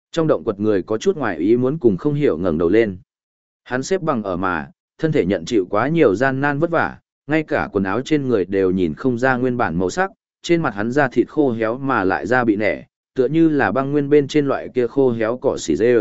Trong động quật người có chút ngoài ý muốn cùng không hiểu ngẩng đầu lên. Hắn xếp bằng ở mà, thân thể nhận chịu quá nhiều gian nan vất vả, ngay cả quần áo trên người đều nhìn không ra nguyên bản màu sắc, trên mặt hắn da thịt khô héo mà lại da bị nẻ, tựa như là băng nguyên bên trên loại kia khô héo cỏ xỉ dê.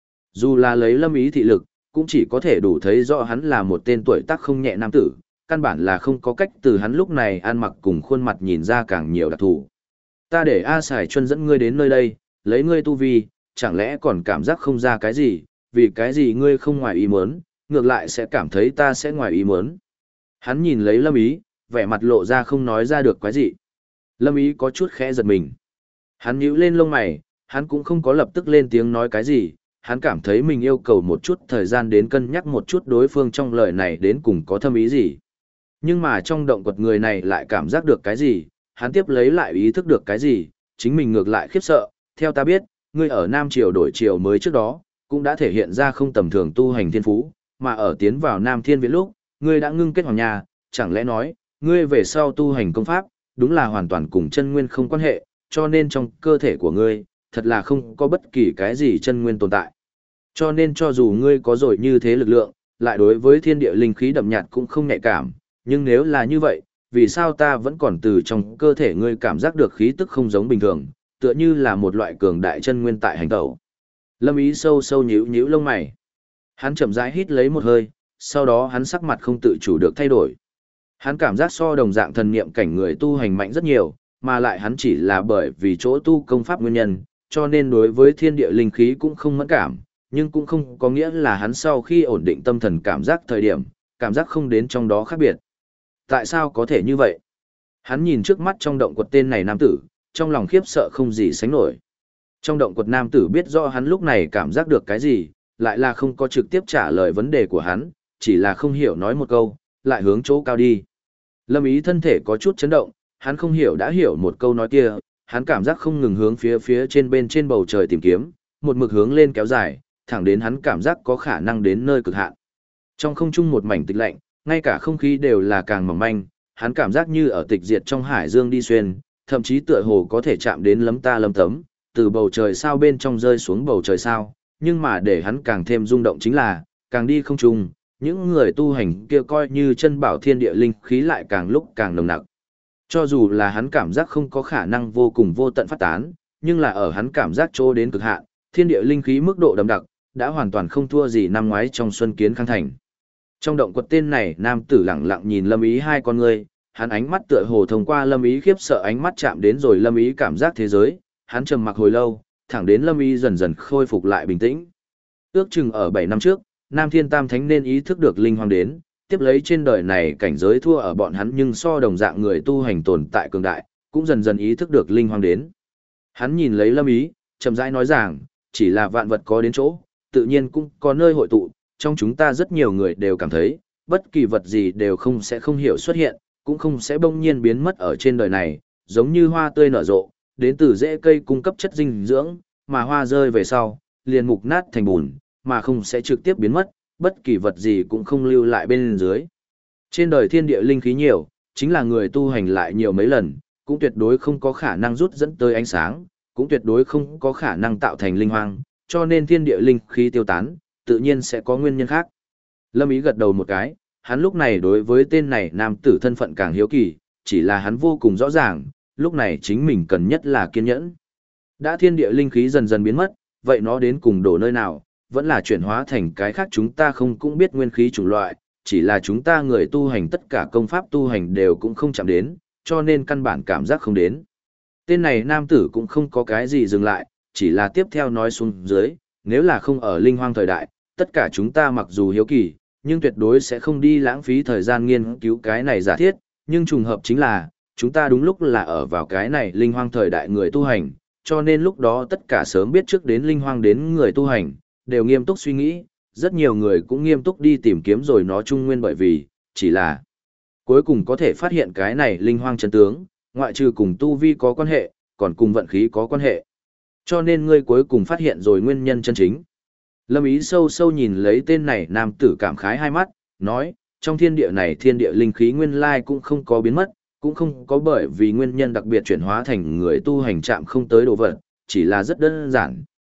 Dù là lấy Lâm Ý thị lực, cũng chỉ có thể đủ thấy rõ hắn là một tên tuổi tác không nhẹ nam tử, căn bản là không có cách từ hắn lúc này ăn mặc cùng khuôn mặt nhìn ra càng nhiều đặc thù. Ta để A Sải Chuân dẫn ngươi đến nơi đây, lấy ngươi tu vi, chẳng lẽ còn cảm giác không ra cái gì, vì cái gì ngươi không ngoài ý muốn, ngược lại sẽ cảm thấy ta sẽ ngoài ý muốn. Hắn nhìn lấy Lâm Ý, vẻ mặt lộ ra không nói ra được cái gì. Lâm Ý có chút khẽ giật mình. Hắn nhíu lên lông mày, hắn cũng không có lập tức lên tiếng nói cái gì, hắn cảm thấy mình yêu cầu một chút thời gian đến cân nhắc một chút đối phương trong lời này đến cùng có thâm ý gì. Nhưng mà trong động quật người này lại cảm giác được cái gì, hắn tiếp lấy lại ý thức được cái gì, chính mình ngược lại khiếp sợ, theo ta biết, ngươi ở Nam Triều đổi triều mới trước đó, cũng đã thể hiện ra không tầm thường tu hành thiên phú, mà ở tiến vào Nam Thiên Viện lúc, ngươi đã ngưng kết hoàng nhà, chẳng lẽ nói, ngươi về sau tu hành công pháp, đúng là hoàn toàn cùng chân nguyên không quan hệ, cho nên trong cơ thể của ngươi, thật là không có bất kỳ cái gì chân nguyên tồn tại. Cho nên cho dù ngươi có rồi như thế lực lượng, lại đối với thiên địa linh khí đậm nhạt cũng không nhạy cảm, nhưng nếu là như vậy, vì sao ta vẫn còn từ trong cơ thể ngươi cảm giác được khí tức không giống bình thường, tựa như là một loại cường đại chân nguyên tại hành tẩu. Lâm Ý sâu sâu nhíu nhíu lông mày. Hắn chậm rãi hít lấy một hơi, sau đó hắn sắc mặt không tự chủ được thay đổi. Hắn cảm giác so đồng dạng thần niệm cảnh người tu hành mạnh rất nhiều, mà lại hắn chỉ là bởi vì chỗ tu công pháp nguyên nhân, cho nên đối với thiên địa linh khí cũng không mẫn cảm, nhưng cũng không có nghĩa là hắn sau khi ổn định tâm thần cảm giác thời điểm, cảm giác không đến trong đó khác biệt. Tại sao có thể như vậy? Hắn nhìn trước mắt trong động quật tên này nam tử, trong lòng khiếp sợ không gì sánh nổi. Trong động quật nam tử biết rõ hắn lúc này cảm giác được cái gì, lại là không có trực tiếp trả lời vấn đề của hắn, chỉ là không hiểu nói một câu, lại hướng chỗ cao đi. Lâm Ý thân thể có chút chấn động, hắn không hiểu đã hiểu một câu nói kia, hắn cảm giác không ngừng hướng phía trên bên trên bầu trời tìm kiếm, một mực hướng lên kéo dài, thẳng đến hắn cảm giác có khả năng đến nơi cực hạn. Trong không trung một mảnh tịch lạnh, ngay cả không khí đều là càng mỏng manh, hắn cảm giác như ở tịch diệt trong hải dương đi xuyên, thậm chí tựa hồ có thể chạm đến lấm ta lấm tấm, từ bầu trời sao bên trong rơi xuống bầu trời sao, nhưng mà để hắn càng thêm rung động chính là, càng đi không trung, những người tu hành kia coi như chân bảo thiên địa linh khí lại càng lúc càng nồng nặc. Cho dù là hắn cảm giác không có khả năng vô cùng vô tận phát tán, nhưng là ở hắn cảm giác chỗ đến cực hạn, thiên địa linh khí mức độ đậm đặc, đã hoàn toàn không thua gì năm ngoái trong Xuân Kiến Khang Thành. Trong động quật tên này, nam tử lặng lặng nhìn Lâm Ý hai con người, hắn ánh mắt tựa hồ thông qua Lâm Ý khiếp sợ ánh mắt chạm đến rồi Lâm Ý cảm giác thế giới, hắn trầm mặc hồi lâu, thẳng đến Lâm Ý dần dần khôi phục lại bình tĩnh. Ước chừng ở 7 năm trước, Nam Thiên Tam Thánh nên ý thức được linh hoàng đến, tiếp lấy trên đời này cảnh giới thua ở bọn hắn nhưng so đồng dạng người tu hành tồn tại cường đại, cũng dần dần ý thức được linh hoàng đến. Hắn nhìn lấy Lâm Ý, chậm rãi nói rằng, chỉ là vạn vật có đến chỗ, tự nhiên cũng có nơi hội tụ, trong chúng ta rất nhiều người đều cảm thấy, bất kỳ vật gì đều không sẽ không hiểu xuất hiện, cũng không sẽ bỗng nhiên biến mất ở trên đời này, giống như hoa tươi nở rộ, đến từ rễ cây cung cấp chất dinh dưỡng, mà hoa rơi về sau, liền mục nát thành bùn, mà không sẽ trực tiếp biến mất, bất kỳ vật gì cũng không lưu lại bên dưới. Trên đời thiên địa linh khí nhiều, chính là người tu hành lại nhiều mấy lần, cũng tuyệt đối không có khả năng rút dẫn tới ánh sáng, cũng tuyệt đối không có khả năng tạo thành linh hoang, cho nên thiên địa linh khí tiêu tán, tự nhiên sẽ có nguyên nhân khác. Lâm Ý gật đầu một cái, hắn lúc này đối với tên này nam tử thân phận càng hiếu kỳ, chỉ là hắn vô cùng rõ ràng, lúc này chính mình cần nhất là kiên nhẫn. Đã thiên địa linh khí dần dần biến mất, vậy nó đến cùng đổ nơi nào, vẫn là chuyển hóa thành cái khác chúng ta không cũng biết nguyên khí chủng loại, chỉ là chúng ta người tu hành tất cả công pháp tu hành đều cũng không chạm đến, cho nên căn bản cảm giác không đến. Tên này nam tử cũng không có cái gì dừng lại, chỉ là tiếp theo nói xuống dưới, nếu là không ở linh hoang thời đại, tất cả chúng ta mặc dù hiếu kỳ, nhưng tuyệt đối sẽ không đi lãng phí thời gian nghiên cứu cái này giả thiết, nhưng trùng hợp chính là, chúng ta đúng lúc là ở vào cái này linh hoang thời đại người tu hành, cho nên lúc đó tất cả sớm biết trước đến linh hoang đến người tu hành, đều nghiêm túc suy nghĩ, rất nhiều người cũng nghiêm túc đi tìm kiếm rồi nó trung nguyên bởi vì, chỉ là cuối cùng có thể phát hiện cái này linh hoang chân tướng, ngoại trừ cùng tu vi có quan hệ, còn cùng vận khí có quan hệ. Cho nên ngươi cuối cùng phát hiện rồi nguyên nhân chân chính. Lâm Ý sâu sâu nhìn lấy tên này nam tử cảm khái hai mắt, nói, trong thiên địa này thiên địa linh khí nguyên lai cũng không có biến mất, cũng không có bởi vì nguyên nhân đặc biệt chuyển hóa thành người tu hành chạm không tới đồ vật, chỉ là rất đơn giản,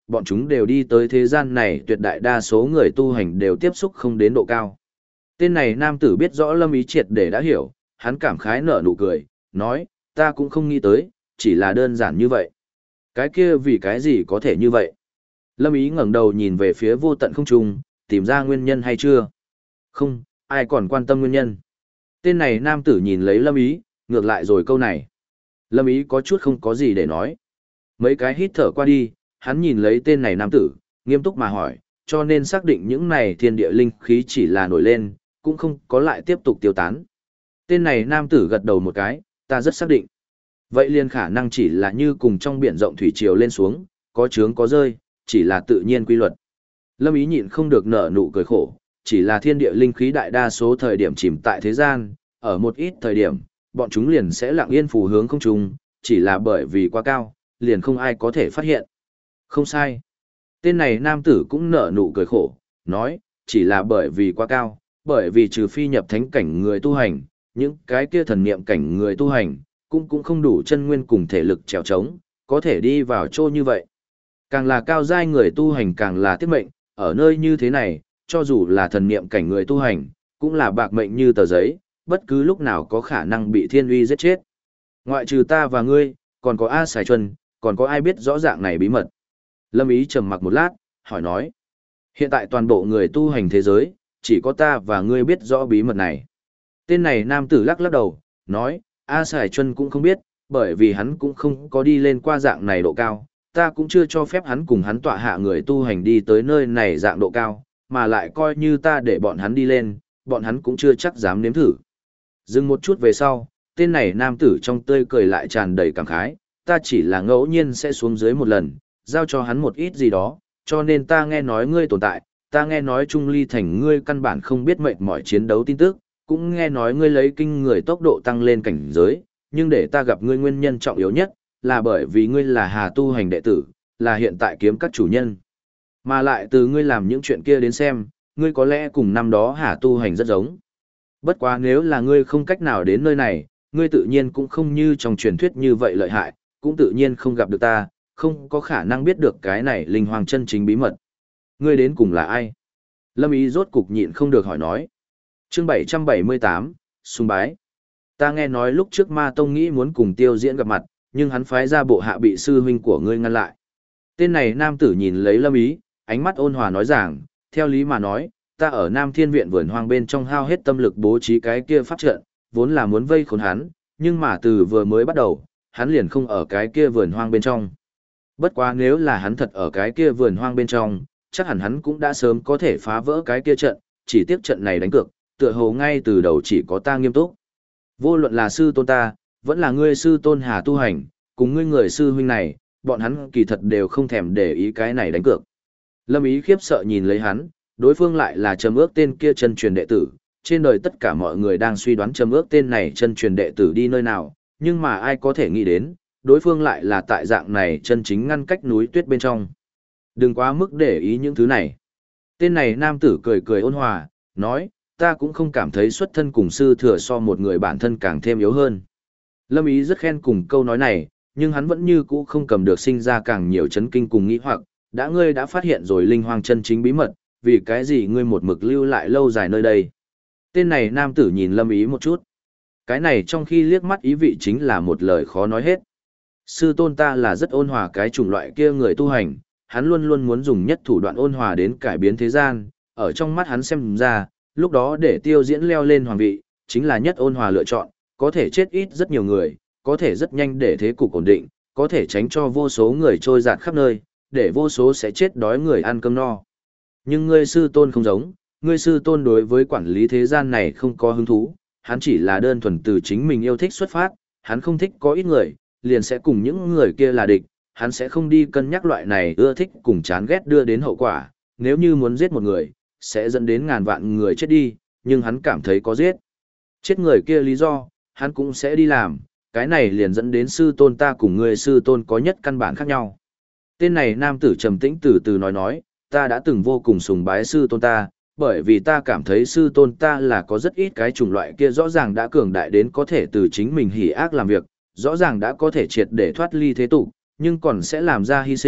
bọn chúng đều đi tới thế gian này tuyệt đại đa số người tu hành đều tiếp xúc không đến độ cao. Tên này nam tử biết rõ Lâm Ý triệt để đã hiểu, hắn cảm khái nở nụ cười, nói, ta cũng không nghĩ tới, chỉ là đơn giản như vậy. Cái kia vì cái gì có thể như vậy? Lâm Ý ngẩng đầu nhìn về phía vô tận không trung, tìm ra nguyên nhân hay chưa? Không, ai còn quan tâm nguyên nhân. Tên này nam tử nhìn lấy Lâm Ý, ngược lại rồi câu này. Lâm Ý có chút không có gì để nói. Mấy cái hít thở qua đi, hắn nhìn lấy tên này nam tử, nghiêm túc mà hỏi, cho nên xác định những này thiên địa linh khí chỉ là nổi lên, cũng không có lại tiếp tục tiêu tán. Tên này nam tử gật đầu một cái, ta rất xác định. Vậy liền khả năng chỉ là như cùng trong biển rộng thủy triều lên xuống, có chướng có rơi, chỉ là tự nhiên quy luật. Lâm Ý nhịn không được nở nụ cười khổ, chỉ là thiên địa linh khí đại đa số thời điểm chìm tại thế gian, ở một ít thời điểm, bọn chúng liền sẽ lặng yên phù hướng không trung, chỉ là bởi vì quá cao, liền không ai có thể phát hiện. Không sai. Tên này nam tử cũng nở nụ cười khổ, nói, chỉ là bởi vì quá cao, bởi vì trừ phi nhập thánh cảnh người tu hành, những cái kia thần niệm cảnh người tu hành, cũng không đủ chân nguyên cùng thể lực trèo trống, có thể đi vào chỗ như vậy. Càng là cao giai người tu hành càng là tiết mệnh, ở nơi như thế này, cho dù là thần niệm cảnh người tu hành, cũng là bạc mệnh như tờ giấy, bất cứ lúc nào có khả năng bị thiên uy giết chết. Ngoại trừ ta và ngươi, còn có A Sài Chuân, còn có ai biết rõ dạng này bí mật? Lâm Ý trầm mặc một lát, hỏi nói. Hiện tại toàn bộ người tu hành thế giới, chỉ có ta và ngươi biết rõ bí mật này. Tên này nam tử lắc lắc đầu, nói, A Sài Chuân cũng không biết, bởi vì hắn cũng không có đi lên qua dạng này độ cao, ta cũng chưa cho phép hắn cùng hắn tọa hạ người tu hành đi tới nơi này dạng độ cao, mà lại coi như ta để bọn hắn đi lên, bọn hắn cũng chưa chắc dám nếm thử. Dừng một chút về sau, tên này nam tử trong tươi cười lại tràn đầy cảm khái, ta chỉ là ngẫu nhiên sẽ xuống dưới một lần, giao cho hắn một ít gì đó, cho nên ta nghe nói ngươi tồn tại, ta nghe nói Trung Ly Thành ngươi căn bản không biết mệt mỏi chiến đấu tin tức, cũng nghe nói ngươi lấy kinh người tốc độ tăng lên cảnh giới, nhưng để ta gặp ngươi nguyên nhân trọng yếu nhất, là bởi vì ngươi là Hà tu hành đệ tử, là hiện tại kiếm các chủ nhân. Mà lại từ ngươi làm những chuyện kia đến xem, ngươi có lẽ cùng năm đó Hà tu hành rất giống. Bất quá nếu là ngươi không cách nào đến nơi này, ngươi tự nhiên cũng không như trong truyền thuyết như vậy lợi hại, cũng tự nhiên không gặp được ta, không có khả năng biết được cái này linh hoàng chân chính bí mật. Ngươi đến cùng là ai? Lâm Ý rốt cục nhịn không được hỏi nói. Chương 778, Sùng bái. Ta nghe nói lúc trước Ma Tông nghĩ muốn cùng Tiêu Diễn gặp mặt, nhưng hắn phái ra bộ hạ bị sư huynh của ngươi ngăn lại. Tên này nam tử nhìn lấy Lâm Ý, ánh mắt ôn hòa nói rằng, theo lý mà nói, ta ở Nam Thiên Viện vườn hoang bên trong hao hết tâm lực bố trí cái kia pháp trận, vốn là muốn vây khốn hắn, nhưng mà từ vừa mới bắt đầu, hắn liền không ở cái kia vườn hoang bên trong. Bất quá nếu là hắn thật ở cái kia vườn hoang bên trong, chắc hẳn hắn cũng đã sớm có thể phá vỡ cái kia trận, chỉ tiếc trận này đánh cược, tựa hồ ngay từ đầu chỉ có ta nghiêm túc. Vô luận là sư tôn ta, vẫn là ngươi sư tôn Hà tu hành, cùng ngươi người sư huynh này, bọn hắn kỳ thật đều không thèm để ý cái này đánh cược. Lâm Ý khiếp sợ nhìn lấy hắn, đối phương lại là Trầm Ước tên kia chân truyền đệ tử, trên đời tất cả mọi người đang suy đoán Trầm Ước tên này chân truyền đệ tử đi nơi nào, nhưng mà ai có thể nghĩ đến, đối phương lại là tại dạng này chân chính ngăn cách núi tuyết bên trong. Đừng quá mức để ý những thứ này. Tên này nam tử cười cười ôn hòa, nói, ta cũng không cảm thấy xuất thân cùng sư thừa so một người bản thân càng thêm yếu hơn. Lâm Ý rất khen cùng câu nói này, nhưng hắn vẫn như cũ không cầm được sinh ra càng nhiều chấn kinh cùng nghĩ hoặc, ngươi đã phát hiện rồi linh hoàng chân chính bí mật, vì cái gì ngươi một mực lưu lại lâu dài nơi đây. Tên này nam tử nhìn Lâm Ý một chút. Cái này trong khi liếc mắt ý vị chính là một lời khó nói hết. Sư tôn ta là rất ôn hòa cái chủng loại kia người tu hành, hắn luôn luôn muốn dùng nhất thủ đoạn ôn hòa đến cải biến thế gian, ở trong mắt hắn xem ra, lúc đó để Tiêu Diễn leo lên hoàng vị, chính là nhất ôn hòa lựa chọn, có thể chết ít rất nhiều người, có thể rất nhanh để thế cục ổn định, có thể tránh cho vô số người trôi dạt khắp nơi, để vô số sẽ chết đói người ăn cơm no. Nhưng ngươi sư tôn không giống, ngươi sư tôn đối với quản lý thế gian này không có hứng thú, hắn chỉ là đơn thuần từ chính mình yêu thích xuất phát, hắn không thích có ít người, liền sẽ cùng những người kia là địch, hắn sẽ không đi cân nhắc loại này ưa thích cùng chán ghét đưa đến hậu quả, nếu như muốn giết một người, sẽ dẫn đến ngàn vạn người chết đi, nhưng hắn cảm thấy có giết chết người kia lý do, hắn cũng sẽ đi làm, cái này liền dẫn đến sư tôn ta cùng ngươi sư tôn có nhất căn bản khác nhau. Tên này nam tử trầm tĩnh từ từ nói, ta đã từng vô cùng sùng bái sư tôn ta, bởi vì ta cảm thấy sư tôn ta là có rất ít cái chủng loại kia rõ ràng đã cường đại đến có thể từ chính mình hỉ ác làm việc, rõ ràng đã có thể triệt để thoát ly thế tục, nhưng còn sẽ làm ra hy sinh,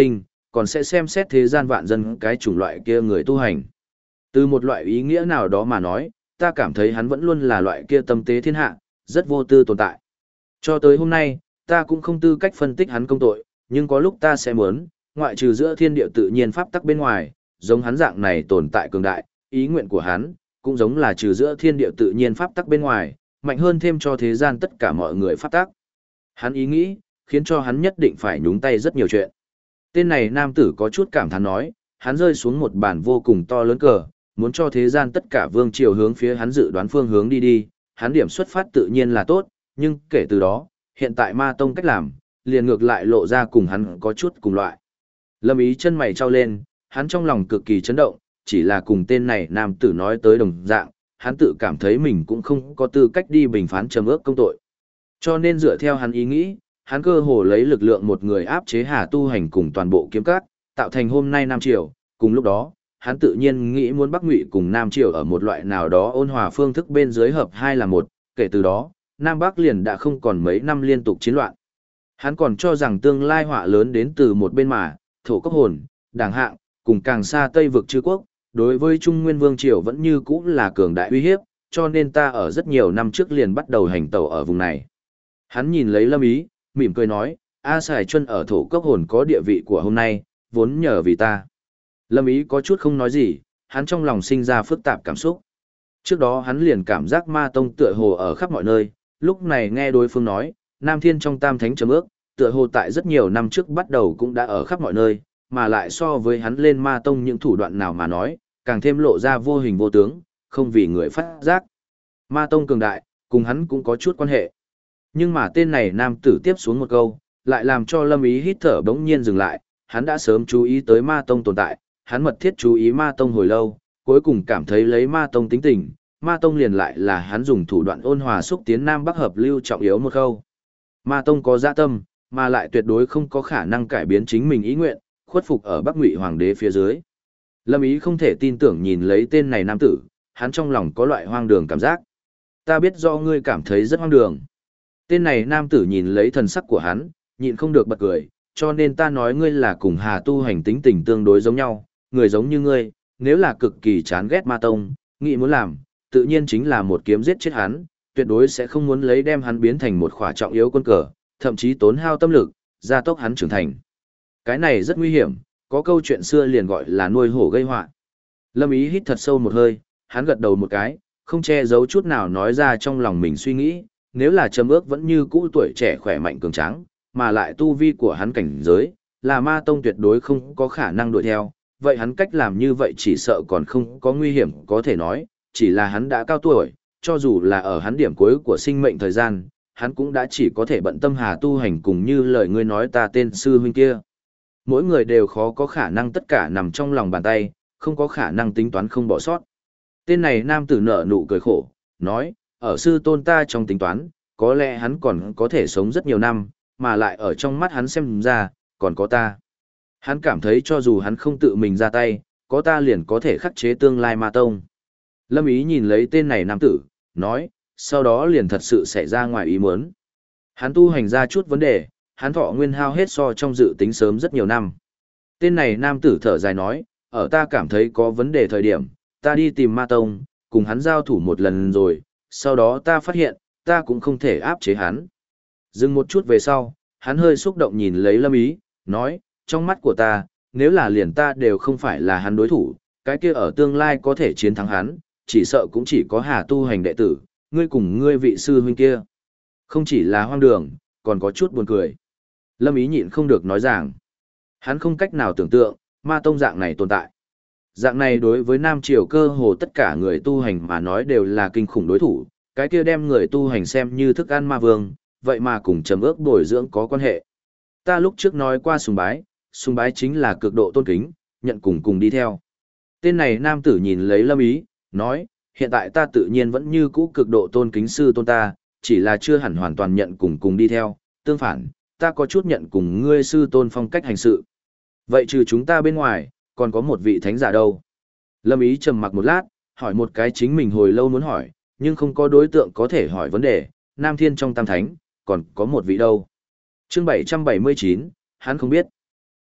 còn sẽ xem xét thế gian vạn dân cái chủng loại kia người tu hành. Từ một loại ý nghĩa nào đó mà nói, ta cảm thấy hắn vẫn luôn là loại kia tâm tế thiên hạ, rất vô tư tồn tại. Cho tới hôm nay, ta cũng không tư cách phân tích hắn công tội, nhưng có lúc ta sẽ muốn, ngoại trừ giữa thiên địa tự nhiên pháp tắc bên ngoài, giống hắn dạng này tồn tại cường đại, ý nguyện của hắn, cũng giống là trừ giữa thiên địa tự nhiên pháp tắc bên ngoài, mạnh hơn thêm cho thế gian tất cả mọi người pháp tắc. Hắn ý nghĩ, khiến cho hắn nhất định phải nhúng tay rất nhiều chuyện. Tên này nam tử có chút cảm thán nói, hắn rơi xuống một bản vô cùng to lớn cờ, muốn cho thế gian tất cả vương triều hướng phía hắn dự đoán phương hướng đi đi, hắn điểm xuất phát tự nhiên là tốt, nhưng kể từ đó, hiện tại ma tông cách làm, liền ngược lại lộ ra cùng hắn có chút cùng loại. Lâm Ý chân mày trao lên, hắn trong lòng cực kỳ chấn động, chỉ là cùng tên này nam tử nói tới đồng dạng, hắn tự cảm thấy mình cũng không có tư cách đi bình phán trầm ước công tội. Cho nên dựa theo hắn ý nghĩ, hắn cơ hồ lấy lực lượng một người áp chế Hà Tu Hành cùng toàn bộ kiếm cát, tạo thành hôm nay Nam Triều, cùng lúc đó, hắn tự nhiên nghĩ muốn Bắc Ngụy cùng Nam Triều ở một loại nào đó ôn hòa phương thức bên dưới hợp hai là một, kể từ đó, Nam Bắc liền đã không còn mấy năm liên tục chiến loạn. Hắn còn cho rằng tương lai họa lớn đến từ một bên mà, thổ cấp hồn, đảng hạng, cùng càng xa Tây vực chư quốc, đối với Trung Nguyên Vương Triều vẫn như cũ là cường đại uy hiếp, cho nên ta ở rất nhiều năm trước liền bắt đầu hành tẩu ở vùng này. Hắn nhìn lấy Lâm Ý, mỉm cười nói, A Sài Chuân ở thổ cấp hồn có địa vị của hôm nay, vốn nhờ vì ta. Lâm Ý có chút không nói gì, hắn trong lòng sinh ra phức tạp cảm xúc. Trước đó hắn liền cảm giác ma tông tựa hồ ở khắp mọi nơi, lúc này nghe đối phương nói, Nam Thiên trong Tam Thánh chấm ước, tựa hồ tại rất nhiều năm trước bắt đầu cũng đã ở khắp mọi nơi, mà lại so với hắn lên ma tông những thủ đoạn nào mà nói, càng thêm lộ ra vô hình vô tướng, không vì người phát giác. Ma tông cường đại, cùng hắn cũng có chút quan hệ. Nhưng mà tên này nam tử tiếp xuống một câu, lại làm cho Lâm Ý hít thở bỗng nhiên dừng lại, hắn đã sớm chú ý tới ma tông tồn tại, hắn mật thiết chú ý ma tông hồi lâu, cuối cùng cảm thấy lấy ma tông tính tình, ma tông liền lại là hắn dùng thủ đoạn ôn hòa xúc tiến Nam Bắc hợp lưu trọng yếu một khâu. Ma tông có dạ tâm, mà lại tuyệt đối không có khả năng cải biến chính mình ý nguyện, khuất phục ở Bắc Ngụy hoàng đế phía dưới. Lâm Ý không thể tin tưởng nhìn lấy tên này nam tử, hắn trong lòng có loại hoang đường cảm giác. Ta biết do ngươi cảm thấy rất hoang đường. Tên này nam tử nhìn lấy thần sắc của hắn, nhịn không được bật cười, cho nên ta nói ngươi là cùng Hà Tu Hành tính tình tương đối giống nhau, người giống như ngươi, nếu là cực kỳ chán ghét ma tông, nghĩ muốn làm, tự nhiên chính là một kiếm giết chết hắn, tuyệt đối sẽ không muốn lấy đem hắn biến thành một khỏa trọng yếu quân cờ, thậm chí tốn hao tâm lực, gia tốc hắn trưởng thành. Cái này rất nguy hiểm, có câu chuyện xưa liền gọi là nuôi hổ gây họa. Lâm Ý hít thật sâu một hơi, hắn gật đầu một cái, không che giấu chút nào nói ra trong lòng mình suy nghĩ, nếu là Trầm Ước vẫn như cũ tuổi trẻ khỏe mạnh cường tráng, mà lại tu vi của hắn cảnh giới, là ma tông tuyệt đối không có khả năng đuổi theo, vậy hắn cách làm như vậy chỉ sợ còn không có nguy hiểm có thể nói, chỉ là hắn đã cao tuổi, cho dù là ở hắn điểm cuối của sinh mệnh thời gian, hắn cũng đã chỉ có thể bận tâm Hà Tu Hành cùng như lời ngươi nói ta tên sư huynh kia. Mỗi người đều khó có khả năng tất cả nằm trong lòng bàn tay, không có khả năng tính toán không bỏ sót. Tên này nam tử nở nụ cười khổ, nói, ở sư tôn ta trong tính toán, có lẽ hắn còn có thể sống rất nhiều năm, mà lại ở trong mắt hắn xem ra, còn có ta. Hắn cảm thấy cho dù hắn không tự mình ra tay, có ta liền có thể khắc chế tương lai ma tông. Lâm Ý nhìn lấy tên này nam tử, nói, sau đó liền thật sự xảy ra ngoài ý muốn. Hắn tu hành ra chút vấn đề, hắn thọ nguyên hao hết so trong dự tính sớm rất nhiều năm. Tên này nam tử thở dài nói, ở ta cảm thấy có vấn đề thời điểm, ta đi tìm ma tông, cùng hắn giao thủ một lần rồi, sau đó ta phát hiện, ta cũng không thể áp chế hắn. Dừng một chút về sau, hắn hơi xúc động nhìn lấy Lâm Ý, nói, trong mắt của ta, nếu là liền ta đều không phải là hắn đối thủ, cái kia ở tương lai có thể chiến thắng hắn, chỉ sợ cũng chỉ có Hà Tu Hành đệ tử, ngươi cùng ngươi vị sư huynh kia. Không chỉ là hoang đường, còn có chút buồn cười. Lâm Ý nhịn không được nói rằng, hắn không cách nào tưởng tượng, ma tông dạng này tồn tại. Dạng này đối với Nam Triều cơ hồ tất cả người tu hành mà nói đều là kinh khủng đối thủ, cái kia đem người tu hành xem như thức ăn ma vương, vậy mà cùng Trầm Ước bồi dưỡng có quan hệ. Ta lúc trước nói qua sùng bái chính là cực độ tôn kính, nhận cùng cùng đi theo. Tên này nam tử nhìn lấy Lâm Ý, nói, hiện tại ta tự nhiên vẫn như cũ cực độ tôn kính sư tôn ta, chỉ là chưa hẳn hoàn toàn nhận cùng cùng đi theo, tương phản, ta có chút nhận cùng ngươi sư tôn phong cách hành sự. Vậy trừ chúng ta bên ngoài, còn có một vị thánh giả đâu? Lâm Ý trầm mặc một lát, hỏi một cái chính mình hồi lâu muốn hỏi, nhưng không có đối tượng có thể hỏi vấn đề, Nam Thiên trong Tam Thánh, còn có một vị đâu? Chương 779, hắn không biết.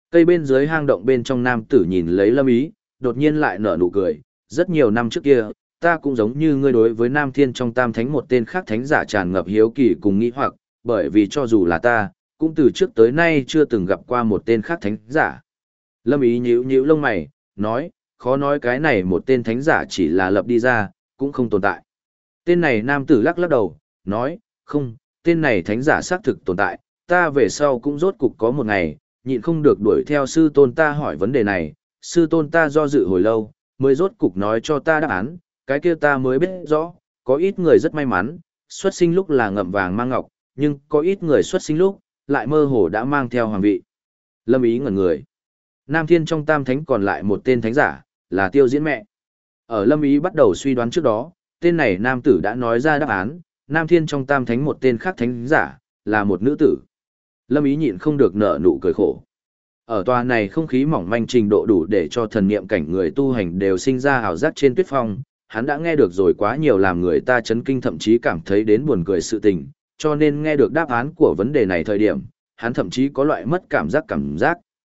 Cây bên dưới hang động bên trong nam tử nhìn lấy Lâm Ý, đột nhiên lại nở nụ cười, rất nhiều năm trước kia, ta cũng giống như ngươi đối với Nam Thiên trong Tam Thánh một tên khác thánh giả tràn ngập hiếu kỳ cùng nghĩ hoặc, bởi vì cho dù là ta, cũng từ trước tới nay chưa từng gặp qua một tên khác thánh giả. Lâm Ý nhíu nhíu lông mày, nói, khó nói cái này một tên thánh giả chỉ là lập đi ra, cũng không tồn tại. Tên này nam tử lắc lắc đầu, nói, không, tên này thánh giả xác thực tồn tại, ta về sau cũng rốt cục có một ngày, nhịn không được đuổi theo sư tôn ta hỏi vấn đề này, sư tôn ta do dự hồi lâu, mới rốt cục nói cho ta đáp án, cái kia ta mới biết rõ, có ít người rất may mắn, xuất sinh lúc là ngậm vàng mang ngọc, nhưng có ít người xuất sinh lúc, lại mơ hồ đã mang theo hoàng vị. Lâm Ý ngẩn người. Nam Thiên trong Tam Thánh còn lại một tên thánh giả, là Tiêu Diễn mẹ. Ở Lâm Ý bắt đầu suy đoán trước đó, tên này nam tử đã nói ra đáp án, Nam Thiên trong Tam Thánh một tên khác thánh giả, là một nữ tử. Lâm Ý nhịn không được nở nụ cười khổ. Ở tòa này không khí mỏng manh trình độ đủ để cho thần niệm cảnh người tu hành đều sinh ra ảo giác trên tuyết phong, hắn đã nghe được rồi quá nhiều làm người ta chấn kinh thậm chí cảm thấy đến buồn cười sự tình, cho nên nghe được đáp án của vấn đề này thời điểm, hắn thậm chí có loại mất cảm giác.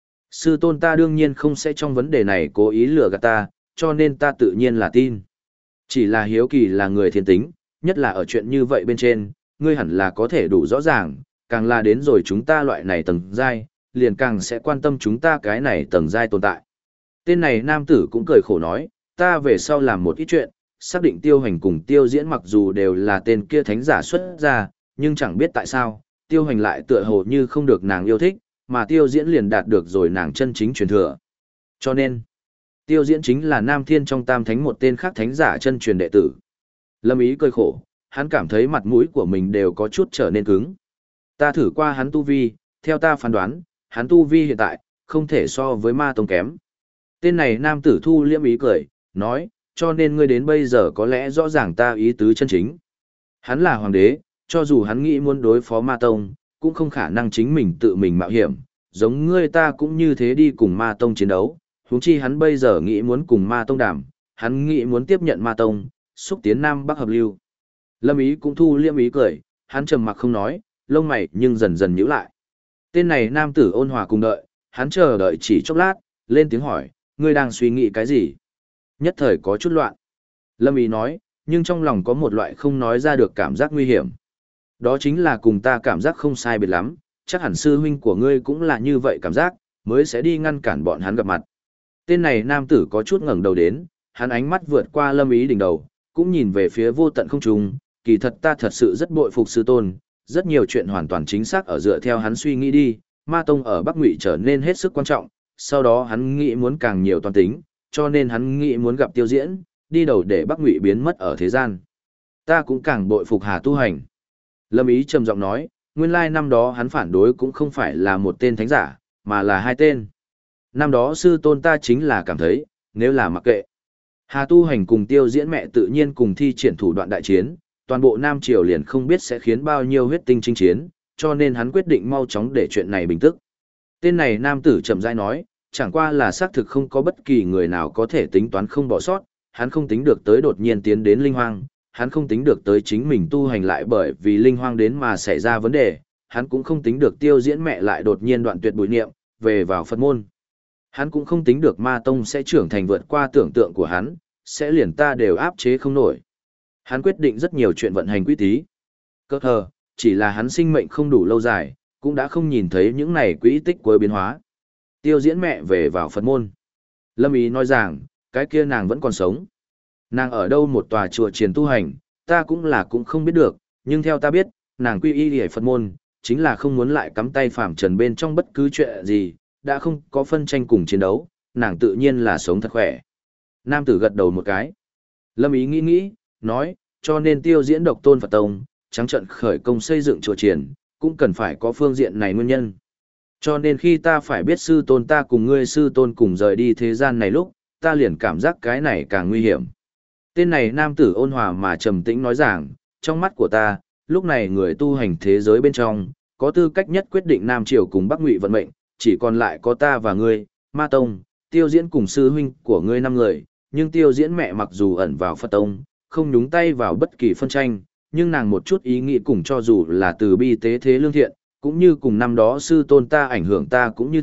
Sư tôn ta đương nhiên không sẽ trong vấn đề này cố ý lừa gạt ta, cho nên ta tự nhiên là tin. Chỉ là hiếu kỳ là người thiên tính, nhất là ở chuyện như vậy bên trên, ngươi hẳn là có thể đủ rõ ràng, càng là đến rồi chúng ta loại này tầng giai, liền càng sẽ quan tâm chúng ta cái này tầng giai tồn tại. Tên này nam tử cũng cười khổ nói, ta về sau làm một ít chuyện, xác định Tiêu Hành cùng Tiêu Diễn mặc dù đều là tên kia thánh giả xuất ra, nhưng chẳng biết tại sao, Tiêu Hành lại tựa hồ như không được nàng yêu thích, mà Tiêu Diễn liền đạt được rồi nàng chân chính truyền thừa. Cho nên, Tiêu Diễn chính là Nam Thiên trong Tam Thánh một tên khác thánh giả chân truyền đệ tử. Lâm Ý cười khổ, hắn cảm thấy mặt mũi của mình đều có chút trở nên cứng. Ta thử qua hắn tu vi, theo ta phán đoán, hắn tu vi hiện tại, không thể so với ma tông kém. Tên này nam tử thu liễm ý cười, nói, cho nên ngươi đến bây giờ có lẽ rõ ràng ta ý tứ chân chính. Hắn là hoàng đế, cho dù hắn nghĩ muốn đối phó ma tông, cũng không khả năng chính mình tự mình mạo hiểm, giống ngươi ta cũng như thế đi cùng ma tông chiến đấu, huống chi hắn bây giờ nghĩ muốn cùng ma tông đàm, hắn nghĩ muốn tiếp nhận ma tông, xúc tiến Nam Bắc hợp lưu. Lâm Ý cũng thu liễm ý cười, hắn trầm mặc không nói, lông mày nhưng dần dần nhíu lại. Tên này nam tử ôn hòa cùng đợi, hắn chờ đợi chỉ chốc lát, lên tiếng hỏi, ngươi đang suy nghĩ cái gì? Nhất thời có chút loạn. Lâm Ý nói, nhưng trong lòng có một loại không nói ra được cảm giác nguy hiểm. Đó chính là cùng ta cảm giác không sai biệt lắm, chắc hẳn sư huynh của ngươi cũng là như vậy cảm giác, mới sẽ đi ngăn cản bọn hắn gặp mặt. Tên này nam tử có chút ngẩng đầu đến, hắn ánh mắt vượt qua Lâm Ý đỉnh đầu, cũng nhìn về phía vô tận không trung, kỳ thật ta thật sự rất bội phục sư tôn, rất nhiều chuyện hoàn toàn chính xác ở dựa theo hắn suy nghĩ đi, ma tông ở Bắc Ngụy trở nên hết sức quan trọng, sau đó hắn nghĩ muốn càng nhiều toàn tính, cho nên hắn nghĩ muốn gặp Tiêu Diễn, đi đầu để Bắc Ngụy biến mất ở thế gian. Ta cũng càng bội phục Hà Tu Hành. Lâm Ý trầm giọng nói, nguyên lai năm đó hắn phản đối cũng không phải là một tên thánh giả, mà là hai tên. Năm đó sư tôn ta chính là cảm thấy, nếu là mặc kệ. Hà Tu Hành cùng Tiêu Diễn mẹ tự nhiên cùng thi triển thủ đoạn đại chiến, toàn bộ Nam Triều liền không biết sẽ khiến bao nhiêu huyết tinh chinh chiến, cho nên hắn quyết định mau chóng để chuyện này bình tức. Tên này nam tử chậm rãi nói, chẳng qua là xác thực không có bất kỳ người nào có thể tính toán không bỏ sót, hắn không tính được tới đột nhiên tiến đến linh hoang, hắn không tính được tới chính mình tu hành lại bởi vì linh hoang đến mà xảy ra vấn đề, hắn cũng không tính được Tiêu Diễn mẹ lại đột nhiên đoạn tuyệt bùi niệm, về vào Phật môn. Hắn cũng không tính được ma tông sẽ trưởng thành vượt qua tưởng tượng của hắn, sẽ liền ta đều áp chế không nổi. Hắn quyết định rất nhiều chuyện vận hành quý tí. Cơ hờ, chỉ là hắn sinh mệnh không đủ lâu dài, cũng đã không nhìn thấy những này quỹ tích của biến hóa. Tiêu Diễn mẹ về vào Phật môn. Lâm Ý nói rằng, cái kia nàng vẫn còn sống. Nàng ở đâu một tòa chùa chiền tu hành, ta cũng không biết được, nhưng theo ta biết, nàng quy y ở Phật môn, chính là không muốn lại cắm tay phàm trần bên trong bất cứ chuyện gì, đã không có phân tranh cùng chiến đấu, nàng tự nhiên là sống thật khỏe. Nam tử gật đầu một cái. Lâm Ý nghĩ, nói, cho nên Tiêu Diễn độc tôn Phật tông, trắng trận khởi công xây dựng chùa chiền, cũng cần phải có phương diện này nguyên nhân. Cho nên khi ta phải biết sư tôn ta cùng ngươi sư tôn cùng rời đi thế gian này lúc, ta liền cảm giác cái này càng nguy hiểm. Tên này nam tử ôn hòa mà trầm tĩnh nói rằng, trong mắt của ta, lúc này người tu hành thế giới bên trong, có tư cách nhất quyết định Nam Triều cùng Bắc Ngụy vận mệnh, chỉ còn lại có ta và ngươi, Ma Tông, Tiêu Diễn cùng sư huynh của ngươi 5 người, nhưng Tiêu Diễn mẹ mặc dù ẩn vào Phật Tông, không nhúng tay vào bất kỳ phân tranh, nhưng nàng một chút ý nghĩ cùng cho dù là từ bi tế thế lương thiện, cũng như cùng năm đó sư tôn ta ảnh hưởng ta cũng như thế,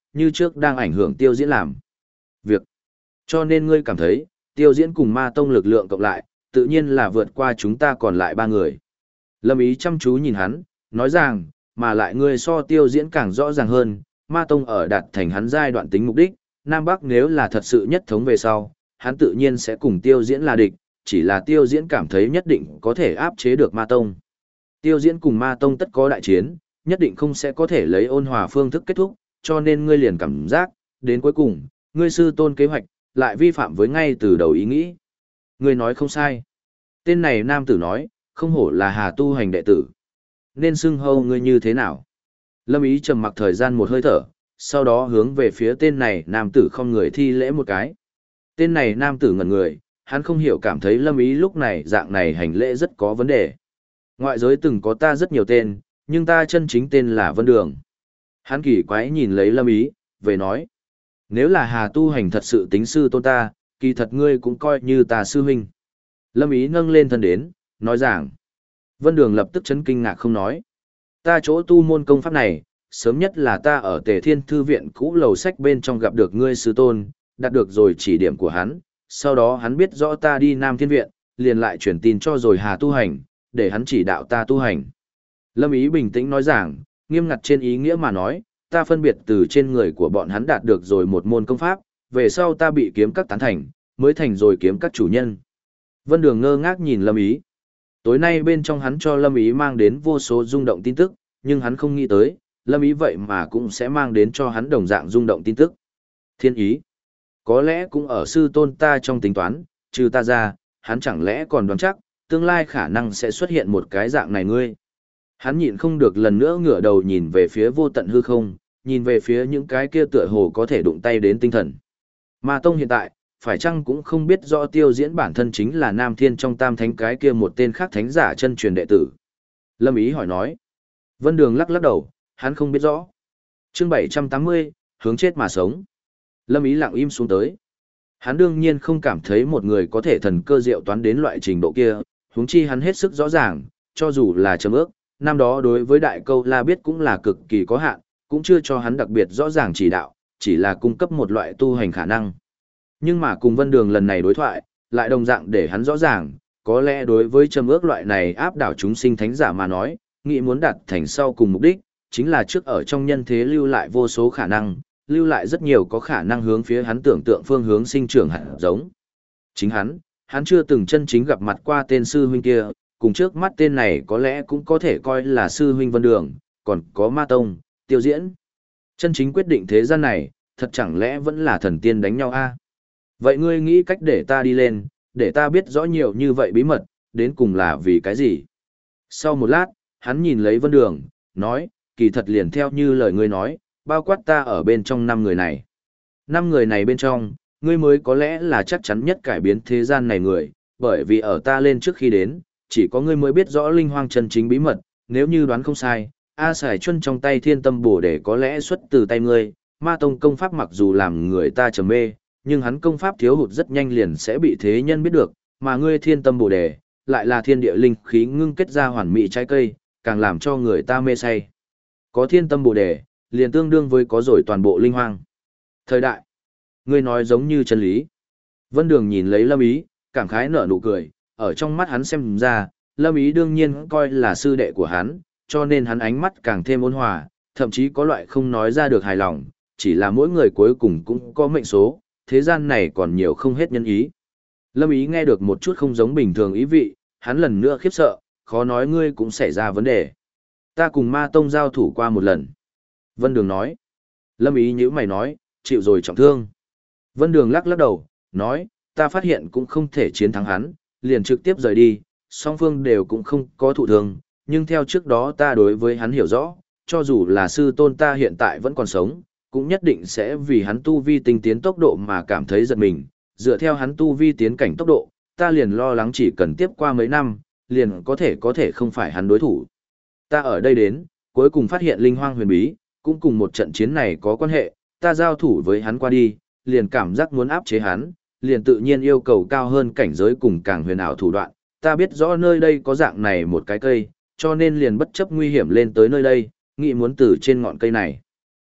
như trước đang ảnh hưởng Tiêu Diễn làm việc. Cho nên ngươi cảm thấy, Tiêu Diễn cùng Ma Tông lực lượng cộng lại, tự nhiên là vượt qua chúng ta còn lại 3 người. Lâm Ý chăm chú nhìn hắn, nói rằng, mà lại ngươi so Tiêu Diễn càng rõ ràng hơn, Ma Tông ở đạt thành hắn giai đoạn tính mục đích, Nam Bắc nếu là thật sự nhất thống về sau, hắn tự nhiên sẽ cùng Tiêu Diễn là địch, chỉ là Tiêu Diễn cảm thấy nhất định có thể áp chế được Ma Tông. Tiêu Diễn cùng Ma Tông tất có đại chiến, nhất định không sẽ có thể lấy ôn hòa phương thức kết thúc, cho nên ngươi liền cảm giác, đến cuối cùng, ngươi sư tôn kế hoạch, lại vi phạm với ngay từ đầu ý nghĩ. Ngươi nói không sai. Tên này nam tử nói, không hổ là Hà tu hành đệ tử. Nên xưng hâu ngươi như thế nào? Lâm Ý trầm mặc thời gian một hơi thở, sau đó hướng về phía tên này nam tử không người thi lễ một cái. Tên này nam tử ngẩn người, hắn không hiểu cảm thấy Lâm Ý lúc này dạng này hành lễ rất có vấn đề. Ngoại giới từng có ta rất nhiều tên, nhưng ta chân chính tên là Vân Đường. Hắn kỳ quái nhìn lấy Lâm Ý, về nói. Nếu là Hà tu hành thật sự tính sư tôn ta, kỳ thật ngươi cũng coi như ta sư huynh. Lâm Ý nâng lên thân đến, nói rằng. Vân Đường lập tức chấn kinh ngạc không nói. Ta chỗ tu môn công pháp này, sớm nhất là ta ở Tề Thiên Thư Viện cũ lầu sách bên trong gặp được ngươi sư tôn, đạt được rồi chỉ điểm của hắn. Sau đó hắn biết rõ ta đi Nam Thiên Viện, liền lại chuyển tin cho rồi Hà tu hành, để hắn chỉ đạo ta tu hành. Lâm Ý bình tĩnh nói rằng, nghiêm ngặt trên ý nghĩa mà nói, ta phân biệt từ trên người của bọn hắn đạt được rồi một môn công pháp, về sau ta bị kiếm các tán thành, mới thành rồi kiếm các chủ nhân. Vân Đường ngơ ngác nhìn Lâm Ý. Tối nay bên trong hắn cho Lâm Ý mang đến vô số rung động tin tức, nhưng hắn không nghĩ tới, Lâm Ý vậy mà cũng sẽ mang đến cho hắn đồng dạng rung động tin tức. Thiên ý. Có lẽ cũng ở sư tôn ta trong tính toán, trừ ta ra, hắn chẳng lẽ còn đoán chắc, tương lai khả năng sẽ xuất hiện một cái dạng này ngươi. Hắn nhịn không được lần nữa ngửa đầu nhìn về phía vô tận hư không, nhìn về phía những cái kia tựa hồ có thể đụng tay đến tinh thần. Ma Tông hiện tại, phải chăng cũng không biết rõ Tiêu Diễn bản thân chính là Nam Thiên trong Tam Thánh cái kia một tên khác thánh giả chân truyền đệ tử. Lâm Ý hỏi nói. Vân Đường lắc lắc đầu, hắn không biết rõ. Chương 780, hướng chết mà sống. Lâm Ý lặng im xuống tới. Hắn đương nhiên không cảm thấy một người có thể thần cơ diệu toán đến loại trình độ kia, huống chi hắn hết sức rõ ràng, cho dù là chấm ước, năm đó đối với Đại Câu La biết cũng là cực kỳ có hạn, cũng chưa cho hắn đặc biệt rõ ràng chỉ đạo, chỉ là cung cấp một loại tu hành khả năng. Nhưng mà cùng Vân Đường lần này đối thoại, lại đồng dạng để hắn rõ ràng, có lẽ đối với chấm ước loại này áp đảo chúng sinh thánh giả mà nói, nghĩ muốn đạt thành sau cùng mục đích, chính là trước ở trong nhân thế lưu lại vô số khả năng, lưu lại rất nhiều có khả năng hướng phía hắn tưởng tượng phương hướng sinh trưởng hạt giống. Chính hắn chưa từng chân chính gặp mặt qua tên sư huynh kia, cùng trước mắt tên này có lẽ cũng có thể coi là sư huynh Vân Đường, còn có Ma Tông, Tiêu Diễn. Chân chính quyết định thế gian này, thật chẳng lẽ vẫn là thần tiên đánh nhau a? Vậy ngươi nghĩ cách để ta đi lên, để ta biết rõ nhiều như vậy bí mật, đến cùng là vì cái gì? Sau một lát, hắn nhìn lấy Vân Đường, nói, kỳ thật liền theo như lời ngươi nói, bao quát ta ở bên trong 5 người này. 5 người này bên trong, ngươi mới có lẽ là chắc chắn nhất cải biến thế gian này người, bởi vì ở ta lên trước khi đến, chỉ có ngươi mới biết rõ linh hoang chân chính bí mật, nếu như đoán không sai, A Sải Chuân trong tay Thiên Tâm Bồ Đề có lẽ xuất từ tay ngươi, Ma Tông công pháp mặc dù làm người ta trầm mê, nhưng hắn công pháp thiếu hụt rất nhanh liền sẽ bị thế nhân biết được, mà ngươi Thiên Tâm Bồ Đề lại là thiên địa linh khí ngưng kết ra hoàn mỹ trái cây, càng làm cho người ta mê say. Có Thiên Tâm Bồ Đề, liền tương đương với có rồi toàn bộ linh hoang. Thời đại, ngươi nói giống như chân lý. Vân Đường nhìn lấy Lâm Ý, cảm khái nở nụ cười, ở trong mắt hắn xem ra, Lâm Ý đương nhiên coi là sư đệ của hắn, cho nên hắn ánh mắt càng thêm ôn hòa, thậm chí có loại không nói ra được hài lòng, chỉ là mỗi người cuối cùng cũng có mệnh số, thế gian này còn nhiều không hết nhân ý. Lâm Ý nghe được một chút không giống bình thường ý vị, hắn lần nữa khiếp sợ, khó nói ngươi cũng xảy ra vấn đề. Ta cùng Ma Tông giao thủ qua một lần. Vân Đường nói. Lâm Ý nhíu mày nói, chịu rồi trọng thương. Vân Đường lắc lắc đầu, nói, ta phát hiện cũng không thể chiến thắng hắn, liền trực tiếp rời đi, song phương đều cũng không có thụ thương, nhưng theo trước đó ta đối với hắn hiểu rõ, cho dù là sư tôn ta hiện tại vẫn còn sống, cũng nhất định sẽ vì hắn tu vi tinh tiến tốc độ mà cảm thấy giật mình, dựa theo hắn tu vi tiến cảnh tốc độ, ta liền lo lắng chỉ cần tiếp qua mấy năm, liền có thể không phải hắn đối thủ. Ta ở đây đến, cuối cùng phát hiện linh hoang huyền bí, cũng cùng một trận chiến này có quan hệ, ta giao thủ với hắn qua đi, liền cảm giác muốn áp chế hắn, liền tự nhiên yêu cầu cao hơn cảnh giới cùng càng huyền ảo thủ đoạn, ta biết rõ nơi đây có dạng này một cái cây, cho nên liền bất chấp nguy hiểm lên tới nơi đây, nghĩ muốn từ trên ngọn cây này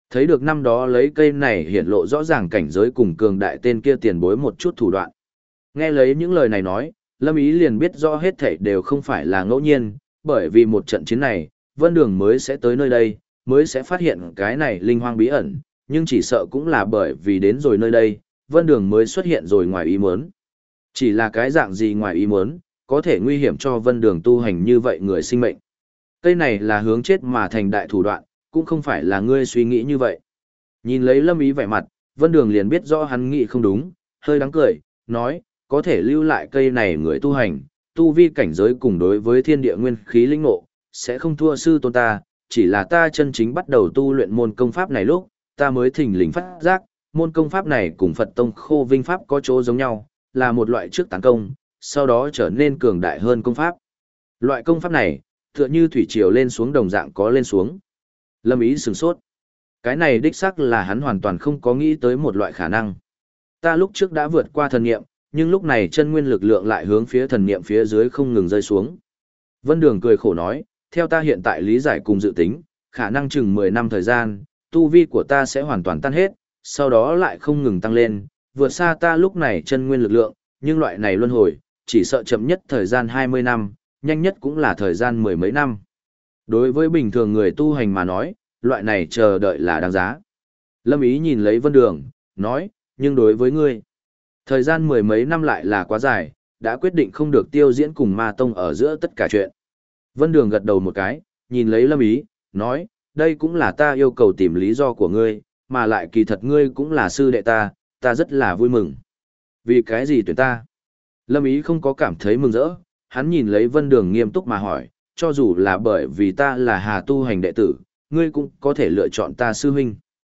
Thấy được năm đó lấy cây này hiện lộ rõ ràng cảnh giới cùng cường đại tên kia tiền bối một chút thủ đoạn. Nghe lấy những lời này nói, Lâm Ý liền biết rõ hết thảy đều không phải là ngẫu nhiên, bởi vì một trận chiến này, Vân Đường mới sẽ tới nơi đây, mới sẽ phát hiện cái này linh hoang bí ẩn, nhưng chỉ sợ cũng là bởi vì đến rồi nơi đây, Vân Đường mới xuất hiện rồi ngoài ý muốn. Chỉ là cái dạng gì ngoài ý muốn, có thể nguy hiểm cho Vân Đường tu hành như vậy người sinh mệnh. Cây này là hướng chết mà thành đại thủ đoạn, cũng không phải là ngươi suy nghĩ như vậy. Nhìn lấy Lâm Ý vẻ mặt, Vân Đường liền biết rõ hắn nghĩ không đúng, hơi đáng cười, nói, có thể lưu lại cây này người tu hành, tu vi cảnh giới cùng đối với thiên địa nguyên khí linh ngộ, sẽ không thua sư tôn ta, chỉ là ta chân chính bắt đầu tu luyện môn công pháp này lúc, ta mới thỉnh lình phát giác, môn công pháp này cùng Phật Tông Khô Vinh Pháp có chỗ giống nhau, là một loại trước tấn công, sau đó trở nên cường đại hơn công pháp. Loại công pháp này, tựa như thủy triều lên xuống đồng dạng có lên xuống. Lâm Ý sửng sốt. Cái này đích xác là hắn hoàn toàn không có nghĩ tới một loại khả năng. Ta lúc trước đã vượt qua thần niệm, nhưng lúc này chân nguyên lực lượng lại hướng phía thần niệm phía dưới không ngừng rơi xuống. Vân Đường cười khổ nói, theo ta hiện tại lý giải cùng dự tính, khả năng chừng 10 năm thời gian, tu vi của ta sẽ hoàn toàn tan hết, sau đó lại không ngừng tăng lên, vượt xa ta lúc này chân nguyên lực lượng, nhưng loại này luân hồi, chỉ sợ chậm nhất thời gian 20 năm, nhanh nhất cũng là thời gian 10 mấy năm. Đối với bình thường người tu hành mà nói, loại này chờ đợi là đáng giá. Lâm Ý nhìn lấy Vân Đường, nói, nhưng đối với ngươi, thời gian 10 mấy năm lại là quá dài, đã quyết định không được tiêu diễn cùng ma tông ở giữa tất cả chuyện. Vân Đường gật đầu một cái, nhìn lấy Lâm Ý, nói, đây cũng là ta yêu cầu tìm lý do của ngươi, mà lại kỳ thật ngươi cũng là sư đệ ta rất là vui mừng. Vì cái gì tuyển ta? Lâm Ý không có cảm thấy mừng rỡ, hắn nhìn lấy Vân Đường nghiêm túc mà hỏi, cho dù là bởi vì ta là Hà tu hành đệ tử, ngươi cũng có thể lựa chọn ta sư huynh.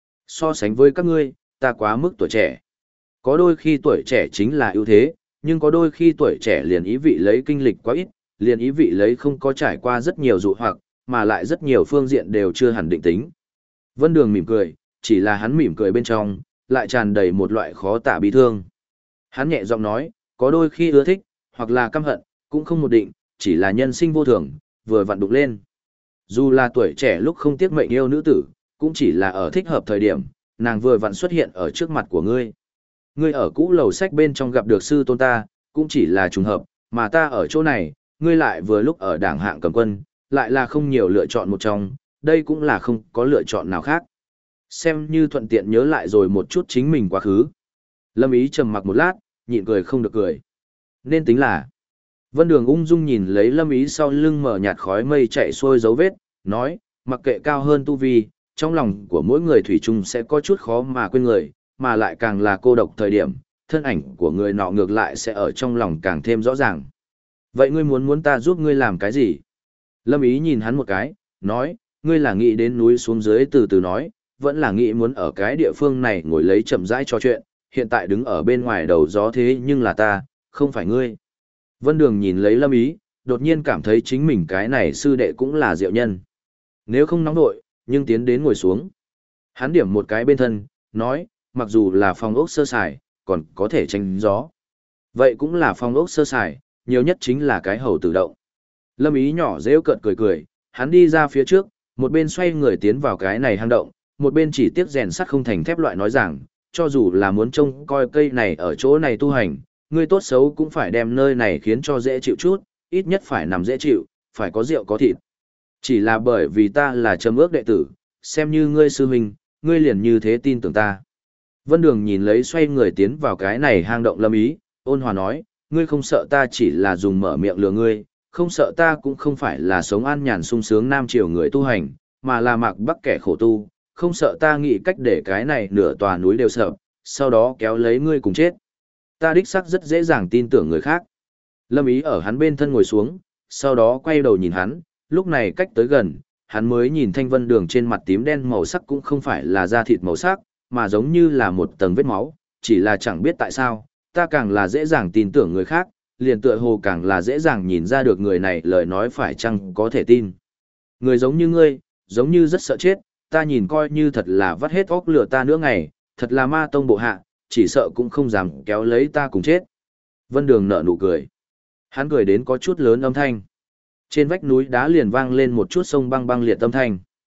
So sánh với các ngươi, ta quá mức tuổi trẻ. Có đôi khi tuổi trẻ chính là ưu thế, nhưng có đôi khi tuổi trẻ liền ý vị lấy kinh lịch quá ít, liền ý vị lấy không có trải qua rất nhiều dụ hoặc, mà lại rất nhiều phương diện đều chưa hẳn định tính. Vân Đường mỉm cười, chỉ là hắn mỉm cười bên trong, lại tràn đầy một loại khó tả bi thương. Hắn nhẹ giọng nói, có đôi khi ưa thích, hoặc là căm hận, cũng không một định, chỉ là nhân sinh vô thường, vừa vặn đụng lên. Dù là tuổi trẻ lúc không tiếc mệnh yêu nữ tử, cũng chỉ là ở thích hợp thời điểm, nàng vừa vặn xuất hiện ở trước mặt của ngươi. Ngươi ở cũ lầu sách bên trong gặp được sư tôn ta, cũng chỉ là trùng hợp, mà ta ở chỗ này, ngươi lại vừa lúc ở đảng hạng cầm quân, lại là không nhiều lựa chọn một trong, đây cũng là không có lựa chọn nào khác. Xem như thuận tiện nhớ lại rồi một chút chính mình quá khứ. Lâm Ý trầm mặc một lát, nhịn cười không được cười. Nên tính là. Vân Đường ung dung nhìn lấy Lâm Ý sau lưng mở nhạt khói mây chạy xuôi dấu vết, nói, mặc kệ cao hơn tu vi, trong lòng của mỗi người thủy chung sẽ có chút khó mà quên người, mà lại càng là cô độc thời điểm, thân ảnh của người nọ ngược lại sẽ ở trong lòng càng thêm rõ ràng. Vậy ngươi muốn ta giúp ngươi làm cái gì? Lâm Ý nhìn hắn một cái, nói, ngươi là nghĩ đến núi xuống dưới từ từ nói, vẫn là nghĩ muốn ở cái địa phương này ngồi lấy chậm rãi trò chuyện, hiện tại đứng ở bên ngoài đầu gió thế nhưng là ta, không phải ngươi. Vân Đường nhìn lấy Lâm Ý, đột nhiên cảm thấy chính mình cái này sư đệ cũng là diệu nhân. Nếu không nóng nội, nhưng tiến đến ngồi xuống. Hắn điểm một cái bên thân, nói, mặc dù là phòng ốc sơ sài, còn có thể tránh gió. Vậy cũng là phòng ốc sơ sài, nhiều nhất chính là cái hầu tự động. Lâm Ý nhỏ rêu cợt cười cười, hắn đi ra phía trước, một bên xoay người tiến vào cái này hang động, một bên chỉ tiếc rèn sắt không thành thép loại nói rằng, cho dù là muốn trông coi cây này ở chỗ này tu hành, ngươi tốt xấu cũng phải đem nơi này khiến cho dễ chịu chút, ít nhất phải nằm dễ chịu, phải có rượu có thịt. Chỉ là bởi vì ta là trầm ước đệ tử, xem như ngươi sư huynh, ngươi liền như thế tin tưởng ta. Vân Đường nhìn lấy xoay người tiến vào cái này hang động Lâm Ý, ôn hòa nói, ngươi không sợ ta chỉ là dùng mở miệng lừa ngươi, không sợ ta cũng không phải là sống an nhàn sung sướng nam triều người tu hành, mà là mạc bắc kẻ khổ tu, không sợ ta nghĩ cách để cái này nửa tòa núi đều sợ, sau đó kéo lấy ngươi cùng chết. Ta đích xác rất dễ dàng tin tưởng người khác. Lâm Ý ở hắn bên thân ngồi xuống, sau đó quay đầu nhìn hắn, lúc này cách tới gần, hắn mới nhìn Thanh Vân Đường trên mặt tím đen màu sắc cũng không phải là da thịt màu sắc, mà giống như là một tầng vết máu, chỉ là chẳng biết tại sao, ta càng là dễ dàng tin tưởng người khác, liền tựa hồ càng là dễ dàng nhìn ra được người này lời nói phải chăng có thể tin. Người giống như ngươi, giống như rất sợ chết, ta nhìn coi như thật là vắt hết óc lửa ta nữa ngày, thật là ma tông bộ hạ, chỉ sợ cũng không dám kéo lấy ta cùng chết. Vân Đường nở nụ cười. Hắn cười đến có chút lớn âm thanh. Trên vách núi đá liền vang lên một chút sông băng băng liệt âm thanh.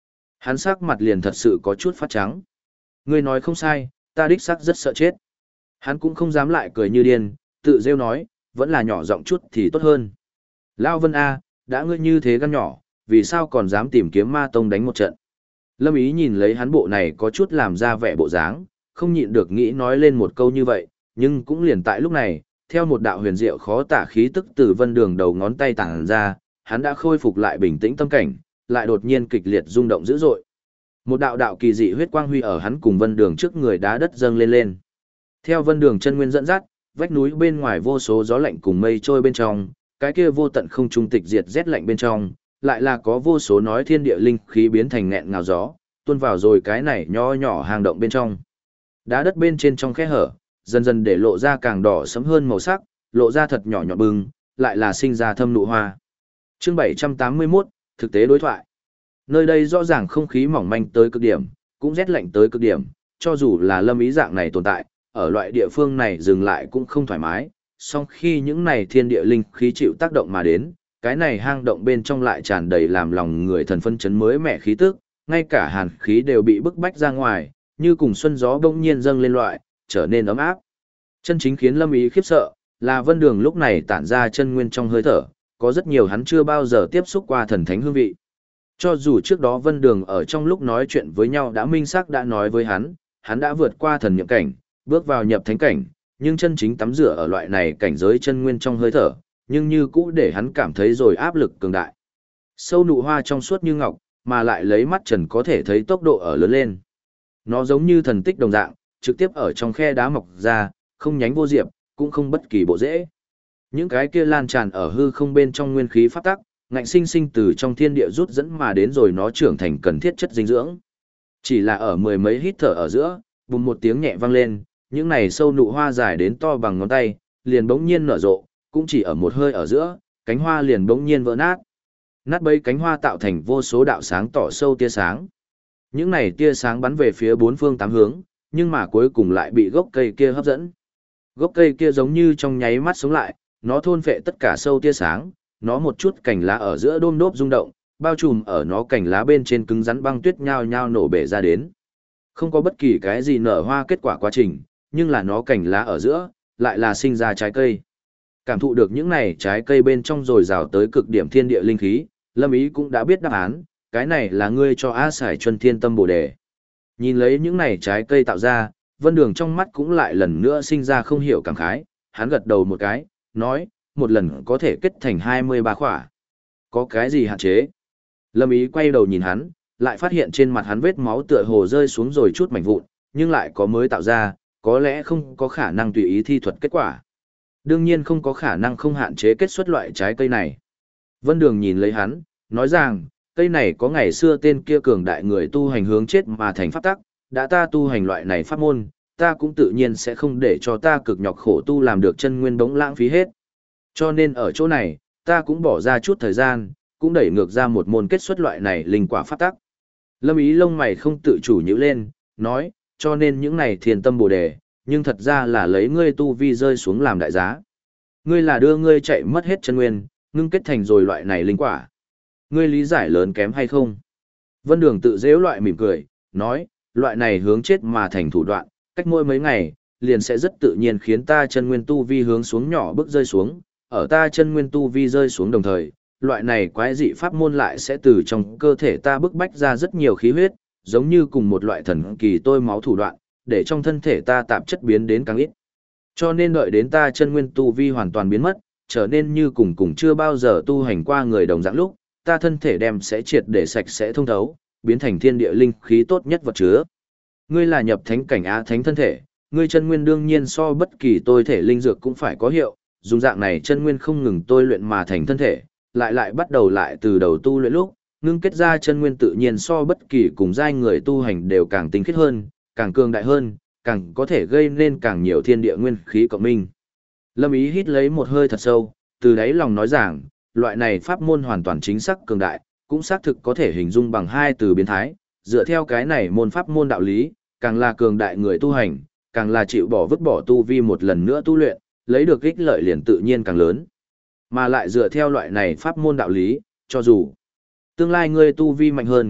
Hắn sắc mặt liền thật sự có chút phát trắng. Ngươi nói không sai, ta đích xác rất sợ chết. Hắn cũng không dám lại cười như điên, tự rêu nói, vẫn là nhỏ giọng chút thì tốt hơn. Lao Vân A, đã ngươi như thế gan nhỏ, vì sao còn dám tìm kiếm ma tông đánh một trận. Lâm Ý nhìn lấy hắn bộ này có chút làm ra vẻ bộ dáng, không nhịn được nghĩ nói lên một câu như vậy, nhưng cũng liền tại lúc này, theo một đạo huyền diệu khó tả khí tức từ Vân Đường đầu ngón tay tản ra, hắn đã khôi phục lại bình tĩnh tâm cảnh, lại đột nhiên kịch liệt rung động dữ dội. Một đạo đạo kỳ dị huyết quang huy ở hắn cùng Vân Đường trước người đá đất dâng lên lên. Theo Vân Đường chân nguyên dẫn dắt, vách núi bên ngoài vô số gió lạnh cùng mây trôi bên trong, cái kia vô tận không trung tịch diệt rét lạnh bên trong, lại là có vô số nói thiên địa linh khí biến thành nghẹn ngào gió, tuôn vào rồi cái này nho nhỏ hang động bên trong. Đá đất bên trên trong khe hở, dần dần để lộ ra càng đỏ sẫm hơn màu sắc, lộ ra thật nhỏ nhọn bừng, lại là sinh ra thâm nụ hoa. Chương 781, thực tế đối thoại. Nơi đây rõ ràng không khí mỏng manh tới cực điểm, cũng rét lạnh tới cực điểm, cho dù là Lâm Ý dạng này tồn tại, ở loại địa phương này dừng lại cũng không thoải mái, song khi những này thiên địa linh khí chịu tác động mà đến, cái này hang động bên trong lại tràn đầy làm lòng người thần phân chấn mới mẻ khí tức, ngay cả hàn khí đều bị bức bách ra ngoài, như cùng xuân gió bỗng nhiên dâng lên loại, trở nên ấm áp. Chân chính khiến Lâm Ý khiếp sợ, là Vân Đường lúc này tản ra chân nguyên trong hơi thở, có rất nhiều hắn chưa bao giờ tiếp xúc qua thần thánh hương vị. Cho dù trước đó Vân Đường ở trong lúc nói chuyện với nhau đã minh xác đã nói với hắn đã vượt qua thần nhậm cảnh, bước vào nhập thánh cảnh, nhưng chân chính tắm rửa ở loại này cảnh giới chân nguyên trong hơi thở, nhưng như cũ để hắn cảm thấy rồi áp lực cường đại. Sâu nụ hoa trong suốt như ngọc, mà lại lấy mắt trần có thể thấy tốc độ ở lớn lên. Nó giống như thần tích đồng dạng, trực tiếp ở trong khe đá mọc ra, không nhánh vô diệp, cũng không bất kỳ bộ rễ. Những cái kia lan tràn ở hư không bên trong nguyên khí pháp tắc, ngạnh sinh sinh từ trong thiên địa rút dẫn mà đến rồi nó trưởng thành cần thiết chất dinh dưỡng. Chỉ là ở mười mấy hít thở ở giữa, bùm một tiếng nhẹ vang lên, những này sâu nụ hoa dài đến to bằng ngón tay, liền bỗng nhiên nở rộ, cũng chỉ ở một hơi ở giữa, cánh hoa liền bỗng nhiên vỡ nát. Nát bấy cánh hoa tạo thành vô số đạo sáng tỏ sâu tia sáng. Những này tia sáng bắn về phía bốn phương tám hướng, nhưng mà cuối cùng lại bị gốc cây kia hấp dẫn. Gốc cây kia giống như trong nháy mắt sống lại, nó thôn phệ tất cả sâu tia sáng, nó một chút cành lá ở giữa đôm đốp rung động, bao trùm ở nó cành lá bên trên cứng rắn băng tuyết nhao nhao nổ bể ra đến. Không có bất kỳ cái gì nở hoa kết quả quá trình, nhưng là nó cành lá ở giữa, lại là sinh ra trái cây. Cảm thụ được những này trái cây bên trong rồi rào tới cực điểm thiên địa linh khí, Lâm Ý cũng đã biết đáp án, cái này là ngươi cho A Sải Chuân Thiên Tâm Bồ Đề. Nhìn lấy những này trái cây tạo ra, Vân Đường trong mắt cũng lại lần nữa sinh ra không hiểu cảm khái, hắn gật đầu một cái, nói, một lần có thể kết thành 23 khỏa. Có cái gì hạn chế? Lâm Ý quay đầu nhìn hắn, lại phát hiện trên mặt hắn vết máu tựa hồ rơi xuống rồi chút mảnh vụn, nhưng lại có mới tạo ra, có lẽ không có khả năng tùy ý thi thuật kết quả. Đương nhiên không có khả năng không hạn chế kết xuất loại trái cây này. Vân Đường nhìn lấy hắn, nói rằng, cây này có ngày xưa tên kia cường đại người tu hành hướng chết mà thành pháp tắc, đã ta tu hành loại này pháp môn, ta cũng tự nhiên sẽ không để cho ta cực nhọc khổ tu làm được chân nguyên bỗng lãng phí hết. Cho nên ở chỗ này, ta cũng bỏ ra chút thời gian, cũng đẩy ngược ra một môn kết xuất loại này linh quả pháp tắc. Lâm Ý lông mày không tự chủ nhíu lên, nói, cho nên những này thiền tâm bồ đề, nhưng thật ra là lấy ngươi tu vi rơi xuống làm đại giá. Ngươi là đưa ngươi chạy mất hết chân nguyên, ngưng kết thành rồi loại này linh quả. Ngươi lý giải lớn kém hay không? Vân Đường tự dễu loại mỉm cười, nói, loại này hướng chết mà thành thủ đoạn, cách mỗi mấy ngày, liền sẽ rất tự nhiên khiến ta chân nguyên tu vi hướng xuống nhỏ bước rơi xuống, ở ta chân nguyên tu vi rơi xuống đồng thời, loại này quái dị pháp môn lại sẽ từ trong cơ thể ta bức bách ra rất nhiều khí huyết, giống như cùng một loại thần kỳ tôi máu thủ đoạn, để trong thân thể ta tạp chất biến đến càng ít. Cho nên đợi đến ta chân nguyên tu vi hoàn toàn biến mất, trở nên như cùng chưa bao giờ tu hành qua người đồng dạng lúc, ta thân thể đem sẽ triệt để sạch sẽ thông thấu, biến thành thiên địa linh khí tốt nhất vật chứa. Ngươi là nhập thánh cảnh á thánh thân thể, ngươi chân nguyên đương nhiên so bất kỳ tôi thể linh dược cũng phải có hiệu, dùng dạng này chân nguyên không ngừng tôi luyện mà thành thân thể, lại bắt đầu lại từ đầu tu luyện lúc, ngưng kết ra chân nguyên tự nhiên so bất kỳ cùng giai người tu hành đều càng tinh khiết hơn, càng cường đại hơn, càng có thể gây nên càng nhiều thiên địa nguyên khí cộng minh. Lâm Ý hít lấy một hơi thật sâu, từ đáy lòng nói rằng, loại này pháp môn hoàn toàn chính xác cường đại, cũng xác thực có thể hình dung bằng hai từ biến thái, dựa theo cái này môn pháp môn đạo lý, càng là cường đại người tu hành, càng là chịu bỏ vứt bỏ tu vi một lần nữa tu luyện, lấy được ích lợi liền tự nhiên càng lớn. Mà lại dựa theo loại này pháp môn đạo lý, cho dù tương lai ngươi tu vi mạnh hơn,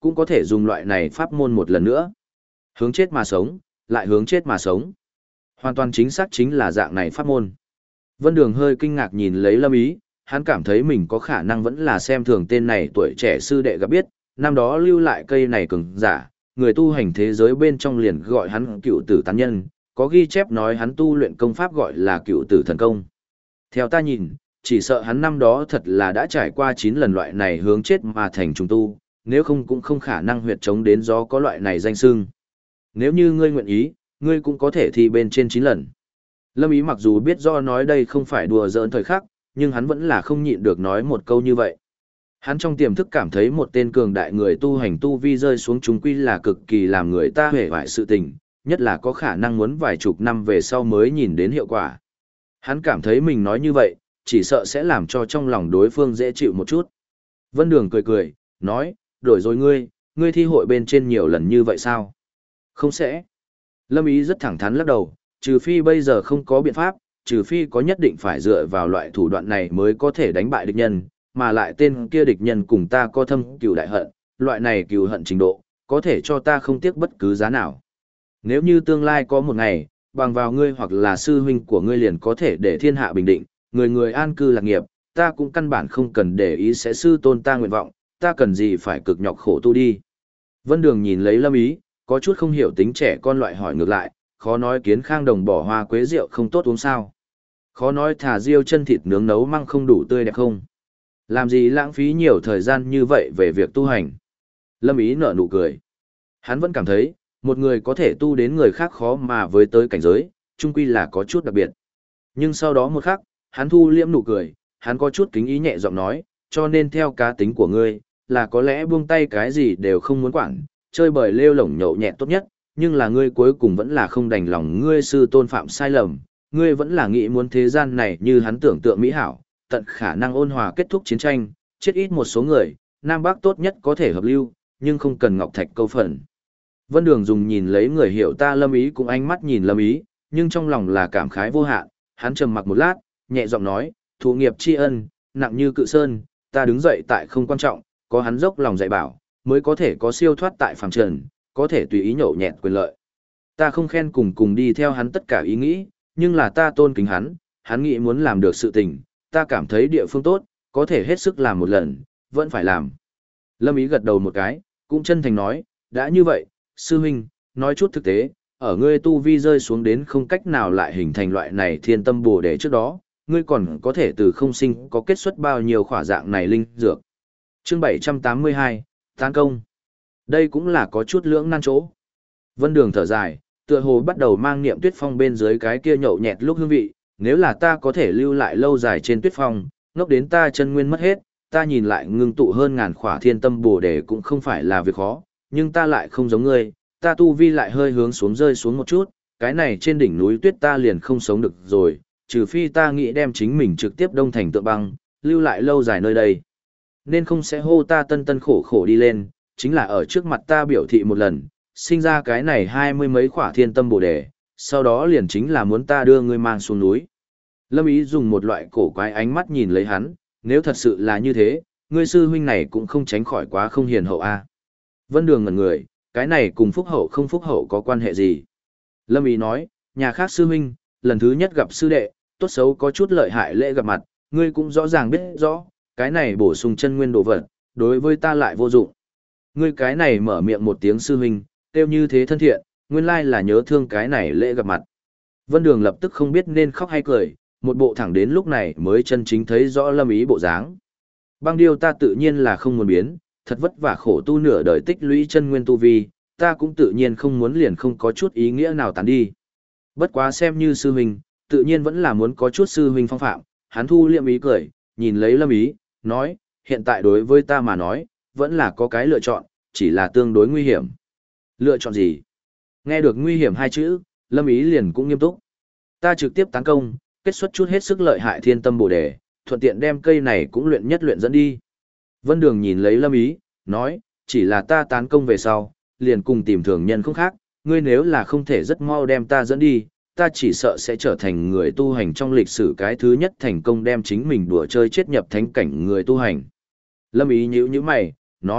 cũng có thể dùng loại này pháp môn một lần nữa. Hướng chết mà sống, lại hướng chết mà sống. Hoàn toàn chính xác chính là dạng này pháp môn. Vân Đường hơi kinh ngạc nhìn lấy Lâm Ý, hắn cảm thấy mình có khả năng vẫn là xem thường tên này tuổi trẻ sư đệ gặp biết, năm đó lưu lại cây này cường giả, người tu hành thế giới bên trong liền gọi hắn cựu tử tán nhân, có ghi chép nói hắn tu luyện công pháp gọi là cựu tử thần công. Theo ta nhìn, chỉ sợ hắn năm đó thật là đã trải qua 9 lần loại này hướng chết mà thành trùng tu, nếu không cũng không khả năng huyệt chống đến do có loại này danh xưng. Nếu như ngươi nguyện ý, ngươi cũng có thể thi bên trên 9 lần. Lâm Ý mặc dù biết do nói đây không phải đùa giỡn thời khắc, nhưng hắn vẫn là không nhịn được nói một câu như vậy. Hắn trong tiềm thức cảm thấy một tên cường đại người tu hành tu vi rơi xuống chúng quy là cực kỳ làm người ta hề vải sự tình, nhất là có khả năng muốn vài chục năm về sau mới nhìn đến hiệu quả. Hắn cảm thấy mình nói như vậy, chỉ sợ sẽ làm cho trong lòng đối phương dễ chịu một chút. Vân Đường cười cười, nói, đổi rồi ngươi thi hội bên trên nhiều lần như vậy sao? Không sẽ. Lâm Ý rất thẳng thắn lắc đầu, trừ phi bây giờ không có biện pháp, trừ phi có nhất định phải dựa vào loại thủ đoạn này mới có thể đánh bại địch nhân, mà lại tên kia địch nhân cùng ta có thâm cừu đại hận, loại này cừu hận trình độ, có thể cho ta không tiếc bất cứ giá nào. Nếu như tương lai có một ngày, bằng vào ngươi hoặc là sư huynh của ngươi liền có thể để thiên hạ bình định, người người an cư lạc nghiệp, ta cũng căn bản không cần để ý sẽ sư tôn ta nguyện vọng, ta cần gì phải cực nhọc khổ tu đi. Vân Đường nhìn lấy Lâm Ý, có chút không hiểu tính trẻ con loại hỏi ngược lại, khó nói Kiến Khang Đồng bỏ hoa quế rượu không tốt uống sao. Khó nói thả riêu chân thịt nướng nấu măng không đủ tươi đẹp không. Làm gì lãng phí nhiều thời gian như vậy về việc tu hành. Lâm Ý nở nụ cười. Hắn vẫn cảm thấy, một người có thể tu đến người khác khó mà với tới cảnh giới, chung quy là có chút đặc biệt. Nhưng sau đó một khắc, hắn thu liễm nụ cười, hắn có chút kính ý nhẹ giọng nói, cho nên theo cá tính của ngươi, là có lẽ buông tay cái gì đều không muốn quản, chơi bời lêu lổng nhậu nhẹt tốt nhất, nhưng là ngươi cuối cùng vẫn là không đành lòng ngươi sư tôn phạm sai lầm, ngươi vẫn là nghĩ muốn thế gian này như hắn tưởng tượng mỹ hảo, tận khả năng ôn hòa kết thúc chiến tranh, chết ít một số người, Nam Bắc tốt nhất có thể hợp lưu, nhưng không cần ngọc thạch câu phần. Vân Đường dùng nhìn lấy người hiểu ta Lâm Ý cũng ánh mắt nhìn Lâm Ý, nhưng trong lòng là cảm khái vô hạn, hắn trầm mặc một lát, nhẹ giọng nói, thụ nghiệp tri ân, nặng như cự sơn, ta đứng dậy tại không quan trọng, có hắn dốc lòng dạy bảo, mới có thể có siêu thoát tại phàm trần, có thể tùy ý nhậu nhẹt quyền lợi. Ta không khen cùng đi theo hắn tất cả ý nghĩ, nhưng là ta tôn kính hắn nghĩ muốn làm được sự tình, ta cảm thấy địa phương tốt, có thể hết sức làm một lần, vẫn phải làm. Lâm Ý gật đầu một cái, cũng chân thành nói, đã như vậy, sư huynh, nói chút thực tế, ở ngươi tu vi rơi xuống đến không cách nào lại hình thành loại này thiên tâm bồ đề trước đó, ngươi còn có thể từ không sinh có kết xuất bao nhiêu khỏa dạng này linh dược. Chương 782, Tán công. Đây cũng là có chút lưỡng nan chỗ. Vân Đường thở dài, tựa hồ bắt đầu mang niệm tuyết phong bên dưới cái kia nhậu nhẹt lúc hương vị, nếu là ta có thể lưu lại lâu dài trên tuyết phong, ngốc đến ta chân nguyên mất hết, ta nhìn lại ngưng tụ hơn ngàn khỏa thiên tâm bồ đề cũng không phải là việc khó, nhưng ta lại không giống ngươi, ta tu vi lại hơi hướng xuống rơi xuống một chút, cái này trên đỉnh núi tuyết ta liền không sống được rồi, trừ phi ta nghĩ đem chính mình trực tiếp đông thành tượng băng, lưu lại lâu dài nơi đây. Nên không sẽ hô ta tân tân khổ khổ đi lên, chính là ở trước mặt ta biểu thị một lần, sinh ra cái này 20 mấy khỏa thiên tâm bồ đề, sau đó liền chính là muốn ta đưa ngươi mang xuống núi. Lâm Ý dùng một loại cổ quái ánh mắt nhìn lấy hắn, nếu thật sự là như thế, ngươi sư huynh này cũng không tránh khỏi quá không hiền hậu a. Vân Đường ngẩn người, cái này cùng phúc hậu không phúc hậu có quan hệ gì? Lâm Ý nói, nhà khác sư huynh, lần thứ nhất gặp sư đệ, tốt xấu có chút lợi hại lễ gặp mặt, ngươi cũng rõ ràng biết rõ, cái này bổ sung chân nguyên đồ vật, đối với ta lại vô dụng. Ngươi cái này mở miệng một tiếng sư huynh, kêu như thế thân thiện, nguyên lai là nhớ thương cái này lễ gặp mặt. Vân Đường lập tức không biết nên khóc hay cười, một bộ thẳng đến lúc này mới chân chính thấy rõ Lâm Ý bộ dáng. Băng điêu ta tự nhiên là không muốn biến, thật vất vả khổ tu nửa đời tích lũy chân nguyên tu vi, ta cũng tự nhiên không muốn liền không có chút ý nghĩa nào tán đi. Bất quá xem như sư huynh, tự nhiên vẫn là muốn có chút sư huynh phong phạm, hắn thu liệm ý cười, nhìn lấy Lâm Ý, nói, hiện tại đối với ta mà nói, vẫn là có cái lựa chọn, chỉ là tương đối nguy hiểm. Lựa chọn gì? Nghe được nguy hiểm hai chữ, Lâm Ý liền cũng nghiêm túc. Ta trực tiếp tấn công, kết xuất chút hết sức lợi hại thiên tâm bồ đề, thuận tiện đem cây này cũng luyện nhất luyện dẫn đi. Vân Đường nhìn lấy Lâm Ý, nói, chỉ là ta tán công về sau, liền cùng tìm thường nhân không khác, ngươi nếu là không thể rất mau đem ta dẫn đi, ta chỉ sợ sẽ trở thành người tu hành trong lịch sử cái thứ nhất thành công đem chính mình đùa chơi chết nhập thánh cảnh người tu hành. Lâm Ý nhíu nhíu mày, nói,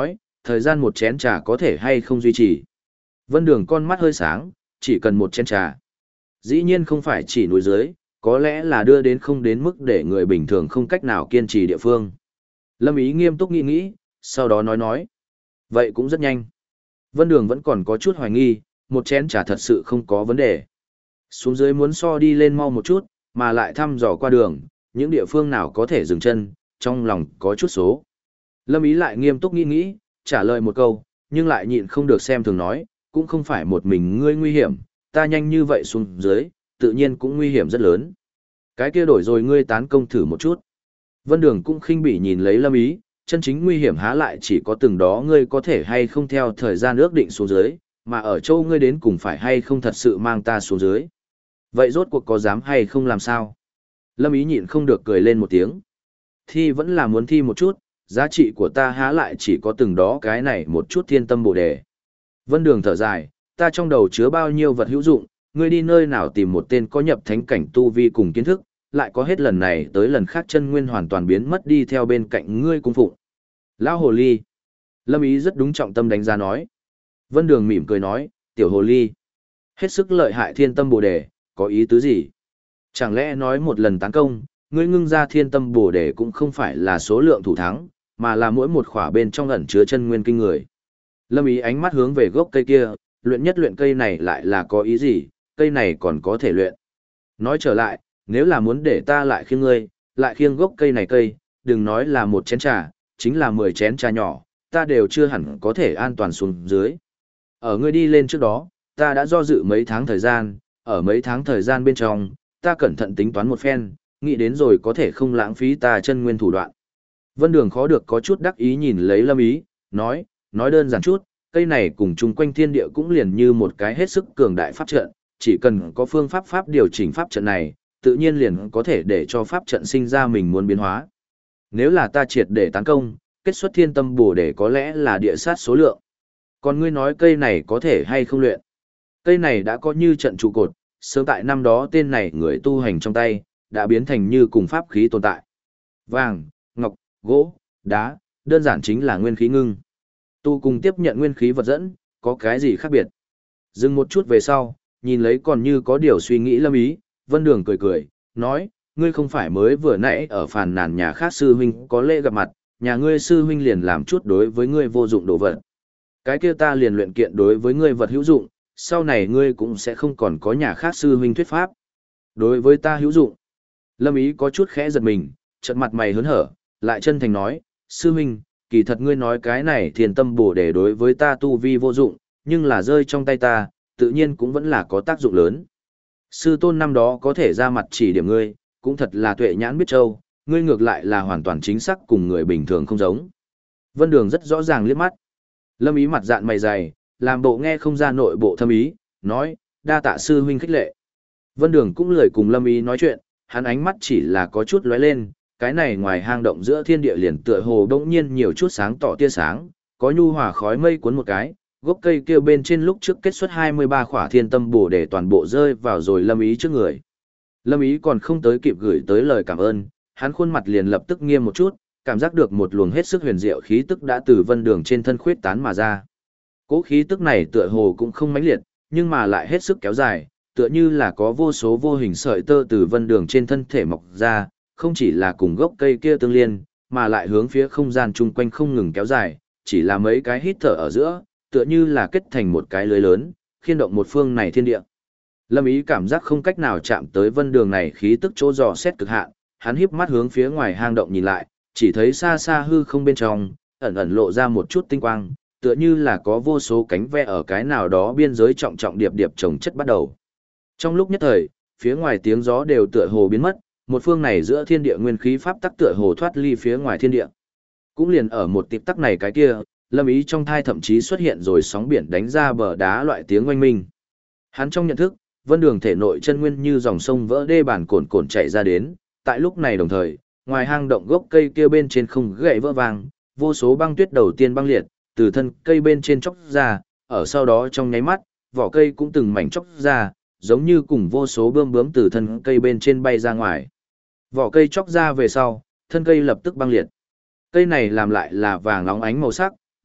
Thời gian một chén trà có thể hay không duy trì. Vân Đường con mắt hơi sáng, chỉ cần một chén trà. Dĩ nhiên không phải chỉ núi dưới, có lẽ là đưa đến không đến mức để người bình thường không cách nào kiên trì địa phương. Lâm Ý nghiêm túc nghĩ nghĩ, sau đó nói. Vậy cũng rất nhanh. Vân Đường vẫn còn có chút hoài nghi, một chén trà thật sự không có vấn đề. Xuống dưới muốn so đi lên mau một chút, mà lại thăm dò qua đường, những địa phương nào có thể dừng chân, trong lòng có chút số. Lâm Ý lại nghiêm túc nghĩ nghĩ, trả lời một câu, nhưng lại nhịn không được xem thường nói, cũng không phải một mình ngươi nguy hiểm, ta nhanh như vậy xuống dưới, tự nhiên cũng nguy hiểm rất lớn. Cái kia đổi rồi ngươi tán công thử một chút. Vân Đường cũng khinh bỉ nhìn lấy Lâm Ý, chân chính nguy hiểm há lại chỉ có từng đó ngươi có thể hay không theo thời gian ước định xuống dưới, mà ở châu ngươi đến cùng phải hay không thật sự mang ta xuống dưới. Vậy rốt cuộc có dám hay không làm sao? Lâm Ý nhịn không được cười lên một tiếng. Thi vẫn là muốn thi một chút, giá trị của ta há lại chỉ có từng đó cái này một chút thiên tâm bồ đề. Vân Đường thở dài, ta trong đầu chứa bao nhiêu vật hữu dụng, ngươi đi nơi nào tìm một tên có nhập thánh cảnh tu vi cùng kiến thức, lại có hết lần này tới lần khác chân nguyên hoàn toàn biến mất đi theo bên cạnh ngươi cung phụng. Lão hồ ly. Lâm Ý rất đúng trọng tâm đánh giá nói. Vân Đường mỉm cười nói, tiểu hồ ly. Hết sức lợi hại thiên tâm bồ đề, có ý tứ gì? Chẳng lẽ nói một lần tấn công, ngươi ngưng ra thiên tâm bồ đề cũng không phải là số lượng thủ thắng, mà là mỗi một khỏa bên trong ẩn chứa chân nguyên kinh người. Lâm Ý ánh mắt hướng về gốc cây kia, luyện nhất luyện cây này lại là có ý gì, cây này còn có thể luyện. Nói trở lại, nếu là muốn để ta lại khiêng ngươi, lại khiêng gốc cây này cây, đừng nói là một chén trà, chính là 10 chén trà nhỏ, ta đều chưa hẳn có thể an toàn xuống dưới. Ở ngươi đi lên trước đó, ta đã do dự mấy tháng thời gian, ở mấy tháng thời gian bên trong, ta cẩn thận tính toán một phen, nghĩ đến rồi có thể không lãng phí ta chân nguyên thủ đoạn. Vân Đường khó được có chút đắc ý nhìn lấy Lâm Ý, nói đơn giản chút, cây này cùng chung quanh thiên địa cũng liền như một cái hết sức cường đại pháp trận, chỉ cần có phương pháp điều chỉnh pháp trận này, tự nhiên liền có thể để cho pháp trận sinh ra mình muốn biến hóa. Nếu là ta triệt để tấn công, kết xuất thiên tâm bổ để có lẽ là địa sát số lượng. Còn ngươi nói cây này có thể hay không luyện? Cây này đã có như trận trụ cột, sớm tại năm đó tên này người tu hành trong tay, đã biến thành như cùng pháp khí tồn tại. Vàng, ngọc, gỗ, đá, đơn giản chính là nguyên khí ngưng. Tu cùng tiếp nhận nguyên khí vật dẫn, có cái gì khác biệt? Dừng một chút về sau, nhìn lấy còn như có điều suy nghĩ Lâm Ý, Vân Đường cười, nói, ngươi không phải mới vừa nãy ở phàn nàn nhà khác sư huynh có lễ gặp mặt, nhà ngươi sư huynh liền làm chút đối với ngươi vô dụng đồ vật. Cái kia ta liền luyện kiện đối với ngươi vật hữu dụng, sau này ngươi cũng sẽ không còn có nhà khác sư huynh thuyết pháp. Đối với ta hữu dụng. Lâm Ý có chút khẽ giật mình, chợt mặt mày hớn hở, lại chân thành nói, sư huynh, kỳ thật ngươi nói cái này thiền tâm bổ để đối với ta tu vi vô dụng, nhưng là rơi trong tay ta, tự nhiên cũng vẫn là có tác dụng lớn. Sư tôn năm đó có thể ra mặt chỉ điểm ngươi, cũng thật là tuệ nhãn biết châu, ngươi ngược lại là hoàn toàn chính xác cùng người bình thường không giống. Vân Đường rất rõ ràng liếc mắt. Lâm Ý mặt dạn mày dày, làm bộ nghe không ra nội bộ thâm ý, nói, đa tạ sư huynh khích lệ. Vân Đường cũng lười cùng Lâm Ý nói chuyện, hắn ánh mắt chỉ là có chút lóe lên, cái này ngoài hang động giữa thiên địa liền tựa hồ đống nhiên nhiều chút sáng tỏ tia sáng, có nhu hòa khói mây cuốn một cái, gốc cây kia bên trên lúc trước kết xuất 23 khỏa thiên tâm bổ để toàn bộ rơi vào rồi Lâm Ý trước người. Lâm Ý còn không tới kịp gửi tới lời cảm ơn, hắn khuôn mặt liền lập tức nghiêm một chút, cảm giác được một luồng hết sức huyền diệu khí tức đã từ Vân Đường trên thân khuyết tán mà ra. Cỗ khí tức này tựa hồ cũng không mãnh liệt, nhưng mà lại hết sức kéo dài, tựa như là có vô số vô hình sợi tơ từ Vân Đường trên thân thể mọc ra, không chỉ là cùng gốc cây kia tương liên, mà lại hướng phía không gian chung quanh không ngừng kéo dài, chỉ là mấy cái hít thở ở giữa, tựa như là kết thành một cái lưới lớn, khiên động một phương này thiên địa. Lâm Ý cảm giác không cách nào chạm tới Vân Đường này khí tức chỗ dò xét cực hạn, hắn híp mắt hướng phía ngoài hang động nhìn lại, chỉ thấy xa xa hư không bên trong, ẩn ẩn lộ ra một chút tinh quang, tựa như là có vô số cánh ve ở cái nào đó biên giới trọng trọng điệp điệp chồng chất bắt đầu. Trong lúc nhất thời, phía ngoài tiếng gió đều tựa hồ biến mất, một phương này giữa thiên địa nguyên khí pháp tắc tựa hồ thoát ly phía ngoài thiên địa. Cũng liền ở một tịp tắc này cái kia, Lâm Ý trong thai thậm chí xuất hiện rồi sóng biển đánh ra bờ đá loại tiếng oanh minh. Hắn trong nhận thức, Vân Đường thể nội chân nguyên như dòng sông vỡ đê bản cồn cồn chạy ra đến, tại lúc này đồng thời, ngoài hang động gốc cây kia bên trên không gãy vỡ vang, vô số băng tuyết đầu tiên băng liệt, từ thân cây bên trên chóc ra, ở sau đó trong nháy mắt, vỏ cây cũng từng mảnh chóc ra, giống như cùng vô số bươm bướm từ thân cây bên trên bay ra ngoài. Vỏ cây chóc ra về sau, thân cây lập tức băng liệt. Cây này làm lại là vàng óng ánh màu sắc,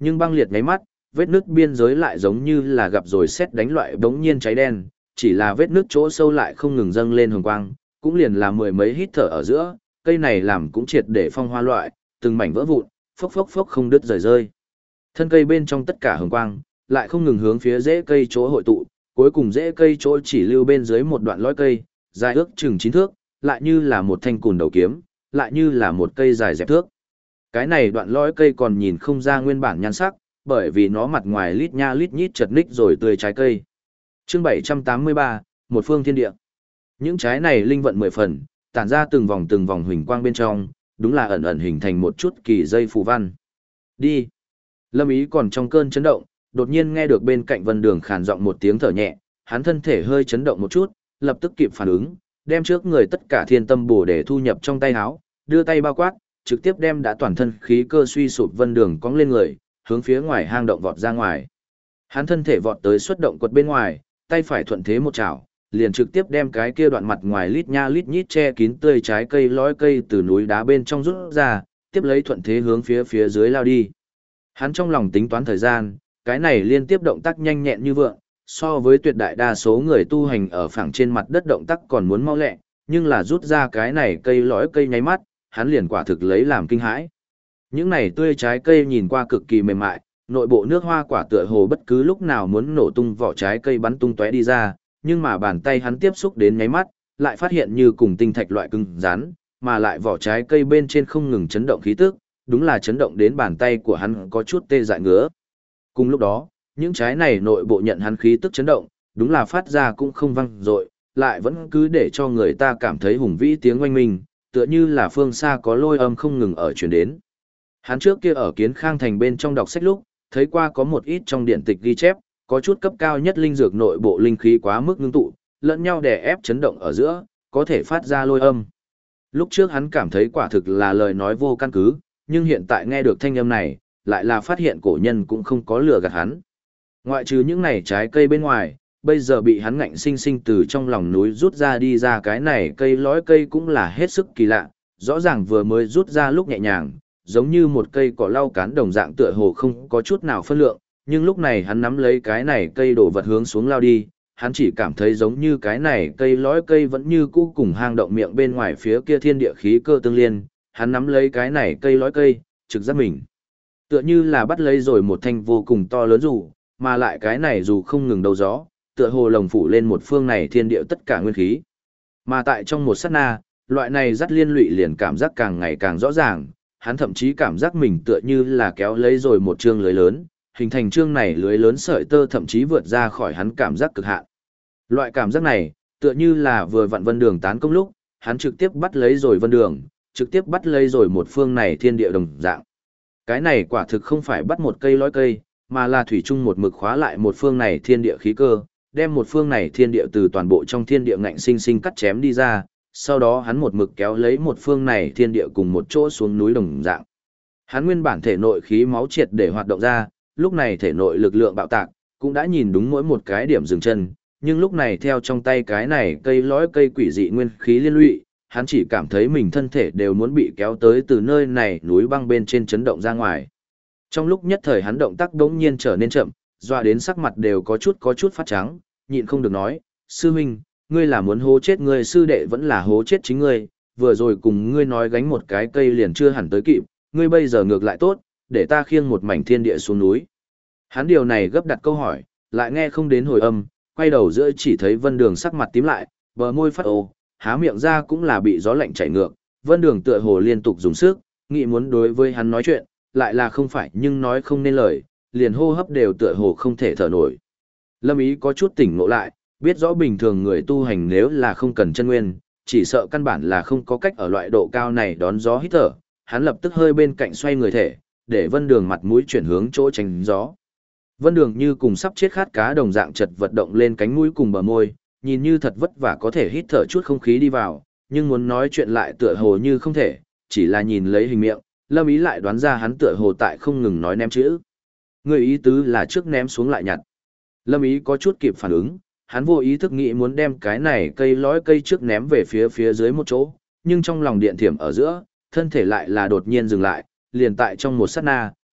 Nhưng băng liệt ngáy mắt, vết nứt biên giới lại giống như là gặp rồi sét đánh loại bỗng nhiên cháy đen, chỉ là vết nứt chỗ sâu lại không ngừng dâng lên hồng quang, cũng liền là mười mấy hít thở ở giữa, cây này làm cũng triệt để phong hoa loại, từng mảnh vỡ vụn, phốc phốc phốc không đứt rời rơi. Thân cây bên trong tất cả hồng quang, lại không ngừng hướng phía rễ cây chỗ hội tụ, cuối cùng rễ cây chỗ chỉ lưu bên dưới một đoạn lõi cây, dài ước chừng 9 thước, lại như là một thanh cùn đầu kiếm, lại như là một cây dài dẹp thước. Cái này đoạn lõi cây còn nhìn không ra nguyên bản nhan sắc, bởi vì nó mặt ngoài lít nha lít nhít chật ních rồi tươi trái cây. Chương 783, một phương thiên địa. Những trái này linh vận 10 phần, tản ra từng vòng huỳnh quang bên trong, đúng là ẩn ẩn hình thành một chút kỳ dây phù văn. Đi. Lâm Ý còn trong cơn chấn động, đột nhiên nghe được bên cạnh Vân Đường khàn giọng một tiếng thở nhẹ, hắn thân thể hơi chấn động một chút, lập tức kịp phản ứng, đem trước người tất cả thiên tâm bổ để thu nhập trong tay áo, đưa tay bao quát, trực tiếp đem đã toàn thân khí cơ suy sụp Vân Đường cong lên người, hướng phía ngoài hang động vọt ra ngoài. Hắn thân thể vọt tới xuất động quật bên ngoài, tay phải thuận thế một chảo, liền trực tiếp đem cái kia đoạn mặt ngoài lít nha lít nhít che kín tươi trái cây lõi cây từ núi đá bên trong rút ra, tiếp lấy thuận thế hướng phía dưới lao đi. Hắn trong lòng tính toán thời gian, cái này liên tiếp động tác nhanh nhẹn như vượng, so với tuyệt đại đa số người tu hành ở phẳng trên mặt đất động tác còn muốn mau lẹ, nhưng là rút ra cái này cây lõi cây nháy mắt, hắn liền quả thực lấy làm kinh hãi. Những này tươi trái cây nhìn qua cực kỳ mềm mại, nội bộ nước hoa quả tựa hồ bất cứ lúc nào muốn nổ tung vỏ trái cây bắn tung tóe đi ra, nhưng mà bàn tay hắn tiếp xúc đến nháy mắt, lại phát hiện như cùng tinh thạch loại cứng rắn, mà lại vỏ trái cây bên trên không ngừng chấn động khí tức, đúng là chấn động đến bàn tay của hắn có chút tê dại ngứa. Cùng lúc đó, những trái này nội bộ nhận hắn khí tức chấn động, đúng là phát ra cũng không vang dội, lại vẫn cứ để cho người ta cảm thấy hùng vĩ tiếng oanh minh, tựa như là phương xa có lôi âm không ngừng ở truyền đến. Hắn trước kia ở Kiến Khang thành bên trong đọc sách lúc, thấy qua có một ít trong điện tịch ghi chép, có chút cấp cao nhất linh dược nội bộ linh khí quá mức ngưng tụ, lẫn nhau đè ép chấn động ở giữa, có thể phát ra lôi âm. Lúc trước hắn cảm thấy quả thực là lời nói vô căn cứ, nhưng hiện tại nghe được thanh âm này, lại là phát hiện cổ nhân cũng không có lừa gạt hắn. Ngoại trừ những này trái cây bên ngoài, bây giờ bị hắn ngạnh sinh sinh từ trong lòng núi rút ra đi ra cái này cây lõi cây cũng là hết sức kỳ lạ, rõ ràng vừa mới rút ra lúc nhẹ nhàng, giống như một cây cỏ lau cán đồng dạng tựa hồ không có chút nào phân lượng, nhưng lúc này hắn nắm lấy cái này cây đổ vật hướng xuống lao đi, hắn chỉ cảm thấy giống như cái này cây lõi cây vẫn như cũ cùng hang động miệng bên ngoài phía kia thiên địa khí cơ tương liên, hắn nắm lấy cái này cây lõi cây, trực giác mình. Tựa như là bắt lấy rồi một thanh vô cùng to lớn dù, mà lại cái này dù không ngừng đầu gió, tựa hồ lồng phủ lên một phương này thiên địa tất cả nguyên khí. Mà tại trong một sát na, loại này dắt liên lụy liền cảm giác càng ngày càng rõ ràng, hắn thậm chí cảm giác mình tựa như là kéo lấy rồi một chương lưới lớn, hình thành chương này lưới lớn sợi tơ thậm chí vượt ra khỏi hắn cảm giác cực hạn. Loại cảm giác này, tựa như là vừa vặn Vân Đường tán công lúc, hắn trực tiếp bắt lấy rồi Vân Đường, trực tiếp bắt lấy rồi một phương này thiên địa đồng dạng. Cái này quả thực không phải bắt một cây lõi cây, mà là thủy chung một mực khóa lại một phương này thiên địa khí cơ, đem một phương này thiên địa từ toàn bộ trong thiên địa ngạnh sinh sinh cắt chém đi ra, sau đó hắn một mực kéo lấy một phương này thiên địa cùng một chỗ xuống núi đồng dạng. Hắn nguyên bản thể nội khí máu triệt để hoạt động ra, lúc này thể nội lực lượng bạo tạc, cũng đã nhìn đúng mỗi một cái điểm dừng chân, nhưng lúc này theo trong tay cái này cây lõi cây quỷ dị nguyên khí liên lụy, hắn chỉ cảm thấy mình thân thể đều muốn bị kéo tới từ nơi này núi băng bên trên chấn động ra ngoài. Trong lúc nhất thời hắn động tác đống nhiên trở nên chậm, doa đến sắc mặt đều có chút phát trắng, nhịn không được nói, sư huynh, ngươi là muốn hố chết ngươi sư đệ vẫn là hố chết chính ngươi, vừa rồi cùng ngươi nói gánh một cái cây liền chưa hẳn tới kịp, ngươi bây giờ ngược lại tốt, để ta khiêng một mảnh thiên địa xuống núi. Hắn điều này gấp đặt câu hỏi, lại nghe không đến hồi âm, quay đầu giữa chỉ thấy Vân Đường sắc mặt tím lại, bờ môi phát ồ, há miệng ra cũng là bị gió lạnh chảy ngược, Vân Đường tựa hồ liên tục dùng sức, nghĩ muốn đối với hắn nói chuyện, lại là không phải nhưng nói không nên lời, liền hô hấp đều tựa hồ không thể thở nổi. Lâm Ý có chút tỉnh ngộ lại, biết rõ bình thường người tu hành nếu là không cần chân nguyên, chỉ sợ căn bản là không có cách ở loại độ cao này đón gió hít thở, hắn lập tức hơi bên cạnh xoay người thể, để Vân Đường mặt mũi chuyển hướng chỗ tránh gió. Vân Đường như cùng sắp chết khát cá đồng dạng chật vật động lên cánh mũi cùng bờ môi, nhìn như thật vất vả có thể hít thở chút không khí đi vào, nhưng muốn nói chuyện lại tựa hồ như không thể, chỉ là nhìn lấy hình miệng, Lâm Ý lại đoán ra hắn tựa hồ tại không ngừng nói ném chữ. Người ý tứ là trước ném xuống lại nhặt. Lâm Ý có chút kịp phản ứng, hắn vô ý thức nghĩ muốn đem cái này cây lõi cây trước ném về phía dưới một chỗ, nhưng trong lòng điện thiểm ở giữa, thân thể lại là đột nhiên dừng lại, liền tại trong một sát na,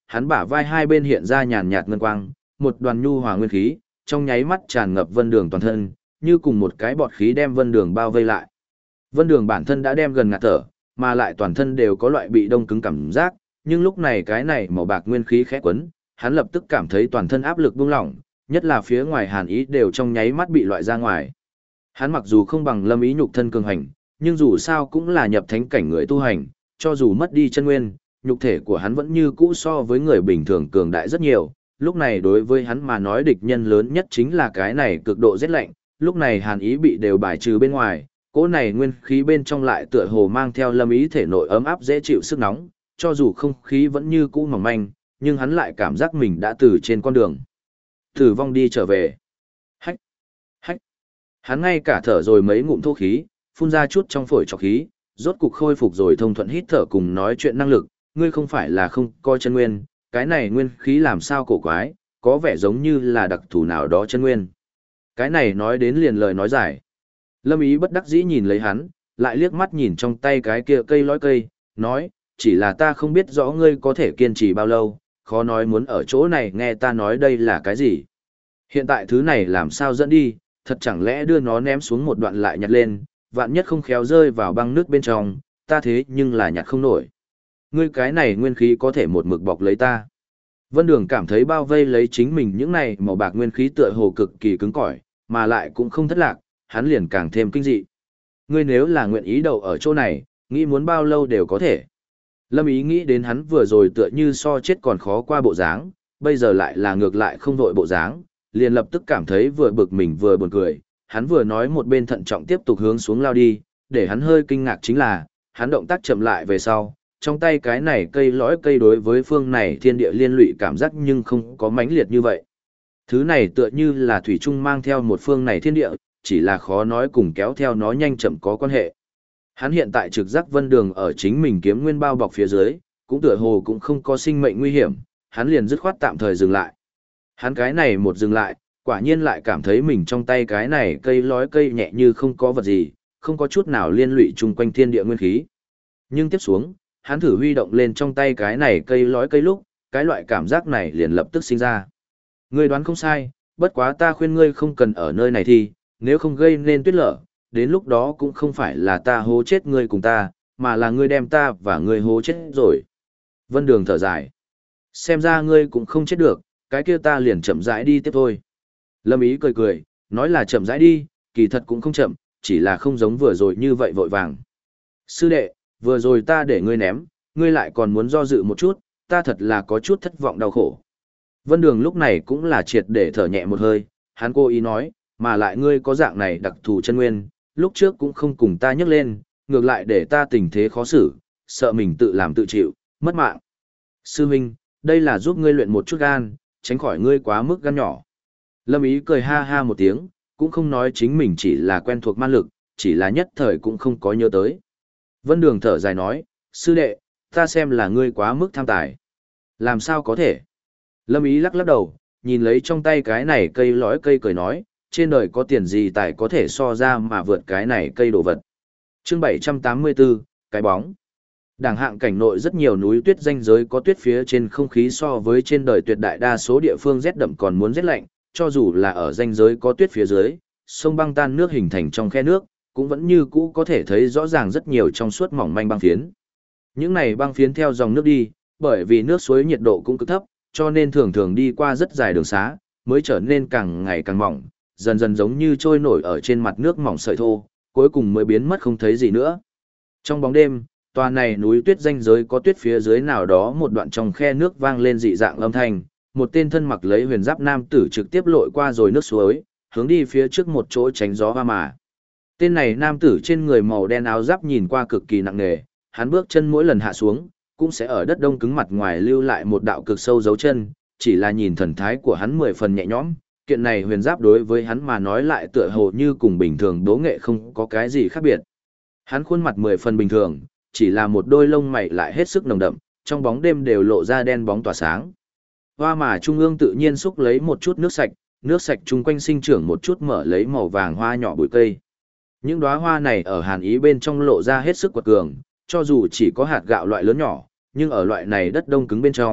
hắn bả vai hai bên hiện ra nhàn nhạt ngân quang, một đoàn nhu hòa nguyên khí, trong nháy mắt tràn ngập Vân Đường toàn thân, như cùng một cái bọt khí đem Vân Đường bao vây lại. Vân Đường bản thân đã đem gần ngạt thở, mà lại toàn thân đều có loại bị đông cứng cảm giác, nhưng lúc này cái này màu bạc nguyên khí khẽ quấn, hắn lập tức cảm thấy toàn thân áp lực buông lỏng, nhất là phía ngoài hàn ý đều trong nháy mắt bị loại ra ngoài. Hắn mặc dù không bằng Lâm Ý nhục thân cường hành, nhưng dù sao cũng là nhập thánh cảnh người tu hành, cho dù mất đi chân nguyên, nhục thể của hắn vẫn như cũ so với người bình thường cường đại rất nhiều. Lúc này đối với hắn mà nói địch nhân lớn nhất chính là cái này cực độ rét lạnh, lúc này hàn ý bị đều bài trừ bên ngoài, cỗ này nguyên khí bên trong lại tựa hồ mang theo Lâm Ý thể nội ấm áp dễ chịu sức nóng, cho dù không khí vẫn như cũ mỏng manh, nhưng hắn lại cảm giác mình đã từ trên con đường tử vong đi trở về. Hách, hách. Hắn ngay cả thở rồi mấy ngụm thô khí, phun ra chút trong phổi trọc khí, rốt cục khôi phục rồi thông thuận hít thở cùng nói chuyện năng lực, ngươi không phải là không coi chân nguyên, cái này nguyên khí làm sao cổ quái, có vẻ giống như là đặc thù nào đó chân nguyên. Cái này nói đến liền lời nói giải. Lâm Ý bất đắc dĩ nhìn lấy hắn, lại liếc mắt nhìn trong tay cái kia cây lõi cây, nói, chỉ là ta không biết rõ ngươi có thể kiên trì bao lâu, khó nói muốn ở chỗ này nghe ta nói đây là cái gì. Hiện tại thứ này làm sao dẫn đi, thật chẳng lẽ đưa nó ném xuống một đoạn lại nhặt lên, vạn nhất không khéo rơi vào băng nước bên trong, ta thế nhưng là nhặt không nổi. Ngươi cái này nguyên khí có thể một mực bọc lấy ta. Vân Đường cảm thấy bao vây lấy chính mình những này màu bạc nguyên khí tựa hồ cực kỳ cứng cỏi, mà lại cũng không thất lạc, hắn liền càng thêm kinh dị. Ngươi nếu là nguyện ý đậu ở chỗ này, nghĩ muốn bao lâu đều có thể. Lâm Ý nghĩ đến hắn vừa rồi tựa như so chết còn khó qua bộ dáng, bây giờ lại là ngược lại không vội bộ dáng, liền lập tức cảm thấy vừa bực mình vừa buồn cười, hắn vừa nói một bên thận trọng tiếp tục hướng xuống lao đi, để hắn hơi kinh ngạc chính là, hắn động tác chậm lại về sau, trong tay cái này cây lõi cây đối với phương này thiên địa liên lụy cảm giác nhưng không có mãnh liệt như vậy. Thứ này tựa như là thủy chung mang theo một phương này thiên địa, chỉ là khó nói cùng kéo theo nó nhanh chậm có quan hệ. Hắn hiện tại trực giác Vân Đường ở chính mình kiếm nguyên bao bọc phía dưới, cũng tựa hồ cũng không có sinh mệnh nguy hiểm, hắn liền dứt khoát tạm thời dừng lại. Hắn cái này một dừng lại, quả nhiên lại cảm thấy mình trong tay cái này cây lói cây nhẹ như không có vật gì, không có chút nào liên lụy chung quanh thiên địa nguyên khí. Nhưng tiếp xuống, hắn thử huy động lên trong tay cái này cây lói cây lúc, cái loại cảm giác này liền lập tức sinh ra. Ngươi đoán không sai, bất quá ta khuyên ngươi không cần ở nơi này thì, nếu không gây nên tuyết lở, đến lúc đó cũng không phải là ta hố chết ngươi cùng ta, mà là ngươi đem ta và ngươi hố chết rồi. Vân Đường thở dài. Xem ra ngươi cũng không chết được, cái kia ta liền chậm rãi đi tiếp thôi. Lâm Ý cười cười, nói là chậm rãi đi, kỳ thật cũng không chậm, chỉ là không giống vừa rồi như vậy vội vàng. Sư đệ, vừa rồi ta để ngươi ném, ngươi lại còn muốn do dự một chút, ta thật là có chút thất vọng đau khổ. Vân Đường lúc này cũng là triệt để thở nhẹ một hơi, hắn cố ý nói, mà lại ngươi có dạng này đặc thù chân nguyên, lúc trước cũng không cùng ta nhắc lên, ngược lại để ta tình thế khó xử, sợ mình tự làm tự chịu, mất mạng. Sư huynh, đây là giúp ngươi luyện một chút gan, tránh khỏi ngươi quá mức gan nhỏ. Lâm Ý cười ha ha một tiếng, cũng không nói chính mình chỉ là quen thuộc man lực, chỉ là nhất thời cũng không có nhớ tới. Vân Đường thở dài nói, sư đệ, ta xem là ngươi quá mức tham tài. Làm sao có thể? Lâm Ý lắc lắc đầu, nhìn lấy trong tay cái này cây lõi cây cười nói, trên đời có tiền gì tài có thể so ra mà vượt cái này cây đồ vật. Chương 784, cái bóng. Đảng hạng cảnh nội rất nhiều núi tuyết ranh giới có tuyết phía trên không khí so với trên đời tuyệt đại đa số địa phương rét đậm còn muốn rét lạnh, cho dù là ở ranh giới có tuyết phía dưới, sông băng tan nước hình thành trong khe nước, cũng vẫn như cũ có thể thấy rõ ràng rất nhiều trong suốt mỏng manh băng phiến. Những này băng phiến theo dòng nước đi, bởi vì nước suối nhiệt độ cũng cực thấp, cho nên thường thường đi qua rất dài đường xá, mới trở nên càng ngày càng mỏng, dần dần giống như trôi nổi ở trên mặt nước mỏng sợi thô, cuối cùng mới biến mất không thấy gì nữa. Trong bóng đêm, tòa này núi tuyết ranh giới có tuyết phía dưới nào đó một đoạn trong khe nước vang lên dị dạng âm thanh, một tên thân mặc lấy huyền giáp nam tử trực tiếp lội qua rồi nước suối, hướng đi phía trước một chỗ tránh gió hoa mà. Tên này nam tử trên người màu đen áo giáp nhìn qua cực kỳ nặng nề, hắn bước chân mỗi lần hạ xuống, cũng sẽ ở đất đông cứng mặt ngoài lưu lại một đạo cực sâu dấu chân, chỉ là nhìn thần thái của hắn 10 phần nhẹ nhõm, kiện này huyền giáp đối với hắn mà nói lại tựa hồ như cùng bình thường đố nghệ không có cái gì khác biệt. Hắn khuôn mặt 10 phần bình thường, chỉ là một đôi lông mày lại hết sức nồng đậm, trong bóng đêm đều lộ ra đen bóng tỏa sáng. Hoa mà trung ương tự nhiên xúc lấy một chút nước sạch chung quanh sinh trưởng một chút mở lấy màu vàng hoa nhỏ bụi cây. Những đóa hoa này ở hàn ý bên trong lộ ra hết sức quật cường, cho dù chỉ có hạt gạo loại lớn nhỏ, nhưng ở loại này đất đông cứng bên trong,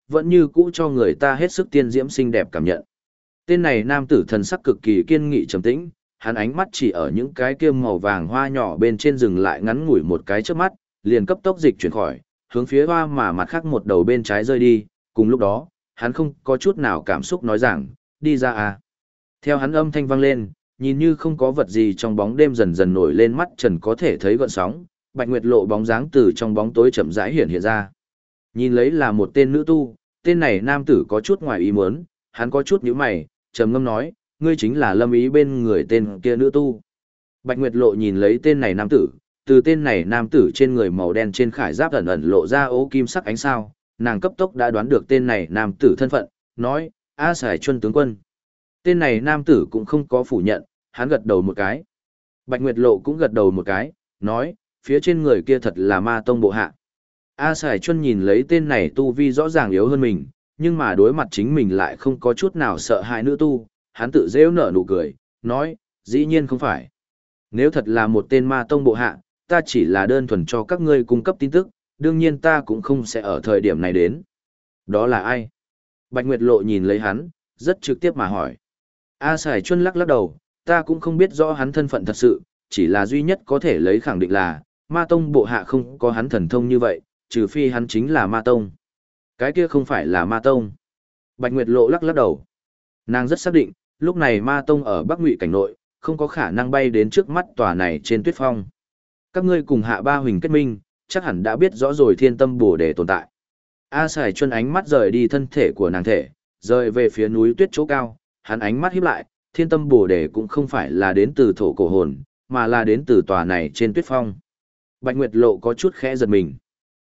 vẫn như cũ cho người ta hết sức tiên diễm xinh đẹp cảm nhận. Tên này nam tử thần sắc cực kỳ kiên nghị trầm tĩnh, hắn ánh mắt chỉ ở những cái kia màu vàng hoa nhỏ bên trên dừng lại ngắn ngủi một cái trước mắt, liền cấp tốc dịch chuyển khỏi, hướng phía hoa mà mặt khác một đầu bên trái rơi đi, cùng lúc đó, hắn không có chút nào cảm xúc nói rằng, đi ra à. Theo hắn âm thanh vang lên, nhìn như không có vật gì trong bóng đêm dần dần nổi lên mắt trần có thể thấy gợn sóng, Bạch Nguyệt Lộ bóng dáng từ trong bóng tối chậm rãi hiện ra. Nhìn lấy là một tên nữ tu, tên này nam tử có chút ngoài ý muốn, hắn có chút nhíu mày, trầm ngâm nói, ngươi chính là Lâm Ý bên người tên kia nữ tu. Bạch Nguyệt Lộ nhìn lấy tên này nam tử, từ tên này nam tử trên người màu đen trên khải giáp ẩn ẩn lộ ra ố kim sắc ánh sao, nàng cấp tốc đã đoán được tên này nam tử thân phận, nói, A Sải Chuân tướng quân. Tên này nam tử cũng không có phủ nhận, hắn gật đầu một cái. Bạch Nguyệt Lộ cũng gật đầu một cái, nói, phía trên người kia thật là ma tông bộ hạ. A Sải Chuân nhìn lấy tên này tu vi rõ ràng yếu hơn mình, nhưng mà đối mặt chính mình lại không có chút nào sợ hãi nữ tu, hắn tự rêu nở nụ cười, nói, dĩ nhiên không phải. Nếu thật là một tên ma tông bộ hạ, ta chỉ là đơn thuần cho các ngươi cung cấp tin tức, đương nhiên ta cũng không sẽ ở thời điểm này đến. Đó là ai? Bạch Nguyệt Lộ nhìn lấy hắn, rất trực tiếp mà hỏi. A Sải Chuân lắc lắc đầu, ta cũng không biết rõ hắn thân phận thật sự, chỉ là duy nhất có thể lấy khẳng định là, ma tông bộ hạ không có hắn thần thông như vậy, trừ phi hắn chính là ma tông. Cái kia không phải là ma tông. Bạch Nguyệt Lộ lắc lắc đầu. Nàng rất xác định, lúc này ma tông ở Bắc Ngụy cảnh nội, không có khả năng bay đến trước mắt tòa này trên tuyết phong. Các ngươi cùng Hạ Ba Huỳnh kết minh, chắc hẳn đã biết rõ rồi Thiên Tâm Bồ Đề tồn tại. A Sải Chuân ánh mắt rời đi thân thể của nàng thể, rời về phía núi tuyết chỗ cao, hắn ánh mắt híp lại, Thiên Tâm Bồ Đề cũng không phải là đến từ thổ cổ hồn, mà là đến từ tòa này trên tuyết phong. Bạch Nguyệt Lộ có chút khẽ giật mình.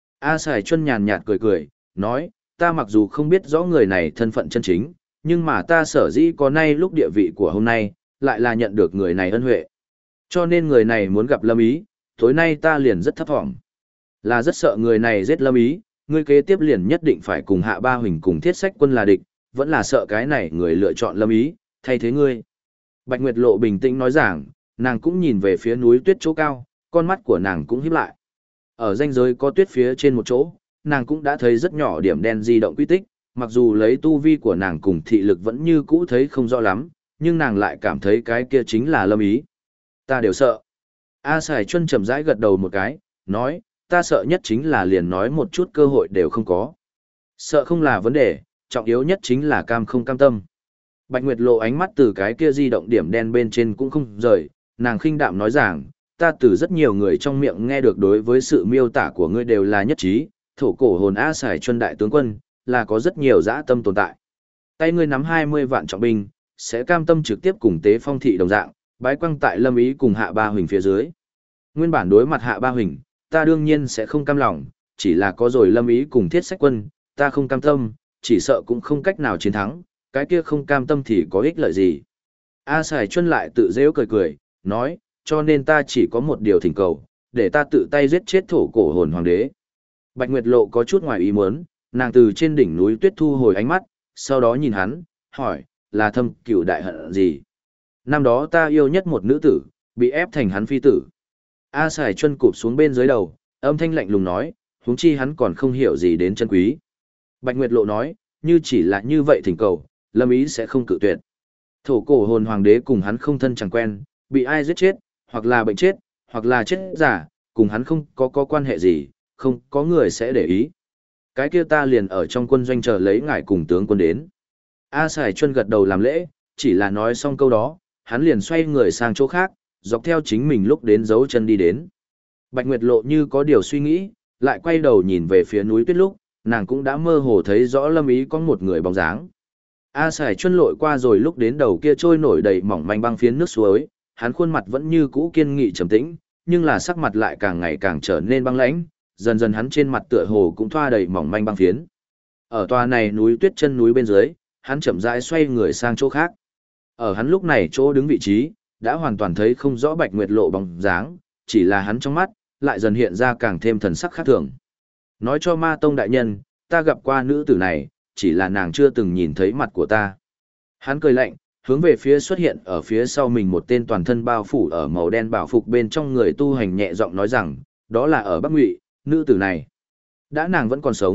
A Sải Chuân nhàn nhạt cười cười, nói, ta mặc dù không biết rõ người này thân phận chân chính, nhưng mà ta sở dĩ có nay lúc địa vị của hôm nay, lại là nhận được người này ân huệ. Cho nên người này muốn gặp Lâm Ý, tối nay ta liền rất thấp thỏm. Là rất sợ người này giết Lâm Ý, người kế tiếp liền nhất định phải cùng Hạ Ba Huỳnh cùng Thiết Sách Quân là địch, vẫn là sợ cái này người lựa chọn Lâm Ý, thay thế ngươi. Bạch Nguyệt Lộ bình tĩnh nói rằng, nàng cũng nhìn về phía núi tuyết chỗ cao, con mắt của nàng cũng híp lại. Ở ranh giới có tuyết phía trên một chỗ, nàng cũng đã thấy rất nhỏ điểm đen di động quy tích, mặc dù lấy tu vi của nàng cùng thị lực vẫn như cũ thấy không rõ lắm, nhưng nàng lại cảm thấy cái kia chính là Lâm Ý. Ta đều sợ. A Sải Chuân chậm rãi gật đầu một cái, nói, ta sợ nhất chính là liền nói một chút cơ hội đều không có. Sợ không là vấn đề, trọng yếu nhất chính là cam không cam tâm. Bạch Nguyệt Lộ ánh mắt từ cái kia di động điểm đen bên trên cũng không rời, nàng khinh đạm nói rằng, ta từ rất nhiều người trong miệng nghe được đối với sự miêu tả của ngươi đều là nhất trí, thổ cổ hồn A Sải Chuân đại tướng quân, là có rất nhiều dã tâm tồn tại. Tay ngươi nắm 20 vạn trọng binh, sẽ cam tâm trực tiếp cùng Tế Phong thị đồng dạng, bái quăng tại Lâm Ý cùng Hạ Ba Huỳnh phía dưới. Nguyên bản đối mặt Hạ Ba Huỳnh, ta đương nhiên sẽ không cam lòng, chỉ là có rồi Lâm Ý cùng Thiết Sách Quân, ta không cam tâm, chỉ sợ cũng không cách nào chiến thắng, cái kia không cam tâm thì có ích lợi gì. A Sải Chuân lại tự dễu cười cười, nói, cho nên ta chỉ có một điều thỉnh cầu, để ta tự tay giết chết thổ cổ hồn hoàng đế. Bạch Nguyệt Lộ có chút ngoài ý muốn, nàng từ trên đỉnh núi tuyết thu hồi ánh mắt, sau đó nhìn hắn, hỏi, là thâm cửu đại hận gì? Năm đó ta yêu nhất một nữ tử, bị ép thành hắn phi tử. A Sải Chuân cụp xuống bên dưới đầu, âm thanh lạnh lùng nói, huống chi hắn còn không hiểu gì đến chân quý. Bạch Nguyệt Lộ nói, như chỉ là như vậy thỉnh cầu, Lâm Ý sẽ không cự tuyệt. Thổ cổ hồn hoàng đế cùng hắn không thân chẳng quen, bị ai giết chết, hoặc là bệnh chết, hoặc là chết giả, cùng hắn không có quan hệ gì, không có người sẽ để ý. Cái kia ta liền ở trong quân doanh chờ lấy ngài cùng tướng quân đến. A Sải Chuân gật đầu làm lễ, chỉ là nói xong câu đó, hắn liền xoay người sang chỗ khác, dọc theo chính mình lúc đến dấu chân đi đến. Bạch Nguyệt Lộ như có điều suy nghĩ, lại quay đầu nhìn về phía núi tuyết lúc, nàng cũng đã mơ hồ thấy rõ Lâm Ý có một người bóng dáng. A Sải Chuân lội qua rồi lúc đến đầu kia trôi nổi đầy mỏng manh băng phiến nước suối, hắn khuôn mặt vẫn như cũ kiên nghị trầm tĩnh, nhưng là sắc mặt lại càng ngày càng trở nên băng lãnh, dần dần hắn trên mặt tựa hồ cũng thoa đầy mỏng manh băng phiến. Ở tòa này núi tuyết chân núi bên dưới, hắn chậm rãi xoay người sang chỗ khác. Ở hắn lúc này chỗ đứng vị trí, đã hoàn toàn thấy không rõ Bạch Nguyệt Lộ bóng dáng, chỉ là hắn trong mắt, lại dần hiện ra càng thêm thần sắc khác thường. Nói cho Ma Tông đại nhân, ta gặp qua nữ tử này, chỉ là nàng chưa từng nhìn thấy mặt của ta. Hắn cười lạnh, hướng về phía xuất hiện ở phía sau mình một tên toàn thân bao phủ ở màu đen bảo phục bên trong người tu hành nhẹ giọng nói rằng, đó là ở Bắc Ngụy, nữ tử này. Đã nàng vẫn còn sống,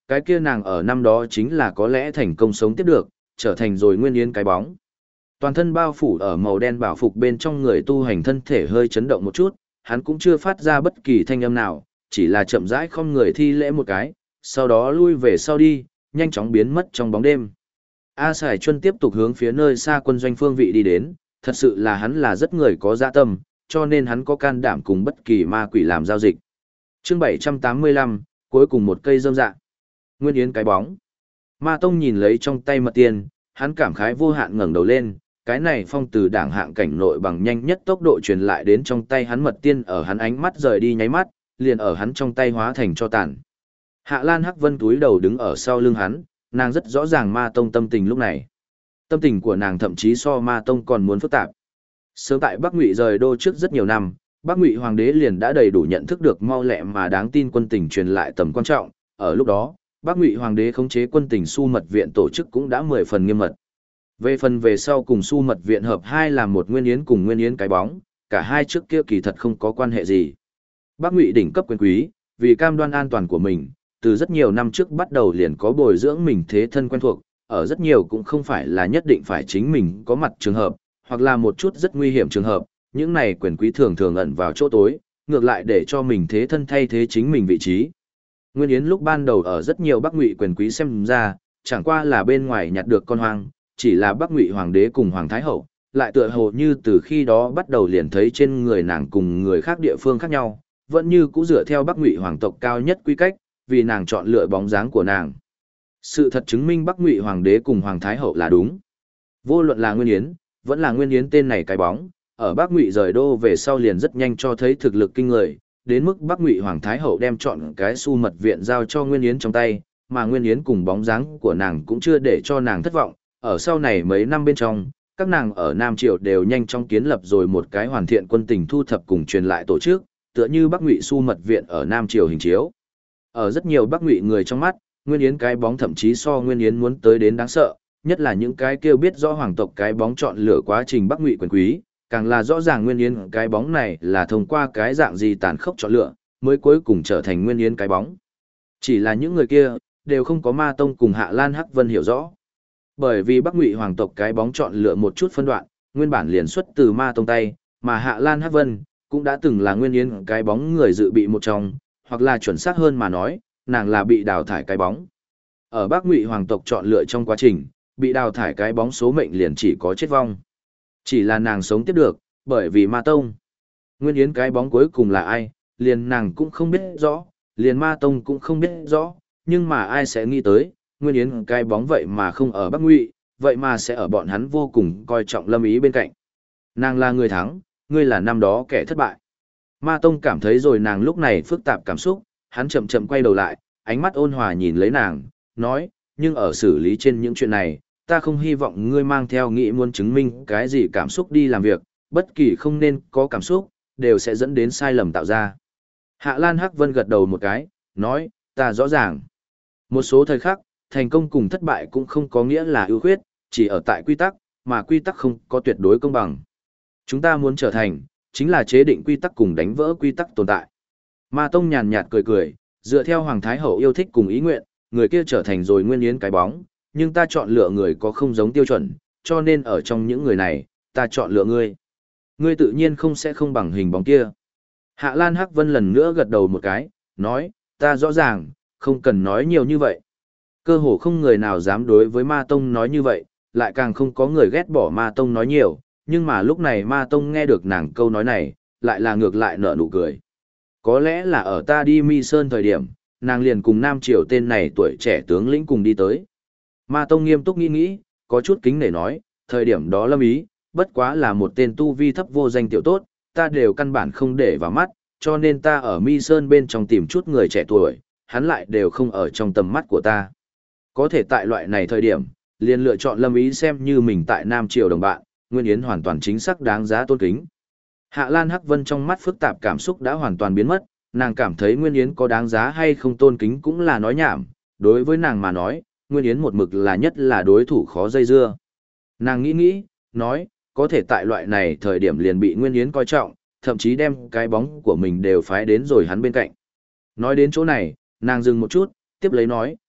Cái kia nàng ở năm đó chính là có lẽ thành công sống tiếp được, trở thành rồi Nguyên Yến cái bóng. Toàn thân bao phủ ở màu đen bảo phục bên trong người tu hành thân thể hơi chấn động một chút, hắn cũng chưa phát ra bất kỳ thanh âm nào, chỉ là chậm rãi không người thi lễ một cái, sau đó lui về sau đi, nhanh chóng biến mất trong bóng đêm. A Sải Chuân tiếp tục hướng phía nơi xa quân doanh phương vị đi đến, thật sự là hắn là rất người có dạ tâm, cho nên hắn có can đảm cùng bất kỳ ma quỷ làm giao dịch. Chương 785, cuối cùng một cây rơm dạ. Nguyên Yến cái bóng. Ma Tông nhìn lấy trong tay mật tiên, hắn cảm khái vô hạn ngẩng đầu lên, cái này phong từ đảng hạng cảnh nội bằng nhanh nhất tốc độ truyền lại đến trong tay hắn mật tiên ở hắn ánh mắt rời đi nháy mắt, liền ở hắn trong tay hóa thành cho tàn. Hạ Lan Hắc Vân túi đầu đứng ở sau lưng hắn, nàng rất rõ ràng Ma Tông tâm tình lúc này. Tâm tình của nàng thậm chí so Ma Tông còn muốn phức tạp. Sớm tại Bắc Ngụy rời đô trước rất nhiều năm, Bắc Ngụy hoàng đế liền đã đầy đủ nhận thức được mau lẹ mà đáng tin quân tình truyền lại tầm quan trọng, ở lúc đó, Bắc Ngụy hoàng đế khống chế quân tình Su Mật viện tổ chức cũng đã 10 phần nghiêm mật. Về sau cùng Su Mật viện hợp hai làm một Nguyên Yến cùng Nguyên Yến cái bóng, cả hai trước kia kỳ thật không có quan hệ gì. Bắc Ngụy đỉnh cấp quyền quý, vì cam đoan an toàn của mình, từ rất nhiều năm trước bắt đầu liền có bồi dưỡng mình thế thân quen thuộc, ở rất nhiều cũng không phải là nhất định phải chính mình có mặt trường hợp, hoặc là một chút rất nguy hiểm trường hợp, những này quyền quý thường thường ẩn vào chỗ tối, ngược lại để cho mình thế thân thay thế chính mình vị trí. Nguyên Yến lúc ban đầu ở rất nhiều Bắc Ngụy quyền quý xem ra, chẳng qua là bên ngoài nhặt được con hoang, chỉ là Bắc Ngụy hoàng đế cùng hoàng thái hậu, lại tựa hồ như từ khi đó bắt đầu liền thấy trên người nàng cùng người khác địa phương khác nhau, vẫn như cũ dựa theo Bắc Ngụy hoàng tộc cao nhất quy cách, vì nàng chọn lựa bóng dáng của nàng. Sự thật chứng minh Bắc Ngụy hoàng đế cùng hoàng thái hậu là đúng. Vô luận là Nguyên Yến, vẫn là Nguyên Yến tên này cái bóng, ở Bắc Ngụy rời đô về sau liền rất nhanh cho thấy thực lực kinh người, đến mức Bắc Ngụy hoàng thái hậu đem chọn cái Su Mật viện giao cho Nguyên Yến trong tay, mà Nguyên Yến cùng bóng dáng của nàng cũng chưa để cho nàng thất vọng, ở sau này mấy năm bên trong, các nàng ở Nam Triều đều nhanh chóng kiến lập rồi một cái hoàn thiện quân tình thu thập cùng truyền lại tổ chức, tựa như Bắc Ngụy Su Mật viện ở Nam Triều hình chiếu. Ở rất nhiều Bắc Ngụy người trong mắt, Nguyên Yến cái bóng thậm chí so Nguyên Yến muốn tới đến đáng sợ, nhất là những cái kêu biết rõ hoàng tộc cái bóng chọn lựa quá trình Bắc Ngụy quyền quý, càng là rõ ràng Nguyên Yến cái bóng này là thông qua cái dạng gì tàn khốc chọn lựa, mới cuối cùng trở thành Nguyên Yến cái bóng. Chỉ là những người kia, đều không có Ma Tông cùng Hạ Lan Hắc Vân hiểu rõ. Bởi vì Bắc Ngụy hoàng tộc cái bóng chọn lựa một chút phân đoạn, nguyên bản liền xuất từ Ma Tông tay, mà Hạ Lan Hắc Vân cũng đã từng là Nguyên Yến cái bóng người dự bị một trong, hoặc là chuẩn xác hơn mà nói, nàng là bị đào thải cái bóng. Ở Bắc Ngụy hoàng tộc chọn lựa trong quá trình, bị đào thải cái bóng số mệnh liền chỉ có chết vong. Chỉ là nàng sống tiếp được, bởi vì Ma Tông. Nguyên Yến cái bóng cuối cùng là ai, liền nàng cũng không biết rõ, liền Ma Tông cũng không biết rõ, nhưng mà ai sẽ nghĩ tới, Nguyên Yến cái bóng vậy mà không ở Bắc Ngụy, vậy mà sẽ ở bọn hắn vô cùng coi trọng Lâm Ý bên cạnh. Nàng là người thắng, ngươi là năm đó kẻ thất bại. Ma Tông cảm thấy rồi nàng lúc này phức tạp cảm xúc, hắn chậm chậm quay đầu lại, ánh mắt ôn hòa nhìn lấy nàng, nói, nhưng ở xử lý trên những chuyện này, ta không hy vọng ngươi mang theo nghĩ muốn chứng minh cái gì cảm xúc đi làm việc, bất kỳ không nên có cảm xúc, đều sẽ dẫn đến sai lầm tạo ra. Hạ Lan Hắc Vân gật đầu một cái, nói, ta rõ ràng. Một số thời khắc, thành công cùng thất bại cũng không có nghĩa là ưu khuyết, chỉ ở tại quy tắc, mà quy tắc không có tuyệt đối công bằng. Chúng ta muốn trở thành, chính là chế định quy tắc cùng đánh vỡ quy tắc tồn tại. Ma Tông nhàn nhạt cười cười, dựa theo Hoàng Thái Hậu yêu thích cùng ý nguyện, người kia trở thành rồi Nguyên Yến cái bóng, nhưng ta chọn lựa người có không giống tiêu chuẩn, cho nên ở trong những người này, ta chọn lựa ngươi. Ngươi tự nhiên không sẽ không bằng hình bóng kia. Hạ Lan Hắc Vân lần nữa gật đầu một cái, nói, ta rõ ràng, không cần nói nhiều như vậy. Cơ hồ không người nào dám đối với Ma Tông nói như vậy, lại càng không có người ghét bỏ Ma Tông nói nhiều, nhưng mà lúc này Ma Tông nghe được nàng câu nói này, lại là ngược lại nở nụ cười. Có lẽ là ở ta đi Mi Sơn thời điểm, nàng liền cùng Nam Triều tên này tuổi trẻ tướng lĩnh cùng đi tới. Ma Tông nghiêm túc nghĩ nghĩ, có chút kính nể nói, thời điểm đó Lâm Ý, bất quá là một tên tu vi thấp vô danh tiểu tốt, ta đều căn bản không để vào mắt, cho nên ta ở Mi Sơn bên trong tìm chút người trẻ tuổi, hắn lại đều không ở trong tầm mắt của ta. Có thể tại loại này thời điểm, liền lựa chọn Lâm Ý xem như mình tại Nam Triều đồng bạn, Nguyên Yến hoàn toàn chính xác đáng giá tôn kính. Hạ Lan Hắc Vân trong mắt phức tạp cảm xúc đã hoàn toàn biến mất, nàng cảm thấy Nguyên Yến có đáng giá hay không tôn kính cũng là nói nhảm, đối với nàng mà nói, Nguyên Yến một mực là nhất là đối thủ khó dây dưa. Nàng nghĩ, nói, có thể tại loại này thời điểm liền bị Nguyên Yến coi trọng, thậm chí đem cái bóng của mình đều phái đến rồi hắn bên cạnh. Nói đến chỗ này, nàng dừng một chút, tiếp lấy nói,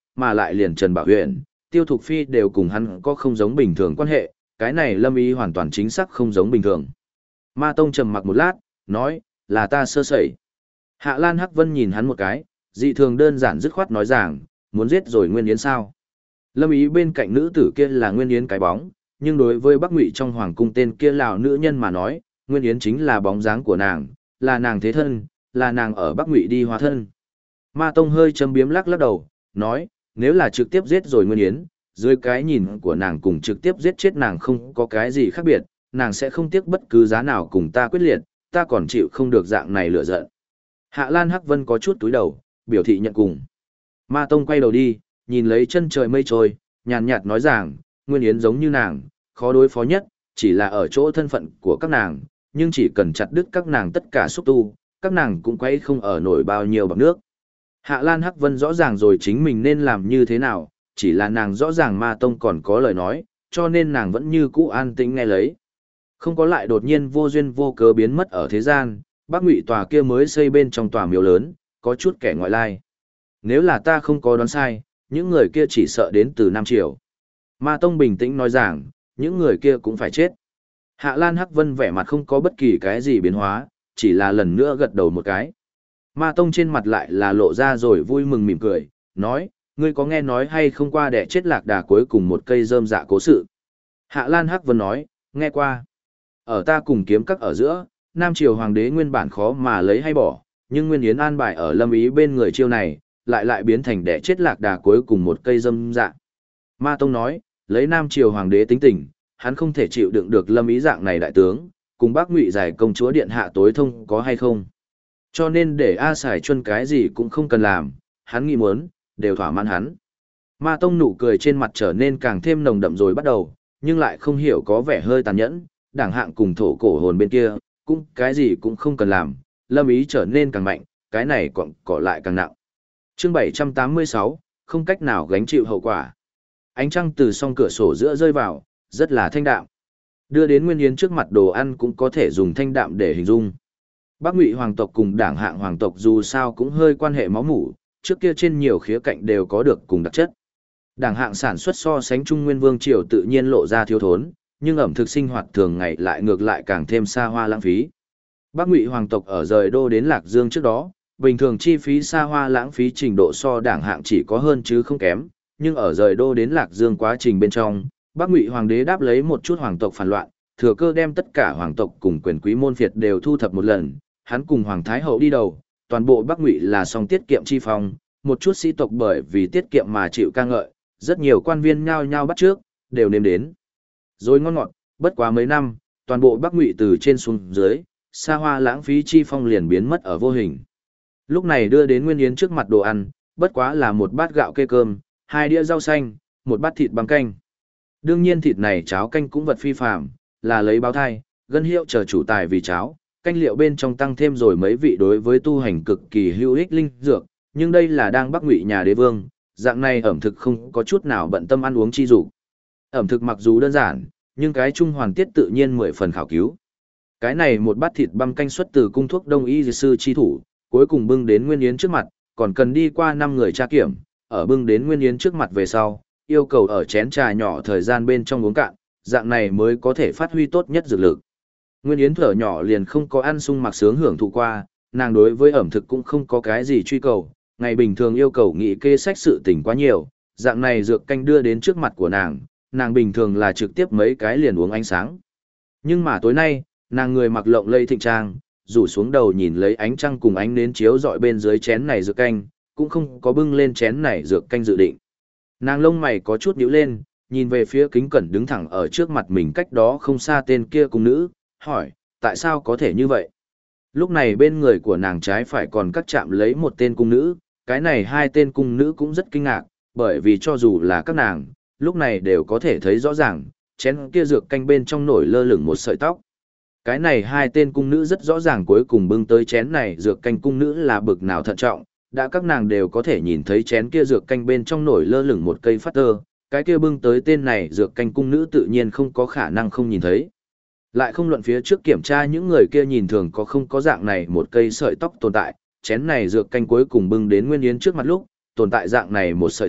mà lại liền Trần Bảo Huyền, Tiêu Thục Phi đều cùng hắn có không giống bình thường quan hệ, cái này Lâm Ý hoàn toàn chính xác không giống bình thường. Ma Tông trầm mặc một lát, nói, là ta sơ sẩy. Hạ Lan Hắc Vân nhìn hắn một cái, dị thường đơn giản dứt khoát nói rằng, muốn giết rồi Nguyên Yến sao? Lâm Ý bên cạnh nữ tử kia là Nguyên Yến cái bóng, nhưng đối với Bắc Ngụy trong hoàng cung tên kia lão nữ nhân mà nói, Nguyên Yến chính là bóng dáng của nàng, là nàng thế thân, là nàng ở Bắc Ngụy đi hóa thân. Ma Tông hơi châm biếm lắc lắc đầu, nói, nếu là trực tiếp giết rồi Nguyên Yến, dưới cái nhìn của nàng cùng trực tiếp giết chết nàng không có cái gì khác biệt, nàng sẽ không tiếc bất cứ giá nào cùng ta quyết liệt, ta còn chịu không được dạng này lựa giận. Hạ Lan Hắc Vân có chút túi đầu, biểu thị nhận cùng. Ma Tông quay đầu đi, nhìn lấy chân trời mây trôi, nhàn nhạt nói rằng, Nguyên Yến giống như nàng, khó đối phó nhất, chỉ là ở chỗ thân phận của các nàng, nhưng chỉ cần chặt đứt các nàng tất cả xúc tu, các nàng cũng quay không ở nổi bao nhiêu bọc nước. Hạ Lan Hắc Vân rõ ràng rồi chính mình nên làm như thế nào, chỉ là nàng rõ ràng Ma Tông còn có lời nói, cho nên nàng vẫn như cũ an tĩnh nghe lấy. Không có lại đột nhiên vô duyên vô cớ biến mất ở thế gian, Bắc Ngụy tòa kia mới xây bên trong tòa miếu lớn, có chút kẻ ngoại lai. Nếu là ta không có đoán sai, những người kia chỉ sợ đến từ Nam Triều. Ma Tông bình tĩnh nói rằng, những người kia cũng phải chết. Hạ Lan Hắc Vân vẻ mặt không có bất kỳ cái gì biến hóa, chỉ là lần nữa gật đầu một cái. Ma Tông trên mặt lại là lộ ra rồi vui mừng mỉm cười, nói, ngươi có nghe nói hay không qua đẻ chết lạc đà cuối cùng một cây rơm dạ cố sự. Hạ Lan Hắc Vân nói, nghe qua. Ở ta cùng kiếm các ở giữa, Nam Triều Hoàng đế nguyên bản khó mà lấy hay bỏ, nhưng Nguyên Yến an bài ở Lâm Ý bên người chiêu này, lại biến thành đẻ chết lạc đà cuối cùng một cây rơm dạ. Ma Tông nói, lấy Nam Triều Hoàng đế tính tình, hắn không thể chịu đựng được Lâm Ý dạng này đại tướng, cùng bác Ngụy giải công chúa điện hạ tối thông có hay không. Cho nên để A Sải Chuân cái gì cũng không cần làm, hắn nghĩ muốn, đều thỏa mãn hắn. Ma Tông nụ cười trên mặt trở nên càng thêm nồng đậm rồi bắt đầu, nhưng lại không hiểu có vẻ hơi tàn nhẫn, đảng hạng cùng thổ cổ hồn bên kia, cũng cái gì cũng không cần làm, Lâm Ý trở nên càng mạnh, cái này cọ lại càng nặng. Chương 786, không cách nào gánh chịu hậu quả. Ánh trăng từ song cửa sổ giữa rơi vào, rất là thanh đạm. Đưa đến Nguyên Yến trước mặt đồ ăn cũng có thể dùng thanh đạm để hình dung. Bắc Ngụy hoàng tộc cùng đảng hạng hoàng tộc dù sao cũng hơi quan hệ máu mủ, trước kia trên nhiều khía cạnh đều có được cùng đặc chất. Đảng hạng sản xuất so sánh Trung Nguyên Vương triều tự nhiên lộ ra thiếu thốn, nhưng ẩm thực sinh hoạt thường ngày lại ngược lại càng thêm xa hoa lãng phí. Bắc Ngụy hoàng tộc ở rời đô đến Lạc Dương trước đó, bình thường chi phí xa hoa lãng phí trình độ so đảng hạng chỉ có hơn chứ không kém, nhưng ở rời đô đến Lạc Dương quá trình bên trong, Bắc Ngụy hoàng đế đáp lấy một chút hoàng tộc phản loạn, thừa cơ đem tất cả hoàng tộc cùng quyền quý môn phiệt đều thu thập một lần, hắn cùng hoàng thái hậu đi đầu, toàn bộ Bắc Ngụy là song tiết kiệm chi phong, một chút sĩ tộc bởi vì tiết kiệm mà chịu ca ngợi, rất nhiều quan viên nhao nhao bắt trước, đều nếm đến. Rồi ngon ngọt, bất quá mấy năm, toàn bộ Bắc Ngụy từ trên xuống dưới, xa hoa lãng phí chi phong liền biến mất ở vô hình. Lúc này đưa đến Nguyên Yến trước mặt đồ ăn, bất quá là một bát gạo kê cơm, 2 đĩa rau xanh, một bát thịt băm canh. Đương nhiên thịt này cháo canh cũng vật phi phàm, là lấy báo thai, gân hiệu chờ chủ tài vì cháo, canh liệu bên trong tăng thêm rồi mấy vị đối với tu hành cực kỳ hữu ích linh dược, nhưng đây là đang Bắc Ngụy nhà đế vương, dạng này ẩm thực không có chút nào bận tâm ăn uống chi dục. Ẩm thực mặc dù đơn giản, nhưng cái trung hoàn tiết tự nhiên 10 phần khảo cứu. Cái này một bát thịt băm canh xuất từ cung thuốc đông y sư chi thủ, cuối cùng bưng đến Nguyên Yến trước mặt, còn cần đi qua 5 người tra kiểm, ở bưng đến Nguyên Yến trước mặt về sau, yêu cầu ở chén trà nhỏ thời gian bên trong uống cạn, dạng này mới có thể phát huy tốt nhất dược lực. Nguyên Yến thở nhỏ liền không có ăn sung mặc sướng hưởng thụ qua, nàng đối với ẩm thực cũng không có cái gì truy cầu, ngày bình thường yêu cầu nghị kê sách sự tình quá nhiều, dạng này dược canh đưa đến trước mặt của nàng bình thường là trực tiếp mấy cái liền uống ánh sáng. Nhưng mà tối nay, nàng người mặc lộng lẫy thịnh trang, rủ xuống đầu nhìn lấy ánh trăng cùng ánh nến chiếu dọi bên dưới chén này dược canh, cũng không có bưng lên chén này dược canh dự định. Nàng lông mày có chút nhíu lên, nhìn về phía Kính Cẩn đứng thẳng ở trước mặt mình cách đó không xa tên kia cung nữ, hỏi, tại sao có thể như vậy? Lúc này bên người của nàng trái phải còn cắt chạm lấy một tên cung nữ, cái này 2 tên cung nữ cũng rất kinh ngạc, bởi vì cho dù là các nàng, lúc này đều có thể thấy rõ ràng, chén kia dược canh bên trong nổi lơ lửng một sợi tóc. Cái này 2 tên cung nữ rất rõ ràng cuối cùng bưng tới chén này dược canh cung nữ là bực nào thận trọng, đã các nàng đều có thể nhìn thấy chén kia dược canh bên trong nổi lơ lửng một cây phát tơ, cái kia bưng tới tên này dược canh cung nữ tự nhiên không có khả năng không nhìn thấy. Lại không luận phía trước kiểm tra những người kia nhìn thường có không có dạng này một cây sợi tóc tồn tại, chén này dược canh cuối cùng bưng đến Nguyên Yến trước mặt lúc, tồn tại dạng này một sợi tóc,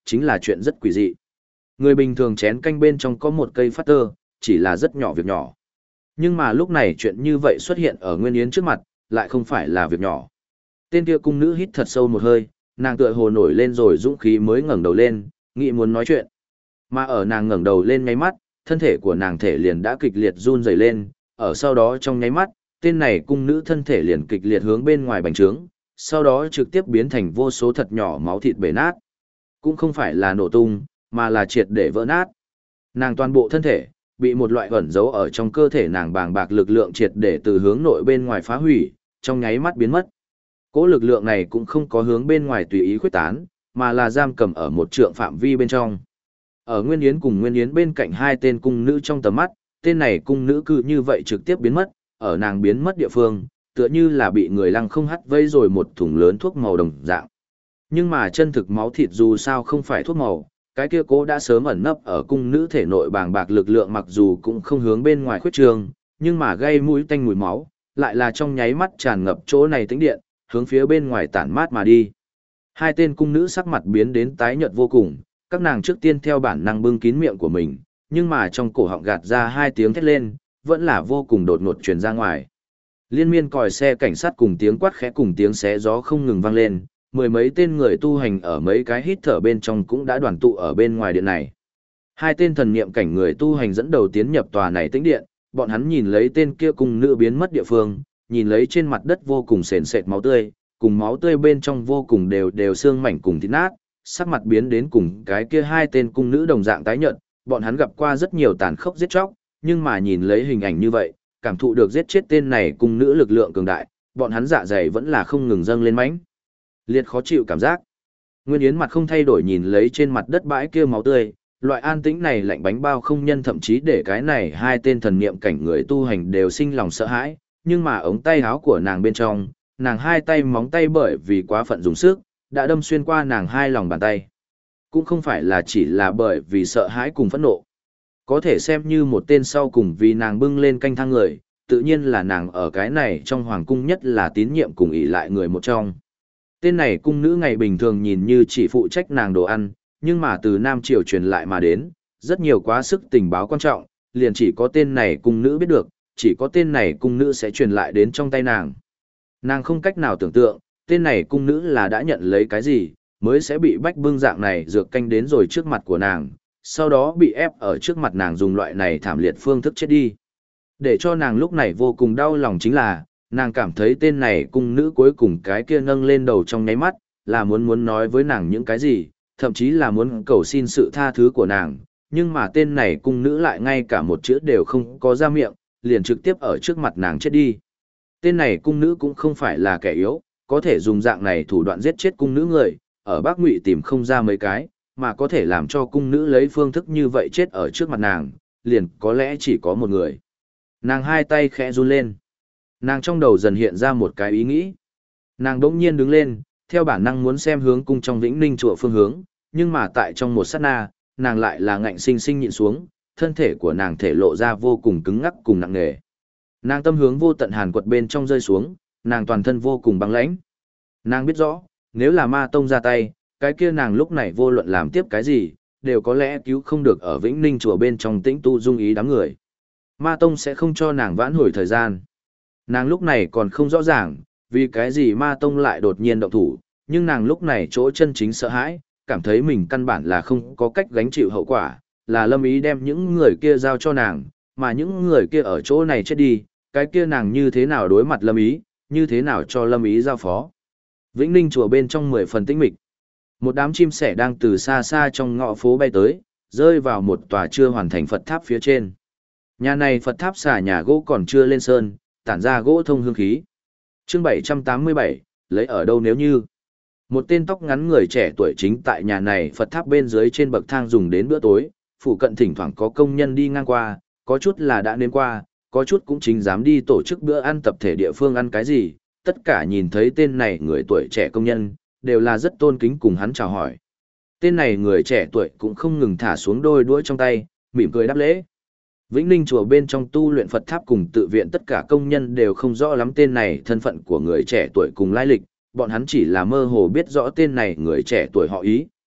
chính là chuyện rất quỷ dị. Người bình thường chén canh bên trong có một cây phát tơ, chỉ là rất nhỏ việc nhỏ. Nhưng mà lúc này chuyện như vậy xuất hiện ở Nguyên Yến trước mặt, lại không phải là việc nhỏ. Tên kia cung nữ hít thật sâu một hơi, nàng tựa hồ nổi lên rồi dũng khí mới ngẩng đầu lên, nghĩ muốn nói chuyện. Mà ở nàng ngẩng đầu lên nháy mắt, thân thể của nàng thể liền đã kịch liệt run rẩy lên, ở sau đó trong nháy mắt, tên này cung nữ thân thể liền kịch liệt hướng bên ngoài bành trướng, sau đó trực tiếp biến thành vô số thật nhỏ máu thịt bể nát. Cũng không phải là nổ tung, mà là triệt để vỡ nát. Nàng toàn bộ thân thể, bị một loại ẩn giấu ở trong cơ thể nàng bàng bạc lực lượng triệt để từ hướng nội bên ngoài phá hủy, trong nháy mắt biến mất. Cỗ lực lượng này cũng không có hướng bên ngoài tùy ý khuếch tán, mà là giam cầm ở một trượng phạm vi bên trong. Ở Nguyên Yến cùng Nguyên Yến bên cạnh hai tên cung nữ trong tầm mắt, tên này cung nữ cứ như vậy trực tiếp biến mất, ở nàng biến mất địa phương, tựa như là bị người lăng không hắt vây rồi một thùng lớn thuốc màu đồng dạng. Nhưng mà chân thực máu thịt dù sao không phải thuốc màu, cái kia cố đã sớm ẩn nấp ở cung nữ thể nội bàng bạc lực lượng mặc dù cũng không hướng bên ngoài khuyết trường, nhưng mà gây mũi tanh mùi máu, lại là trong nháy mắt tràn ngập chỗ này tĩnh điện, hướng phía bên ngoài tản mát mà đi. Hai tên cung nữ sắc mặt biến đến tái nhợt vô cùng, các nàng trước tiên theo bản năng bưng kín miệng của mình, nhưng mà trong cổ họng gạt ra hai tiếng thét lên, vẫn là vô cùng đột ngột truyền ra ngoài. Liên miên còi xe cảnh sát cùng tiếng quát khẽ cùng tiếng xé gió không ngừng vang lên, mười mấy tên người tu hành ở mấy cái hít thở bên trong cũng đã đoàn tụ ở bên ngoài điện này. Hai tên thần niệm cảnh người tu hành dẫn đầu tiến nhập tòa này tĩnh điện, bọn hắn nhìn lấy tên kia cung nữ biến mất địa phương, nhìn lấy trên mặt đất vô cùng sền sệt máu tươi, cùng máu tươi bên trong vô cùng đều xương mảnh cùng thịt nát, sắc mặt biến đến cùng cái kia hai tên cung nữ đồng dạng tái nhợt, bọn hắn gặp qua rất nhiều tàn khốc giết chóc, nhưng mà nhìn lấy hình ảnh như vậy, cảm thụ được giết chết tên này cung nữ lực lượng cường đại, bọn hắn dạ dày vẫn là không ngừng dâng lên mãnh liệt khó chịu cảm giác. Nguyên Yến mặt không thay đổi nhìn lấy trên mặt đất bãi kia máu tươi, loại an tĩnh này lạnh bánh bao không nhân thậm chí để cái này hai tên thần niệm cảnh người tu hành đều sinh lòng sợ hãi, nhưng mà ống tay áo của nàng bên trong, nàng hai tay móng tay bởi vì quá phận dùng sức, đã đâm xuyên qua nàng hai lòng bàn tay. Cũng không phải là chỉ là bởi vì sợ hãi cùng phẫn nộ. Có thể xem như một tên sau cùng vì nàng bưng lên canh thang người, tự nhiên là nàng ở cái này trong hoàng cung nhất là tín nhiệm cùng ỷ lại người một trong. Tên này cung nữ ngày bình thường nhìn như chỉ phụ trách nàng đồ ăn, nhưng mà từ Nam Triều truyền lại mà đến, rất nhiều quá sức tình báo quan trọng, liền chỉ có tên này cung nữ biết được, chỉ có tên này cung nữ sẽ truyền lại đến trong tay nàng. Nàng không cách nào tưởng tượng, tên này cung nữ là đã nhận lấy cái gì, mới sẽ bị bách bưng dạng này dược canh đến rồi trước mặt của nàng, sau đó bị ép ở trước mặt nàng dùng loại này thảm liệt phương thức chết đi. Để cho nàng lúc này vô cùng đau lòng chính là, nàng cảm thấy tên này cung nữ cuối cùng cái kia nâng lên đầu trong nháy mắt, là muốn nói với nàng những cái gì, thậm chí là muốn cầu xin sự tha thứ của nàng, nhưng mà tên này cung nữ lại ngay cả một chữ đều không có ra miệng, liền trực tiếp ở trước mặt nàng chết đi. Tên này cung nữ cũng không phải là kẻ yếu, có thể dùng dạng này thủ đoạn giết chết cung nữ người, ở Bắc Ngụy tìm không ra mấy cái, mà có thể làm cho cung nữ lấy phương thức như vậy chết ở trước mặt nàng, liền có lẽ chỉ có một người. Nàng hai tay khẽ run lên. Nàng trong đầu dần hiện ra một cái ý nghĩ. Nàng đỗng nhiên đứng lên, theo bản năng muốn xem hướng cung trong Vĩnh Ninh chùa phương hướng, nhưng mà tại trong một sát na, nàng lại là ngạnh sinh sinh nhịn xuống, thân thể của nàng thể lộ ra vô cùng cứng ngắc cùng nặng nề. Nàng tâm hướng vô tận hàn quật bên trong rơi xuống, nàng toàn thân vô cùng băng lãnh. Nàng biết rõ, nếu là ma tông ra tay, cái kia nàng lúc này vô luận làm tiếp cái gì, đều có lẽ cứu không được ở Vĩnh Ninh chùa bên trong tĩnh tu dung ý đám người. Ma tông sẽ không cho nàng vãn hồi thời gian. Nàng lúc này còn không rõ ràng, vì cái gì ma tông lại đột nhiên động thủ, nhưng nàng lúc này chỗ chân chính sợ hãi, cảm thấy mình căn bản là không có cách gánh chịu hậu quả, là Lâm Ý đem những người kia giao cho nàng, mà những người kia ở chỗ này chết đi, cái kia nàng như thế nào đối mặt Lâm Ý, như thế nào cho Lâm Ý giao phó. Vĩnh Ninh chùa bên trong 10 phần tĩnh mịch. Một đám chim sẻ đang từ xa xa trong ngõ phố bay tới, rơi vào một tòa chưa hoàn thành Phật tháp phía trên. Nhà này Phật tháp xà nhà gỗ còn chưa lên sơn, tản ra gỗ thông hương khí. Chương 787, lấy ở đâu nếu như. Một tên tóc ngắn người trẻ tuổi chính tại nhà này Phật tháp bên dưới trên bậc thang dùng đến bữa tối, phụ cận thỉnh thoảng có công nhân đi ngang qua, có chút là đã nếm qua, có chút cũng chính dám đi tổ chức bữa ăn tập thể địa phương ăn cái gì, tất cả nhìn thấy tên này người tuổi trẻ công nhân, đều là rất tôn kính cùng hắn chào hỏi. Tên này người trẻ tuổi cũng không ngừng thả xuống đôi đũa trong tay, mỉm cười đáp lễ. Vĩnh Ninh chùa bên trong tu luyện Phật tháp cùng tự viện tất cả công nhân đều không rõ lắm tên này thân phận của người trẻ tuổi cùng lai lịch, bọn hắn chỉ là mơ hồ biết rõ tên này người trẻ tuổi họ Ý,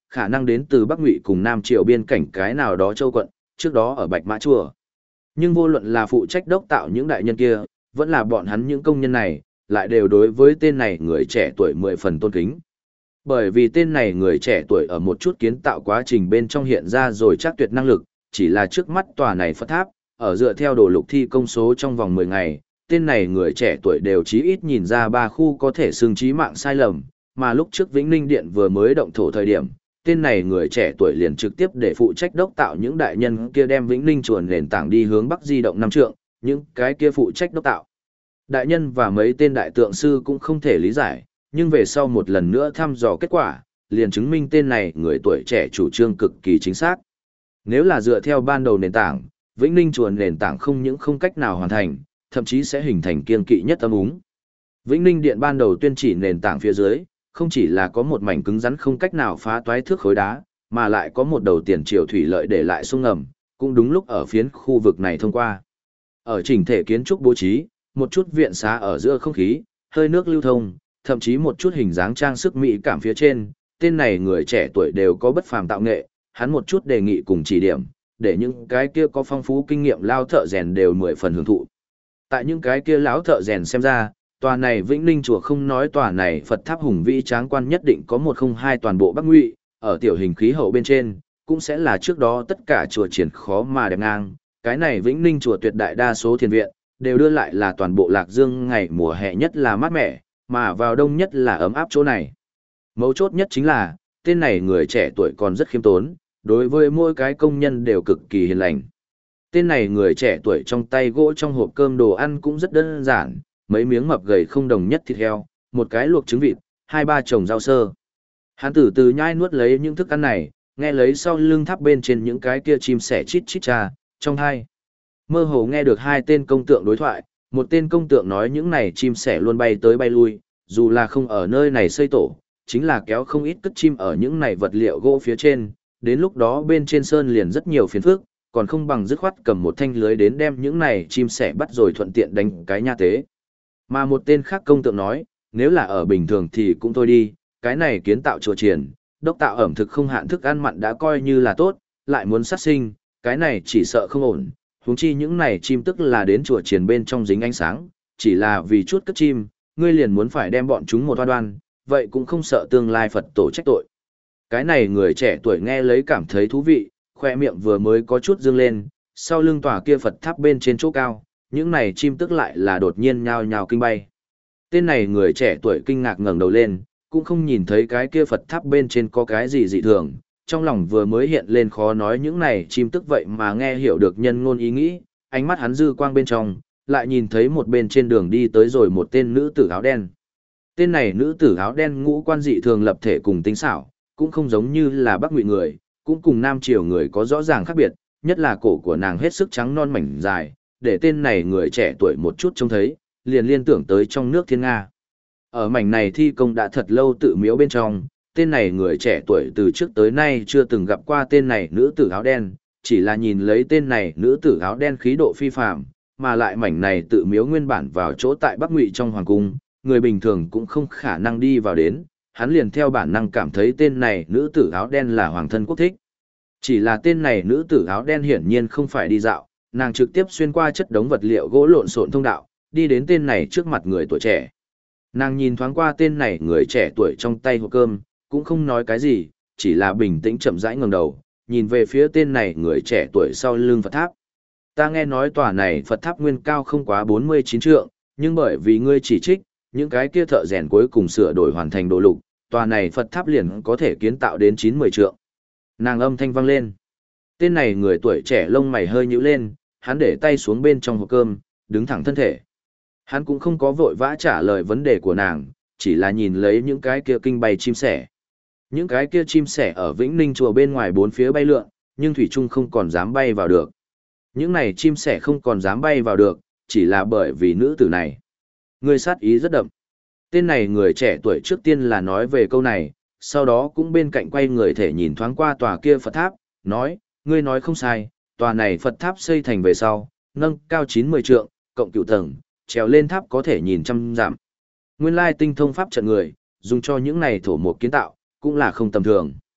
khả năng đến từ Bắc Ngụy cùng Nam Triều biên cảnh cái nào đó châu quận, trước đó ở Bạch Mã Chùa. Nhưng vô luận là phụ trách đốc tạo những đại nhân kia, vẫn là bọn hắn những công nhân này, lại đều đối với tên này người trẻ tuổi 10 phần tôn kính. Bởi vì tên này người trẻ tuổi ở một chút kiến tạo quá trình bên trong hiện ra rồi chắc tuyệt năng lực, chỉ là trước mắt tòa này Phật tháp, ở dựa theo đồ lục thi công số trong vòng 10 ngày, tên này người trẻ tuổi đều chí ít nhìn ra 3 khu có thể xương chí mạng sai lầm, mà lúc trước Vĩnh Ninh Điện vừa mới động thổ thời điểm, tên này người trẻ tuổi liền trực tiếp để phụ trách đốc tạo những đại nhân kia đem Vĩnh Ninh chùa nền tảng đi hướng bắc di động 5 trượng, những cái kia phụ trách đốc tạo. Đại nhân và mấy tên đại tượng sư cũng không thể lý giải, nhưng về sau một lần nữa thăm dò kết quả, liền chứng minh tên này người tuổi trẻ chủ trương cực kỳ chính xác. Nếu là dựa theo ban đầu nền tảng, Vĩnh Ninh chùa nền tảng không những không cách nào hoàn thành, thậm chí sẽ hình thành kiên kỵ nhất âm úng. Vĩnh Ninh Điện ban đầu tuyên chỉ nền tảng phía dưới, không chỉ là có một mảnh cứng rắn không cách nào phá toái thước khối đá, mà lại có một đầu tiền triều thủy lợi để lại sông ngầm, cũng đúng lúc ở phiến khu vực này thông qua. Ở chỉnh thể kiến trúc bố trí, một chút viện xá ở giữa không khí, hơi nước lưu thông, thậm chí một chút hình dáng trang sức mỹ cảm phía trên, tên này người trẻ tuổi đều có bất phàm tạo nghệ, hắn một chút đề nghị cùng chỉ điểm, để những cái kia có phong phú kinh nghiệm lao thợ rèn đều 10 phần hưởng thụ. Tại những cái kia lão thợ rèn xem ra, tòa này Vĩnh Ninh chùa không nói tòa này Phật tháp hùng vĩ tráng quan nhất định có 102 toàn bộ Bắc Ngụy, ở tiểu hình khí hậu bên trên, cũng sẽ là trước đó tất cả chùa triển khó mà đẹp ngang, cái này Vĩnh Ninh chùa tuyệt đại đa số thiền viện, đều đưa lại là toàn bộ Lạc Dương ngày mùa hè nhất là mát mẻ, mà vào đông nhất là ấm áp chỗ này. Mấu chốt nhất chính là, tên này người trẻ tuổi còn rất khiêm tốn, đối với mỗi cái công nhân đều cực kỳ hiền lành. Tên này người trẻ tuổi trong tay gỗ trong hộp cơm đồ ăn cũng rất đơn giản, mấy miếng mập gầy không đồng nhất thịt heo, một cái luộc trứng vịt, 2-3 chồng rau sơ. Hắn từ từ nhai nuốt lấy những thức ăn này, nghe lấy sau lưng tháp bên trên những cái kia chim sẻ chít chít cha, trong hai. Mơ hồ nghe được hai tên công tượng đối thoại, một tên công tượng nói những này chim sẻ luôn bay tới bay lui, dù là không ở nơi này xây tổ, chính là kéo không ít cất chim ở những này vật liệu gỗ phía trên, đến lúc đó bên trên sơn liền rất nhiều phiền phức, còn không bằng dứt khoát cầm một thanh lưới đến đem những này chim sẻ bắt rồi thuận tiện đánh cái nha tế. Mà một tên khác công tượng nói, nếu là ở bình thường thì cũng thôi đi, cái này kiến tạo chùa triển, đốc tạo ẩm thực không hạn thức ăn mặn đã coi như là tốt, lại muốn sát sinh, cái này chỉ sợ không ổn, huống chi những này chim tức là đến chùa triển bên trong dính ánh sáng, chỉ là vì chút cất chim, ngươi liền muốn phải đem bọn chúng một oan đoan, vậy cũng không sợ tương lai Phật tổ trách tội. Cái này người trẻ tuổi nghe lấy cảm thấy thú vị, khoe miệng vừa mới có chút dương lên, sau lưng tòa kia Phật tháp bên trên chỗ cao, những này chim tức lại là đột nhiên nhao nhao kinh bay. Tên này người trẻ tuổi kinh ngạc ngẩng đầu lên, cũng không nhìn thấy cái kia Phật tháp bên trên có cái gì dị thường, trong lòng vừa mới hiện lên khó nói những này chim tức vậy mà nghe hiểu được nhân ngôn ý nghĩ, ánh mắt hắn dư quang bên trong, lại nhìn thấy một bên trên đường đi tới rồi một tên nữ tử áo đen. Tên này nữ tử áo đen ngũ quan dị thường lập thể cùng tinh xảo, cũng không giống như là Bắc Ngụy người, cũng cùng Nam Triều người có rõ ràng khác biệt, nhất là cổ của nàng hết sức trắng non mảnh dài, để tên này người trẻ tuổi một chút trông thấy, liền liên tưởng tới trong nước Thiên Nga. Ở mảnh này thi công đã thật lâu tự miếu bên trong, tên này người trẻ tuổi từ trước tới nay chưa từng gặp qua tên này nữ tử áo đen, chỉ là nhìn lấy tên này nữ tử áo đen khí độ phi phàm, mà lại mảnh này tự miếu nguyên bản vào chỗ tại Bắc Ngụy trong hoàng cung, người bình thường cũng không khả năng đi vào đến, hắn liền theo bản năng cảm thấy tên này nữ tử áo đen là hoàng thân quốc thích. Chỉ là tên này nữ tử áo đen hiển nhiên không phải đi dạo, nàng trực tiếp xuyên qua chất đống vật liệu gỗ lộn xộn thông đạo, đi đến tên này trước mặt người tuổi trẻ. Nàng nhìn thoáng qua tên này người trẻ tuổi trong tay hộp cơm, cũng không nói cái gì, chỉ là bình tĩnh chậm rãi ngẩng đầu, nhìn về phía tên này người trẻ tuổi sau lưng Phật tháp. Ta nghe nói tòa này Phật tháp nguyên cao không quá 49 trượng, nhưng bởi vì ngươi chỉ trích, những cái kia thợ rèn cuối cùng sửa đổi hoàn thành đồ lục, tòa này Phật tháp liền có thể kiến tạo đến 90 trượng. Nàng âm thanh vang lên. Tên này người tuổi trẻ lông mày hơi nhíu lên, hắn để tay xuống bên trong hộp cơm, đứng thẳng thân thể. Hắn cũng không có vội vã trả lời vấn đề của nàng, chỉ là nhìn lấy những cái kia kinh bay chim sẻ. Những cái kia chim sẻ ở Vĩnh Ninh chùa bên ngoài bốn phía bay lượn, nhưng thủy chung không còn dám bay vào được. Những này chim sẻ không còn dám bay vào được, chỉ là bởi vì nữ tử này. Người sát ý rất đậm. Tên này người trẻ tuổi trước tiên là nói về câu này, sau đó cũng bên cạnh quay người thể nhìn thoáng qua tòa kia Phật tháp, nói, ngươi nói không sai, tòa này Phật tháp xây thành về sau, nâng cao 90 trượng, cộng cửu tầng, trèo lên tháp có thể nhìn trăm dặm. Nguyên lai tinh thông pháp trận người, dùng cho những này thổ mục kiến tạo, cũng là không tầm thường.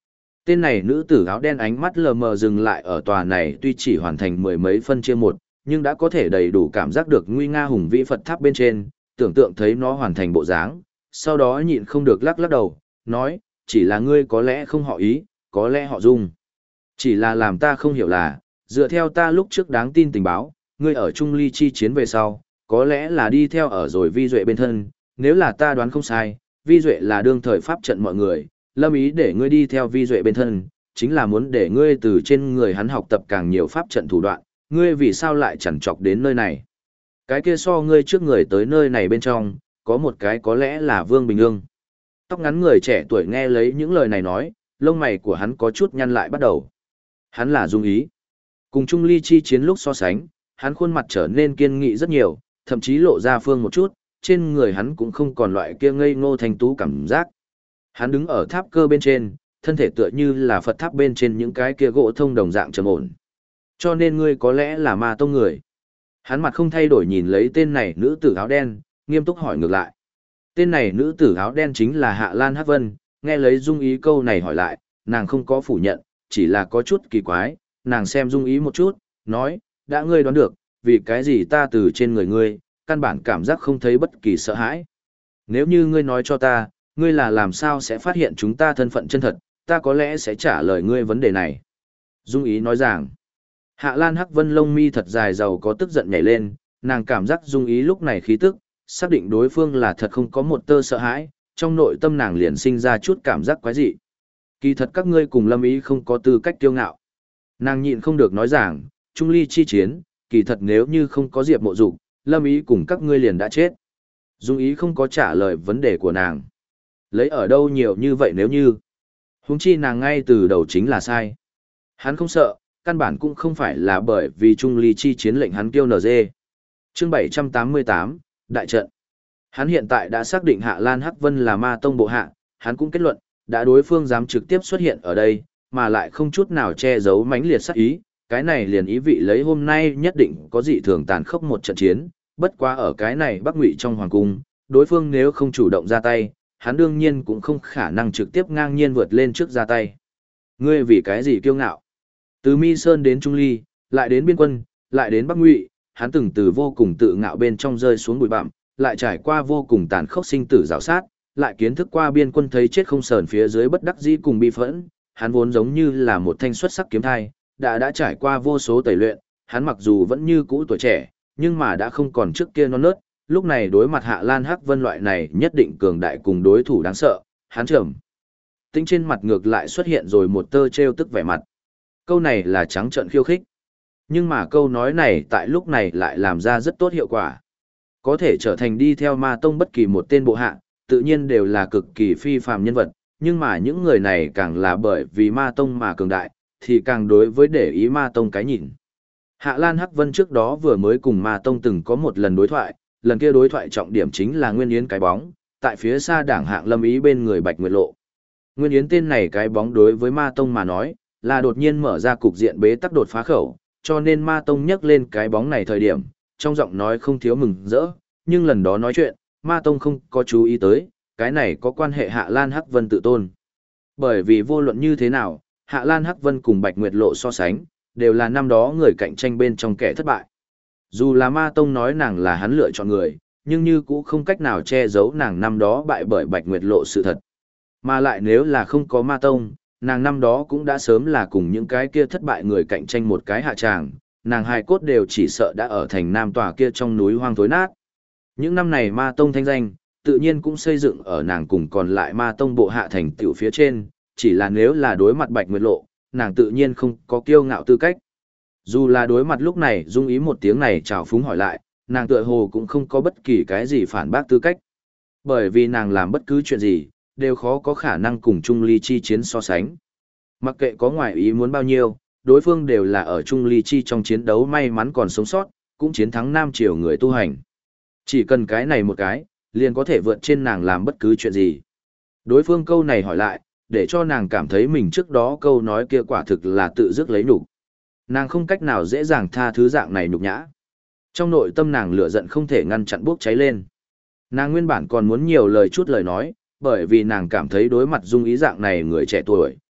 Tên này nữ tử áo đen ánh mắt lờ mờ dừng lại ở tòa này tuy chỉ hoàn thành mười mấy phân chia một, nhưng đã có thể đầy đủ cảm giác được nguy nga hùng vĩ Phật tháp bên trên, tưởng tượng thấy nó hoàn thành bộ dáng, sau đó nhịn không được lắc lắc đầu, nói, chỉ là ngươi có lẽ không họ ý, có lẽ họ Dung. Chỉ là làm ta không hiểu là, dựa theo ta lúc trước đáng tin tình báo, ngươi ở Trung Ly chi chiến về sau, có lẽ là đi theo ở rồi Vi Duệ bên thân, nếu là ta đoán không sai, Vi Duệ là đương thời pháp trận mọi người, Lâm ý để ngươi đi theo Vi Duệ bên thân, chính là muốn để ngươi từ trên người hắn học tập càng nhiều pháp trận thủ đoạn, ngươi vì sao lại chẳng chọc đến nơi này. Cái kia so ngươi trước người tới nơi này bên trong, có một cái có lẽ là Vương Bình Ương. Tóc ngắn người trẻ tuổi nghe lấy những lời này nói, lông mày của hắn có chút nhăn lại bắt đầu. Hắn là Dung Ý. Cùng Trung Ly chi chiến lúc so sánh, hắn khuôn mặt trở nên kiên nghị rất nhiều, thậm chí lộ ra phương một chút, trên người hắn cũng không còn loại kia ngây ngô thanh tú cảm giác. Hắn đứng ở tháp cơ bên trên, thân thể tựa như là Phật tháp bên trên những cái kia gỗ thông đồng dạng trầm ổn. Cho nên ngươi có lẽ là ma tông người. Hắn mặt không thay đổi nhìn lấy tên này nữ tử áo đen, nghiêm túc hỏi ngược lại. Tên này nữ tử áo đen chính là Hạ Lan Hắc Vân, nghe lấy Dung Ý câu này hỏi lại, nàng không có phủ nhận, chỉ là có chút kỳ quái, nàng xem Dung Ý một chút, nói, đã ngươi đoán được, vì cái gì ta từ trên người ngươi, căn bản cảm giác không thấy bất kỳ sợ hãi. Nếu như ngươi nói cho ta, ngươi là làm sao sẽ phát hiện chúng ta thân phận chân thật, ta có lẽ sẽ trả lời ngươi vấn đề này. Dung Ý nói rằng, Hạ Lan Hắc Vân lông mi thật dài giàu có tức giận nhảy lên, nàng cảm giác Dung Ý lúc này khí tức, xác định đối phương là thật không có một tơ sợ hãi, trong nội tâm nàng liền sinh ra chút cảm giác quái dị. Kỳ thật các ngươi cùng Lâm Ý không có tư cách kiêu ngạo. Nàng nhịn không được nói rằng, Trung Ly chi chiến, kỳ thật nếu như không có Diệp Mộ Dục, Lâm Ý cùng các ngươi liền đã chết. Dung Ý không có trả lời vấn đề của nàng. Lấy ở đâu nhiều như vậy nếu như. Huống chi nàng ngay từ đầu chính là sai. Hắn không sợ, căn bản cũng không phải là bởi vì Trung Ly chi chiến lệnh hắn kiêu NG. Chương 788, Đại trận. Hắn hiện tại đã xác định Hạ Lan Hắc Vân là ma tông bộ hạ, hắn cũng kết luận, đã đối phương dám trực tiếp xuất hiện ở đây, mà lại không chút nào che giấu mãnh liệt sát ý, cái này liền ý vị lấy hôm nay nhất định có dị thường tàn khốc một trận chiến, bất quá ở cái này Bắc Ngụy trong hoàng cung, đối phương nếu không chủ động ra tay, hắn đương nhiên cũng không khả năng trực tiếp ngang nhiên vượt lên trước ra tay. Ngươi vì cái gì kiêu ngạo? Từ Mi Sơn đến Trung Ly, lại đến Biên Quân, lại đến Bắc Ngụy, hắn từng từ vô cùng tự ngạo bên trong rơi xuống bụi bặm, lại trải qua vô cùng tàn khốc sinh tử rào sát, lại kiến thức qua Biên Quân thấy chết không sờn phía dưới bất đắc dĩ cùng bi phẫn, hắn vốn giống như là một thanh xuất sắc kiếm thai, đã trải qua vô số tẩy luyện, hắn mặc dù vẫn như cũ tuổi trẻ, nhưng mà đã không còn trước kia non nớt, lúc này đối mặt Hạ Lan Hắc Vân loại này nhất định cường đại cùng đối thủ đáng sợ, hắn trầm. Tính trên mặt ngược lại xuất hiện rồi một tơ trêu tức vẻ mặt. Câu này là trắng trợn khiêu khích. Nhưng mà câu nói này tại lúc này lại làm ra rất tốt hiệu quả. Có thể trở thành đi theo ma tông bất kỳ một tên bộ hạ, tự nhiên đều là cực kỳ phi phàm nhân vật, nhưng mà những người này càng là bởi vì ma tông mà cường đại, thì càng đối với để ý ma tông cái nhìn. Hạ Lan Hắc Vân trước đó vừa mới cùng ma tông từng có một lần đối thoại, lần kia đối thoại trọng điểm chính là Nguyên Yến cái bóng, tại phía xa đảng hạng Lâm Ý bên người Bạch Nguyệt Lộ. Nguyên Yến tên này cái bóng đối với ma tông mà nói, là đột nhiên mở ra cục diện bế tắc đột phá khẩu, cho nên ma tông nhắc lên cái bóng này thời điểm, trong giọng nói không thiếu mừng rỡ, nhưng lần đó nói chuyện, ma tông không có chú ý tới, cái này có quan hệ Hạ Lan Hắc Vân tự tôn. Bởi vì vô luận như thế nào, Hạ Lan Hắc Vân cùng Bạch Nguyệt Lộ so sánh, đều là năm đó người cạnh tranh bên trong kẻ thất bại. Dù là ma tông nói nàng là hắn lựa chọn người, nhưng như cũng không cách nào che giấu nàng năm đó bại bởi Bạch Nguyệt Lộ sự thật. Mà lại nếu là không có ma tông, nàng năm đó cũng đã sớm là cùng những cái kia thất bại người cạnh tranh một cái hạ tràng, nàng hài cốt đều chỉ sợ đã ở thành nam tòa kia trong núi hoang thối nát. Những năm này ma tông thanh danh, tự nhiên cũng xây dựng ở nàng cùng còn lại ma tông bộ hạ thành tiểu phía trên, chỉ là nếu là đối mặt Bạch Nguyệt Lộ, nàng tự nhiên không có kiêu ngạo tư cách. Dù là đối mặt lúc này Dung Ý một tiếng này chào phúng hỏi lại, nàng tựa hồ cũng không có bất kỳ cái gì phản bác tư cách. Bởi vì nàng làm bất cứ chuyện gì, đều khó có khả năng cùng Trung Ly chi chiến so sánh. Mặc kệ có ngoại ý muốn bao nhiêu, đối phương đều là ở Trung Ly chi trong chiến đấu may mắn còn sống sót, cũng chiến thắng Nam Triều người tu hành. Chỉ cần cái này một cái, liền có thể vượt trên nàng làm bất cứ chuyện gì. Đối phương câu này hỏi lại, để cho nàng cảm thấy mình trước đó câu nói kia quả thực là tự dứt lấy nhục. Nàng không cách nào dễ dàng tha thứ dạng này nhục nhã. Trong nội tâm nàng lửa giận không thể ngăn chặn bốc cháy lên. Nàng nguyên bản còn muốn nhiều lời chút lời nói, bởi vì nàng cảm thấy đối mặt Dung Ý dạng này người trẻ tuổi,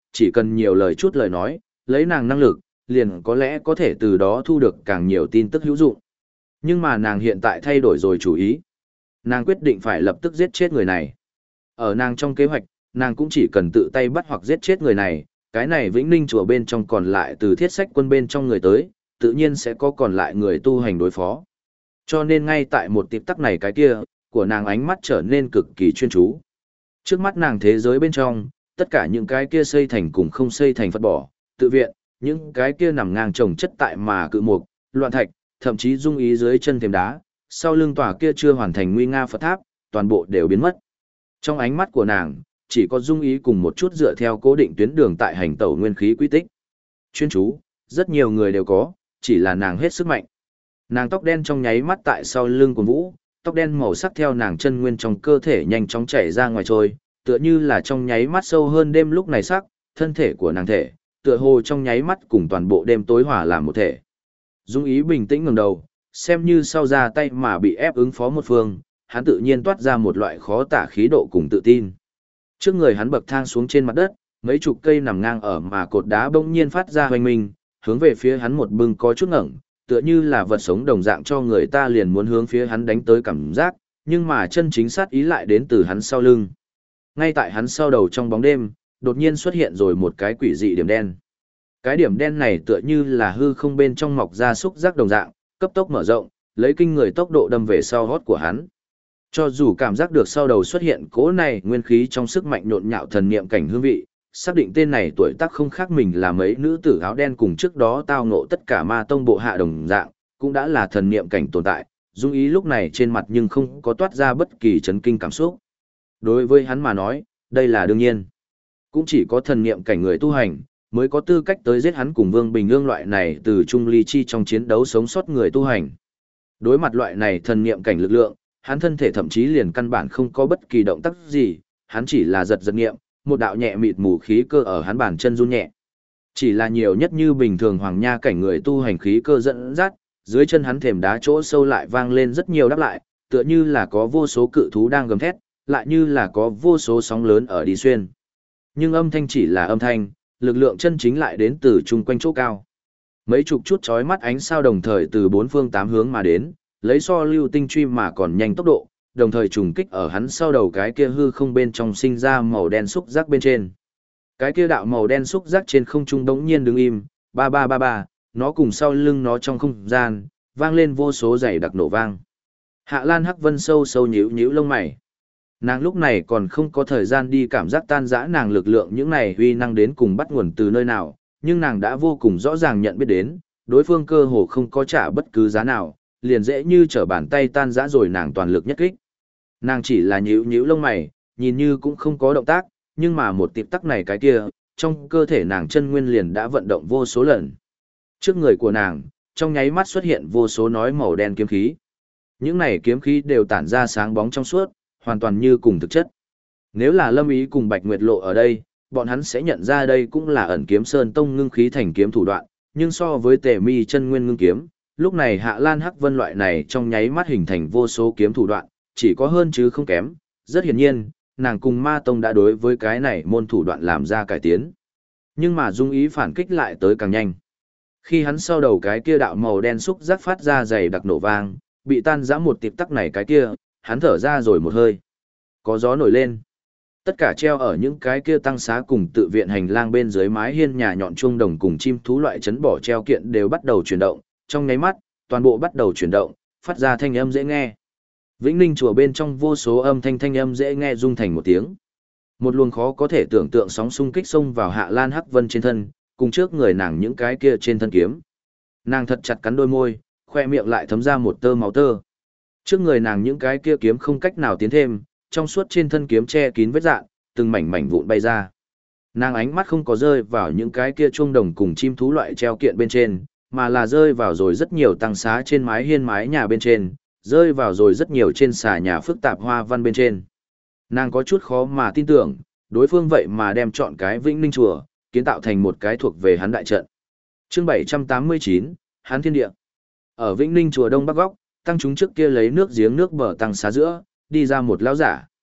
chỉ cần nhiều lời chút lời nói, lấy nàng năng lực, liền có lẽ có thể từ đó thu được càng nhiều tin tức hữu dụng. Nhưng mà nàng hiện tại thay đổi rồi chủ ý. Nàng quyết định phải lập tức giết chết người này. Ở nàng trong kế hoạch, nàng cũng chỉ cần tự tay bắt hoặc giết chết người này, cái này Vĩnh Ninh chùa bên trong còn lại từ thiết sách quân bên trong người tới, tự nhiên sẽ có còn lại người tu hành đối phó. Cho nên ngay tại một tiệp tắc này cái kia, của nàng ánh mắt trở nên cực kỳ chuyên chú. Trước mắt nàng thế giới bên trong, tất cả những cái kia xây thành cùng không xây thành Phật bỏ, tự viện, những cái kia nằm ngang chồng chất tại mà cự mục, loạn thạch, thậm chí dung ý dưới chân thềm đá, sau lưng tòa kia chưa hoàn thành nguy nga Phật tháp, toàn bộ đều biến mất. Trong ánh mắt của nàng, chỉ có dung ý cùng một chút dựa theo cố định tuyến đường tại hành tẩu nguyên khí quy tích. Chuyên chú, rất nhiều người đều có, chỉ là nàng hết sức mạnh. Nàng tóc đen trong nháy mắt tại sau lưng của Vũ, tóc đen màu sắc theo nàng chân nguyên trong cơ thể nhanh chóng chảy ra ngoài trôi, tựa như là trong nháy mắt sâu hơn đêm lúc này sắc, thân thể của nàng thể, tựa hồ trong nháy mắt cùng toàn bộ đêm tối hòa làm một thể. Dung ý bình tĩnh ngẩng đầu, xem như sau ra tay mà bị ép ứng phó một phương, hắn tự nhiên toát ra một loại khó tả khí độ cùng tự tin. Trước người hắn bậc thang xuống trên mặt đất, mấy chục cây nằm ngang ở mà cột đá bỗng nhiên phát ra hoành minh, hướng về phía hắn một bưng có chút ngẩng, tựa như là vật sống đồng dạng cho người ta liền muốn hướng phía hắn đánh tới cảm giác, nhưng mà chân chính sát ý lại đến từ hắn sau lưng. Ngay tại hắn sau đầu trong bóng đêm, đột nhiên xuất hiện rồi một cái quỷ dị điểm đen. Cái điểm đen này tựa như là hư không bên trong mọc ra xúc giác đồng dạng, cấp tốc mở rộng, lấy kinh người tốc độ đâm về sau hót của hắn. Cho dù cảm giác được sau đầu xuất hiện cỗ này nguyên khí trong sức mạnh nhộn nhạo thần niệm cảnh hương vị, xác định tên này tuổi tác không khác mình là mấy nữ tử áo đen cùng trước đó tao ngộ tất cả ma tông bộ hạ đồng dạng, cũng đã là thần niệm cảnh tồn tại, dung ý lúc này trên mặt nhưng không có toát ra bất kỳ chấn kinh cảm xúc. Đối với hắn mà nói, đây là đương nhiên. Cũng chỉ có thần niệm cảnh người tu hành, mới có tư cách tới giết hắn cùng Vương Bình Ương loại này từ Trung Ly Chi trong chiến đấu sống sót người tu hành. Đối mặt loại này thần niệm cảnh lực lượng, hắn thân thể thậm chí liền căn bản không có bất kỳ động tác gì, hắn chỉ là giật giật niệm, một đạo nhẹ mịt mù khí cơ ở hắn bàn chân run nhẹ. Chỉ là nhiều nhất như bình thường hoàng nha cảnh người tu hành khí cơ dẫn dắt, dưới chân hắn thềm đá chỗ sâu lại vang lên rất nhiều đáp lại, tựa như là có vô số cự thú đang gầm thét, lại như là có vô số sóng lớn ở đi xuyên. Nhưng âm thanh chỉ là âm thanh, lực lượng chân chính lại đến từ chung quanh chỗ cao. Mấy chục chút chói mắt ánh sao đồng thời từ bốn phương tám hướng mà đến, lấy so lưu tinh truy mà còn nhanh tốc độ, đồng thời trùng kích ở hắn sau đầu cái kia hư không bên trong sinh ra màu đen xúc giác bên trên. Cái kia đạo màu đen xúc giác trên không trung đống nhiên đứng im, ba ba ba ba, nó cùng sau lưng nó trong không gian, vang lên vô số dày đặc nổ vang. Hạ Lan Hắc Vân sâu sâu nhíu nhíu lông mày. Nàng lúc này còn không có thời gian đi cảm giác tan rã nàng lực lượng những này uy năng đến cùng bắt nguồn từ nơi nào, nhưng nàng đã vô cùng rõ ràng nhận biết đến, đối phương cơ hồ không có trả bất cứ giá nào, liền dễ như trở bàn tay tan rã rồi nàng toàn lực nhất kích. Nàng chỉ là nhíu nhíu lông mày, nhìn như cũng không có động tác, nhưng mà một tịp tắc này cái kia, trong cơ thể nàng chân nguyên liền đã vận động vô số lần. Trước người của nàng, trong nháy mắt xuất hiện vô số nói màu đen kiếm khí. Những này kiếm khí đều tản ra sáng bóng trong suốt, hoàn toàn như cùng thực chất. Nếu là Lâm Ý cùng Bạch Nguyệt Lộ ở đây, bọn hắn sẽ nhận ra đây cũng là ẩn kiếm sơn tông ngưng khí thành kiếm thủ đoạn, nhưng so với Tề Mi chân nguyên ngưng kiếm, lúc này Hạ Lan Hắc Vân loại này trong nháy mắt hình thành vô số kiếm thủ đoạn, chỉ có hơn chứ không kém. Rất hiển nhiên, nàng cùng Ma Tông đã đối với cái này môn thủ đoạn làm ra cải tiến. Nhưng mà dung ý phản kích lại tới càng nhanh. Khi hắn sau đầu cái kia đạo màu đen xúc giác phát ra dày đặc nổ vang, bị tan rã một tịp tắc này cái kia, hắn thở ra rồi một hơi. Có gió nổi lên. Tất cả treo ở những cái kia tăng xá cùng tự viện hành lang bên dưới mái hiên nhà nhọn chuông đồng cùng chim thú loại chấn bỏ treo kiện đều bắt đầu chuyển động, trong nháy mắt, toàn bộ bắt đầu chuyển động, phát ra thanh âm dễ nghe. Vĩnh Ninh chùa bên trong vô số thanh âm dễ nghe rung thành một tiếng. Một luồng khó có thể tưởng tượng sóng xung kích xông vào Hạ Lan Hắc Vân trên thân, cùng trước người nàng những cái kia trên thân kiếm. Nàng thật chặt cắn đôi môi, khoe miệng lại thấm ra một tơ máu tơ. Trước người nàng những cái kia kiếm không cách nào tiến thêm, trong suốt trên thân kiếm che kín vết rạn, từng mảnh mảnh vụn bay ra. Nàng ánh mắt không có rơi vào những cái kia chuông đồng cùng chim thú loại treo kiện bên trên, mà là rơi vào rồi rất nhiều tăng xá trên mái hiên mái nhà bên trên, rơi vào rồi rất nhiều trên xà nhà phức tạp hoa văn bên trên. Nàng có chút khó mà tin tưởng, đối phương vậy mà đem chọn cái Vĩnh Ninh chùa, kiến tạo thành một cái thuộc về hắn đại trận. Chương 789, Hán Thiên Địa. Ở Vĩnh Ninh chùa đông bắc góc, tăng chúng trước kia lấy nước giếng nước bờ tăng xá giữa, đi ra một lão giả.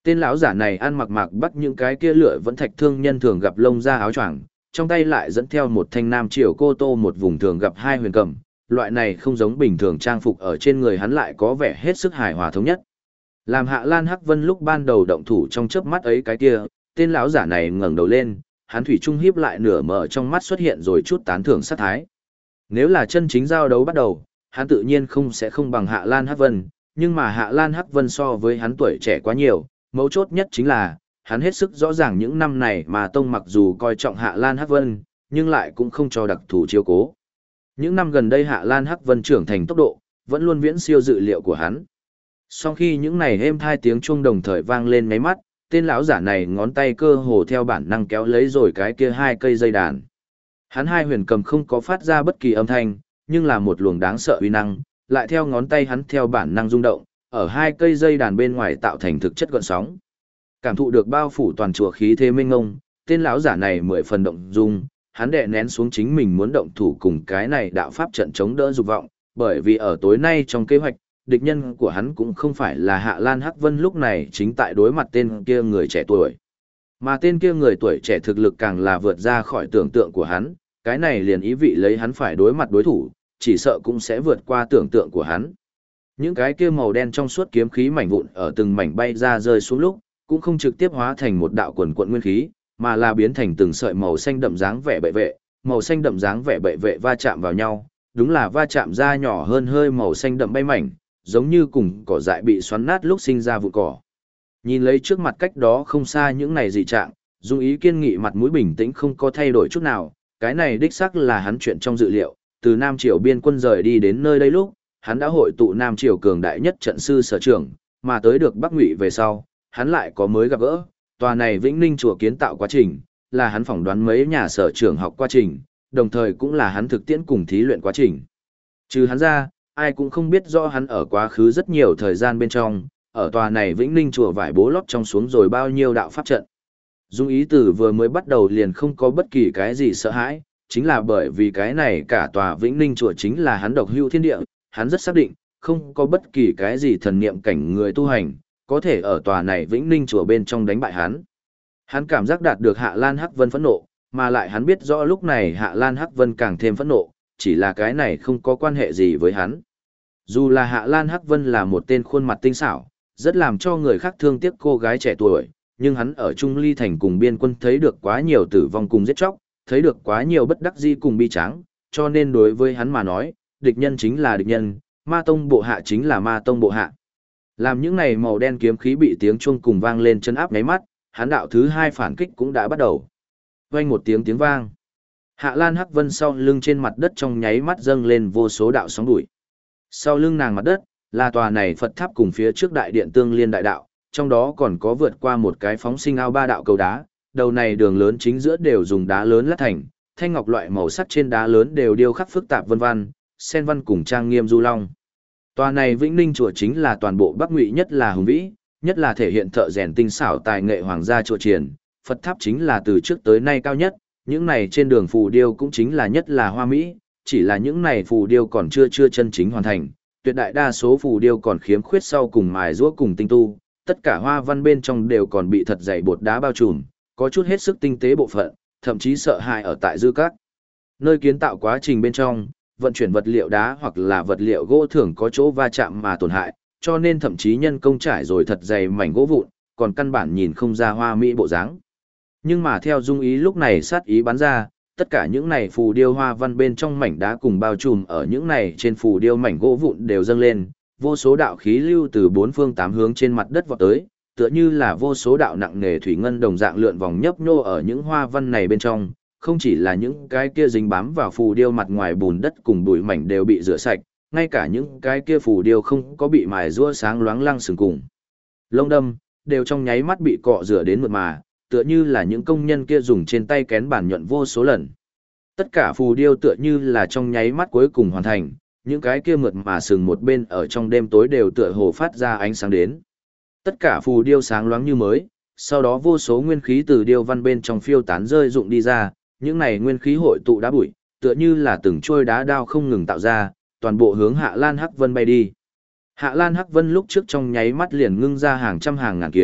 Tên lão giả này ăn mặc mạc bắc những cái kia lửa vẫn thạch thương nhân thường gặp lông da áo choàng, trong tay lại dẫn theo một thanh nam triều cô tô một vùng thường gặp hai huyền cầm, loại này không giống bình thường trang phục ở trên người hắn lại có vẻ hết sức hài hòa thống nhất. Làm Hạ Lan Hắc Vân lúc ban đầu động thủ trong chớp mắt ấy cái kia, tên lão giả này ngẩng đầu lên, hắn thủy trung hiếp lại nửa mở trong mắt xuất hiện rồi chút tán thưởng sát thái. Nếu là chân chính giao đấu bắt đầu, hắn tự nhiên sẽ không bằng Hạ Lan Hắc Vân, nhưng mà Hạ Lan Hắc Vân so với hắn tuổi trẻ quá nhiều, mấu chốt nhất chính là, hắn hết sức rõ ràng những năm này mà Tông mặc dù coi trọng Hạ Lan Hắc Vân, nhưng lại cũng không cho đặc thù chiếu cố. Những năm gần đây Hạ Lan Hắc Vân trưởng thành tốc độ, vẫn luôn viễn siêu dự liệu của hắn. Sau khi những này êm thai tiếng chuông đồng thời vang lên mấy mắt, tên lão giả này ngón tay cơ hồ theo bản năng kéo lấy rồi cái kia hai cây dây đàn. Hắn hai huyền cầm không có phát ra bất kỳ âm thanh, nhưng là một luồng đáng sợ uy năng, lại theo ngón tay hắn theo bản năng rung động, ở hai cây dây đàn bên ngoài tạo thành thực chất gợn sóng. Cảm thụ được bao phủ toàn chùa khí thế mênh ngông, tên lão giả này mười phần động dung, hắn đè nén xuống chính mình muốn động thủ cùng cái này đạo pháp trận chống đỡ dục vọng, bởi vì ở tối nay trong kế hoạch, địch nhân của hắn cũng không phải là Hạ Lan Hắc Vân lúc này chính tại đối mặt tên kia người trẻ tuổi. Mà tên kia người tuổi trẻ thực lực càng là vượt ra khỏi tưởng tượng của hắn, cái này liền ý vị lấy hắn phải đối mặt đối thủ, chỉ sợ cũng sẽ vượt qua tưởng tượng của hắn. Những cái kia màu đen trong suốt kiếm khí mảnh vụn ở từng mảnh bay ra rơi xuống lúc, cũng không trực tiếp hóa thành một đạo quần quận nguyên khí, mà là biến thành từng sợi màu xanh đậm dáng vẻ bệ vệ, màu xanh đậm dáng vẻ bệ vệ va chạm vào nhau, đúng là va chạm ra nhỏ hơn hơi màu xanh đậm bay mảnh, giống như cùng cỏ dại bị xoắn nát lúc sinh ra vụ cỏ. Nhìn lấy trước mặt cách đó không xa những này dị trạng, Dung Ý kiên nghị mặt mũi bình tĩnh không có thay đổi chút nào, cái này đích xác là hắn chuyện trong dự liệu, từ Nam Triều biên quân rời đi đến nơi đây lúc, hắn đã hội tụ Nam Triều cường đại nhất trận sư sở trưởng, mà tới được Bắc Ngụy về sau, hắn lại có mới gặp gỡ, tòa này Vĩnh Ninh chùa kiến tạo quá trình, là hắn phỏng đoán mấy nhà sở trưởng học quá trình, đồng thời cũng là hắn thực tiễn cùng thí luyện quá trình. Trừ hắn ra, ai cũng không biết rõ hắn ở quá khứ rất nhiều thời gian bên trong, ở tòa này Vĩnh Ninh chùa vải bố lót trong xuống rồi bao nhiêu đạo pháp trận. Dung Ý Tử vừa mới bắt đầu liền không có bất kỳ cái gì sợ hãi, chính là bởi vì cái này cả tòa Vĩnh Ninh chùa chính là hắn độc hữu thiên địa, hắn rất xác định, không có bất kỳ cái gì thần niệm cảnh người tu hành, có thể ở tòa này Vĩnh Ninh chùa bên trong đánh bại hắn. Hắn cảm giác đạt được Hạ Lan Hắc Vân phẫn nộ, mà lại hắn biết rõ lúc này Hạ Lan Hắc Vân càng thêm phẫn nộ, chỉ là cái này không có quan hệ gì với hắn. Dù là Hạ Lan Hắc Vân là một tên khuôn mặt tinh xảo, rất làm cho người khác thương tiếc cô gái trẻ tuổi, nhưng hắn ở Trung Ly Thành cùng biên quân thấy được quá nhiều tử vong cùng giết chóc, thấy được quá nhiều bất đắc dĩ cùng bi tráng, cho nên đối với hắn mà nói, địch nhân chính là địch nhân, ma tông bộ hạ chính là ma tông bộ hạ. Làm những này màu đen kiếm khí bị tiếng chuông cùng vang lên chân áp nháy mắt, hắn đạo thứ hai phản kích cũng đã bắt đầu. Vang một tiếng vang. Hạ Lan Hắc Vân sau lưng trên mặt đất trong nháy mắt dâng lên vô số đạo sóng bụi. Sau lưng nàng mặt đất, là tòa này Phật tháp cùng phía trước đại điện tương liên đại đạo, trong đó còn có vượt qua một cái phóng sinh ao ba đạo cầu đá, đầu này đường lớn chính giữa đều dùng đá lớn lát thành, thanh ngọc loại màu sắc trên đá lớn đều điêu khắc phức tạp vân văn, sen văn cùng trang nghiêm du long. Tòa này Vĩnh Ninh chùa chính là toàn bộ Bắc Ngụy nhất là hùng vĩ, nhất là thể hiện thợ rèn tinh xảo tài nghệ hoàng gia chùa triển, Phật tháp chính là từ trước tới nay cao nhất, những này trên đường phù điêu cũng chính là nhất là hoa mỹ, chỉ là những này phù điêu còn chưa chân chính hoàn thành, tuyệt đại đa số phù điêu còn khiếm khuyết sau cùng mài giũa cùng tinh tu, tất cả hoa văn bên trong đều còn bị thật dày bột đá bao trùm, có chút hết sức tinh tế bộ phận, thậm chí sợ hãi ở tại dư các. Nơi kiến tạo quá trình bên trong, vận chuyển vật liệu đá hoặc là vật liệu gỗ thường có chỗ va chạm mà tổn hại, cho nên thậm chí nhân công trải rồi thật dày mảnh gỗ vụn, còn căn bản nhìn không ra hoa mỹ bộ dáng. Nhưng mà theo Dung Ý lúc này sát ý bắn ra, tất cả những này phù điêu hoa văn bên trong mảnh đá cùng bao trùm ở những này trên phù điêu mảnh gỗ vụn đều dâng lên, vô số đạo khí lưu từ bốn phương tám hướng trên mặt đất vọt tới, tựa như là vô số đạo nặng nề thủy ngân đồng dạng lượn vòng nhấp nhô ở những hoa văn này bên trong, không chỉ là những cái kia dính bám vào phù điêu mặt ngoài bùn đất cùng bụi mảnh đều bị rửa sạch, ngay cả những cái kia phù điêu không có bị mài rũa sáng loáng lăng sừng cùng lông đâm, đều trong nháy mắt bị cọ rửa đến mượt mà, tựa như là những công nhân kia dùng trên tay kén bản nhuận vô số lần. Tất cả phù điêu tựa như là trong nháy mắt cuối cùng hoàn thành, những cái kia mượt mà sừng một bên ở trong đêm tối đều tựa hồ phát ra ánh sáng đến. Tất cả phù điêu sáng loáng như mới, sau đó vô số nguyên khí từ điêu văn bên trong phiêu tán rơi rụng đi ra, những này nguyên khí hội tụ đá bụi, tựa như là từng trôi đá đao không ngừng tạo ra, toàn bộ hướng Hạ Lan Hắc Vân bay đi. Hạ Lan Hắc Vân lúc trước trong nháy mắt liền ngưng ra hàng trăm hàng ngàn kiếm,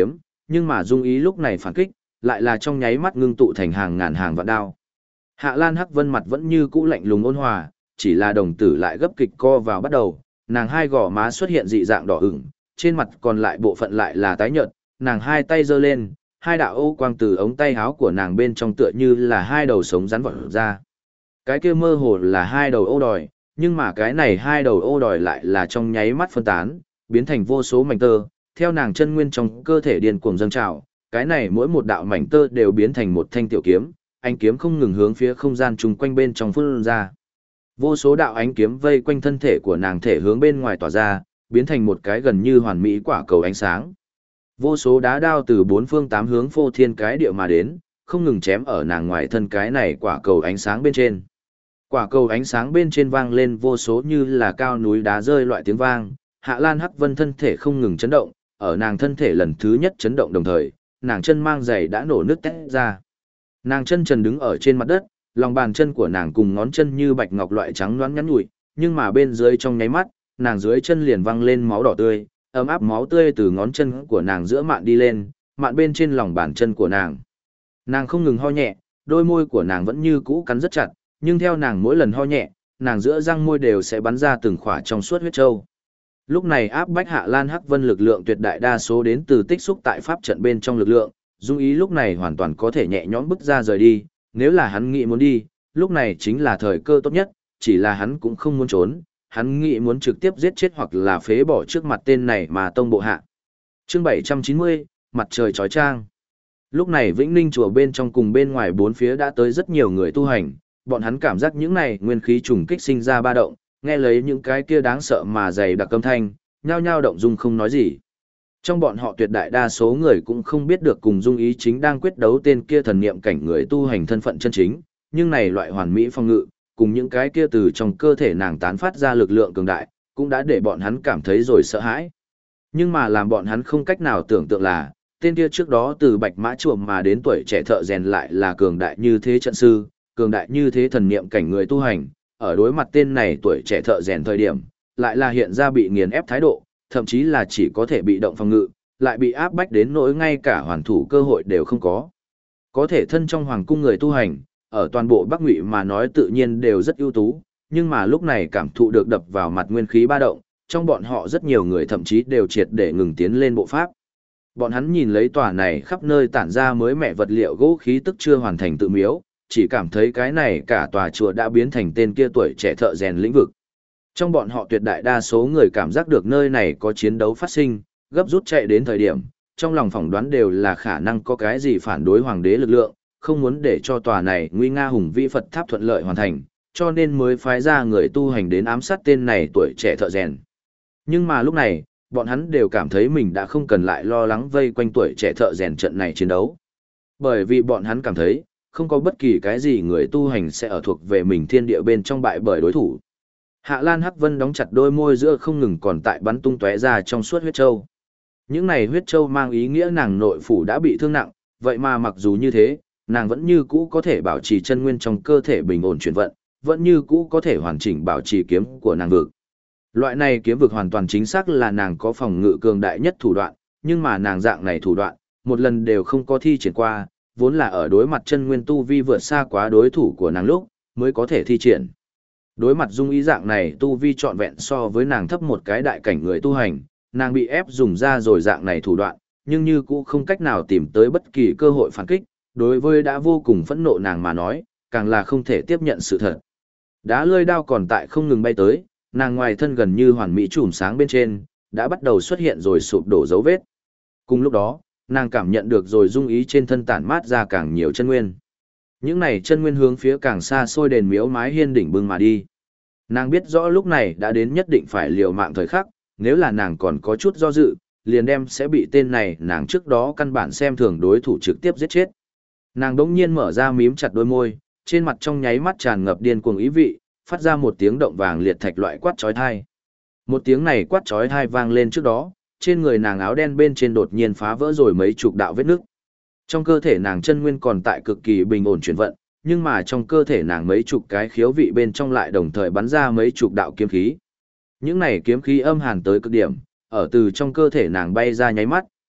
nhưng mà Dung Ý lúc này phản kích, lại là trong nháy mắt ngưng tụ thành hàng ngàn hàng vạn đao. Hạ Lan Hắc Vân mặt vẫn như cũ lạnh lùng ôn hòa, chỉ là đồng tử lại gấp kịch co vào bắt đầu, nàng hai gò má xuất hiện dị dạng đỏ ửng, trên mặt còn lại bộ phận lại là tái nhợt, nàng hai tay giơ lên, hai đạo ô quang từ ống tay áo của nàng bên trong tựa như là hai đầu sống rắn vọt ra. Cái kia mơ hồ là hai đầu ô đòi, nhưng mà cái này hai đầu ô đòi lại là trong nháy mắt phân tán, biến thành vô số mảnh tơ, theo nàng chân nguyên trong cơ thể điên cuồng dâng trào, cái này mỗi một đạo mảnh tơ đều biến thành một thanh tiểu kiếm, ánh kiếm không ngừng hướng phía không gian chung quanh bên trong phun ra. Vô số đạo ánh kiếm vây quanh thân thể của nàng thể hướng bên ngoài tỏa ra, biến thành một cái gần như hoàn mỹ quả cầu ánh sáng. Vô số đá đao từ bốn phương tám hướng phô thiên cái địa mà đến, không ngừng chém ở nàng ngoài thân cái này quả cầu ánh sáng bên trên. Quả cầu ánh sáng bên trên vang lên vô số như là cao núi đá rơi loại tiếng vang, Hạ Lan Hắc Vân thân thể không ngừng chấn động, ở nàng thân thể lần thứ nhất chấn động đồng thời, nàng chân mang giày đã nổ nước tét ra. Nàng chân trần đứng ở trên mặt đất, lòng bàn chân của nàng cùng ngón chân như bạch ngọc loại trắng loáng nhắn nhủi, nhưng mà bên dưới trong nháy mắt, nàng dưới chân liền văng lên máu đỏ tươi, ấm áp máu tươi từ ngón chân của nàng giữa mạn đi lên, mạn bên trên lòng bàn chân của nàng. Nàng không ngừng ho nhẹ, đôi môi của nàng vẫn như cũ cắn rất chặt, nhưng theo nàng mỗi lần ho nhẹ, nàng giữa răng môi đều sẽ bắn ra từng khỏa trong suốt huyết châu. Lúc này áp bách Hạ Lan Hắc Vân lực lượng tuyệt đại đa số đến từ tích xúc tại pháp trận bên trong lực lượng, Dung Ý lúc này hoàn toàn có thể nhẹ nhõm bước ra rời đi, nếu là hắn nghĩ muốn đi, lúc này chính là thời cơ tốt nhất, chỉ là hắn cũng không muốn trốn, hắn nghĩ muốn trực tiếp giết chết hoặc là phế bỏ trước mặt tên này mà tông bộ hạ. Chương 790, mặt trời chói chang. Lúc này Vĩnh Ninh chùa bên trong cùng bên ngoài bốn phía đã tới rất nhiều người tu hành, bọn hắn cảm giác những này nguyên khí trùng kích sinh ra ba động, nghe lấy những cái kia đáng sợ mà dày đặc âm thanh, nhao nhao động dung không nói gì. Trong bọn họ tuyệt đại đa số người cũng không biết được cùng Dung Ý chính đang quyết đấu tên kia thần niệm cảnh người tu hành thân phận chân chính, nhưng này loại hoàn mỹ phong ngự, cùng những cái kia từ trong cơ thể nàng tán phát ra lực lượng cường đại, cũng đã để bọn hắn cảm thấy rồi sợ hãi. Nhưng mà làm bọn hắn không cách nào tưởng tượng là, tên kia trước đó từ Bạch Mã Chùa mà đến tuổi trẻ thợ rèn lại là cường đại như thế trận sư, cường đại như thế thần niệm cảnh người tu hành, ở đối mặt tên này tuổi trẻ thợ rèn thời điểm, lại là hiện ra bị nghiền ép thái độ, thậm chí là chỉ có thể bị động phòng ngự, lại bị áp bách đến nỗi ngay cả hoàn thủ cơ hội đều không có. Có thể thân trong hoàng cung người tu hành, ở toàn bộ Bắc Ngụy mà nói tự nhiên đều rất ưu tú, nhưng mà lúc này cảm thụ được đập vào mặt nguyên khí ba động, trong bọn họ rất nhiều người thậm chí đều triệt để ngừng tiến lên bộ pháp. Bọn hắn nhìn lấy tòa này khắp nơi tản ra mới mẻ vật liệu gỗ khí tức chưa hoàn thành tự miếu, chỉ cảm thấy cái này cả tòa chùa đã biến thành tên kia tuổi trẻ thợ rèn lĩnh vực. Trong bọn họ tuyệt đại đa số người cảm giác được nơi này có chiến đấu phát sinh, gấp rút chạy đến thời điểm, trong lòng phỏng đoán đều là khả năng có cái gì phản đối hoàng đế lực lượng, không muốn để cho tòa này nguy nga hùng vĩ Phật tháp thuận lợi hoàn thành, cho nên mới phái ra người tu hành đến ám sát tên này tuổi trẻ thợ rèn. Nhưng mà lúc này, bọn hắn đều cảm thấy mình đã không cần lại lo lắng vây quanh tuổi trẻ thợ rèn trận này chiến đấu. Bởi vì bọn hắn cảm thấy, không có bất kỳ cái gì người tu hành sẽ ở thuộc về mình thiên địa bên trong bại bởi đối thủ. Hạ Lan Hắc Vân đóng chặt đôi môi giữa không ngừng còn tại bắn tung tóe ra trong suốt huyết châu. Những này huyết châu mang ý nghĩa nàng nội phủ đã bị thương nặng, vậy mà mặc dù như thế, nàng vẫn như cũ có thể bảo trì chân nguyên trong cơ thể bình ổn chuyển vận, vẫn như cũ có thể hoàn chỉnh bảo trì kiếm của nàng vực. Loại này kiếm vực hoàn toàn chính xác là nàng có phòng ngự cường đại nhất thủ đoạn, nhưng mà nàng dạng này thủ đoạn, một lần đều không có thi triển qua, vốn là ở đối mặt chân nguyên tu vi vượt xa quá đối thủ của nàng lúc, mới có thể thi triển. Đối mặt Dung Ý dạng này tu vi trọn vẹn so với nàng thấp một cái đại cảnh người tu hành, nàng bị ép dùng ra rồi dạng này thủ đoạn, nhưng như cũ không cách nào tìm tới bất kỳ cơ hội phản kích, đối với đã vô cùng phẫn nộ nàng mà nói, càng là không thể tiếp nhận sự thật. Đá lưỡi đao còn tại không ngừng bay tới, nàng ngoài thân gần như hoàn mỹ chùm sáng bên trên, đã bắt đầu xuất hiện rồi sụp đổ dấu vết. Cùng lúc đó, nàng cảm nhận được rồi Dung Ý trên thân tản mát ra càng nhiều chân nguyên. Những này chân nguyên hướng phía càng xa xôi đền miếu mái hiên đỉnh bưng mà đi. Nàng biết rõ lúc này đã đến nhất định phải liều mạng thời khắc, nếu là nàng còn có chút do dự, liền đem sẽ bị tên này nàng trước đó căn bản xem thường đối thủ trực tiếp giết chết. Nàng đống nhiên mở ra mím chặt đôi môi, trên mặt trong nháy mắt tràn ngập điên cuồng ý vị, phát ra một tiếng động vàng liệt thạch loại quát chói tai. Một tiếng này quát chói tai vang lên trước đó, trên người nàng áo đen bên trên đột nhiên phá vỡ rồi mấy chục đạo vết nứt. Trong cơ thể nàng chân nguyên còn tại cực kỳ bình ổn chuyển vận, nhưng mà trong cơ thể nàng mấy chục cái khiếu vị bên trong lại đồng thời bắn ra mấy chục đạo kiếm khí. Những này kiếm khí âm hàn tới cực điểm, ở từ trong cơ thể nàng bay ra nháy mắt,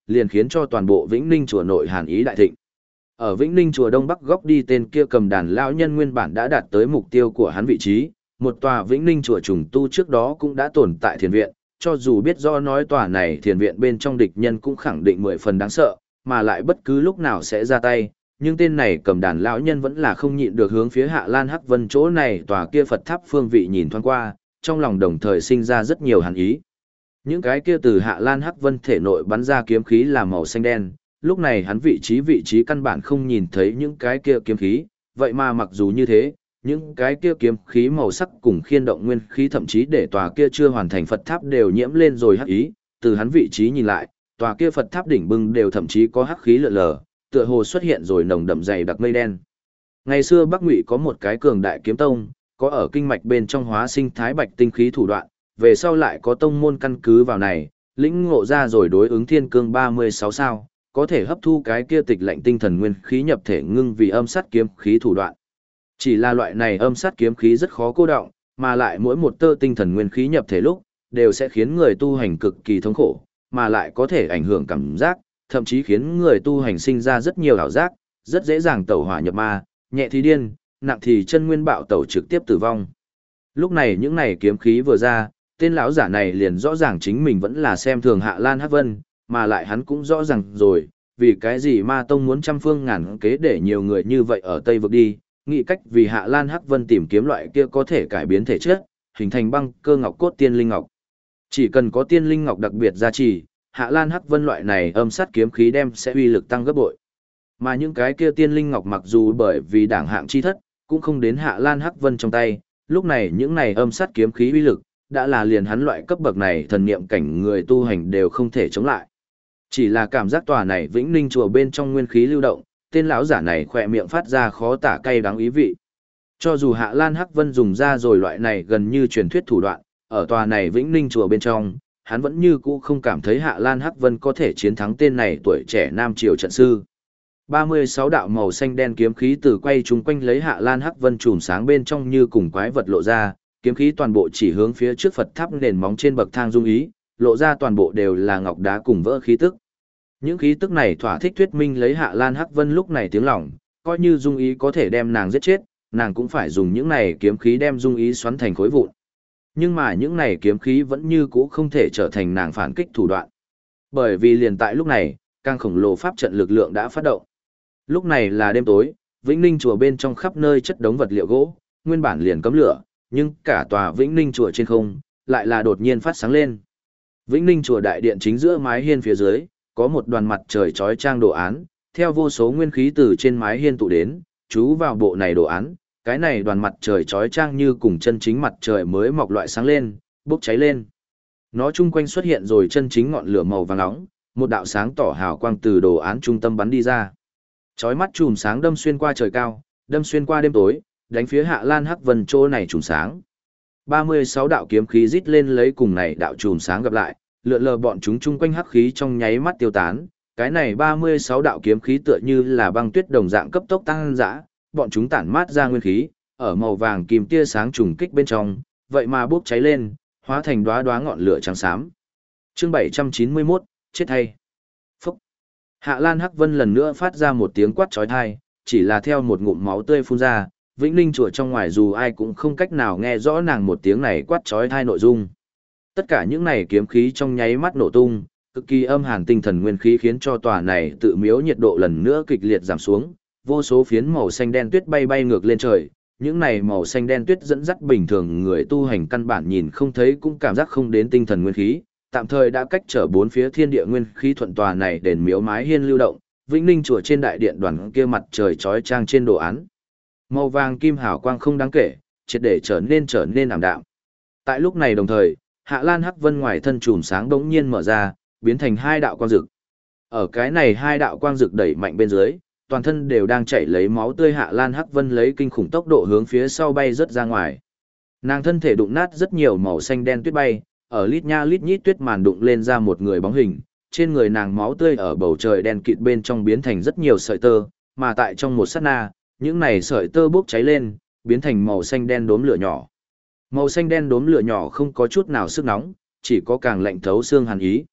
liền khiến cho toàn bộ Vĩnh Ninh chùa nội hàn ý đại thịnh. Ở Vĩnh Ninh chùa đông bắc góc đi tên kia cầm đàn lão nhân nguyên bản đã đạt tới mục tiêu của hắn vị trí, một tòa Vĩnh Ninh chùa trùng tu trước đó cũng đã tồn tại thiền viện, cho dù biết rõ nói tòa này thiền viện bên trong địch nhân cũng khẳng định 10 phần đáng sợ, mà lại bất cứ lúc nào sẽ ra tay, nhưng tên này cầm đàn lão nhân vẫn là không nhịn được hướng phía Hạ Lan Hắc Vân chỗ này tòa kia Phật tháp phương vị nhìn thoáng qua, trong lòng đồng thời sinh ra rất nhiều hàn ý. Những cái kia từ Hạ Lan Hắc Vân thể nội bắn ra kiếm khí là màu xanh đen, lúc này hắn vị trí căn bản không nhìn thấy những cái kia kiếm khí, vậy mà mặc dù như thế, những cái kia kiếm khí màu sắc cùng khiên động nguyên khí thậm chí để tòa kia chưa hoàn thành Phật tháp đều nhiễm lên rồi hắc ý, từ hắn vị trí nhìn lại, tòa kia Phật tháp đỉnh bưng đều thậm chí có hắc khí lượn lờ, tựa hồ xuất hiện rồi nồng đậm dày đặc mây đen. Ngày xưa Bắc Ngụy có một cái cường đại kiếm tông, có ở kinh mạch bên trong hóa sinh thái bạch tinh khí thủ đoạn, về sau lại có tông môn căn cứ vào này, lĩnh ngộ ra rồi đối ứng thiên cương 36 sao, có thể hấp thu cái kia tịch lệnh tinh thần nguyên khí nhập thể ngưng vì âm sát kiếm khí thủ đoạn. Chỉ là loại này âm sát kiếm khí rất khó cô đọng, mà lại mỗi một tơ tinh thần nguyên khí nhập thể lúc, đều sẽ khiến người tu hành cực kỳ thống khổ, mà lại có thể ảnh hưởng cảm giác, thậm chí khiến người tu hành sinh ra rất nhiều ảo giác, rất dễ dàng tẩu hỏa nhập ma, nhẹ thì điên, nặng thì chân nguyên bạo tẩu trực tiếp tử vong. Lúc này những này kiếm khí vừa ra, tên lão giả này liền rõ ràng chính mình vẫn là xem thường Hạ Lan Hắc Vân, mà lại hắn cũng rõ ràng rồi, vì cái gì Ma Tông muốn trăm phương ngàn kế để nhiều người như vậy ở Tây vực đi, nghĩ cách vì Hạ Lan Hắc Vân tìm kiếm loại kia có thể cải biến thể chất, hình thành băng cơ ngọc cốt tiên linh ngọc. Chỉ cần có tiên linh ngọc đặc biệt gia trì, Hạ Lan Hắc Vân loại này âm sát kiếm khí đem sẽ uy lực tăng gấp bội. Mà những cái kia tiên linh ngọc mặc dù bởi vì đảng hạng chi thất, cũng không đến Hạ Lan Hắc Vân trong tay, lúc này những này âm sát kiếm khí uy lực, đã là liền hắn loại cấp bậc này thần niệm cảnh người tu hành đều không thể chống lại. Chỉ là cảm giác tòa này Vĩnh Ninh chùa bên trong nguyên khí lưu động, tên lão giả này khỏe miệng phát ra khó tả cay đắng ý vị. Cho dù Hạ Lan Hắc Vân dùng ra rồi loại này gần như truyền thuyết thủ đoạn, ở tòa này Vĩnh Ninh chùa bên trong, hắn vẫn như cũ không cảm thấy Hạ Lan Hắc Vân có thể chiến thắng tên này tuổi trẻ nam triều trận sư. 36 đạo màu xanh đen kiếm khí từ quay chung quanh lấy Hạ Lan Hắc Vân chùm sáng bên trong như cùng quái vật lộ ra, kiếm khí toàn bộ chỉ hướng phía trước Phật tháp nền móng trên bậc thang dung ý, lộ ra toàn bộ đều là ngọc đá cùng vỡ khí tức. Những khí tức này thỏa thích thuyết minh lấy Hạ Lan Hắc Vân lúc này tiếng lòng, coi như dung ý có thể đem nàng giết chết, nàng cũng phải dùng những này kiếm khí đem dung ý xoắn thành khối vụn. Nhưng mà những này kiếm khí vẫn như cũ không thể trở thành nàng phản kích thủ đoạn. Bởi vì liền tại lúc này, càng khổng lồ pháp trận lực lượng đã phát động. Lúc này là đêm tối, Vĩnh Ninh chùa bên trong khắp nơi chất đống vật liệu gỗ, nguyên bản liền cấm lửa, nhưng cả tòa Vĩnh Ninh chùa trên không lại là đột nhiên phát sáng lên. Vĩnh Ninh chùa đại điện chính giữa mái hiên phía dưới, có một đoàn mặt trời chói chang đồ án, theo vô số nguyên khí từ trên mái hiên tụ đến, chú vào bộ này đồ án, cái này đoàn mặt trời chói chang như cùng chân chính mặt trời mới mọc loại sáng lên, bốc cháy lên. Nó chung quanh xuất hiện rồi chân chính ngọn lửa màu vàng nóng, một đạo sáng tỏ hào quang từ đồ án trung tâm bắn đi ra. Chói mắt chùm sáng đâm xuyên qua trời cao, đâm xuyên qua đêm tối, đánh phía Hạ Lan Hắc Vân chỗ này chùm sáng. 36 đạo kiếm khí rít lên lấy cùng này đạo chùm sáng gặp lại, lượn lờ bọn chúng chung quanh hắc khí trong nháy mắt tiêu tán. Cái này 36 đạo kiếm khí tựa như là băng tuyết đồng dạng cấp tốc tăng dã, bọn chúng tản mát ra nguyên khí, ở màu vàng kim tia sáng trùng kích bên trong, vậy mà bốc cháy lên, hóa thành đóa đóa ngọn lửa trắng xám. Chương 791, chết hay. Phúc. Hạ Lan Hắc Vân lần nữa phát ra một tiếng quát chói tai, chỉ là theo một ngụm máu tươi phun ra, Vĩnh Ninh chùa trong ngoài dù ai cũng không cách nào nghe rõ nàng một tiếng này quát chói tai nội dung. Tất cả những này kiếm khí trong nháy mắt nổ tung, cực kỳ âm hàn tinh thần nguyên khí khiến cho tòa này tự miếu nhiệt độ lần nữa kịch liệt giảm xuống, vô số phiến màu xanh đen tuyết bay bay ngược lên trời, những này màu xanh đen tuyết dẫn dắt bình thường người tu hành căn bản nhìn không thấy cũng cảm giác không đến tinh thần nguyên khí, tạm thời đã cách trở bốn phía thiên địa nguyên khí thuận tòa này đền miếu mái hiên lưu động, Vĩnh Ninh chùa trên đại điện đoàn kia mặt trời chói chang trên đồ án. Màu vàng kim hào quang không đáng kể, triệt để trở nên ảm đạm. Tại lúc này đồng thời, Hạ Lan Hắc Vân ngoài thân chùm sáng đống nhiên mở ra, biến thành hai đạo quang dực. Ở cái này hai đạo quang dực đẩy mạnh bên dưới, toàn thân đều đang chảy lấy máu tươi. Hạ Lan Hắc Vân lấy kinh khủng tốc độ hướng phía sau bay rất ra ngoài. Nàng thân thể đụng nát rất nhiều màu xanh đen tuyết bay, ở lít nha lít nhít tuyết màn đụng lên ra một người bóng hình, trên người nàng máu tươi ở bầu trời đen kịt bên trong biến thành rất nhiều sợi tơ, mà tại trong một sát na, những này sợi tơ bốc cháy lên, biến thành màu xanh đen đốm lửa nhỏ. Màu xanh đen đốm lửa nhỏ không có chút nào sức nóng, chỉ có càng lạnh thấu xương hàn ý.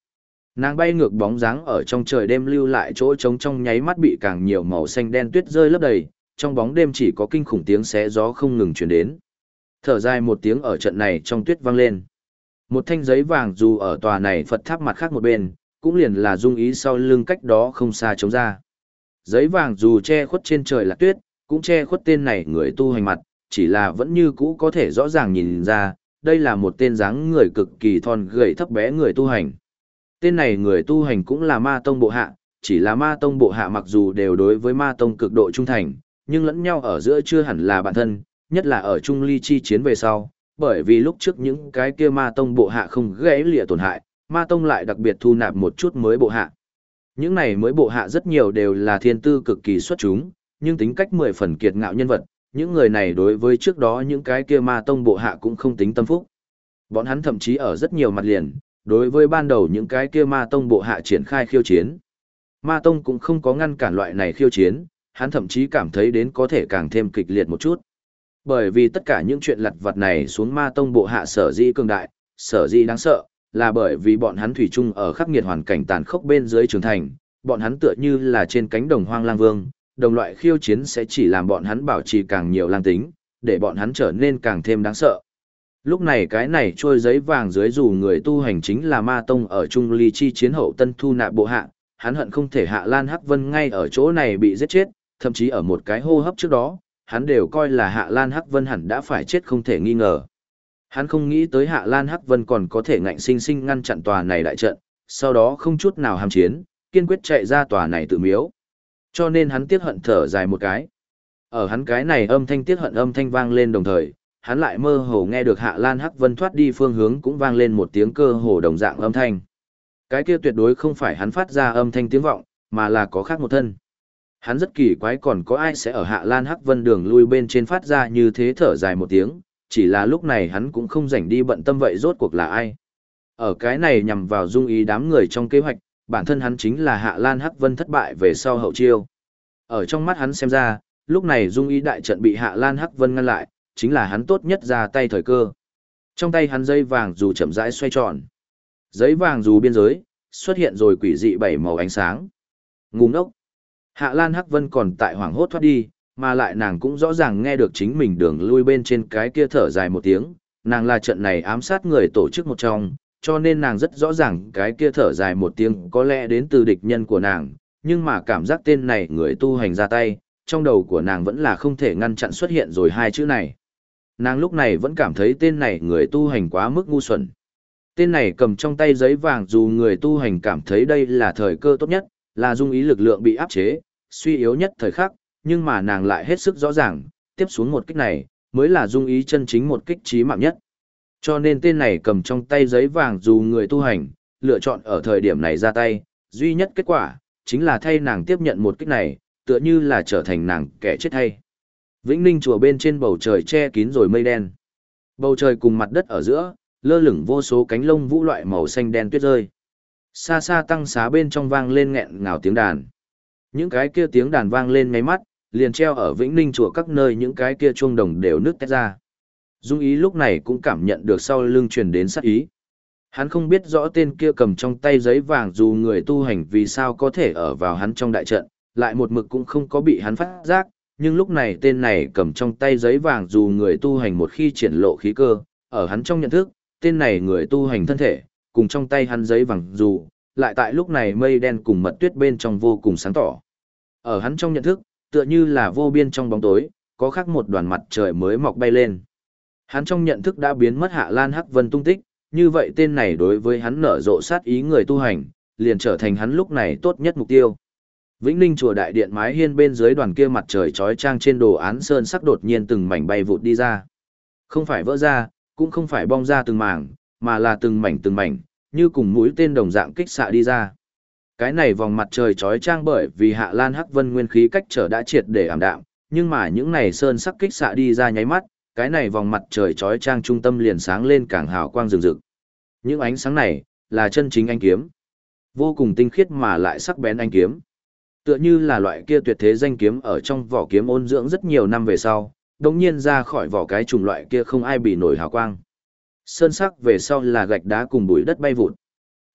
Nàng bay ngược bóng dáng ở trong trời đêm lưu lại chỗ trống trong nháy mắt bị càng nhiều màu xanh đen tuyết rơi lấp đầy, trong bóng đêm chỉ có kinh khủng tiếng xé gió không ngừng truyền đến. Thở dài một tiếng ở trận này trong tuyết vang lên. Một thanh giấy vàng dù ở tòa này Phật tháp mặt khác một bên, cũng liền là dung ý sau lưng cách đó không xa chống ra. Giấy vàng dù che khuất trên trời là tuyết, cũng che khuất tên này người tu hành mặt, chỉ là vẫn như cũ có thể rõ ràng nhìn ra, đây là một tên dáng người cực kỳ thon gầy thấp bé người tu hành. Tên này người tu hành cũng là ma tông bộ hạ, chỉ là ma tông bộ hạ mặc dù đều đối với ma tông cực độ trung thành, nhưng lẫn nhau ở giữa chưa hẳn là bạn thân, nhất là ở chung ly chi chiến về sau, bởi vì lúc trước những cái kia ma tông bộ hạ không gãy lìa tổn hại, ma tông lại đặc biệt thu nạp một chút mới bộ hạ. Những này mới bộ hạ rất nhiều đều là thiên tư cực kỳ xuất chúng, nhưng tính cách 10 phần kiệt ngạo nhân vật, những người này đối với trước đó những cái kia ma tông bộ hạ cũng không tính tâm phúc. Bọn hắn thậm chí ở rất nhiều mặt liền, đối với ban đầu những cái kia ma tông bộ hạ triển khai khiêu chiến. Ma tông cũng không có ngăn cản loại này khiêu chiến, hắn thậm chí cảm thấy đến có thể càng thêm kịch liệt một chút. Bởi vì tất cả những chuyện lặt vặt này xuống ma tông bộ hạ sở dĩ cường đại, sở dĩ đáng sợ, là bởi vì bọn hắn thủy chung ở khắc nghiệt hoàn cảnh tàn khốc bên dưới trưởng thành, bọn hắn tựa như là trên cánh đồng hoang lang vương, đồng loại khiêu chiến sẽ chỉ làm bọn hắn bảo trì càng nhiều lang tính, để bọn hắn trở nên càng thêm đáng sợ. Lúc này cái này trôi giấy vàng dưới dù người tu hành chính là ma tông ở Trung Ly chi chiến hậu tân thu nạp bộ hạ, hắn hận không thể Hạ Lan Hắc Vân ngay ở chỗ này bị giết chết, thậm chí ở một cái hô hấp trước đó, hắn đều coi là Hạ Lan Hắc Vân hẳn đã phải chết không thể nghi ngờ. Hắn không nghĩ tới Hạ Lan Hắc Vân còn có thể ngạnh sinh sinh ngăn chặn tòa này đại trận, sau đó không chút nào ham chiến, kiên quyết chạy ra tòa này tự miếu. Cho nên hắn tiếc hận thở dài một cái. Ở hắn cái này âm thanh tiếc hận âm thanh vang lên đồng thời, hắn lại mơ hồ nghe được Hạ Lan Hắc Vân thoát đi phương hướng cũng vang lên một tiếng cơ hồ đồng dạng âm thanh. Cái kia tuyệt đối không phải hắn phát ra âm thanh tiếng vọng, mà là có khác một thân. Hắn rất kỳ quái còn có ai sẽ ở Hạ Lan Hắc Vân đường lui bên trên phát ra như thế thở dài một tiếng, chỉ là lúc này hắn cũng không rảnh đi bận tâm vậy rốt cuộc là ai. Ở cái này nhằm vào dung ý đám người trong kế hoạch, bản thân hắn chính là Hạ Lan Hắc Vân thất bại về sau hậu chiêu. Ở trong mắt hắn xem ra, lúc này dung ý đại trận bị Hạ Lan Hắc Vân ngăn lại, chính là hắn tốt nhất ra tay thời cơ. Trong tay hắn dây vàng dù chậm rãi xoay tròn. Giấy vàng dù biên giới, xuất hiện rồi quỷ dị 7 màu ánh sáng. Ngu ngốc. Hạ Lan Hắc Vân còn tại hoảng hốt thoát đi, mà lại nàng cũng rõ ràng nghe được chính mình đường lui bên trên cái kia thở dài một tiếng, nàng là trận này ám sát người tổ chức một trong, cho nên nàng rất rõ ràng cái kia thở dài một tiếng có lẽ đến từ địch nhân của nàng, nhưng mà cảm giác tên này người tu hành ra tay, trong đầu của nàng vẫn là không thể ngăn chặn xuất hiện rồi hai chữ này. Nàng lúc này vẫn cảm thấy tên này người tu hành quá mức ngu xuẩn. Tên này cầm trong tay giấy vàng dù người tu hành cảm thấy đây là thời cơ tốt nhất, là dung ý lực lượng bị áp chế, suy yếu nhất thời khắc, nhưng mà nàng lại hết sức rõ ràng, tiếp xuống một kích này, mới là dung ý chân chính một kích chí mạng nhất. Cho nên tên này cầm trong tay giấy vàng dù người tu hành, lựa chọn ở thời điểm này ra tay, duy nhất kết quả, chính là thay nàng tiếp nhận một kích này, tựa như là trở thành nàng kẻ chết thay. Vĩnh Ninh chùa bên trên bầu trời che kín rồi mây đen. Bầu trời cùng mặt đất ở giữa, lơ lửng vô số cánh lông vũ loại màu xanh đen tuyết rơi. Xa xa tăng xá bên trong vang lên nghẹn ngào tiếng đàn. Những cái kia tiếng đàn vang lên ngay mắt, liền treo ở Vĩnh Ninh chùa các nơi những cái kia chuông đồng đều nứt tét ra. Dung ý lúc này cũng cảm nhận được sau lưng truyền đến sát ý. Hắn không biết rõ tên kia cầm trong tay giấy vàng dù người tu hành vì sao có thể ở vào hắn trong đại trận, lại một mực cũng không có bị hắn phát giác, nhưng lúc này tên này cầm trong tay giấy vàng dù người tu hành một khi triển lộ khí cơ, ở hắn trong nhận thức, tên này người tu hành thân thể, cùng trong tay hắn giấy vàng dù, lại tại lúc này mây đen cùng mật tuyết bên trong vô cùng sáng tỏ. Ở hắn trong nhận thức, tựa như là vô biên trong bóng tối, có khác một đoàn mặt trời mới mọc bay lên. Hắn trong nhận thức đã biến mất Hạ Lan Hắc Vân tung tích, như vậy tên này đối với hắn nở rộ sát ý người tu hành, liền trở thành hắn lúc này tốt nhất mục tiêu. Vĩnh Ninh chùa đại điện mái hiên bên dưới đoàn kia mặt trời chói chang trên đồ án sơn sắc đột nhiên từng mảnh bay vụt đi ra. Không phải vỡ ra, cũng không phải bong ra từng mảng, mà là từng mảnh, như cùng mũi tên đồng dạng kích xạ đi ra. Cái này vòng mặt trời chói chang bởi vì Hạ Lan Hắc Vân nguyên khí cách trở đã triệt để ảm đạm, nhưng mà những này sơn sắc kích xạ đi ra nháy mắt, cái này vòng mặt trời chói chang trung tâm liền sáng lên càng hào quang rực rực. Những ánh sáng này là chân chính ánh kiếm, vô cùng tinh khiết mà lại sắc bén ánh kiếm. Tựa như là loại kia tuyệt thế danh kiếm ở trong vỏ kiếm ôn dưỡng rất nhiều năm về sau, đột nhiên ra khỏi vỏ cái chủng loại kia không ai bị nổi hào quang. Sơn sắc về sau là gạch đá cùng bụi đất bay vụt.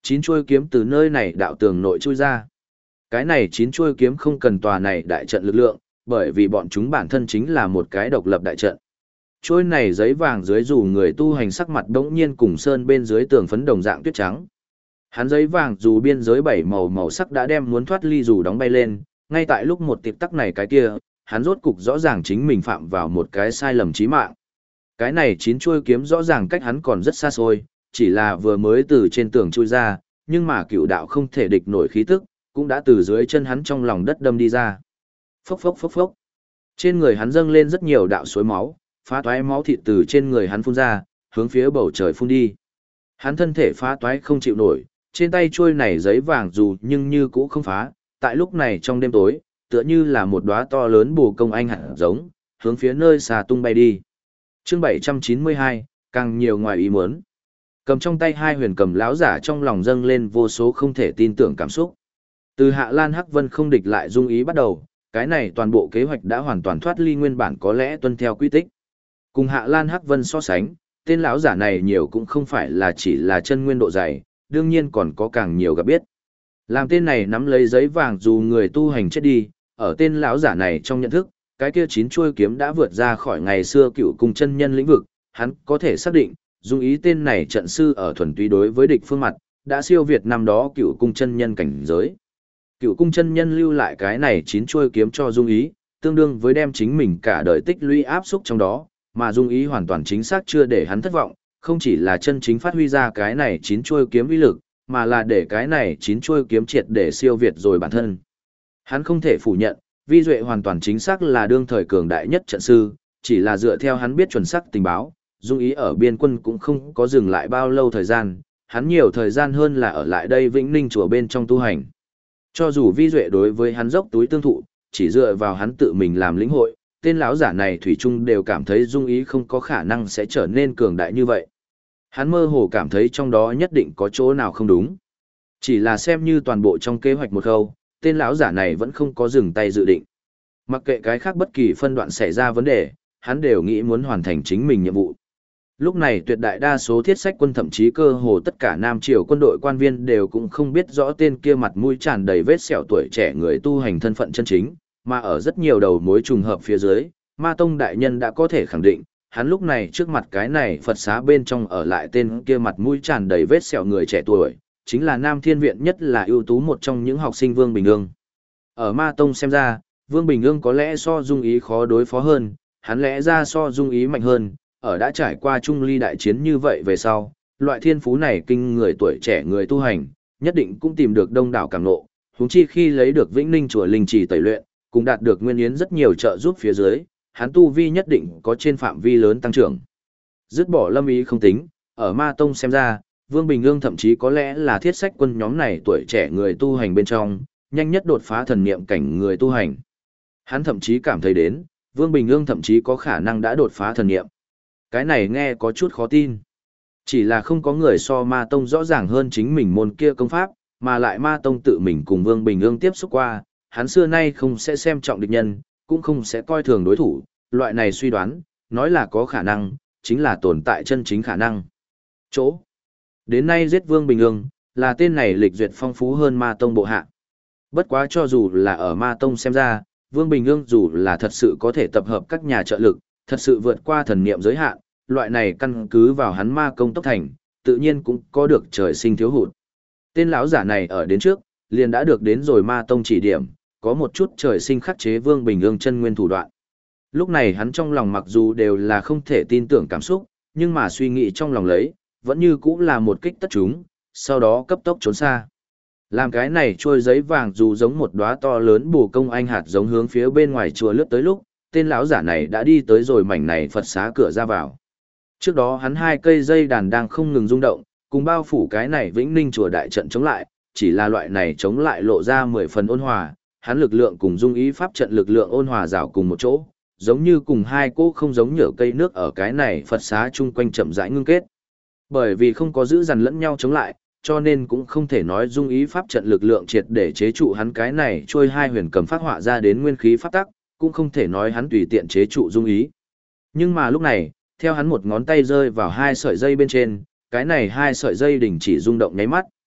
Chín chuôi kiếm từ nơi này đạo tường nội chui ra. Cái này chín chuôi kiếm không cần tòa này đại trận lực lượng, bởi vì bọn chúng bản thân chính là một cái độc lập đại trận. Chuôi này giấy vàng dưới dù người tu hành sắc mặt đống nhiên cùng sơn bên dưới tường phấn đồng dạng tuyết trắng. Hắn giấy vàng dù biên giới bảy màu màu sắc đã đem muốn thoát ly dù đóng bay lên, ngay tại lúc một tiệp tắc này cái kia, hắn rốt cục rõ ràng chính mình phạm vào một cái sai lầm chí mạng. Cái này chín chuôi kiếm rõ ràng cách hắn còn rất xa xôi, chỉ là vừa mới từ trên tường chui ra, nhưng mà cựu đạo không thể địch nổi khí tức, cũng đã từ dưới chân hắn trong lòng đất đâm đi ra. Phốc phốc phốc phốc. Trên người hắn dâng lên rất nhiều đạo suối máu, phá toái máu thịt từ trên người hắn phun ra, hướng phía bầu trời phun đi. Hắn thân thể phá toái không chịu nổi, trên tay trôi này giấy vàng dù nhưng như cũ không phá, tại lúc này trong đêm tối, tựa như là một đóa to lớn bồ công anh hạt giống, hướng phía nơi xa tung bay đi. Chương 792, càng nhiều ngoài ý muốn. Cầm trong tay hai huyền cầm lão giả trong lòng dâng lên vô số không thể tin tưởng cảm xúc. Từ Hạ Lan Hắc Vân không địch lại dung ý bắt đầu, cái này toàn bộ kế hoạch đã hoàn toàn thoát ly nguyên bản có lẽ tuân theo quy tích. Cùng Hạ Lan Hắc Vân so sánh, tên lão giả này nhiều cũng không phải là chỉ là chân nguyên độ dày, đương nhiên còn có càng nhiều gặp biết. Làm tên này nắm lấy giấy vàng dù người tu hành chết đi, ở tên lão giả này trong nhận thức, cái kia chín chuôi kiếm đã vượt ra khỏi ngày xưa cựu cung chân nhân lĩnh vực, hắn có thể xác định, dung ý tên này trận sư ở thuần túy đối với địch phương mặt, đã siêu việt năm đó cựu cung chân nhân cảnh giới. Cựu cung chân nhân lưu lại cái này chín chuôi kiếm cho dung ý, tương đương với đem chính mình cả đời tích lũy áp xúc trong đó, mà dung ý hoàn toàn chính xác chưa để hắn thất vọng, không chỉ là chân chính phát huy ra cái này chín chuôi kiếm uy lực, mà là để cái này chín chuôi kiếm triệt để siêu việt rồi bản thân. Hắn không thể phủ nhận, Vi Duệ hoàn toàn chính xác là đương thời cường đại nhất trận sư, chỉ là dựa theo hắn biết chuẩn xác tình báo, dung ý ở biên quân cũng không có dừng lại bao lâu thời gian, hắn nhiều thời gian hơn là ở lại đây Vĩnh Ninh chùa bên trong tu hành. Cho dù Vi Duệ đối với hắn dốc túi tương thụ, chỉ dựa vào hắn tự mình làm lĩnh hội, tên lão giả này thủy chung đều cảm thấy dung ý không có khả năng sẽ trở nên cường đại như vậy. Hắn mơ hồ cảm thấy trong đó nhất định có chỗ nào không đúng. Chỉ là xem như toàn bộ trong kế hoạch một khâu, tên lão giả này vẫn không có dừng tay dự định. Mặc kệ cái khác bất kỳ phân đoạn xảy ra vấn đề, hắn đều nghĩ muốn hoàn thành chính mình nhiệm vụ. Lúc này tuyệt đại đa số thiết sách quân thậm chí cơ hồ tất cả Nam Triều quân đội quan viên đều cũng không biết rõ tên kia mặt mũi tràn đầy vết sẹo tuổi trẻ người tu hành thân phận chân chính, mà ở rất nhiều đầu mối trùng hợp phía dưới, Ma Tông đại nhân đã có thể khẳng định, hắn lúc này trước mặt cái này Phật xá bên trong ở lại tên kia mặt mũi tràn đầy vết sẹo người trẻ tuổi, chính là Nam Thiên Viện nhất là ưu tú một trong những học sinh Vương Bình Ương. Ở Ma Tông xem ra, Vương Bình Ương có lẽ so dung ý khó đối phó hơn, hắn lẽ ra so dung ý mạnh hơn, ở đã trải qua trung ly đại chiến như vậy về sau, loại thiên phú này kinh người tuổi trẻ người tu hành, nhất định cũng tìm được đông đảo càng nộ, huống chi khi lấy được Vĩnh Ninh chùa linh trì tẩy luyện, cũng đạt được nguyên yến rất nhiều trợ giúp phía dưới, hắn tu vi nhất định có trên phạm vi lớn tăng trưởng. Dứt bỏ Lâm Ý không tính, ở Ma Tông xem ra, Vương Bình Ương thậm chí có lẽ là thiết sách quân nhóm này tuổi trẻ người tu hành bên trong, nhanh nhất đột phá thần niệm cảnh người tu hành. Hắn thậm chí cảm thấy đến, Vương Bình Ương thậm chí có khả năng đã đột phá thần niệm. Cái này nghe có chút khó tin. Chỉ là không có người so Ma Tông rõ ràng hơn chính mình môn kia công pháp, mà lại Ma Tông tự mình cùng Vương Bình Ương tiếp xúc qua, hắn xưa nay không sẽ xem trọng địch nhân, cũng không sẽ coi thường đối thủ, loại này suy đoán, nói là có khả năng, chính là tồn tại chân chính khả năng. Chỗ. Đến nay giết Vương Bình Ương, là tên này lịch duyệt phong phú hơn Ma Tông bộ hạ. Bất quá cho dù là ở Ma Tông xem ra, Vương Bình Ương dù là thật sự có thể tập hợp các nhà trợ lực, thật sự vượt qua thần niệm giới hạn, loại này căn cứ vào hắn ma công tốc thành, tự nhiên cũng có được trời sinh thiếu hụt. Tên lão giả này ở đến trước, liền đã được đến rồi Ma Tông chỉ điểm, có một chút trời sinh khắc chế Vương Bình Ương chân nguyên thủ đoạn. Lúc này hắn trong lòng mặc dù đều là không thể tin tưởng cảm xúc, nhưng mà suy nghĩ trong lòng lấy, vẫn như cũng là một kích tất chúng, sau đó cấp tốc trốn xa. Làm cái này trôi giấy vàng dù giống một đóa to lớn bồ công anh hạt giống hướng phía bên ngoài chùa lướt tới lúc, tên lão giả này đã đi tới rồi mảnh này Phật xá cửa ra vào. Trước đó hắn hai cây dây đàn đang không ngừng rung động, cùng bao phủ cái này Vĩnh Ninh chùa đại trận chống lại, chỉ là loại này chống lại lộ ra 10 phần ôn hòa, hắn lực lượng cùng dung ý pháp trận lực lượng ôn hòa rảo cùng một chỗ, giống như cùng hai cô không giống nhở cây nước ở cái này Phật xá chung quanh chậm rãi ngưng kết. Bởi vì không có giữ dằn lẫn nhau chống lại, cho nên cũng không thể nói dung ý pháp trận lực lượng triệt để chế trụ hắn cái này trôi hai huyền cầm phát họa ra đến nguyên khí pháp tắc, cũng không thể nói hắn tùy tiện chế trụ dung ý. Nhưng mà lúc này, theo hắn một ngón tay rơi vào hai sợi dây bên trên, cái này hai sợi dây đình chỉ rung động nháy mắt,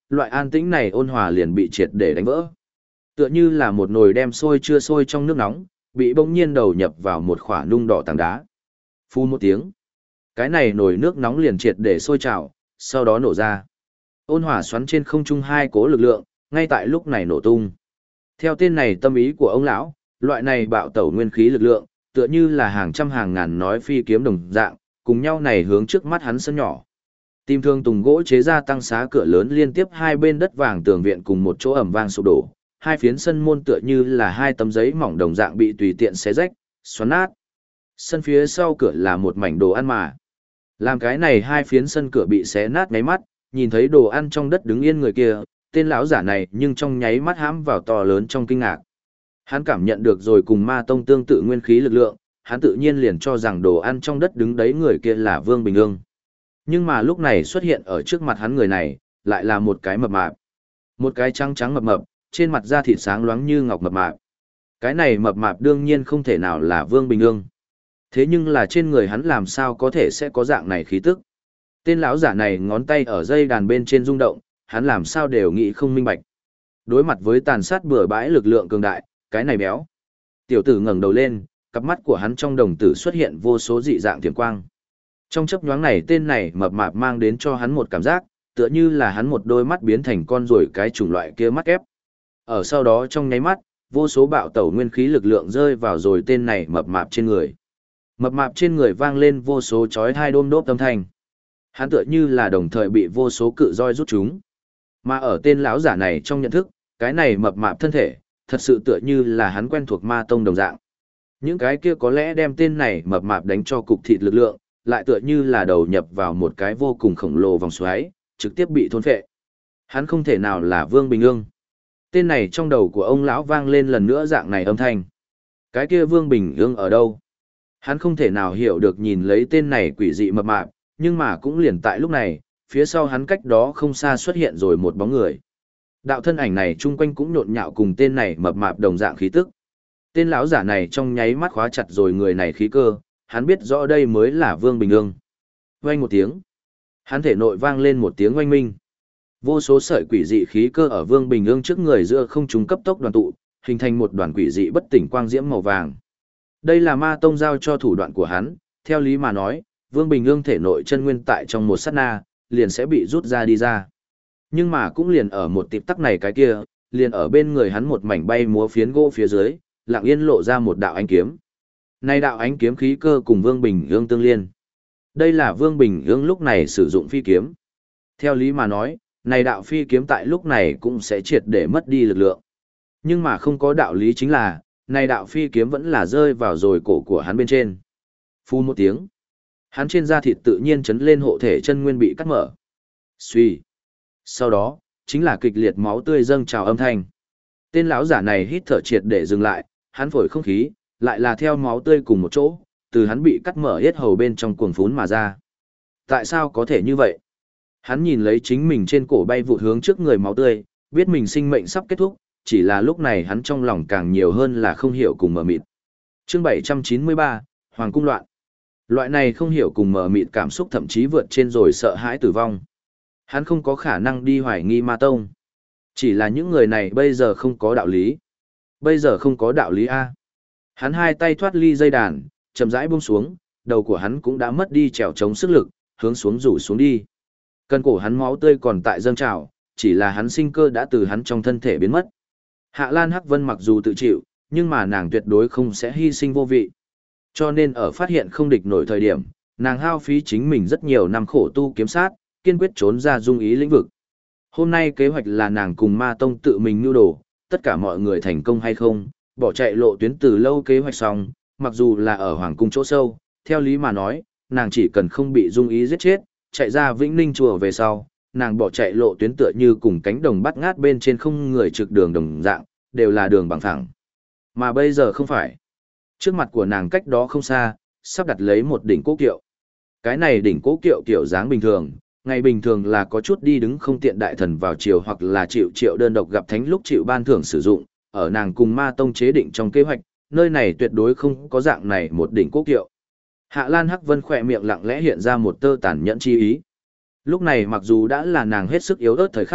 loại an tĩnh này ôn hòa liền bị triệt để đánh vỡ. Tựa như là một nồi đem sôi chưa sôi trong nước nóng, bị bỗng nhiên đầu nhập vào một khỏa nung đỏ tảng đá. Phu một tiếng. Cái này nồi nước nóng liền triệt để sôi trào, sau đó nổ ra. Ôn hòa xoắn trên không trung hai cố lực lượng, ngay tại lúc này nổ tung. Theo tên này tâm ý của ông lão, loại này bạo tẩu nguyên khí lực lượng, tựa như là hàng trăm hàng ngàn nói phi kiếm đồng dạng, cùng nhau này hướng trước mắt hắn sân nhỏ. Tim thương tùng gỗ chế ra tăng xá cửa lớn liên tiếp hai bên đất vàng tường viện cùng một chỗ ẩm vang sụp đổ, hai phiến sân môn tựa như là hai tấm giấy mỏng đồng dạng bị tùy tiện xé rách, xoắn nát. Sân phía sau cửa là một mảnh đồ ăn mà. Làm cái này hai phiến sân cửa bị xé nát ngáy mắt, nhìn thấy đồ ăn trong đất đứng yên người kia, tên lão giả này nhưng trong nháy mắt hãm vào to lớn trong kinh ngạc. Hắn cảm nhận được rồi cùng ma tông tương tự nguyên khí lực lượng, hắn tự nhiên liền cho rằng đồ ăn trong đất đứng đấy người kia là Vương Bình Ương. Nhưng mà lúc này xuất hiện ở trước mặt hắn người này, lại là một cái mập mạp. Một cái trắng trắng mập mập, trên mặt da thịt sáng loáng như ngọc mập mạp. Cái này mập mạp đương nhiên không thể nào là Vương Bình Ương. Thế nhưng là trên người hắn làm sao có thể sẽ có dạng này khí tức. Tên lão giả này ngón tay ở dây đàn bên trên rung động, hắn làm sao đều nghĩ không minh bạch. Đối mặt với tàn sát bừa bãi lực lượng cường đại, cái này béo. Tiểu tử ngẩng đầu lên, cặp mắt của hắn trong đồng tử xuất hiện vô số dị dạng thiểm quang. Trong chớp nhoáng này tên này mập mạp mang đến cho hắn một cảm giác, tựa như là hắn một đôi mắt biến thành con rồi cái chủng loại kia mắt ép. Ở sau đó trong nháy mắt, vô số bạo tẩu nguyên khí lực lượng rơi vào rồi tên này mập mạp trên người. Mập mạp trên người vang lên vô số chói tai đôm đốp âm thanh. Hắn tựa như là đồng thời bị vô số cự roi rút chúng. Mà ở tên lão giả này trong nhận thức, cái này mập mạp thân thể, thật sự tựa như là hắn quen thuộc ma tông đồng dạng. Những cái kia có lẽ đem tên này mập mạp đánh cho cục thịt lực lượng, lại tựa như là đầu nhập vào một cái vô cùng khổng lồ vòng xoáy, trực tiếp bị thôn phệ. Hắn không thể nào là Vương Bình Ương. Tên này trong đầu của ông lão vang lên lần nữa dạng này âm thanh. Cái kia Vương Bình Ương ở đâu? Hắn không thể nào hiểu được nhìn lấy tên này quỷ dị mập mạp, nhưng mà cũng liền tại lúc này, phía sau hắn cách đó không xa xuất hiện rồi một bóng người. Đạo thân ảnh này chung quanh cũng nhộn nhạo cùng tên này mập mạp đồng dạng khí tức. Tên lão giả này trong nháy mắt khóa chặt rồi người này khí cơ, hắn biết rõ đây mới là Vương Bình Ương. Oanh một tiếng. Hắn thể nội vang lên một tiếng oanh minh. Vô số sợi quỷ dị khí cơ ở Vương Bình Ương trước người giữa không trung cấp tốc đoàn tụ, hình thành một đoàn quỷ dị bất tỉnh quang diễm màu vàng. Đây là ma tông giao cho thủ đoạn của hắn, theo lý mà nói, Vương Bình Ương thể nội chân nguyên tại trong một sát na, liền sẽ bị rút ra đi ra. Nhưng mà cũng liền ở một tịp tắc này cái kia, liền ở bên người hắn một mảnh bay múa phiến gỗ phía dưới, lặng yên lộ ra một đạo ánh kiếm. Này đạo ánh kiếm khí cơ cùng Vương Bình Ương tương liên. Đây là Vương Bình Ương lúc này sử dụng phi kiếm. Theo lý mà nói, này đạo phi kiếm tại lúc này cũng sẽ triệt để mất đi lực lượng. Nhưng mà không có đạo lý chính là, này đạo phi kiếm vẫn là rơi vào rồi cổ của hắn bên trên. Phu một tiếng. Hắn trên da thịt tự nhiên chấn lên hộ thể chân nguyên bị cắt mở. Xuy. Sau đó, chính là kịch liệt máu tươi dâng trào âm thanh. Tên lão giả này hít thở triệt để dừng lại, hắn phổi không khí, lại là theo máu tươi cùng một chỗ, từ hắn bị cắt mở hết hầu bên trong cuồng phún mà ra. Tại sao có thể như vậy? Hắn nhìn lấy chính mình trên cổ bay vụt hướng trước người máu tươi, biết mình sinh mệnh sắp kết thúc, chỉ là lúc này hắn trong lòng càng nhiều hơn là không hiểu cùng mờ mịt. Chương 793, Hoàng cung loạn. Loại này không hiểu cùng mờ mịt cảm xúc thậm chí vượt trên rồi sợ hãi tử vong. Hắn không có khả năng đi hoài nghi ma tông. Chỉ là những người này bây giờ không có đạo lý. Bây giờ không có đạo lý A. Hắn hai tay thoát ly dây đàn, chậm rãi buông xuống, đầu của hắn cũng đã mất đi trèo chống sức lực, hướng xuống rủ xuống đi. Cần cổ hắn máu tươi còn tại dâng trào, chỉ là hắn sinh cơ đã từ hắn trong thân thể biến mất. Hạ Lan Hắc Vân mặc dù tự chịu, nhưng mà nàng tuyệt đối không sẽ hy sinh vô vị. Cho nên ở phát hiện không địch nổi thời điểm, nàng hao phí chính mình rất nhiều năm khổ tu kiếm sát, kiên quyết trốn ra dung ý lĩnh vực. Hôm nay kế hoạch là nàng cùng ma tông tự mình nưu đồ, tất cả mọi người thành công hay không, bỏ chạy lộ tuyến từ lâu kế hoạch xong, mặc dù là ở hoàng cung chỗ sâu, theo lý mà nói, nàng chỉ cần không bị dung ý giết chết, chạy ra Vĩnh Ninh chùa về sau, nàng bỏ chạy lộ tuyến tựa như cùng cánh đồng bắt ngát bên trên không người trực đường đồng dạng, đều là đường bằng phẳng. Mà bây giờ không phải. Trước mặt của nàng cách đó không xa, sắp đặt lấy một đỉnh cố kiệu. Cái này đỉnh cố kiệu kiểu dáng bình thường, ngày bình thường là có chút đi đứng không tiện đại thần vào chiều hoặc là chịu triệu đơn độc gặp thánh lúc chịu ban thưởng sử dụng, ở nàng cùng ma tông chế định trong kế hoạch, nơi này tuyệt đối không có dạng này một đỉnh cố kiệu. Hạ Lan Hắc Vân khỏe miệng lặng lẽ hiện ra một tơ tàn nhẫn chi ý. Lúc này mặc dù đã là nàng hết sức yếu ớt thời khắc,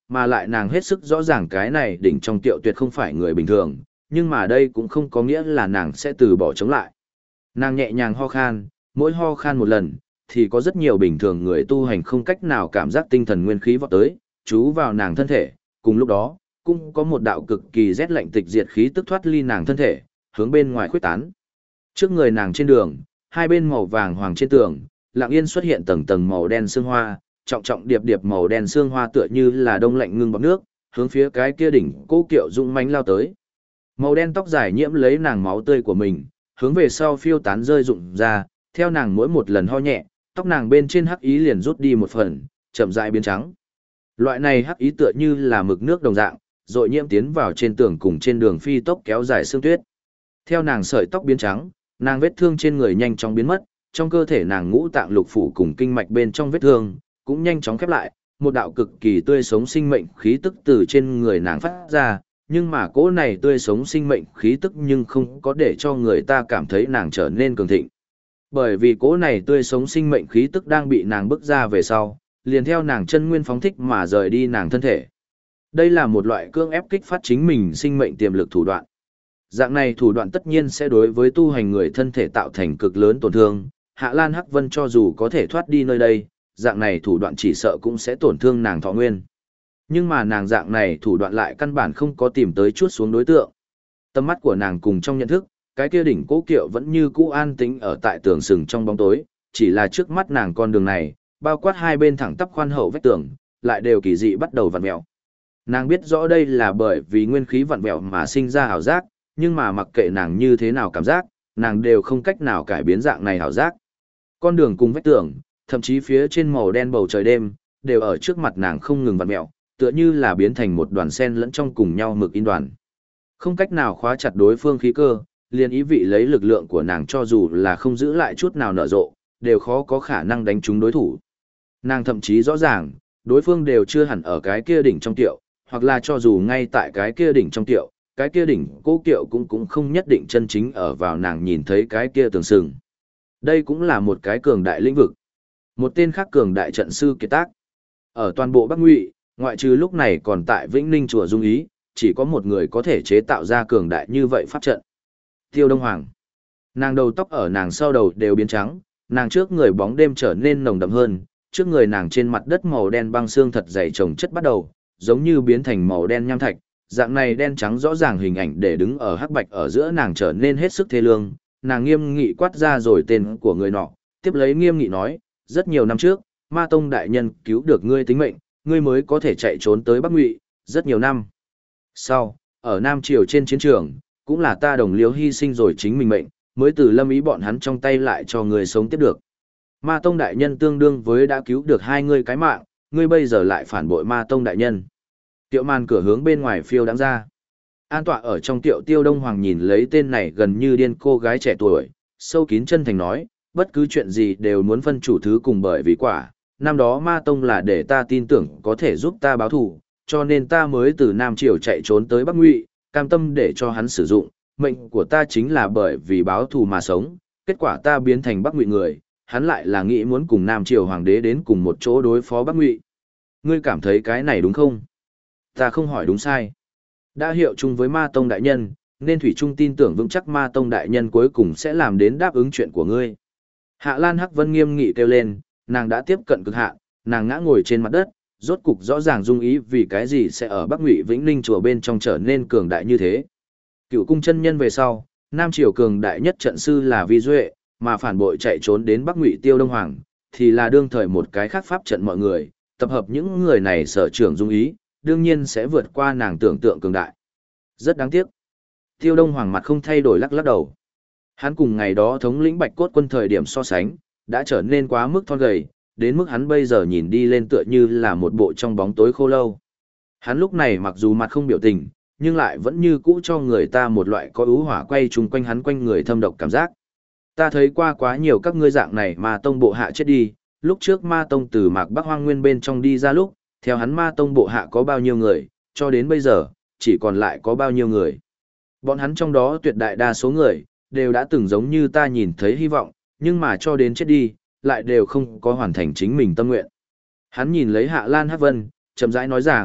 mà lại nàng hết sức rõ ràng cái này đỉnh trong tiệu tuyệt không phải người bình thường, nhưng mà đây cũng không có nghĩa là nàng sẽ từ bỏ chống lại. Nàng nhẹ nhàng ho khan, mỗi ho khan một lần, thì có rất nhiều bình thường người tu hành không cách nào cảm giác tinh thần nguyên khí vọt tới, chú vào nàng thân thể, cùng lúc đó, cũng có một đạo cực kỳ rét lạnh tịch diệt khí tức thoát ly nàng thân thể, hướng bên ngoài khuếch tán. Trước người nàng trên đường, hai bên màu vàng hoàng trên tường, lặng yên xuất hiện tầng tầng màu đen sương hoa, trọng trọng điệp điệp màu đen sương hoa tựa như là đông lạnh ngưng bọt nước, hướng phía cái kia đỉnh Cố Kiệu dũng mãnh lao tới. Màu đen tóc dài nhiễm lấy nàng máu tươi của mình, hướng về sau phiêu tán rơi rụng ra, theo nàng mỗi một lần ho nhẹ, tóc nàng bên trên hắc ý liền rút đi một phần, chậm rãi biến trắng. Loại này hắc ý tựa như là mực nước đồng dạng, rồi nhiễm tiến vào trên tường cùng trên đường phi tốc kéo dài sương tuyết. Theo nàng sợi tóc biến trắng, nàng vết thương trên người nhanh chóng biến mất, trong cơ thể nàng ngũ tạng lục phủ cùng kinh mạch bên trong vết thương cũng nhanh chóng khép lại, một đạo cực kỳ tươi sống sinh mệnh khí tức từ trên người nàng phát ra, nhưng mà cỗ này tươi sống sinh mệnh khí tức nhưng không có để cho người ta cảm thấy nàng trở nên cường thịnh. Bởi vì cỗ này tươi sống sinh mệnh khí tức đang bị nàng bức ra về sau, liền theo nàng chân nguyên phóng thích mà rời đi nàng thân thể. Đây là một loại cưỡng ép kích phát chính mình sinh mệnh tiềm lực thủ đoạn. Dạng này thủ đoạn tất nhiên sẽ đối với tu hành người thân thể tạo thành cực lớn tổn thương, Hạ Lan Hắc Vân cho dù có thể thoát đi nơi đây, dạng này thủ đoạn chỉ sợ cũng sẽ tổn thương nàng thọ nguyên. Nhưng mà nàng dạng này thủ đoạn lại căn bản không có tìm tới chuốt xuống đối tượng. Tầm mắt của nàng cùng trong nhận thức, cái kia đỉnh Cố Kiệu vẫn như cũ an tĩnh ở tại tường sừng trong bóng tối, chỉ là trước mắt nàng con đường này, bao quát hai bên thẳng tắp khoan hậu vách tường, lại đều kỳ dị bắt đầu vặn vẹo. Nàng biết rõ đây là bởi vì nguyên khí vặn vẹo mà sinh ra ảo giác, nhưng mà mặc kệ nàng như thế nào cảm giác, nàng đều không cách nào cải biến dạng này ảo giác. Con đường cùng vách tường, thậm chí phía trên màu đen bầu trời đêm, đều ở trước mặt nàng không ngừng vặn vẹo, tựa như là biến thành một đoàn sen lẫn trong cùng nhau mực in đoàn. Không cách nào khóa chặt đối phương khí cơ, liền ý vị lấy lực lượng của nàng cho dù là không giữ lại chút nào nở rộ, đều khó có khả năng đánh trúng đối thủ. Nàng thậm chí rõ ràng, đối phương đều chưa hẳn ở cái kia đỉnh trong tiệu, hoặc là cho dù ngay tại cái kia đỉnh trong tiệu, cái kia đỉnh Cố Kiệu cũng không nhất định chân chính ở vào nàng nhìn thấy cái kia tường sừng. Đây cũng là một cái cường đại lĩnh vực. Một tên khác cường đại trận sư kiệt tác. Ở toàn bộ Bắc Ngụy, ngoại trừ lúc này còn tại Vĩnh Ninh chùa Dung Ý, chỉ có một người có thể chế tạo ra cường đại như vậy pháp trận. Tiêu Đông Hoàng. Nàng đầu tóc ở nàng sau đầu đều biến trắng, nàng trước người bóng đêm trở nên nồng đậm hơn, trước người nàng trên mặt đất màu đen băng xương thật dày chồng chất bắt đầu, giống như biến thành màu đen nham thạch, dạng này đen trắng rõ ràng hình ảnh để đứng ở hắc bạch ở giữa nàng trở nên hết sức thê lương, nàng nghiêm nghị quát ra rồi tên của người nọ, tiếp lấy nghiêm nghị nói, rất nhiều năm trước, Ma Tông đại nhân cứu được ngươi tính mệnh, ngươi mới có thể chạy trốn tới Bắc Ngụy, rất nhiều năm. Sau, ở Nam Triều trên chiến trường, cũng là ta đồng liêu hy sinh rồi chính mình mệnh, mới từ Lâm Ý bọn hắn trong tay lại cho người sống tiếp được. Ma Tông đại nhân tương đương với đã cứu được hai ngươi cái mạng, ngươi bây giờ lại phản bội Ma Tông đại nhân. Tiệu màn cửa hướng bên ngoài phiêu đáng ra. An tọa ở trong tiệu Tiêu Đông Hoàng nhìn lấy tên này gần như điên cô gái trẻ tuổi, sâu kín chân thành nói, bất cứ chuyện gì đều muốn phân chủ thứ cùng bởi vì quả. Năm đó Ma Tông là để ta tin tưởng có thể giúp ta báo thù, cho nên ta mới từ Nam Triều chạy trốn tới Bắc Ngụy, cam tâm để cho hắn sử dụng. Mệnh của ta chính là bởi vì báo thù mà sống, kết quả ta biến thành Bắc Ngụy người, hắn lại là nghĩ muốn cùng Nam Triều Hoàng đế đến cùng một chỗ đối phó Bắc Ngụy. Ngươi cảm thấy cái này đúng không? Ta không hỏi đúng sai. Đã hiệu chung với Ma Tông đại nhân, nên Thủy Trung tin tưởng vững chắc Ma Tông đại nhân cuối cùng sẽ làm đến đáp ứng chuyện của ngươi. Hạ Lan Hắc Vân nghiêm nghị kêu lên, nàng đã tiếp cận cực hạn, nàng ngã ngồi trên mặt đất, rốt cục rõ ràng dung ý vì cái gì sẽ ở Bắc Ngụy Vĩnh Ninh chùa bên trong trở nên cường đại như thế. Cựu cung chân nhân về sau, Nam Triều cường đại nhất trận sư là Vi Duệ, mà phản bội chạy trốn đến Bắc Ngụy Tiêu Đông Hoàng, thì là đương thời một cái khác pháp trận mọi người, tập hợp những người này sở trưởng dung ý, đương nhiên sẽ vượt qua nàng tưởng tượng cường đại. Rất đáng tiếc. Tiêu Đông Hoàng mặt không thay đổi lắc lắc đầu. Hắn cùng ngày đó thống lĩnh Bạch Cốt quân thời điểm so sánh, đã trở nên quá mức thon gầy, đến mức hắn bây giờ nhìn đi lên tựa như là một bộ trong bóng tối khô lâu. Hắn lúc này mặc dù mặt không biểu tình, nhưng lại vẫn như cũ cho người ta một loại có ưu hỏa quay chung quanh hắn quanh người thâm độc cảm giác. Ta thấy qua quá nhiều các ngươi dạng này mà tông bộ hạ chết đi, lúc trước Ma Tông từ Mạc Bắc Hoang Nguyên bên trong đi ra lúc, theo hắn Ma Tông bộ hạ có bao nhiêu người, cho đến bây giờ, chỉ còn lại có bao nhiêu người. Bọn hắn trong đó tuyệt đại đa số người, đều đã từng giống như ta nhìn thấy hy vọng, nhưng mà cho đến chết đi, lại đều không có hoàn thành chính mình tâm nguyện. Hắn nhìn lấy Hạ Lan Hắc Vân, chậm rãi nói rằng,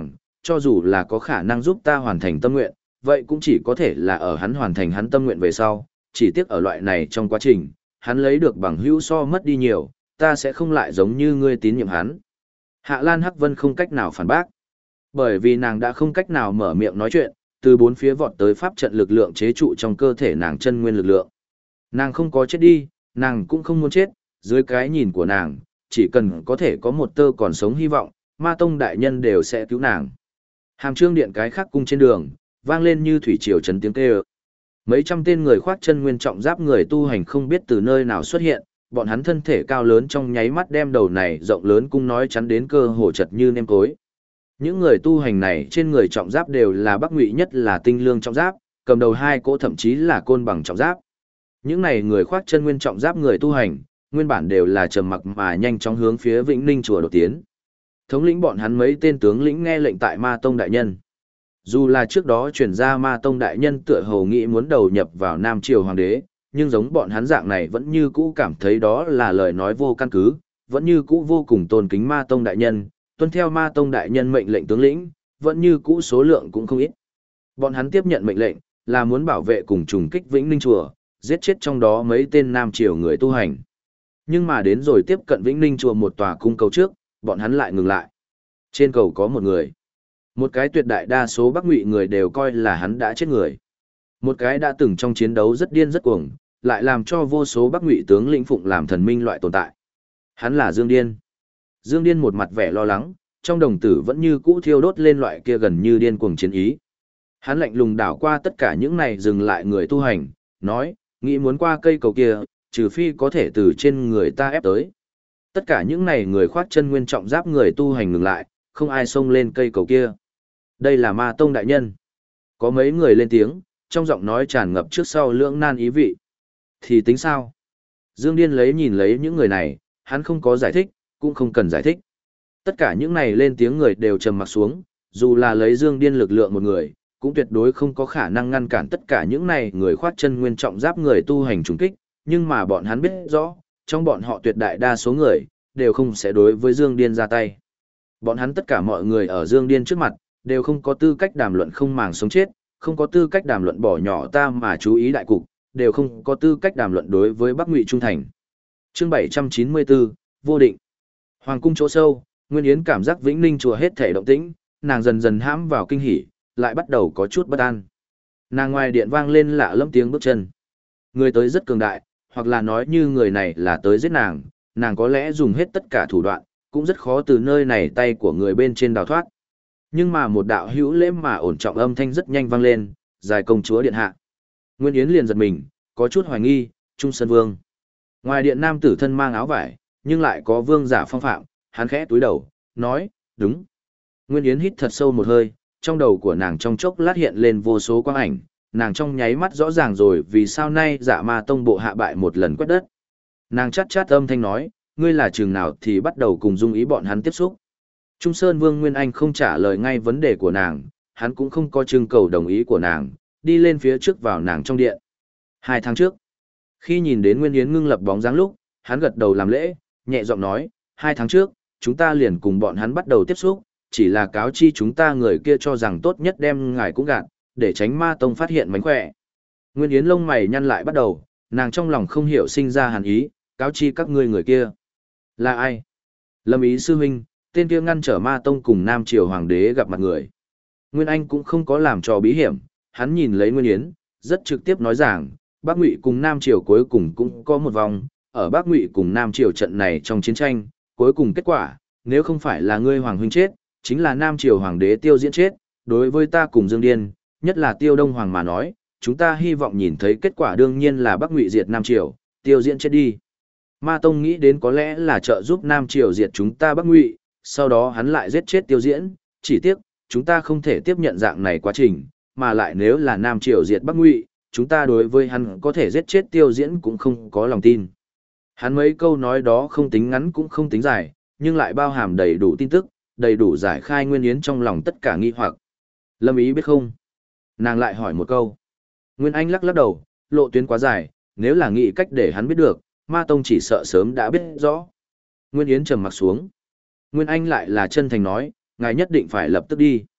cho dù là có khả năng giúp ta hoàn thành tâm nguyện, vậy cũng chỉ có thể là ở hắn hoàn thành hắn tâm nguyện về sau, chỉ tiếc ở loại này trong quá trình, hắn lấy được bằng hữu so mất đi nhiều, ta sẽ không lại giống như ngươi tín nhiệm hắn. Hạ Lan Hắc Vân không cách nào phản bác, bởi vì nàng đã không cách nào mở miệng nói chuyện, từ bốn phía vọt tới pháp trận lực lượng chế trụ trong cơ thể nàng chân nguyên lực lượng. Nàng không có chết đi, nàng cũng không muốn chết, dưới cái nhìn của nàng, chỉ cần có thể có một tơ còn sống hy vọng, Ma Tông đại nhân đều sẽ cứu nàng. Hàm Trương Điện cái khác cung trên đường, vang lên như thủy triều chấn tiếng kêu. Mấy trăm tên người khoác chân nguyên trọng giáp người tu hành không biết từ nơi nào xuất hiện, bọn hắn thân thể cao lớn trong nháy mắt đem đầu này rộng lớn cung nói chắn đến cơ hồ chật như nêm cối. Những người tu hành này trên người trọng giáp đều là Bắc Ngụy nhất là tinh lương trọng giáp, cầm đầu hai cỗ thậm chí là côn bằng trọng giáp. Những này người khoác chân nguyên trọng giáp người tu hành, nguyên bản đều là trầm mặc mà nhanh chóng hướng phía Vĩnh Ninh chùa đột tiến. Thống lĩnh bọn hắn mấy tên tướng lĩnh nghe lệnh tại Ma Tông đại nhân. Dù là trước đó chuyển ra Ma Tông đại nhân tựa hồ nghĩ muốn đầu nhập vào Nam Triều Hoàng đế, nhưng giống bọn hắn dạng này vẫn như cũ cảm thấy đó là lời nói vô căn cứ, vẫn như cũ vô cùng tôn kính Ma Tông đại nhân, tuân theo Ma Tông đại nhân mệnh lệnh tướng lĩnh, vẫn như cũ số lượng cũng không ít. Bọn hắn tiếp nhận mệnh lệnh, là muốn bảo vệ cùng trùng kích Vĩnh Ninh chùa, giết chết trong đó mấy tên Nam Triều người tu hành. Nhưng mà đến rồi tiếp cận Vĩnh Ninh chùa một tòa cung cầu trước, bọn hắn lại ngừng lại. Trên cầu có một người. Một cái tuyệt đại đa số Bắc Ngụy người đều coi là hắn đã chết người. Một cái đã từng trong chiến đấu rất điên rất cuồng, lại làm cho vô số Bắc Ngụy tướng lĩnh phụng làm thần minh loại tồn tại. Hắn là Dương Điên. Dương Điên một mặt vẻ lo lắng, trong đồng tử vẫn như cũ thiêu đốt lên loại kia gần như điên cuồng chiến ý. Hắn lạnh lùng đảo qua tất cả những này dừng lại người tu hành, nói, nghĩ muốn qua cây cầu kia, trừ phi có thể từ trên người ta ép tới. Tất cả những này người khoác chân nguyên trọng giáp người tu hành ngừng lại, không ai xông lên cây cầu kia. Đây là Ma Tông đại nhân. Có mấy người lên tiếng, trong giọng nói tràn ngập trước sau lưỡng nan ý vị. Thì tính sao? Dương Điên nhìn lấy những người này, hắn không có giải thích, cũng không cần giải thích. Tất cả những này lên tiếng người đều trầm mặc xuống, dù là lấy Dương Điên lực lượng một người, cũng tuyệt đối không có khả năng ngăn cản tất cả những này người khoác chân nguyên trọng giáp người tu hành trùng kích, nhưng mà bọn hắn biết rõ, trong bọn họ tuyệt đại đa số người, đều không sẽ đối với Dương Điên ra tay. Bọn hắn tất cả mọi người ở Dương Điên trước mặt, đều không có tư cách đàm luận không màng sống chết, không có tư cách đàm luận bỏ nhỏ ta mà chú ý đại cục, đều không có tư cách đàm luận đối với Bắc Ngụy trung thành. Chương 794, vô định. Hoàng cung chỗ sâu, Nguyên Yến cảm giác Vĩnh Ninh chùa hết thể động tĩnh, nàng dần dần hãm vào kinh hỉ, lại bắt đầu có chút bất an. Nàng ngoài điện vang lên lạ lẫm tiếng bước chân. Người tới rất cường đại, hoặc là nói như người này là tới giết nàng, nàng có lẽ dùng hết tất cả thủ đoạn, cũng rất khó từ nơi này tay của người bên trên đào thoát. Nhưng mà một đạo hữu lễ mà ổn trọng âm thanh rất nhanh vang lên, dài công chúa điện hạ. Nguyên Yến liền giật mình, có chút hoài nghi, Trung Sơn Vương. Ngoài điện nam tử thân mang áo vải, nhưng lại có vương giả phong phạm, hắn khẽ túi đầu, nói, đúng. Nguyên Yến hít thật sâu một hơi, trong đầu của nàng trong chốc lát hiện lên vô số quang ảnh, nàng trong nháy mắt rõ ràng rồi vì sao nay Dạ Ma Tông bộ hạ bại một lần quét đất. Nàng chát chát âm thanh nói, ngươi là chừng nào thì bắt đầu cùng dung ý bọn hắn tiếp xúc. Trung Sơn Vương Nguyên Anh không trả lời ngay vấn đề của nàng, hắn cũng không có trưng cầu đồng ý của nàng, đi lên phía trước vào nàng trong điện. 2 tháng trước, khi nhìn đến Nguyên Yến ngưng lập bóng dáng lúc, hắn gật đầu làm lễ, nhẹ giọng nói, 2 tháng trước, chúng ta liền cùng bọn hắn bắt đầu tiếp xúc, chỉ là cáo chi chúng ta người kia cho rằng tốt nhất đem ngài cũng gạt, để tránh Ma Tông phát hiện mánh khỏe. Nguyên Yến lông mày nhăn lại bắt đầu, nàng trong lòng không hiểu sinh ra hàn ý, cáo chi các ngươi người kia. Là ai? Lâm Ý sư huynh, tên kia ngăn trở Ma Tông cùng Nam Triều Hoàng đế gặp mặt người. Nguyên Anh cũng không có làm trò bí hiểm, hắn nhìn lấy Nguyên Yến, rất trực tiếp nói rằng, Bắc Ngụy cùng Nam Triều cuối cùng cũng có một vòng, ở Bắc Ngụy cùng Nam Triều trận này trong chiến tranh, cuối cùng kết quả, nếu không phải là ngươi Hoàng huynh chết, chính là Nam Triều Hoàng đế Tiêu Diễn chết, đối với ta cùng Dương Điên, nhất là Tiêu Đông Hoàng mà nói, chúng ta hy vọng nhìn thấy kết quả đương nhiên là Bắc Ngụy diệt Nam Triều, Tiêu Diễn chết đi. Ma Tông nghĩ đến có lẽ là trợ giúp Nam Triều diệt chúng ta Bắc Ngụy, sau đó hắn lại giết chết Tiêu Diễn, chỉ tiếc, chúng ta không thể tiếp nhận dạng này quá trình, mà lại nếu là Nam Triều diệt Bắc Ngụy, chúng ta đối với hắn có thể giết chết Tiêu Diễn cũng không có lòng tin. Hắn mấy câu nói đó không tính ngắn cũng không tính dài, nhưng lại bao hàm đầy đủ tin tức, đầy đủ giải khai Nguyên Yến trong lòng tất cả nghi hoặc. Lâm Ý biết không? Nàng lại hỏi một câu. Nguyên Anh lắc lắc đầu, lộ tuyến quá dài, nếu là nghĩ cách để hắn biết được, Ma Tông chỉ sợ sớm đã biết rõ. Nguyên Yến trầm mặt xuống. Nguyên Anh lại là chân thành nói, ngài nhất định phải lập tức đi.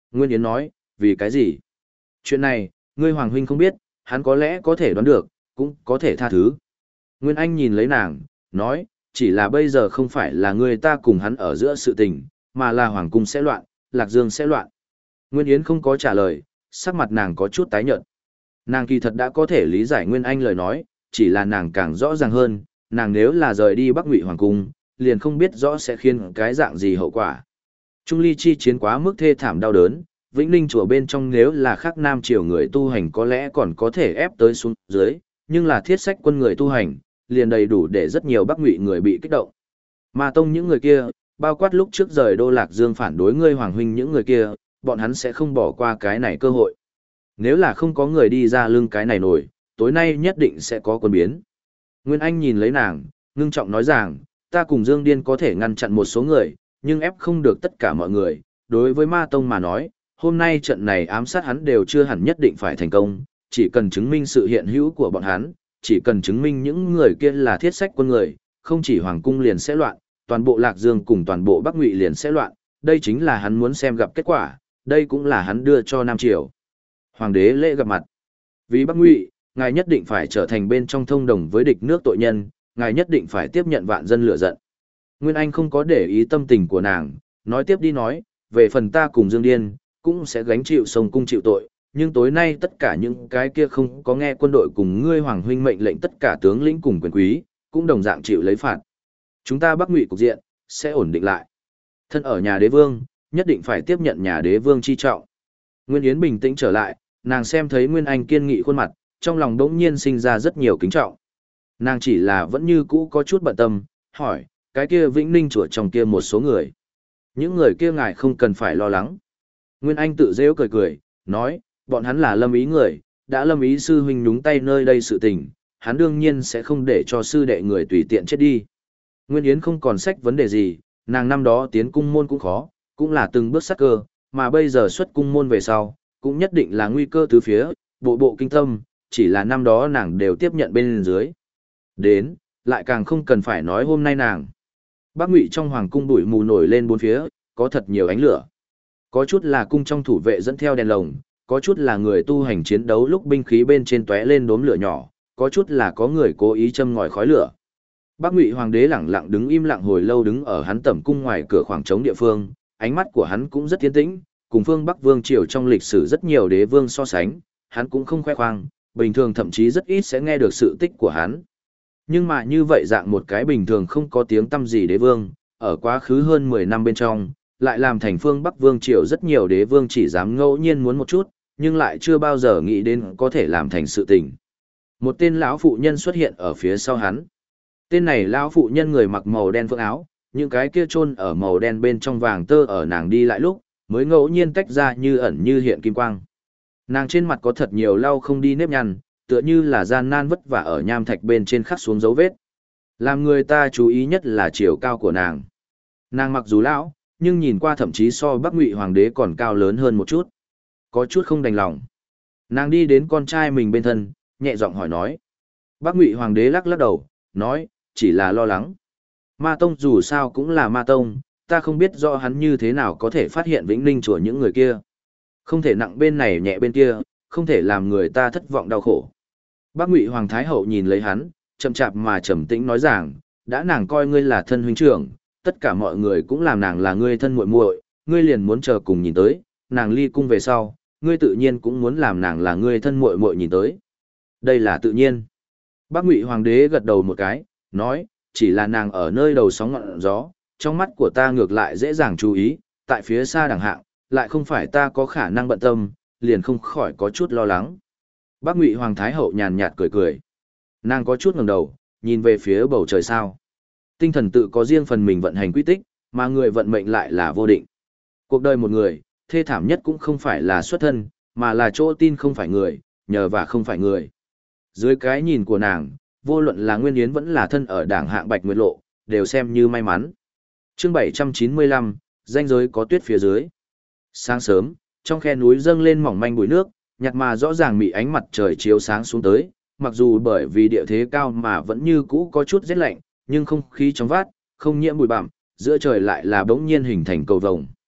Nguyên Yến nói, vì cái gì? Chuyện này, ngươi Hoàng huynh không biết, hắn có lẽ có thể đoán được, cũng có thể tha thứ. Nguyên Anh nhìn lấy nàng, nói, chỉ là bây giờ không phải là người ta cùng hắn ở giữa sự tình, mà là Hoàng cung sẽ loạn, Lạc Dương sẽ loạn. Nguyên Yến không có trả lời, sắc mặt nàng có chút tái nhợt. Nàng kỳ thật đã có thể lý giải Nguyên Anh lời nói, chỉ là nàng càng rõ ràng hơn, nàng nếu là rời đi Bắc Ngụy Hoàng cung, liền không biết rõ sẽ khiến cái dạng gì hậu quả. Trung ly chi chiến quá mức thê thảm đau đớn, Vĩnh Ninh chùa bên trong nếu là khác Nam triều người tu hành có lẽ còn có thể ép tới xuống dưới, nhưng là thiết sách quân người tu hành, liền đầy đủ để rất nhiều Bắc Ngụy người bị kích động. Ma tông những người kia, bao quát lúc trước rời Đô Lạc Dương phản đối ngươi Hoàng huynh những người kia, bọn hắn sẽ không bỏ qua cái này cơ hội. Nếu là không có người đi ra lưng cái này nổi, tối nay nhất định sẽ có quân biến. Nguyên Anh nhìn lấy nàng, ngưng trọng nói rằng, ta cùng Dương Điên có thể ngăn chặn một số người, nhưng ép không được tất cả mọi người. Đối với Ma Tông mà nói, hôm nay trận này ám sát hắn đều chưa hẳn nhất định phải thành công, chỉ cần chứng minh sự hiện hữu của bọn hắn, chỉ cần chứng minh những người kia là thiết sách quân người, không chỉ Hoàng cung liền sẽ loạn, toàn bộ Lạc Dương cùng toàn bộ Bắc Ngụy liền sẽ loạn, đây chính là hắn muốn xem gặp kết quả, đây cũng là hắn đưa cho Nam Triều. Hoàng đế lễ gặp mặt. Vì Bắc Ngụy, ngài nhất định phải trở thành bên trong thông đồng với địch nước tội nhân, ngài nhất định phải tiếp nhận vạn dân lửa giận. Nguyên Anh không có để ý tâm tình của nàng, nói tiếp đi nói, về phần ta cùng Dương Điên, cũng sẽ gánh chịu sông cung chịu tội, nhưng tối nay tất cả những cái kia không có nghe quân đội cùng ngươi Hoàng huynh mệnh lệnh tất cả tướng lĩnh cùng quyền quý, cũng đồng dạng chịu lấy phạt. Chúng ta Bắc Ngụy cục diện, sẽ ổn định lại. Thân ở nhà đế vương, nhất định phải tiếp nhận nhà đế vương chi trọng. Nguyên Yến bình tĩnh trở lại, nàng xem thấy Nguyên Anh kiên nghị khuôn mặt, trong lòng đỗng nhiên sinh ra rất nhiều kính trọng. Nàng chỉ là vẫn như cũ có chút bận tâm, hỏi, cái kia Vĩnh Ninh chùa trong kia một số người. Những người kia ngài không cần phải lo lắng. Nguyên Anh tự rêu cười cười, nói, bọn hắn là Lâm Ý người, đã Lâm Ý sư huynh nhúng tay nơi đây sự tình, hắn đương nhiên sẽ không để cho sư đệ người tùy tiện chết đi. Nguyên Yến không còn sách vấn đề gì, nàng năm đó tiến cung môn cũng khó, cũng là từng bước sát cơ, mà bây giờ xuất cung môn về sau, cũng nhất định là nguy cơ tứ phía, bộ bộ kinh tâm, chỉ là năm đó nàng đều tiếp nhận bên dưới. Đến, lại càng không cần phải nói hôm nay nàng. Bắc Ngụy trong hoàng cung bụi mù nổi lên bốn phía, có thật nhiều ánh lửa. Có chút là cung trong thủ vệ dẫn theo đèn lồng, có chút là người tu hành chiến đấu lúc binh khí bên trên tóe lên đốm lửa nhỏ, có chút là có người cố ý châm ngòi khói lửa. Bắc Ngụy hoàng đế lẳng lặng đứng im lặng hồi lâu đứng ở hắn tẩm cung ngoài cửa khoảng trống địa phương, ánh mắt của hắn cũng rất tiến tĩnh, cùng phương Bắc vương triều trong lịch sử rất nhiều đế vương so sánh, hắn cũng không khoe khoang, bình thường thậm chí rất ít sẽ nghe được sự tích của hắn. Nhưng mà như vậy dạng một cái bình thường không có tiếng tăm gì đế vương, ở quá khứ hơn 10 năm bên trong, lại làm thành phương Bắc vương triều rất nhiều đế vương chỉ dám ngẫu nhiên muốn một chút, nhưng lại chưa bao giờ nghĩ đến có thể làm thành sự tình. Một tên lão phụ nhân xuất hiện ở phía sau hắn. Tên này lão phụ nhân người mặc màu đen phượng áo, những cái kia chôn ở màu đen bên trong vàng tơ ở nàng đi lại lúc, mới ngẫu nhiên tách ra như ẩn như hiện kim quang. Nàng trên mặt có thật nhiều lau không đi nếp nhăn, tựa như là gian nan vất vả ở nham thạch bên trên khắc xuống dấu vết. Làm người ta chú ý nhất là chiều cao của nàng. Nàng mặc dù lão, nhưng nhìn qua thậm chí so Bắc Ngụy hoàng đế còn cao lớn hơn một chút. Có chút không đành lòng. Nàng đi đến con trai mình bên thân, nhẹ giọng hỏi nói. Bắc Ngụy hoàng đế lắc lắc đầu, nói, chỉ là lo lắng. Ma Tông dù sao cũng là Ma Tông, ta không biết rõ hắn như thế nào có thể phát hiện Vĩnh Ninh chùa những người kia. Không thể nặng bên này nhẹ bên kia, không thể làm người ta thất vọng đau khổ. Bắc Ngụy Hoàng Thái Hậu nhìn lấy hắn, chậm chạp mà trầm tĩnh nói rằng, đã nàng coi ngươi là thân huynh trưởng, tất cả mọi người cũng làm nàng là ngươi thân muội muội, ngươi liền muốn chờ cùng nhìn tới, nàng ly cung về sau, ngươi tự nhiên cũng muốn làm nàng là ngươi thân muội muội nhìn tới. Đây là tự nhiên. Bắc Ngụy Hoàng đế gật đầu một cái, nói, chỉ là nàng ở nơi đầu sóng ngọn gió, trong mắt của ta ngược lại dễ dàng chú ý, tại phía xa đẳng hạng, lại không phải ta có khả năng bận tâm, liền không khỏi có chút lo lắng. Bắc Ngụy Hoàng Thái Hậu nhàn nhạt cười cười. Nàng có chút ngẩng đầu, nhìn về phía bầu trời sao. Tinh thần tự có riêng phần mình vận hành quy tích, mà người vận mệnh lại là vô định. Cuộc đời một người, thê thảm nhất cũng không phải là xuất thân, mà là chỗ tin không phải người, nhờ và không phải người. Dưới cái nhìn của nàng, vô luận là Nguyên Yến vẫn là thân ở đảng hạng Bạch Nguyệt Lộ, đều xem như may mắn. Chương 795, danh giới có tuyết phía dưới. Sáng sớm, trong khe núi dâng lên mỏng manh bụi nước, nhạt mà rõ ràng bị ánh mặt trời chiếu sáng xuống tới, mặc dù bởi vì địa thế cao mà vẫn như cũ có chút rét lạnh, nhưng không khí trong vát, không nhiễm bụi bặm, giữa trời lại là bỗng nhiên hình thành cầu vồng.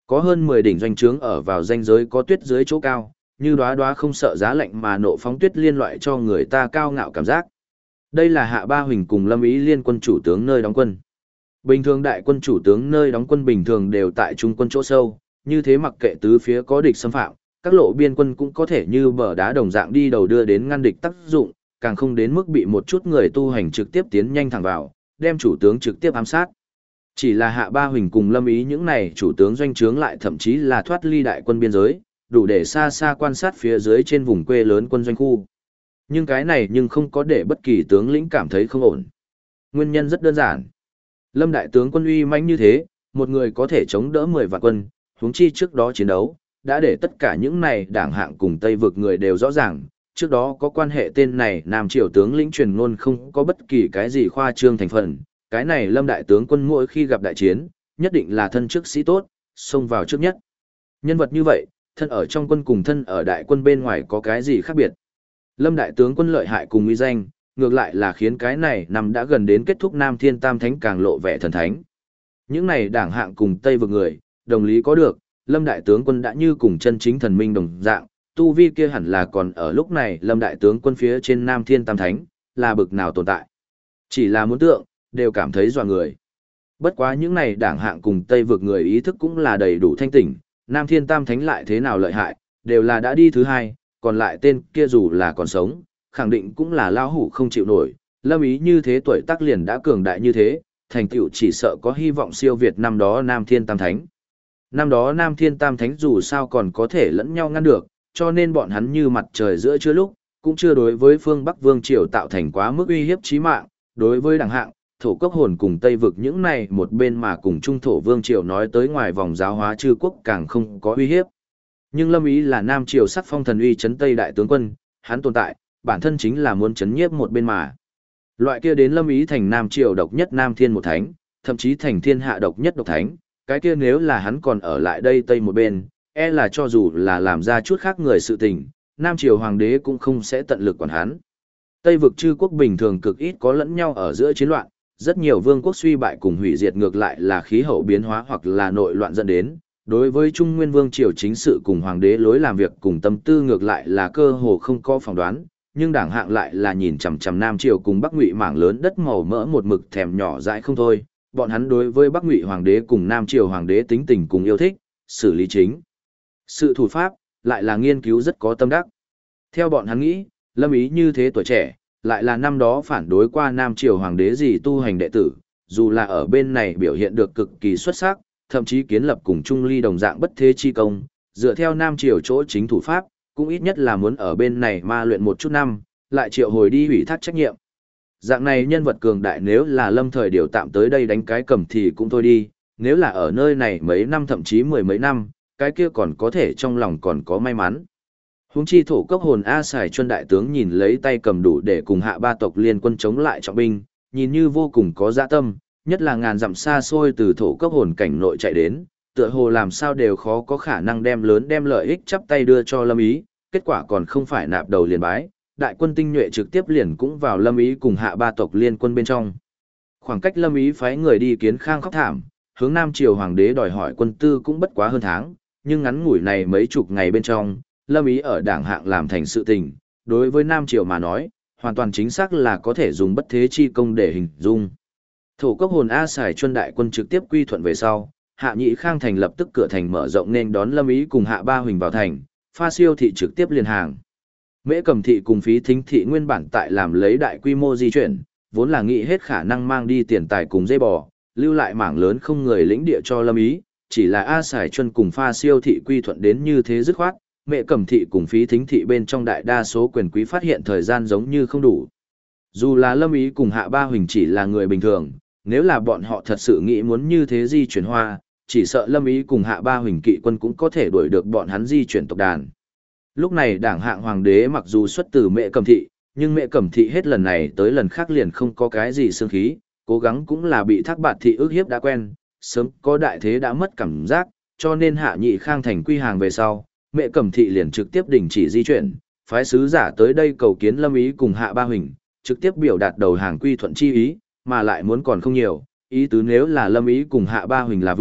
Có hơn 10 đỉnh doanh trướng ở vào ranh giới có tuyết dưới chỗ cao, như đóa đóa không sợ giá lạnh mà nộ phóng tuyết liên loại cho người ta cao ngạo cảm giác. Đây là Hạ Ba Huỳnh cùng Lâm Ý liên quân chủ tướng nơi đóng quân. Bình thường đại quân chủ tướng nơi đóng quân bình thường đều tại trung quân chỗ sâu, như thế mặc kệ tứ phía có địch xâm phạm, các lộ biên quân cũng có thể như bờ đá đồng dạng đi đầu đưa đến ngăn địch tác dụng, càng không đến mức bị một chút người tu hành trực tiếp tiến nhanh thẳng vào, đem chủ tướng trực tiếp ám sát. Chỉ là Hạ Ba Huỳnh cùng Lâm Ý những này chủ tướng doanh trướng lại thậm chí là thoát ly đại quân biên giới, đủ để xa xa quan sát phía dưới trên vùng quê lớn quân doanh khu. Nhưng cái này nhưng không có để bất kỳ tướng lĩnh cảm thấy không ổn. Nguyên nhân rất đơn giản. Lâm đại tướng quân uy mãnh như thế, một người có thể chống đỡ 10 vạn quân, huống chi trước đó chiến đấu, đã để tất cả những này đảng hạng cùng Tây vực người đều rõ ràng, trước đó có quan hệ tên này Nam Triều tướng lĩnh truyền ngôn không có bất kỳ cái gì khoa trương thành phần, cái này Lâm đại tướng quân mỗi khi gặp đại chiến, nhất định là thân trước sĩ tốt, xông vào trước nhất. Nhân vật như vậy, thân ở trong quân cùng thân ở đại quân bên ngoài có cái gì khác biệt? Lâm đại tướng quân lợi hại cùng uy danh, ngược lại là khiến cái này năm đã gần đến kết thúc Nam Thiên Tam Thánh càng lộ vẻ thần thánh. Những này đảng hạng cùng Tây vực người, đồng lý có được, Lâm đại tướng quân đã như cùng chân chính thần minh đồng dạng, tu vi kia hẳn là còn ở lúc này Lâm đại tướng quân phía trên Nam Thiên Tam Thánh, là bực nào tồn tại. Chỉ là muốn tượng, đều cảm thấy dọa người. Bất quá những này đảng hạng cùng Tây vực người ý thức cũng là đầy đủ thanh tỉnh, Nam Thiên Tam Thánh lại thế nào lợi hại, đều là đã đi thứ hai, còn lại tên kia dù là còn sống, khẳng định cũng là lao hủ không chịu nổi, Lâm Ý như thế tuổi tác liền đã cường đại như thế, thành tựu chỉ sợ có hy vọng siêu việt năm đó Nam Thiên Tam Thánh. Năm đó Nam Thiên Tam Thánh dù sao còn có thể lẫn nhau ngăn được, cho nên bọn hắn như mặt trời giữa trưa lúc, cũng chưa đối với phương Bắc Vương Triều tạo thành quá mức uy hiếp chí mạng, đối với đẳng hạng, thổ cốc hồn cùng Tây vực những này một bên mà cùng Trung thổ Vương Triều nói tới ngoài vòng giáo hóa chư quốc càng không có uy hiếp. Nhưng Lâm Ý là Nam Triều sắc phong thần uy chấn Tây đại tướng quân, hắn tồn tại, bản thân chính là muốn chấn nhiếp một bên mà. Loại kia đến Lâm Ý thành Nam Triều độc nhất Nam Thiên một thánh, thậm chí thành thiên hạ độc nhất độc thánh, cái kia nếu là hắn còn ở lại đây Tây một bên, e là cho dù là làm ra chút khác người sự tình, Nam Triều Hoàng đế cũng không sẽ tận lực quản hắn. Tây vực chư quốc bình thường cực ít có lẫn nhau ở giữa chiến loạn, rất nhiều vương quốc suy bại cùng hủy diệt ngược lại là khí hậu biến hóa hoặc là nội loạn dẫn đến. Đối với Trung Nguyên Vương Triều chính sự cùng Hoàng đế lối làm việc cùng tâm tư ngược lại là cơ hồ không có phỏng đoán, nhưng đảng hạng lại là nhìn chằm chằm Nam Triều cùng Bắc Ngụy mảng lớn đất màu mỡ một mực thèm nhỏ dãi không thôi. Bọn hắn đối với Bắc Ngụy Hoàng đế cùng Nam Triều Hoàng đế tính tình cùng yêu thích, xử lý chính. Sự thủ pháp, lại là nghiên cứu rất có tâm đắc. Theo bọn hắn nghĩ, Lâm Ý như thế tuổi trẻ, lại là năm đó phản đối qua Nam Triều Hoàng đế gì tu hành đệ tử, dù là ở bên này biểu hiện được cực kỳ xuất sắc, thậm chí kiến lập cùng Trung Ly đồng dạng bất thế chi công, dựa theo Nam Triều chỗ chính thủ pháp, cũng ít nhất là muốn ở bên này ma luyện một chút năm, lại triệu hồi đi ủy thác trách nhiệm. Dạng này nhân vật cường đại nếu là lâm thời điều tạm tới đây đánh cái cầm thì cũng thôi đi, nếu là ở nơi này mấy năm thậm chí mười mấy năm, cái kia còn có thể trong lòng còn có may mắn. Huống chi thổ cốc hồn A Sải Chuân đại tướng nhìn lấy tay cầm đủ để cùng hạ ba tộc liên quân chống lại trọng binh, nhìn như vô cùng có dạ tâm, nhất là ngàn dặm xa xôi từ thổ cốc hồn cảnh nội chạy đến, tựa hồ làm sao đều khó có khả năng đem lớn đem lợi ích chắp tay đưa cho Lâm Ý, kết quả còn không phải nạp đầu liền bái, đại quân tinh nhuệ trực tiếp liền cũng vào Lâm Ý cùng hạ ba tộc liên quân bên trong. Khoảng cách Lâm Ý phái người đi kiến khang khóc thảm, hướng Nam Triều Hoàng đế đòi hỏi quân tư cũng bất quá hơn tháng, nhưng ngắn ngủi này mấy chục ngày bên trong, Lâm Ý ở đảng hạng làm thành sự tình, đối với Nam Triều mà nói, hoàn toàn chính xác là có thể dùng bất thế chi công để hình dung. Thổ cốc hồn A Sải Chuân đại quân trực tiếp quy thuận về sau, Hạ Nhị Khang thành lập tức cửa thành mở rộng nên đón Lâm Ý cùng Hạ Ba Huỳnh vào thành, Pha Siêu thị trực tiếp liên hàng. Mễ Cầm thị cùng Phí Thính thị nguyên bản tại làm lấy đại quy mô di chuyển, vốn là nghĩ hết khả năng mang đi tiền tài cùng dây bò, lưu lại mảng lớn không người lĩnh địa cho Lâm Ý, chỉ là A Sải Chuân cùng Pha Siêu thị quy thuận đến như thế dứt khoát, Mễ Cầm thị cùng Phí Thính thị bên trong đại đa số quyền quý phát hiện thời gian giống như không đủ. Dù là Lâm Ý cùng Hạ Ba Huỳnh chỉ là người bình thường, nếu là bọn họ thật sự nghĩ muốn như thế di chuyển hoa, chỉ sợ Lâm Ý cùng Hạ Ba Huỳnh kỵ quân cũng có thể đuổi được bọn hắn di chuyển tộc đàn. Lúc này đảng hạng hoàng đế mặc dù xuất từ Mễ Cầm thị, nhưng Mễ Cầm thị hết lần này tới lần khác liền không có cái gì xương khí, cố gắng cũng là bị Thác Bạt thị ức hiếp đã quen, sớm có đại thế đã mất cảm giác, cho nên Hạ Nhị Khang thành quy hàng về sau, Mễ Cầm thị liền trực tiếp đình chỉ di chuyển, phái sứ giả tới đây cầu kiến Lâm Ý cùng Hạ Ba Huỳnh, trực tiếp biểu đạt đầu hàng quy thuận chi ý, mà lại muốn còn không nhiều, ý tứ nếu là Lâm Ý cùng Hạ Ba Huỳnh là vua,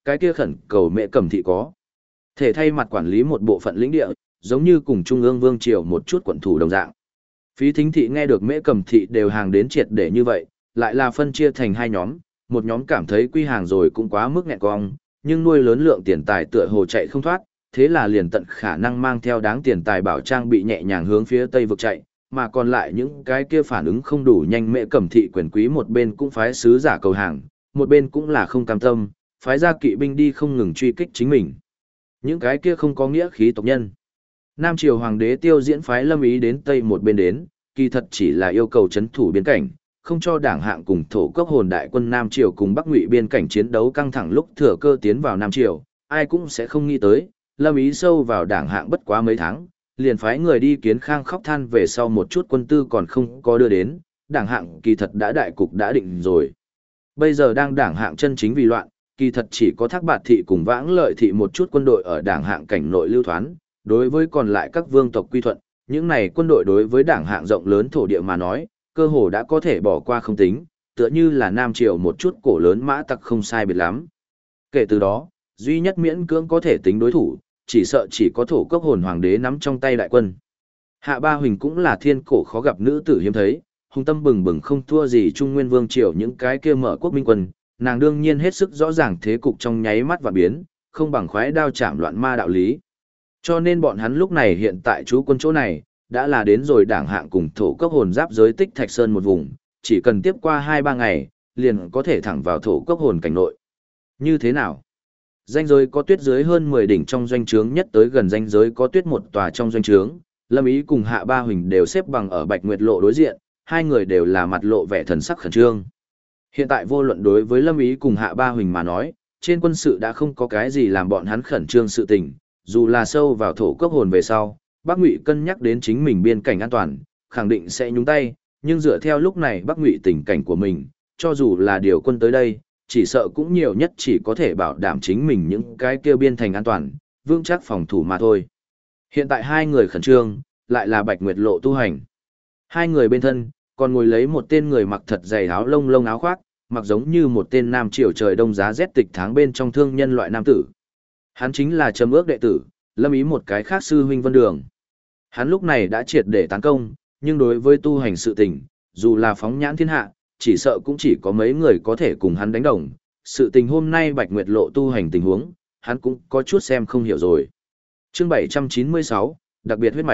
cái kia khẩn cầu Mễ Cẩm Thị có thể thay mặt quản lý một bộ phận lĩnh địa, giống như cùng Trung ương Vương Triều một chút quận thủ đồng dạng. Phí Thính Thị nghe được Mễ Cẩm Thị đều hàng đến triệt để như vậy, lại là phân chia thành hai nhóm, một nhóm cảm thấy quy hàng rồi cũng quá mức nghẹn cong, nhưng nuôi lớn lượng tiền tài tựa hồ chạy không thoát, thế là liền tận khả năng mang theo đáng tiền tài bảo trang bị nhẹ nhàng hướng phía tây vực chạy, mà còn lại những cái kia phản ứng không đủ nhanh Mễ Cẩm Thị quyền quý một bên cũng phái sứ giả cầu hàng, một bên cũng là không cam tâm, phái ra kỵ binh đi không ngừng truy kích chính mình. Những cái kia không có nghĩa khí tộc nhân. Nam triều hoàng đế Tiêu Diễn phái Lâm Ý đến tây một bên đến, kỳ thật chỉ là yêu cầu trấn thủ biên cảnh, không cho đảng hạng cùng thổ cốc hồn đại quân Nam triều cùng Bắc Ngụy biên cảnh chiến đấu căng thẳng lúc thừa cơ tiến vào Nam triều, ai cũng sẽ không nghĩ tới, Lâm Ý sâu vào đảng hạng bất quá mấy tháng, liền phái người đi kiến khang khóc than về sau một chút quân tư còn không có đưa đến, đảng hạng kỳ thật đã đại cục đã định rồi. Bây giờ đang đảng hạng chân chính vì loạn, kỳ thật chỉ có Thác Bạt Thị cùng Vãng Lợi Thị một chút quân đội ở đảng hạng cảnh nội lưu thoán, đối với còn lại các vương tộc quy thuận, những này quân đội đối với đảng hạng rộng lớn thổ địa mà nói, cơ hồ đã có thể bỏ qua không tính, tựa như là Nam triều một chút cổ lớn mã tặc không sai biệt lắm. Kể từ đó, duy nhất miễn cưỡng có thể tính đối thủ, chỉ sợ chỉ có thổ cốc hồn hoàng đế nắm trong tay đại quân. Hạ Ba Huỳnh cũng là thiên cổ khó gặp nữ tử hiếm thấy, hùng tâm bừng bừng không thua gì Trung Nguyên Vương triều những cái kia mở quốc minh quân, nàng đương nhiên hết sức rõ ràng thế cục trong nháy mắt và biến, không bằng khoái đao chạm loạn ma đạo lý. Cho nên bọn hắn lúc này hiện tại trú quân chỗ này, đã là đến rồi đảng hạng cùng thổ cốc hồn giáp giới Tích Thạch Sơn một vùng, chỉ cần tiếp qua 2-3 ngày, liền có thể thẳng vào thổ cốc hồn cảnh nội. Như thế nào? Danh giới có tuyết dưới hơn 10 đỉnh trong doanh trướng nhất tới gần danh giới có tuyết một tòa trong doanh trướng, Lâm Ý cùng Hạ Ba Huỳnh đều xếp bằng ở Bạch Nguyệt Lộ đối diện, hai người đều là mặt lộ vẻ thần sắc khẩn trương. Hiện tại vô luận đối với Lâm Ý cùng Hạ Ba Huỳnh mà nói, trên quân sự đã không có cái gì làm bọn hắn khẩn trương sự tình, dù là sâu vào thổ cốc hồn về sau, Bắc Ngụy cân nhắc đến chính mình biên cảnh an toàn, khẳng định sẽ nhúng tay, nhưng dựa theo lúc này Bắc Ngụy tình cảnh của mình, cho dù là điều quân tới đây, chỉ sợ cũng nhiều nhất chỉ có thể bảo đảm chính mình những cái kia biên thành an toàn, vững chắc phòng thủ mà thôi. Hiện tại hai người khẩn trương, lại là Bạch Nguyệt Lộ tu hành. Hai người bên thân, còn ngồi lấy một tên người mặc thật dày áo lông lông áo khoác, mặc giống như một tên nam triều trời đông giá rét tịch tháng bên trong thương nhân loại nam tử. Hắn chính là Trầm Ước đệ tử, Lâm Ý một cái khác sư huynh Vân Đường. Hắn lúc này đã triệt để tán công, nhưng đối với tu hành sự tình, dù là phóng nhãn thiên hạ, chỉ sợ cũng chỉ có mấy người có thể cùng hắn đánh đồng. Sự tình hôm nay Bạch Nguyệt Lộ tu hành tình huống, hắn cũng có chút xem không hiểu rồi. Chương 796, đặc biệt huyết mạch.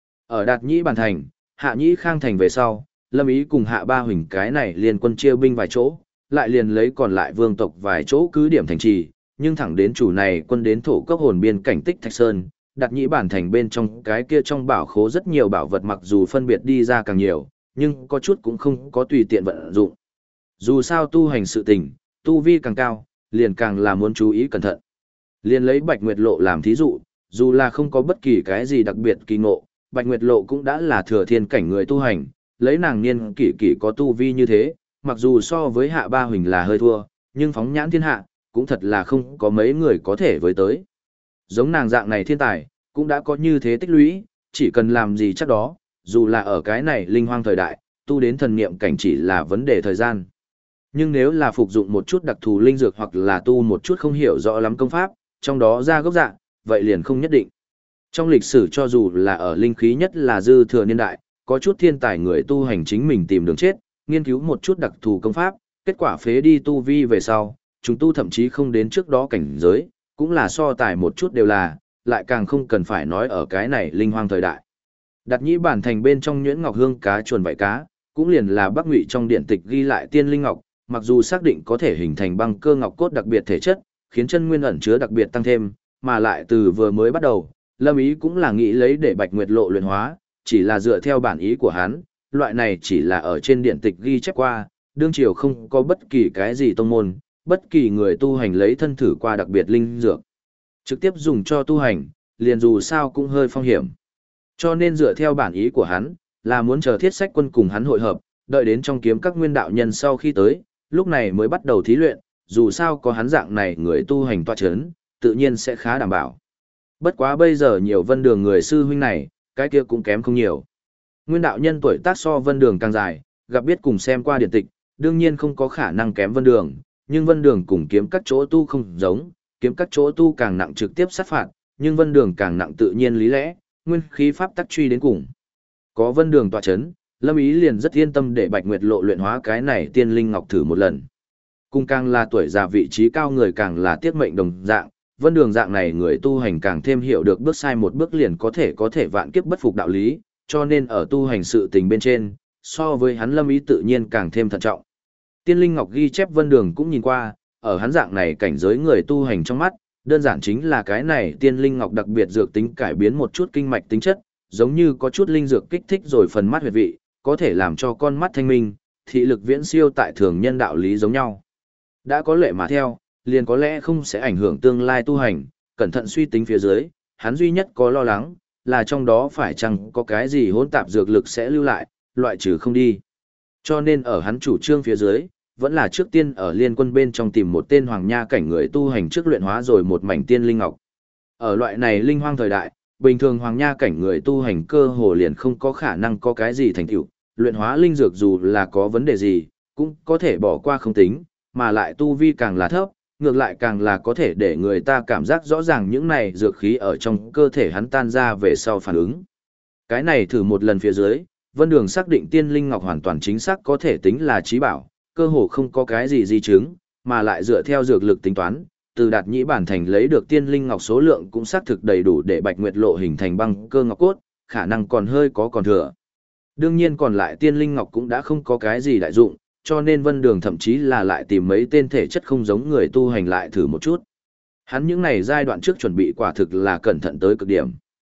Ở Đạt Nhĩ Bản Thành, Hạ Nhĩ Khang Thành về sau, Lâm Ý cùng Hạ Ba Huỳnh cái này liên quân chia binh vài chỗ, lại liền lấy còn lại vương tộc vài chỗ cứ điểm thành trì, nhưng thẳng đến chủ này quân đến thổ cốc hồn biên cảnh Tích Thạch Sơn, Đạt Nhĩ Bản Thành bên trong cái kia trong bảo khố rất nhiều bảo vật mặc dù phân biệt đi ra càng nhiều, nhưng có chút cũng không có tùy tiện vận dụng. Dù sao tu hành sự tình, tu vi càng cao, liền càng là muốn chú ý cẩn thận. Liền lấy Bạch Nguyệt Lộ làm thí dụ, dù là không có bất kỳ cái gì đặc biệt kỳ ngộ, Bạch Nguyệt Lộ cũng đã là thừa thiên cảnh người tu hành, lấy nàng niên kỷ có tu vi như thế, mặc dù so với Hạ Ba Huỳnh là hơi thua, nhưng phóng nhãn thiên hạ, cũng thật là không có mấy người có thể với tới. Giống nàng dạng này thiên tài, cũng đã có như thế tích lũy, chỉ cần làm gì chắc đó, dù là ở cái này linh hoang thời đại, tu đến thần niệm cảnh chỉ là vấn đề thời gian. Nhưng nếu là phục dụng một chút đặc thù linh dược hoặc là tu một chút không hiểu rõ lắm công pháp, trong đó ra gốc dạng, vậy liền không nhất định. Trong lịch sử cho dù là ở linh khí nhất là dư thừa niên đại, có chút thiên tài người tu hành chính mình tìm đường chết, nghiên cứu một chút đặc thù công pháp, kết quả phế đi tu vi về sau, chúng tu thậm chí không đến trước đó cảnh giới, cũng là so tài một chút đều là, lại càng không cần phải nói ở cái này linh hoang thời đại. Đạt Nhĩ Bản Thành bên trong nhuyễn ngọc hương cá chuồn vảy cá, cũng liền là Bắc Ngụy trong điện tịch ghi lại tiên linh ngọc, mặc dù xác định có thể hình thành băng cơ ngọc cốt đặc biệt thể chất, khiến chân nguyên ẩn chứa đặc biệt tăng thêm, mà lại từ vừa mới bắt đầu, Lâm Ý cũng là nghĩ lấy để Bạch Nguyệt Lộ luyện hóa, chỉ là dựa theo bản ý của hắn, loại này chỉ là ở trên điện tịch ghi chép qua, đương triều không có bất kỳ cái gì tông môn, bất kỳ người tu hành lấy thân thử qua đặc biệt linh dược. Trực tiếp dùng cho tu hành, liền dù sao cũng hơi phong hiểm. Cho nên dựa theo bản ý của hắn, là muốn chờ Thiết Sách Quân cùng hắn hội hợp, đợi đến trong kiếm các nguyên đạo nhân sau khi tới, lúc này mới bắt đầu thí luyện, dù sao có hắn dạng này người tu hành tọa chấn, tự nhiên sẽ khá đảm bảo. Bất quá bây giờ nhiều Vân Đường người sư huynh này, cái kia cũng kém không nhiều. Nguyên đạo nhân tuổi tác so Vân Đường càng dài, gặp biết cùng xem qua điển tịch, đương nhiên không có khả năng kém Vân Đường, nhưng Vân Đường cùng kiếm các chỗ tu không giống, kiếm các chỗ tu càng nặng trực tiếp sát phạt, nhưng Vân Đường càng nặng tự nhiên lý lẽ, nguyên khí pháp tắc truy đến cùng. Có Vân Đường tọa chấn, Lâm Ý liền rất yên tâm để Bạch Nguyệt Lộ luyện hóa cái này tiên linh ngọc thử một lần. Cùng càng là tuổi già vị trí cao người càng là tiết mệnh đồng dạng, Vân Đường dạng này người tu hành càng thêm hiểu được bước sai một bước liền có thể vạn kiếp bất phục đạo lý, cho nên ở tu hành sự tình bên trên, so với hắn Lâm Ý tự nhiên càng thêm thận trọng. Tiên linh ngọc ghi chép Vân Đường cũng nhìn qua, ở hắn dạng này cảnh giới người tu hành trong mắt, đơn giản chính là cái này tiên linh ngọc đặc biệt dược tính cải biến một chút kinh mạch tính chất, giống như có chút linh dược kích thích rồi phần mắt huyệt vị, có thể làm cho con mắt thanh minh, thị lực viễn siêu tại thường nhân đạo lý giống nhau. Đã có lệ mà theo, liền có lẽ không sẽ ảnh hưởng tương lai tu hành, cẩn thận suy tính phía dưới, hắn duy nhất có lo lắng, là trong đó phải chăng có cái gì hỗn tạp dược lực sẽ lưu lại, loại trừ không đi. Cho nên ở hắn chủ trương phía dưới, vẫn là trước tiên ở liên quân bên trong tìm một tên hoàng nha cảnh người tu hành trước luyện hóa rồi một mảnh tiên linh ngọc. Ở loại này linh hoang thời đại, bình thường hoàng nha cảnh người tu hành cơ hồ liền không có khả năng có cái gì thành tựu, luyện hóa linh dược dù là có vấn đề gì, cũng có thể bỏ qua không tính, mà lại tu vi càng là thấp, ngược lại càng là có thể để người ta cảm giác rõ ràng những này dược khí ở trong cơ thể hắn tan ra về sau phản ứng. Cái này thử một lần phía dưới, Vân Đường xác định tiên linh ngọc hoàn toàn chính xác có thể tính là trí bảo, cơ hồ không có cái gì di chứng, mà lại dựa theo dược lực tính toán, từ Đạt Nhĩ bản thành lấy được tiên linh ngọc số lượng cũng xác thực đầy đủ để Bạch Nguyệt Lộ hình thành băng cơ ngọc cốt, khả năng còn hơi có còn thừa. Đương nhiên còn lại tiên linh ngọc cũng đã không có cái gì đại dụng, cho nên Vân Đường thậm chí là lại tìm mấy tên thể chất không giống người tu hành lại thử một chút. Hắn những này giai đoạn trước chuẩn bị quả thực là cẩn thận tới cực điểm.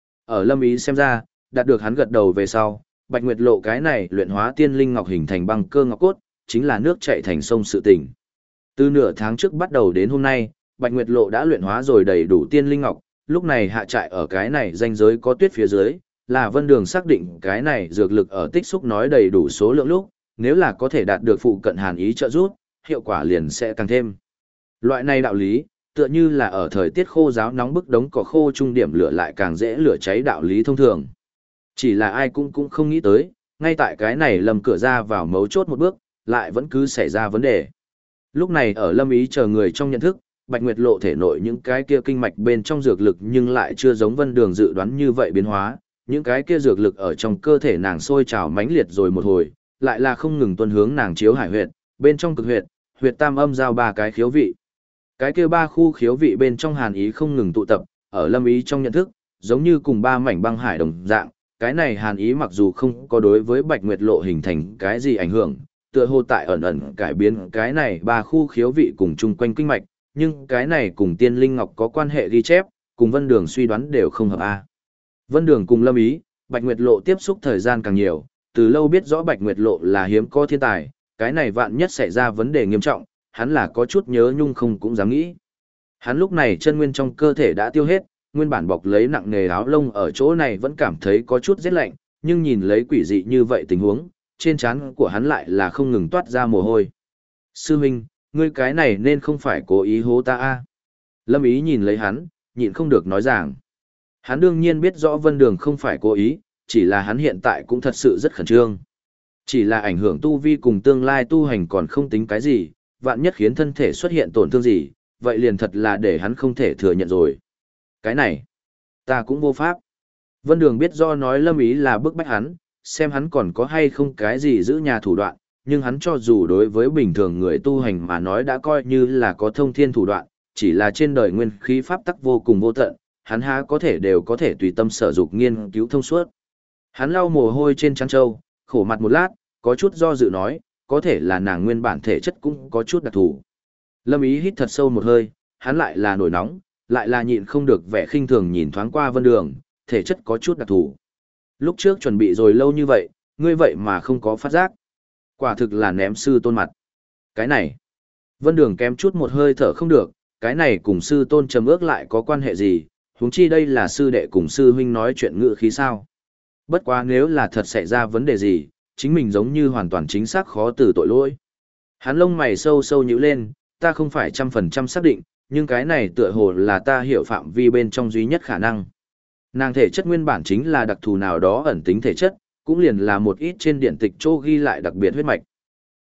Ở Lâm Ý xem ra, đạt được hắn gật đầu về sau, Bạch Nguyệt Lộ cái này luyện hóa tiên linh ngọc hình thành băng cơ ngọc cốt, chính là nước chảy thành sông sự tình. Từ nửa tháng trước bắt đầu đến hôm nay, Bạch Nguyệt Lộ đã luyện hóa rồi đầy đủ tiên linh ngọc, lúc này hạ trại ở cái này ranh giới có tuyết phía dưới, là Vân Đường xác định cái này dược lực ở tích xúc nói đầy đủ số lượng lúc, nếu là có thể đạt được phụ cận hàn ý trợ giúp, hiệu quả liền sẽ càng thêm. Loại này đạo lý, tựa như là ở thời tiết khô ráo nóng bức đống cỏ khô trung điểm lửa lại càng dễ lửa cháy đạo lý thông thường. Chỉ là ai cũng không nghĩ tới, ngay tại cái này lầm cửa ra vào mấu chốt một bước, lại vẫn cứ xảy ra vấn đề. Lúc này ở Lâm Ý chờ người trong nhận thức, Bạch Nguyệt Lộ thể nội những cái kia kinh mạch bên trong dược lực nhưng lại chưa giống Vân Đường dự đoán như vậy biến hóa, những cái kia dược lực ở trong cơ thể nàng sôi trào mãnh liệt rồi một hồi, lại là không ngừng tuân hướng nàng chiếu hải huyệt, bên trong cực huyệt, huyệt tam âm giao ba cái khiếu vị. Cái kia ba khu khiếu vị bên trong hàn ý không ngừng tụ tập, ở Lâm Ý trong nhận thức, giống như cùng ba mảnh băng hải đồng dạng, cái này hàn ý mặc dù không có đối với Bạch Nguyệt Lộ hình thành cái gì ảnh hưởng, tựa hồ tại ẩn ẩn cải biến cái này ba khu khiếu vị cùng chung quanh kinh mạch, nhưng cái này cùng tiên linh ngọc có quan hệ ghi chép, cùng Vân Đường suy đoán đều không hợp a. Vân Đường cùng Lâm Ý, Bạch Nguyệt Lộ tiếp xúc thời gian càng nhiều, từ lâu biết rõ Bạch Nguyệt Lộ là hiếm có thiên tài, cái này vạn nhất xảy ra vấn đề nghiêm trọng, hắn là có chút nhớ nhung không cũng dám nghĩ. Hắn lúc này chân nguyên trong cơ thể đã tiêu hết, nguyên bản bọc lấy nặng nề áo lông ở chỗ này vẫn cảm thấy có chút rét lạnh, nhưng nhìn lấy quỷ dị như vậy tình huống, trên trán của hắn lại là không ngừng toát ra mồ hôi. Sư huynh, ngươi cái này nên không phải cố ý hố ta a? Lâm Ý nhìn lấy hắn, nhịn không được nói rằng. Hắn đương nhiên biết rõ Vân Đường không phải cố ý, chỉ là hắn hiện tại cũng thật sự rất khẩn trương. Chỉ là ảnh hưởng tu vi cùng tương lai tu hành còn không tính cái gì, vạn nhất khiến thân thể xuất hiện tổn thương gì, vậy liền thật là để hắn không thể thừa nhận rồi. Cái này, ta cũng vô pháp. Vân Đường biết do nói Lâm Ý là bức bách hắn, xem hắn còn có hay không cái gì giữ nhà thủ đoạn, nhưng hắn cho dù đối với bình thường người tu hành mà nói đã coi như là có thông thiên thủ đoạn, chỉ là trên đời nguyên khí pháp tắc vô cùng vô tận, hắn há có thể đều có thể tùy tâm sở dục nghiên cứu thông suốt. Hắn lau mồ hôi trên trán trâu, khổ mặt một lát, có chút do dự nói, có thể là nàng nguyên bản thể chất cũng có chút đặc thù. Lâm Ý hít thật sâu một hơi, hắn lại là nổi nóng, lại là nhịn không được vẻ khinh thường nhìn thoáng qua Vân Đường, thể chất có chút đặc thù. Lúc trước chuẩn bị rồi lâu như vậy, ngươi vậy mà không có phát giác. Quả thực là ném sư tôn mặt. Cái này, Vân Đường kém chút một hơi thở không được, cái này cùng sư tôn trầm ước lại có quan hệ gì, huống chi đây là sư đệ cùng sư huynh nói chuyện ngự khí sao. Bất quá nếu là thật xảy ra vấn đề gì, chính mình giống như hoàn toàn chính xác khó từ tội lỗi. Hắn lông mày sâu sâu nhíu lên, ta không phải 100% xác định, nhưng cái này tựa hồ là ta hiểu phạm vi bên trong duy nhất khả năng. Nàng thể chất nguyên bản chính là đặc thù nào đó ẩn tính thể chất, cũng liền là một ít trên điện tịch chỗ ghi lại đặc biệt huyết mạch.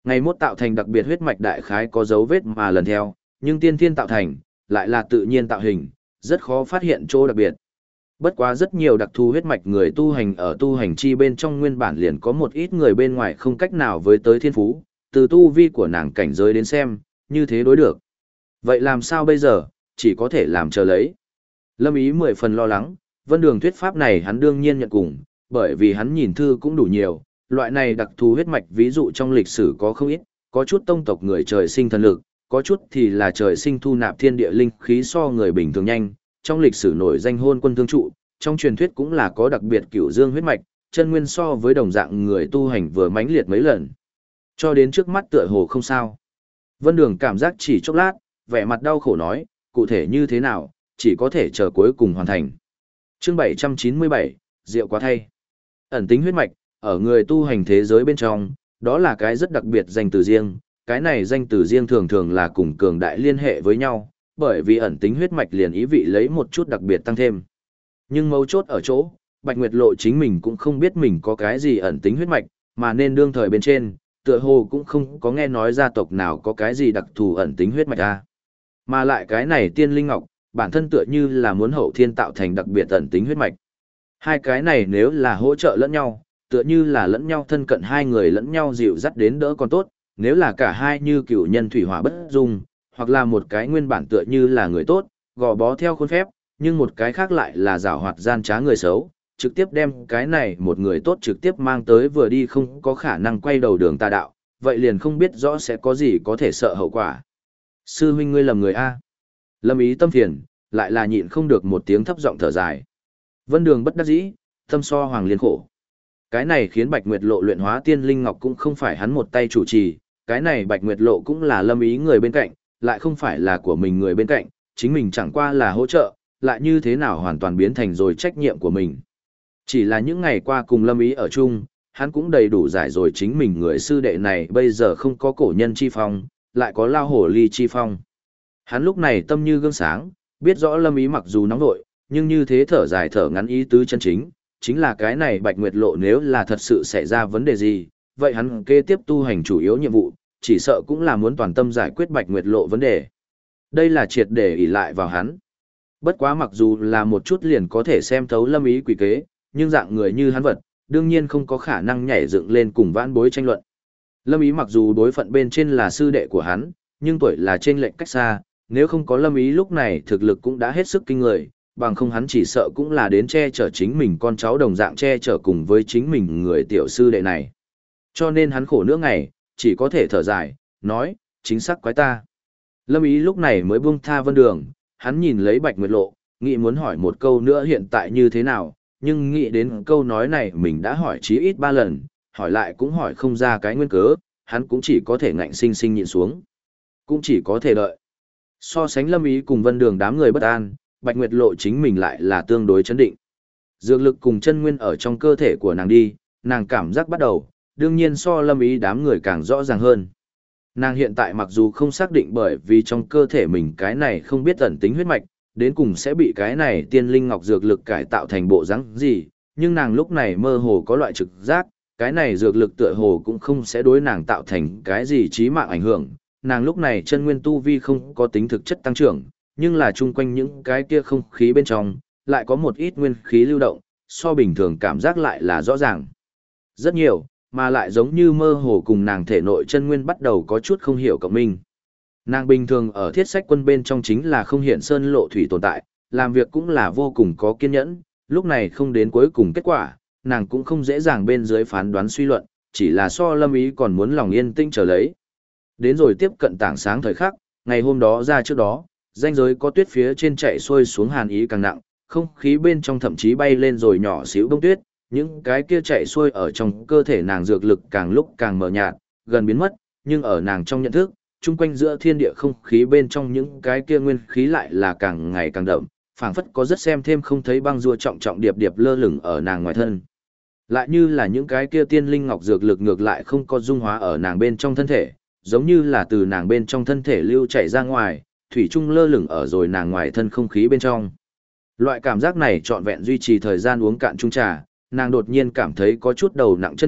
Ngày mốt tạo thành đặc biệt huyết mạch đại khái có dấu vết mà lần theo, nhưng tiên thiên tạo thành, lại là tự nhiên tạo hình, rất khó phát hiện chỗ đặc biệt. Bất quá rất nhiều đặc thù huyết mạch người tu hành ở tu hành chi bên trong nguyên bản liền có một ít người bên ngoài không cách nào với tới thiên phú, từ tu vi của nàng cảnh giới đến xem, như thế đối được. Vậy làm sao bây giờ, chỉ có thể làm chờ lấy. Lâm Ý 10 phần lo lắng, Vân Đường thuyết pháp này hắn đương nhiên nhận cùng, bởi vì hắn nhìn thư cũng đủ nhiều, loại này đặc thù huyết mạch ví dụ trong lịch sử có không ít, có chút tông tộc người trời sinh thần lực, có chút thì là trời sinh thu nạp thiên địa linh khí so người bình thường nhanh, trong lịch sử nổi danh hôn quân thương trụ, trong truyền thuyết cũng là có đặc biệt cửu dương huyết mạch, chân nguyên so với đồng dạng người tu hành vừa mãnh liệt mấy lần. Cho đến trước mắt tựa hồ không sao. Vân Đường cảm giác chỉ chốc lát, vẻ mặt đau khổ nói, cụ thể như thế nào, chỉ có thể chờ cuối cùng hoàn thành. Chương 797, Diệu quá thay. Ẩn tính huyết mạch, ở người tu hành thế giới bên trong, đó là cái rất đặc biệt danh từ riêng, cái này danh từ riêng thường thường là cùng cường đại liên hệ với nhau, bởi vì ẩn tính huyết mạch liền ý vị lấy một chút đặc biệt tăng thêm. Nhưng mấu chốt ở chỗ, Bạch Nguyệt Lộ chính mình cũng không biết mình có cái gì ẩn tính huyết mạch, mà nên đương thời bên trên, tựa hồ cũng không có nghe nói gia tộc nào có cái gì đặc thù ẩn tính huyết mạch a. Mà lại cái này tiên linh ngọc, bản thân tựa như là muốn hậu thiên tạo thành đặc biệt ẩn tính huyết mạch. Hai cái này nếu là hỗ trợ lẫn nhau, tựa như là lẫn nhau thân cận hai người lẫn nhau dịu dắt đến đỡ còn tốt, nếu là cả hai như cựu nhân thủy hỏa bất dung, hoặc là một cái nguyên bản tựa như là người tốt, gò bó theo khuôn phép, nhưng một cái khác lại là giảo hoạt gian trá người xấu, trực tiếp đem cái này một người tốt trực tiếp mang tới vừa đi không có khả năng quay đầu đường tà đạo, vậy liền không biết rõ sẽ có gì có thể sợ hậu quả. Sư huynh ngươi lầm người A. Lâm Ý tâm phiền, lại là nhịn không được một tiếng thấp giọng thở dài. Vân Đường bất đắc dĩ, tâm so hoàng liên khổ. Cái này khiến Bạch Nguyệt Lộ luyện hóa tiên linh ngọc cũng không phải hắn một tay chủ trì, cái này Bạch Nguyệt Lộ cũng là Lâm Ý người bên cạnh, lại không phải là của mình người bên cạnh, chính mình chẳng qua là hỗ trợ, lại như thế nào hoàn toàn biến thành rồi trách nhiệm của mình. Chỉ là những ngày qua cùng Lâm Ý ở chung, hắn cũng đầy đủ giải rồi chính mình người sư đệ này bây giờ không có cổ nhân chi phong, lại có lao hổ ly chi phong. Hắn lúc này tâm như gương sáng, biết rõ Lâm Ý mặc dù nóng vội, nhưng như thế thở dài thở ngắn ý tứ chân chính, chính là cái này Bạch Nguyệt Lộ nếu là thật sự xảy ra vấn đề gì, vậy hắn kế tiếp tu hành chủ yếu nhiệm vụ, chỉ sợ cũng là muốn toàn tâm giải quyết Bạch Nguyệt Lộ vấn đề. Đây là triệt để ỷ lại vào hắn. Bất quá mặc dù là một chút liền có thể xem thấu Lâm Ý quỷ kế, nhưng dạng người như hắn vật, đương nhiên không có khả năng nhảy dựng lên cùng vãn bối tranh luận. Lâm Ý mặc dù đối phận bên trên là sư đệ của hắn, nhưng tuổi là trên lệnh cách xa, nếu không có Lâm Ý lúc này thực lực cũng đã hết sức kinh người, bằng không hắn chỉ sợ cũng là đến che chở chính mình con cháu đồng dạng che chở cùng với chính mình người tiểu sư đệ này. Cho nên hắn khổ nữa ngày, chỉ có thể thở dài, nói, chính xác quái ta. Lâm Ý lúc này mới buông tha Vân Đường, hắn nhìn lấy Bạch Nguyệt Lộ, nghĩ muốn hỏi một câu nữa hiện tại như thế nào, nhưng nghĩ đến câu nói này mình đã hỏi chí ít 3 lần, hỏi lại cũng hỏi không ra cái nguyên cớ, hắn cũng chỉ có thể ngạnh sinh sinh nhịn xuống. Cũng chỉ có thể đợi. So sánh Lâm Ý cùng Vân Đường đám người bất an, Bạch Nguyệt Lộ chính mình lại là tương đối chấn định. Dược lực cùng chân nguyên ở trong cơ thể của nàng đi, nàng cảm giác bắt đầu, đương nhiên so Lâm Ý đám người càng rõ ràng hơn. Nàng hiện tại mặc dù không xác định bởi vì trong cơ thể mình cái này không biết ẩn tính huyết mạch, đến cùng sẽ bị cái này tiên linh ngọc dược lực cải tạo thành bộ dáng gì, nhưng nàng lúc này mơ hồ có loại trực giác, cái này dược lực tựa hồ cũng không sẽ đối nàng tạo thành cái gì chí mạng ảnh hưởng. Nàng lúc này chân nguyên tu vi không có tính thực chất tăng trưởng, nhưng là chung quanh những cái kia không khí bên trong, lại có một ít nguyên khí lưu động, so bình thường cảm giác lại là rõ ràng. Rất nhiều, mà lại giống như mơ hồ cùng nàng thể nội chân nguyên bắt đầu có chút không hiểu cộng minh. Nàng bình thường ở thiết sách quân bên trong chính là không hiện sơn lộ thủy tồn tại, làm việc cũng là vô cùng có kiên nhẫn, lúc này không đến cuối cùng kết quả, nàng cũng không dễ dàng bên dưới phán đoán suy luận, chỉ là so Lâm Ý còn muốn lòng yên tĩnh chờ lấy. Đến rồi tiếp cận tảng sáng thời khắc, ngày hôm đó ra trước đó, ranh giới có tuyết phía trên chạy xuôi xuống hàn ý càng nặng, không khí bên trong thậm chí bay lên rồi nhỏ xíu bông tuyết, những cái kia chạy xuôi ở trong cơ thể nàng dược lực càng lúc càng mờ nhạt, gần biến mất, nhưng ở nàng trong nhận thức, chung quanh giữa thiên địa không khí bên trong những cái kia nguyên khí lại là càng ngày càng đậm, phảng phất có rất xem thêm không thấy băng rùa trọng trọng điệp điệp lơ lửng ở nàng ngoài thân. Lại như là những cái kia tiên linh ngọc dược lực ngược lại không có dung hóa ở nàng bên trong thân thể, giống như là từ nàng bên trong thân thể lưu chảy ra ngoài, thủy chung lơ lửng ở rồi nàng ngoài thân không khí bên trong. Loại cảm giác này trọn vẹn duy trì thời gian uống cạn chung trà, nàng đột nhiên cảm thấy có chút đầu nặng chân nhẹ,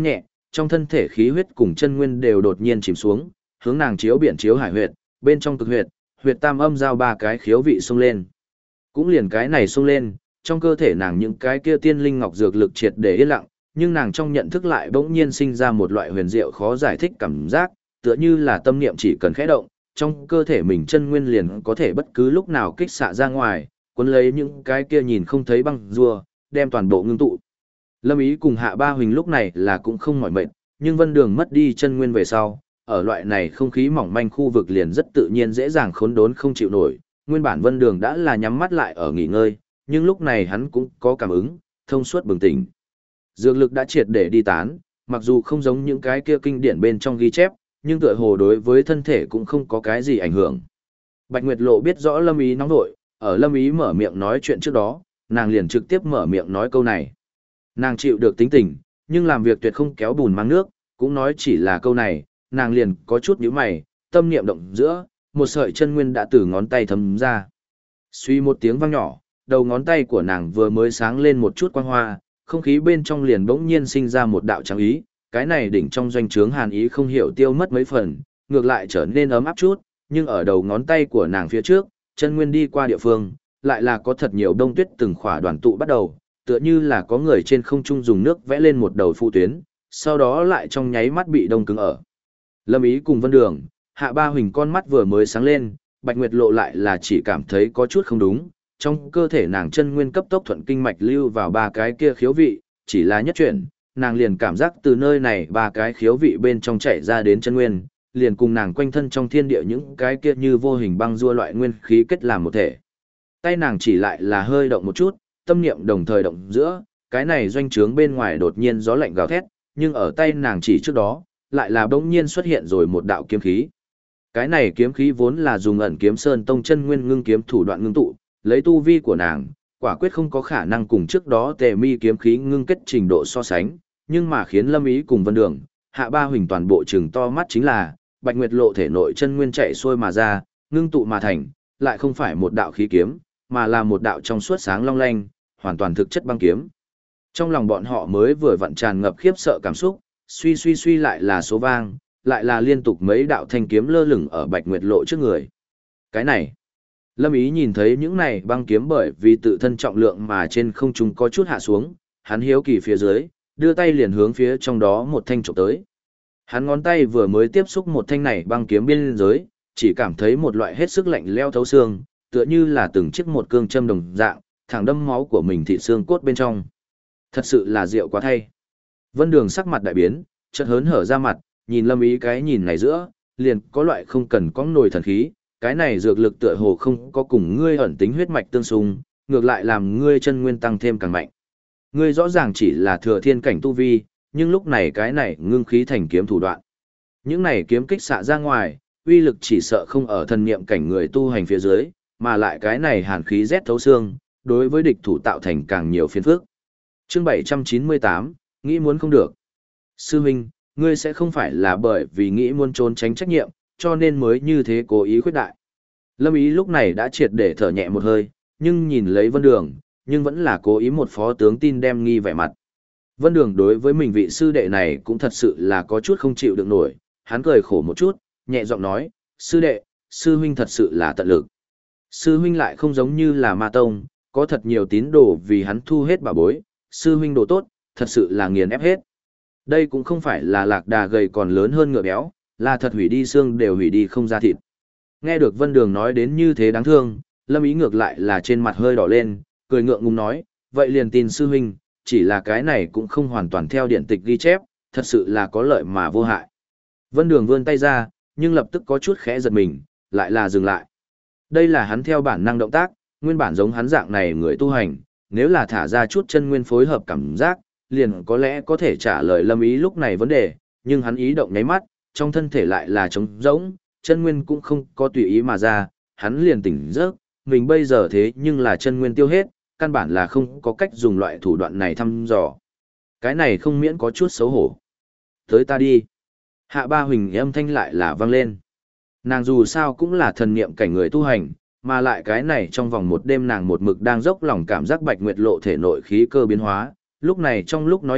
trong thân thể khí huyết cùng chân nguyên đều đột nhiên chìm xuống, hướng nàng chiếu biển chiếu hải huyệt, bên trong cực huyệt, huyệt tam âm giao ba cái khiếu vị xông lên. Cũng liền cái này xông lên, trong cơ thể nàng những cái kia tiên linh ngọc dược lực triệt để yên lặng, nhưng nàng trong nhận thức lại bỗng nhiên sinh ra một loại huyền diệu khó giải thích cảm giác, tựa như là tâm niệm chỉ cần khẽ động, trong cơ thể mình chân nguyên liền có thể bất cứ lúc nào kích xạ ra ngoài, cuốn lấy những cái kia nhìn không thấy băng rùa, đem toàn bộ ngưng tụ. Lâm Ý cùng Hạ Ba Huỳnh lúc này là cũng không mỏi mệt, nhưng Vân Đường mất đi chân nguyên về sau, ở loại này không khí mỏng manh khu vực liền rất tự nhiên dễ dàng khốn đốn không chịu nổi. Nguyên bản Vân Đường đã là nhắm mắt lại ở nghỉ ngơi, nhưng lúc này hắn cũng có cảm ứng, thông suốt bừng tỉnh. Dược lực đã triệt để đi tán, mặc dù không giống những cái kia kinh điển bên trong ghi chép, nhưng tựa hồ đối với thân thể cũng không có cái gì ảnh hưởng. Bạch Nguyệt Lộ biết rõ Lâm Ý nóng nội, ở Lâm Ý mở miệng nói chuyện trước đó, nàng liền trực tiếp mở miệng nói câu này. Nàng chịu được tính tình, nhưng làm việc tuyệt không kéo bùn mang nước, cũng nói chỉ là câu này, nàng liền có chút nhíu mày, tâm niệm động giữa, một sợi chân nguyên đã từ ngón tay thấm ra. Suy một tiếng vang nhỏ, đầu ngón tay của nàng vừa mới sáng lên một chút quang hoa, không khí bên trong liền bỗng nhiên sinh ra một đạo trắng ý, cái này đỉnh trong doanh trướng hàn ý không hiểu tiêu mất mấy phần, ngược lại trở nên ấm áp chút, nhưng ở đầu ngón tay của nàng phía trước, chân nguyên đi qua địa phương, lại là có thật nhiều đông tuyết từng khỏa đoàn tụ bắt đầu, tựa như là có người trên không trung dùng nước vẽ lên một đầu phụ tuyến, sau đó lại trong nháy mắt bị đông cứng ở. Lâm Ý cùng Vân Đường, Hạ Ba Huỳnh con mắt vừa mới sáng lên, Bạch Nguyệt Lộ lại là chỉ cảm thấy có chút không đúng, trong cơ thể nàng chân nguyên cấp tốc thuận kinh mạch lưu vào ba cái kia khiếu vị, chỉ là nhất chuyển, nàng liền cảm giác từ nơi này ba cái khiếu vị bên trong chảy ra đến chân nguyên, liền cùng nàng quanh thân trong thiên địa những cái kia như vô hình băng rua loại nguyên khí kết làm một thể. Tay nàng chỉ lại là hơi động một chút, tâm niệm đồng thời động giữa, cái này doanh trướng bên ngoài đột nhiên gió lạnh gào thét, nhưng ở tay nàng chỉ trước đó, lại là bỗng nhiên xuất hiện rồi một đạo kiếm khí. Cái này kiếm khí vốn là dùng ẩn kiếm sơn tông chân nguyên ngưng kiếm thủ đoạn ngưng tụ, lấy tu vi của nàng, quả quyết không có khả năng cùng trước đó Tề Mi kiếm khí ngưng kết trình độ so sánh, nhưng mà khiến Lâm Ý cùng Vân Đường, Hạ Ba Huỳnh toàn bộ trừng to mắt chính là, Bạch Nguyệt Lộ thể nội chân nguyên chạy xuôi mà ra, ngưng tụ mà thành, lại không phải một đạo khí kiếm, mà là một đạo trong suốt sáng long lanh, hoàn toàn thực chất băng kiếm. Trong lòng bọn họ mới vừa vặn tràn ngập khiếp sợ cảm xúc, suy lại là số vang, lại là liên tục mấy đạo thanh kiếm lơ lửng ở Bạch Nguyệt Lộ trước người. Cái này, Lâm Ý nhìn thấy những này băng kiếm bởi vì tự thân trọng lượng mà trên không trung có chút hạ xuống, hắn hiếu kỳ phía dưới, đưa tay liền hướng phía trong đó một thanh trộm tới. Hắn ngón tay vừa mới tiếp xúc một thanh này băng kiếm biên giới, chỉ cảm thấy một loại hết sức lạnh leo thấu xương, tựa như là từng chiếc một cương châm đồng dạng, thẳng đâm máu của mình thịt xương cốt bên trong. Thật sự là rượu quá thay. Vân Đường sắc mặt đại biến, chợt hớn hở ra mặt, nhìn Lâm Ý cái nhìn này giữa, liền có loại không cần có nổi thần khí, cái này dược lực tựa hồ không có cùng ngươi ẩn tính huyết mạch tương xung, ngược lại làm ngươi chân nguyên tăng thêm càng mạnh. Ngươi rõ ràng chỉ là thừa thiên cảnh tu vi, nhưng lúc này cái này ngưng khí thành kiếm thủ đoạn. Những này kiếm kích xạ ra ngoài, uy lực chỉ sợ không ở thần niệm cảnh người tu hành phía dưới, mà lại cái này hàn khí rét thấu xương, đối với địch thủ tạo thành càng nhiều phiền phức. Chương 798, nghĩ muốn không được. Sư huynh, ngươi sẽ không phải là bởi vì nghĩ muốn trốn tránh trách nhiệm, cho nên mới như thế cố ý khuyết đại. Lâm Ý lúc này đã triệt để thở nhẹ một hơi, nhưng nhìn lấy Vân Đường, nhưng vẫn là cố ý một phó tướng tin đem nghi vẻ mặt. Vân Đường đối với mình vị sư đệ này cũng thật sự là có chút không chịu được nổi, hắn cười khổ một chút, nhẹ giọng nói, sư đệ, sư huynh thật sự là tận lực. Sư huynh lại không giống như là ma tông, có thật nhiều tín đồ vì hắn thu hết bảo bối, sư huynh đồ tốt, thật sự là nghiền ép hết. Đây cũng không phải là lạc đà gầy còn lớn hơn ngựa béo, là thật hủy đi xương đều hủy đi không ra thịt. Nghe được Vân Đường nói đến như thế đáng thương, Lâm Ý ngược lại là trên mặt hơi đỏ lên, cười ngượng ngùng nói, vậy liền tin sư huynh, chỉ là cái này cũng không hoàn toàn theo điện tịch ghi chép, thật sự là có lợi mà vô hại. Vân Đường vươn tay ra, nhưng lập tức có chút khẽ giật mình, lại là dừng lại. Đây là hắn theo bản năng động tác, nguyên bản giống hắn dạng này người tu hành, nếu là thả ra chút chân nguyên phối hợp cảm giác, liền có lẽ có thể trả lời Lâm Ý lúc này vấn đề, nhưng hắn ý động nháy mắt, trong thân thể lại là trống rỗng, chân nguyên cũng không có tùy ý mà ra, hắn liền tỉnh giấc, mình bây giờ thế nhưng là chân nguyên tiêu hết, căn bản là không có cách dùng loại thủ đoạn này thăm dò. Cái này không miễn có chút xấu hổ. Tới ta đi. Hạ Ba Huỳnh âm thanh lại là vang lên. Nàng dù sao cũng là thần niệm cảnh người tu hành, mà lại cái này trong vòng một đêm nàng một mực đang dốc lòng cảm giác Bạch Nguyệt Lộ thể nội khí cơ biến hóa, lúc này trong lúc nói chuyện,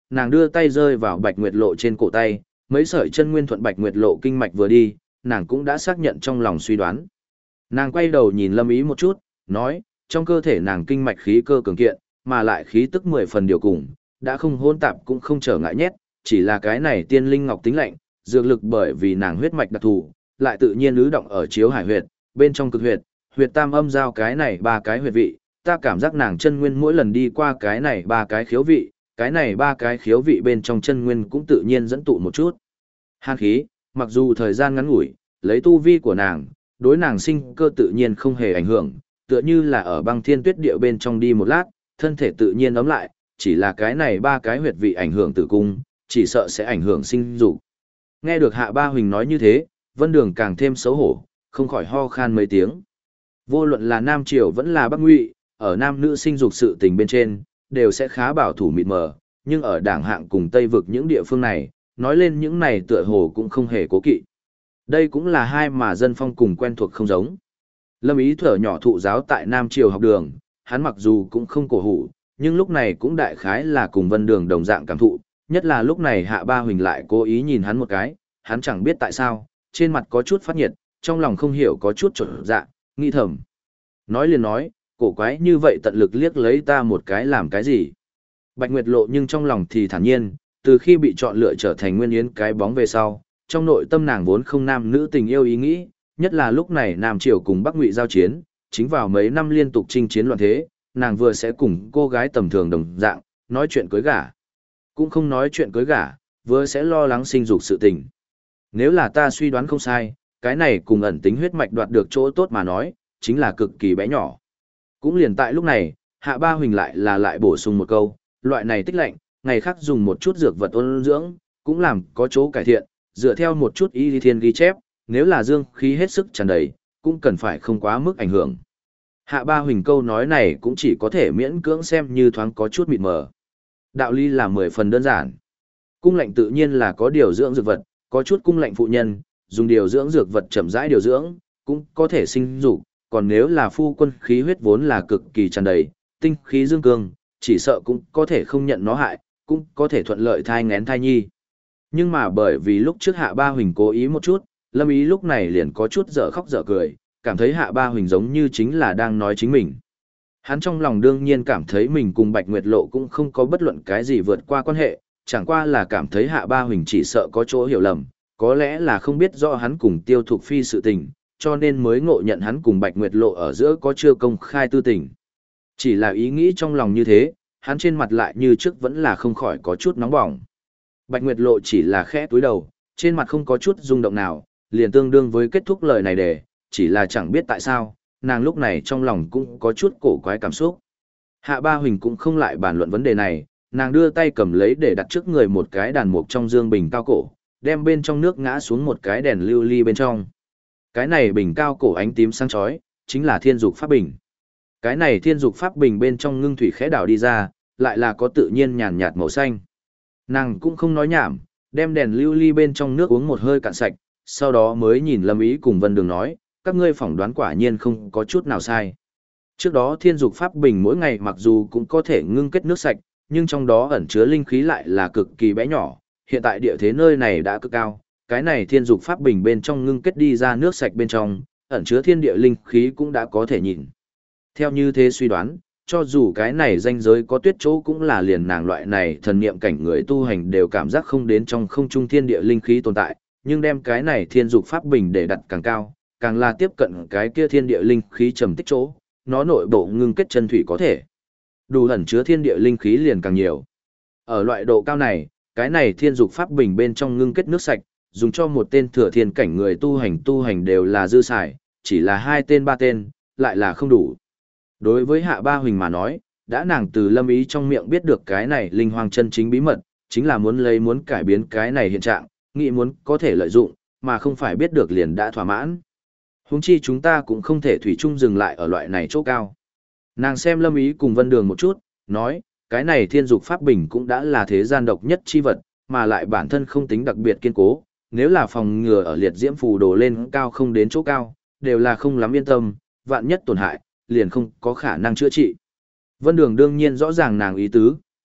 nàng đưa tay rơi vào Bạch Nguyệt Lộ trên cổ tay, mấy sợi chân nguyên thuận Bạch Nguyệt Lộ kinh mạch vừa đi, nàng cũng đã xác nhận trong lòng suy đoán. Nàng quay đầu nhìn Lâm Ý một chút, nói, trong cơ thể nàng kinh mạch khí cơ cường kiện, mà lại khí tức 10 phần điều cùng, đã không hỗn tạp cũng không trở ngại nhét, chỉ là cái này tiên linh ngọc tính lạnh, dược lực bởi vì nàng huyết mạch đặc thù, lại tự nhiên ứ động ở chiếu hải huyệt, bên trong cực huyệt, huyệt tam âm giao cái này ba cái huyệt vị, ta cảm giác nàng chân nguyên mỗi lần đi qua cái này ba cái khiếu vị, cái này ba cái khiếu vị bên trong chân nguyên cũng tự nhiên dẫn tụ một chút. Hàn khí, mặc dù thời gian ngắn ngủi, lấy tu vi của nàng, đối nàng sinh cơ tự nhiên không hề ảnh hưởng, tựa như là ở băng thiên tuyết địa bên trong đi một lát, thân thể tự nhiên ấm lại, chỉ là cái này ba cái huyệt vị ảnh hưởng tử cung, chỉ sợ sẽ ảnh hưởng sinh dục. Nghe được Hạ Ba Huỳnh nói như thế, Vân Đường càng thêm xấu hổ, không khỏi ho khan mấy tiếng. Vô luận là Nam Triều vẫn là Bắc Ngụy, ở nam nữ sinh dục sự tình bên trên, đều sẽ khá bảo thủ mịt mờ, nhưng ở Đảng Hạng cùng Tây vực những địa phương này, nói lên những này tựa hồ cũng không hề cố kỵ. Đây cũng là hai mà dân phong cùng quen thuộc không giống. Lâm Ý thở nhỏ thụ giáo tại Nam Triều học đường, hắn mặc dù cũng không cổ hủ, nhưng lúc này cũng đại khái là cùng Vân Đường đồng dạng cảm thụ, nhất là lúc này Hạ Ba Huỳnh lại cố ý nhìn hắn một cái, hắn chẳng biết tại sao, trên mặt có chút phát nhiệt, trong lòng không hiểu có chút chột dạ, nghi thầm. Nói liền nói, cổ quái như vậy tận lực liếc lấy ta một cái làm cái gì. Bạch Nguyệt Lộ nhưng trong lòng thì thản nhiên, từ khi bị chọn lựa trở thành Nguyên Yến cái bóng về sau, trong nội tâm nàng vốn không nam nữ tình yêu ý nghĩ, nhất là lúc này Nam Triều cùng Bắc Ngụy giao chiến, chính vào mấy năm liên tục chinh chiến loạn thế, nàng vừa sẽ cùng cô gái tầm thường đồng dạng, nói chuyện cưới gả. Cũng không nói chuyện cưới gả, vừa sẽ lo lắng sinh dục sự tình. Nếu là ta suy đoán không sai, cái này cùng ẩn tính huyết mạch đoạt được chỗ tốt mà nói, chính là cực kỳ bé nhỏ. Cũng liền tại lúc này, Hạ Ba Huỳnh lại bổ sung một câu, loại này tích lạnh, ngày khác dùng một chút dược vật ôn dưỡng, cũng làm có chỗ cải thiện, dựa theo một chút y lý thiên ghi chép, nếu là dương khí hết sức tràn đầy, cũng cần phải không quá mức ảnh hưởng. Hạ Ba Huỳnh câu nói này cũng chỉ có thể miễn cưỡng xem như thoáng có chút mịt mờ. Đạo lý là 10 phần đơn giản. Cung lạnh tự nhiên là có điều dưỡng dược vật, có chút cung lạnh phụ nhân, dùng điều dưỡng dược vật chậm rãi điều dưỡng, cũng có thể sinh dục, còn nếu là phu quân khí huyết vốn là cực kỳ tràn đầy, tinh khí dương cương, chỉ sợ cũng có thể không nhận nó hại, cũng có thể thuận lợi thai nghén thai nhi. Nhưng mà bởi vì lúc trước Hạ Ba Huỳnh cố ý một chút, Lâm Ý lúc này liền có chút dở khóc dở cười, cảm thấy Hạ Ba Huỳnh giống như chính là đang nói chính mình. Hắn trong lòng đương nhiên cảm thấy mình cùng Bạch Nguyệt Lộ cũng không có bất luận cái gì vượt qua quan hệ, chẳng qua là cảm thấy Hạ Ba Huỳnh chỉ sợ có chỗ hiểu lầm, có lẽ là không biết rõ hắn cùng Tiêu Thục Phi sự tình, cho nên mới ngộ nhận hắn cùng Bạch Nguyệt Lộ ở giữa có chưa công khai tư tình. Chỉ là ý nghĩ trong lòng như thế, hắn trên mặt lại như trước vẫn là không khỏi có chút nóng bỏng. Bạch Nguyệt Lộ chỉ là khẽ túi đầu, trên mặt không có chút rung động nào, liền tương đương với kết thúc lời này để, chỉ là chẳng biết tại sao, nàng lúc này trong lòng cũng có chút cổ quái cảm xúc. Hạ Ba Huỳnh cũng không lại bàn luận vấn đề này, nàng đưa tay cầm lấy để đặt trước người một cái đàn mục trong dương bình cao cổ, đem bên trong nước ngã xuống một cái đèn lưu ly bên trong. Cái này bình cao cổ ánh tím sáng chói, chính là thiên dục pháp bình. Cái này thiên dục pháp bình bên trong ngưng thủy khẽ đảo đi ra, lại là có tự nhiên nhàn nhạt màu xanh. Nàng cũng không nói nhảm, đem đèn lưu ly bên trong nước uống một hơi cạn sạch, sau đó mới nhìn Lâm Ý cùng Vân Đường nói, các ngươi phỏng đoán quả nhiên không có chút nào sai. Trước đó thiên dục pháp bình mỗi ngày mặc dù cũng có thể ngưng kết nước sạch, nhưng trong đó ẩn chứa linh khí lại là cực kỳ bé nhỏ, hiện tại địa thế nơi này đã cực cao, cái này thiên dục pháp bình bên trong ngưng kết đi ra nước sạch bên trong, ẩn chứa thiên địa linh khí cũng đã có thể nhìn. Theo như thế suy đoán, cho dù cái này danh giới có tuyết chỗ cũng là liền nàng loại này thần niệm cảnh người tu hành đều cảm giác không đến trong không trung thiên địa linh khí tồn tại, nhưng đem cái này thiên dục pháp bình để đặt càng cao, càng là tiếp cận cái kia thiên địa linh khí trầm tích chỗ, nó nội bộ ngưng kết chân thủy có thể đủ ẩn chứa thiên địa linh khí liền càng nhiều. Ở loại độ cao này, cái này thiên dục pháp bình bên trong ngưng kết nước sạch, dùng cho một tên thừa thiên cảnh người tu hành đều là dư xài, chỉ là 2 tên 3 tên, lại là không đủ. Đối với Hạ Ba Huỳnh mà nói, đã nàng từ Lâm Ý trong miệng biết được cái này linh hoang chân chính bí mật, chính là muốn cải biến cái này hiện trạng, nghĩ muốn có thể lợi dụng, mà không phải biết được liền đã thỏa mãn. Huống chi chúng ta cũng không thể thủy chung dừng lại ở loại này chỗ cao. Nàng xem Lâm Ý cùng Vân Đường một chút, nói, cái này thiên dục pháp bình cũng đã là thế gian độc nhất chi vật, mà lại bản thân không tính đặc biệt kiên cố, nếu là phòng ngừa ở liệt diễm phù đồ lên cao không đến chỗ cao, đều là không lắm yên tâm, vạn nhất tổn hại, liền không có khả năng chữa trị. Vân Đường đương nhiên rõ ràng nàng ý tứ,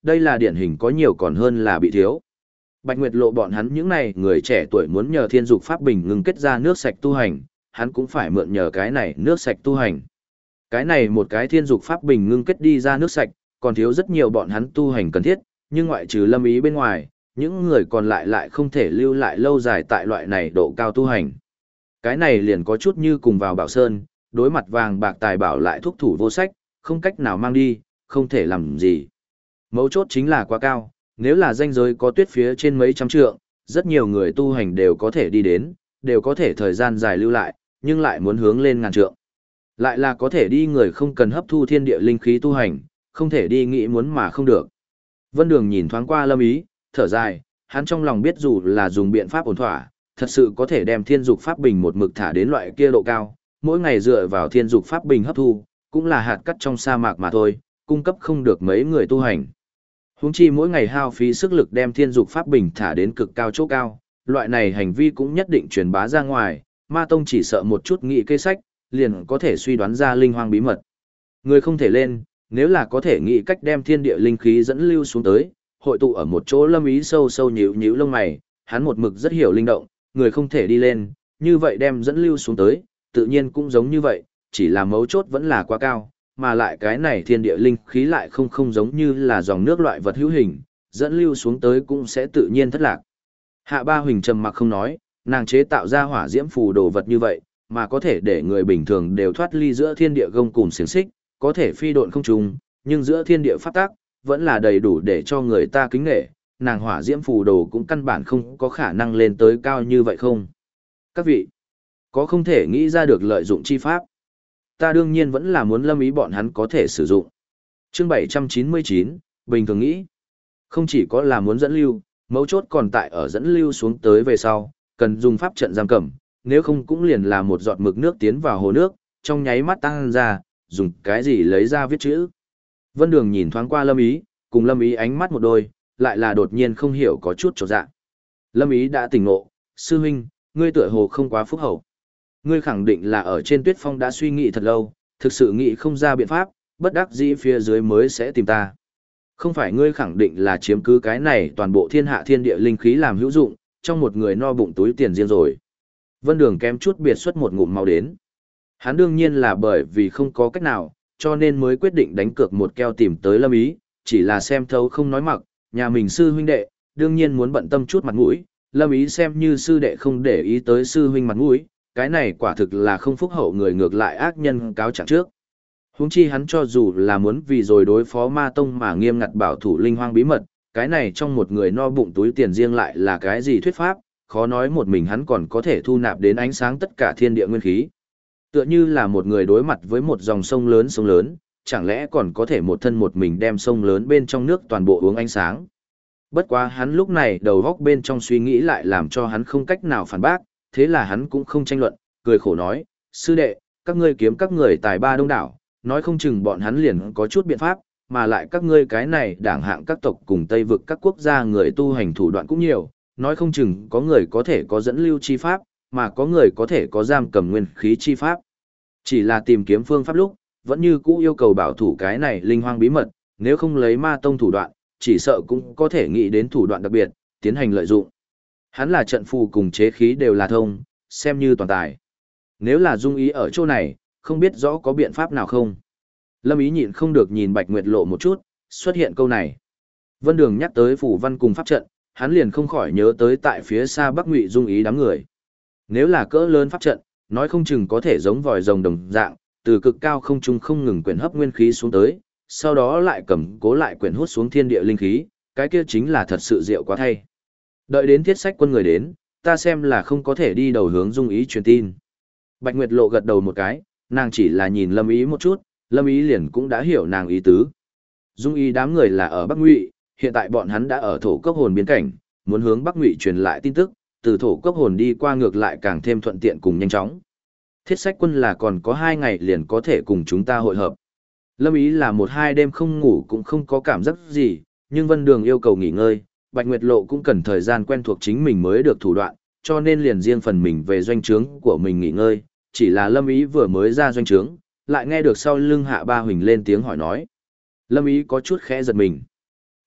đây là điển hình có nhiều còn hơn là bị thiếu. Bạch Nguyệt Lộ bọn hắn những này người trẻ tuổi muốn nhờ Thiên Dục Pháp Bình ngừng kết ra nước sạch tu hành, hắn cũng phải mượn nhờ cái này nước sạch tu hành. Cái này một cái Thiên Dục Pháp Bình ngưng kết đi ra nước sạch, còn thiếu rất nhiều bọn hắn tu hành cần thiết, nhưng ngoại trừ Lâm Ý bên ngoài, những người còn lại lại không thể lưu lại lâu dài tại loại này độ cao tu hành. Cái này liền có chút như cùng vào Bảo Sơn, đối mặt vàng bạc tài bảo lại thúc thủ vô sách, không cách nào mang đi, không thể làm gì. Mấu chốt chính là quá cao, nếu là ranh giới có tuyết phía trên mấy trăm trượng, rất nhiều người tu hành đều có thể đi đến, đều có thể thời gian dài lưu lại, nhưng lại muốn hướng lên ngàn trượng. Lại là có thể đi người không cần hấp thu thiên địa linh khí tu hành, không thể đi nghĩ muốn mà không được. Vân Đường nhìn thoáng qua Lâm Ý, thở dài, hắn trong lòng biết dù là dùng biện pháp ổn thỏa, thật sự có thể đem Thiên Dục Pháp Bình một mực thả đến loại kia độ cao, mỗi ngày dựa vào Thiên Dục Pháp Bình hấp thu, cũng là hạt cát trong sa mạc mà thôi, cung cấp không được mấy người tu hành. Huống chi mỗi ngày hao phí sức lực đem Thiên Dục Pháp Bình thả đến cực cao chỗ cao, loại này hành vi cũng nhất định truyền bá ra ngoài, Ma Tông chỉ sợ một chút nghị kê sách, liền có thể suy đoán ra linh hoang bí mật. Người không thể lên, nếu là có thể nghĩ cách đem thiên địa linh khí dẫn lưu xuống tới, hội tụ ở một chỗ. Lâm Ý sâu sâu nhíu nhíu lông mày, hắn một mực rất hiểu linh động, người không thể đi lên, như vậy đem dẫn lưu xuống tới, tự nhiên cũng giống như vậy, chỉ là mấu chốt vẫn là quá cao, mà lại cái này thiên địa linh khí lại không giống như là dòng nước loại vật hữu hình, dẫn lưu xuống tới cũng sẽ tự nhiên thất lạc. Hạ Ba Huỳnh trầm mặc không nói, nàng chế tạo ra hỏa diễm phù đồ vật như vậy, mà có thể để người bình thường đều thoát ly giữa thiên địa gông cùm xiềng xích, có thể phi độn không trùng, nhưng giữa thiên địa pháp tắc vẫn là đầy đủ để cho người ta kính nể, nàng hỏa diễm phù đồ cũng căn bản không có khả năng lên tới cao như vậy không. Các vị, có không thể nghĩ ra được lợi dụng chi pháp? Ta đương nhiên vẫn là muốn Lâm Ý bọn hắn có thể sử dụng. Chương 799, bình thường nghĩ, không chỉ có là muốn dẫn lưu, mấu chốt còn tại ở dẫn lưu xuống tới về sau, cần dùng pháp trận giam cầm, nếu không cũng liền là một giọt mực nước tiến vào hồ nước, trong nháy mắt tăng ra, dùng cái gì lấy ra viết chữ. Vân Đường nhìn thoáng qua Lâm Ý, cùng Lâm Ý ánh mắt một đôi, lại là đột nhiên không hiểu có chút chột dạ. Lâm Ý đã tỉnh ngộ, sư huynh, ngươi tựa hồ không quá phúc hậu. Ngươi khẳng định là ở trên Tuyết Phong đã suy nghĩ thật lâu, thực sự nghĩ không ra biện pháp, bất đắc dĩ phía dưới mới sẽ tìm ta. Không phải ngươi khẳng định là chiếm cứ cái này toàn bộ thiên hạ thiên địa linh khí làm hữu dụng, trong một người no bụng túi tiền riêng rồi. Vân Đường kém chút biệt xuất một ngụm máu đến. Hắn đương nhiên là bởi vì không có cách nào, cho nên mới quyết định đánh cược một keo tìm tới Lâm Ý, chỉ là xem thấu không nói mặc, nhà mình sư huynh đệ, đương nhiên muốn bận tâm chút mặt mũi, Lâm Ý xem như sư đệ không để ý tới sư huynh mặt mũi, cái này quả thực là không phúc hậu, người ngược lại ác nhân cáo trạng trước. Huống chi hắn cho dù là muốn vì rồi đối phó Ma Tông mà nghiêm ngặt bảo thủ linh hoang bí mật, cái này trong một người no bụng túi tiền riêng lại là cái gì thuyết pháp, khó nói một mình hắn còn có thể thu nạp đến ánh sáng tất cả thiên địa nguyên khí. Tựa như là một người đối mặt với một dòng sông lớn, chẳng lẽ còn có thể một thân một mình đem sông lớn bên trong nước toàn bộ uống ánh sáng. Bất quá hắn lúc này đầu góc bên trong suy nghĩ lại làm cho hắn không cách nào phản bác, thế là hắn cũng không tranh luận, cười khổ nói, sư đệ, các ngươi kiếm các người tài ba đông đảo, nói không chừng bọn hắn liền có chút biện pháp, mà lại các ngươi cái này đảng hạng các tộc cùng Tây vực các quốc gia người tu hành thủ đoạn cũng nhiều, nói không chừng có người có thể có dẫn lưu chi pháp, mà có người có thể có giam cầm nguyên khí chi pháp. Chỉ là tìm kiếm phương pháp lúc, vẫn như cũ yêu cầu bảo thủ cái này linh hoang bí mật, nếu không lấy Ma Tông thủ đoạn, chỉ sợ cũng có thể nghĩ đến thủ đoạn đặc biệt, tiến hành lợi dụng. Hắn là trận phù cùng chế khí đều là thông, xem như toàn tài. Nếu là Dung Ý ở chỗ này, không biết rõ có biện pháp nào không? Lâm Ý nhịn không được nhìn Bạch Nguyệt Lộ một chút, xuất hiện câu này. Vân Đường nhắc tới phù văn cùng pháp trận, hắn liền không khỏi nhớ tới tại phía xa Bắc Ngụy Dung Ý đám người. Nếu là cỡ lớn pháp trận, nói không chừng có thể giống vòi rồng đồng dạng, từ cực cao không trung không ngừng quyển hấp nguyên khí xuống tới, sau đó lại cầm cố lại quyển hút xuống thiên địa linh khí, cái kia chính là thật sự diệu quá thay. Đợi đến Thiết Sách quân người đến, ta xem là không có thể đi đầu hướng Dung Ý truyền tin. Bạch Nguyệt Lộ gật đầu một cái, nàng chỉ là nhìn Lâm Ý một chút, Lâm Ý liền cũng đã hiểu nàng ý tứ. Dung Ý đám người là ở Bắc Ngụy, hiện tại bọn hắn đã ở Thổ Cốc Hồn biên cảnh, muốn hướng Bắc Ngụy truyền lại tin tức, từ Thổ Cốc Hồn đi qua ngược lại càng thêm thuận tiện cùng nhanh chóng. Thiết Sách quân là còn có 2 ngày liền có thể cùng chúng ta hội hợp. Lâm Ý là 1-2 đêm không ngủ cũng không có cảm giác gì, nhưng Vân Đường yêu cầu nghỉ ngơi, Bạch Nguyệt Lộ cũng cần thời gian quen thuộc chính mình mới được thủ đoạn, cho nên liền riêng phần mình về doanh trướng của mình nghỉ ngơi, chỉ là Lâm Ý vừa mới ra doanh trướng, lại nghe được sau lưng Hạ Ba Huỳnh lên tiếng hỏi nói. Lâm Ý có chút khẽ giật mình.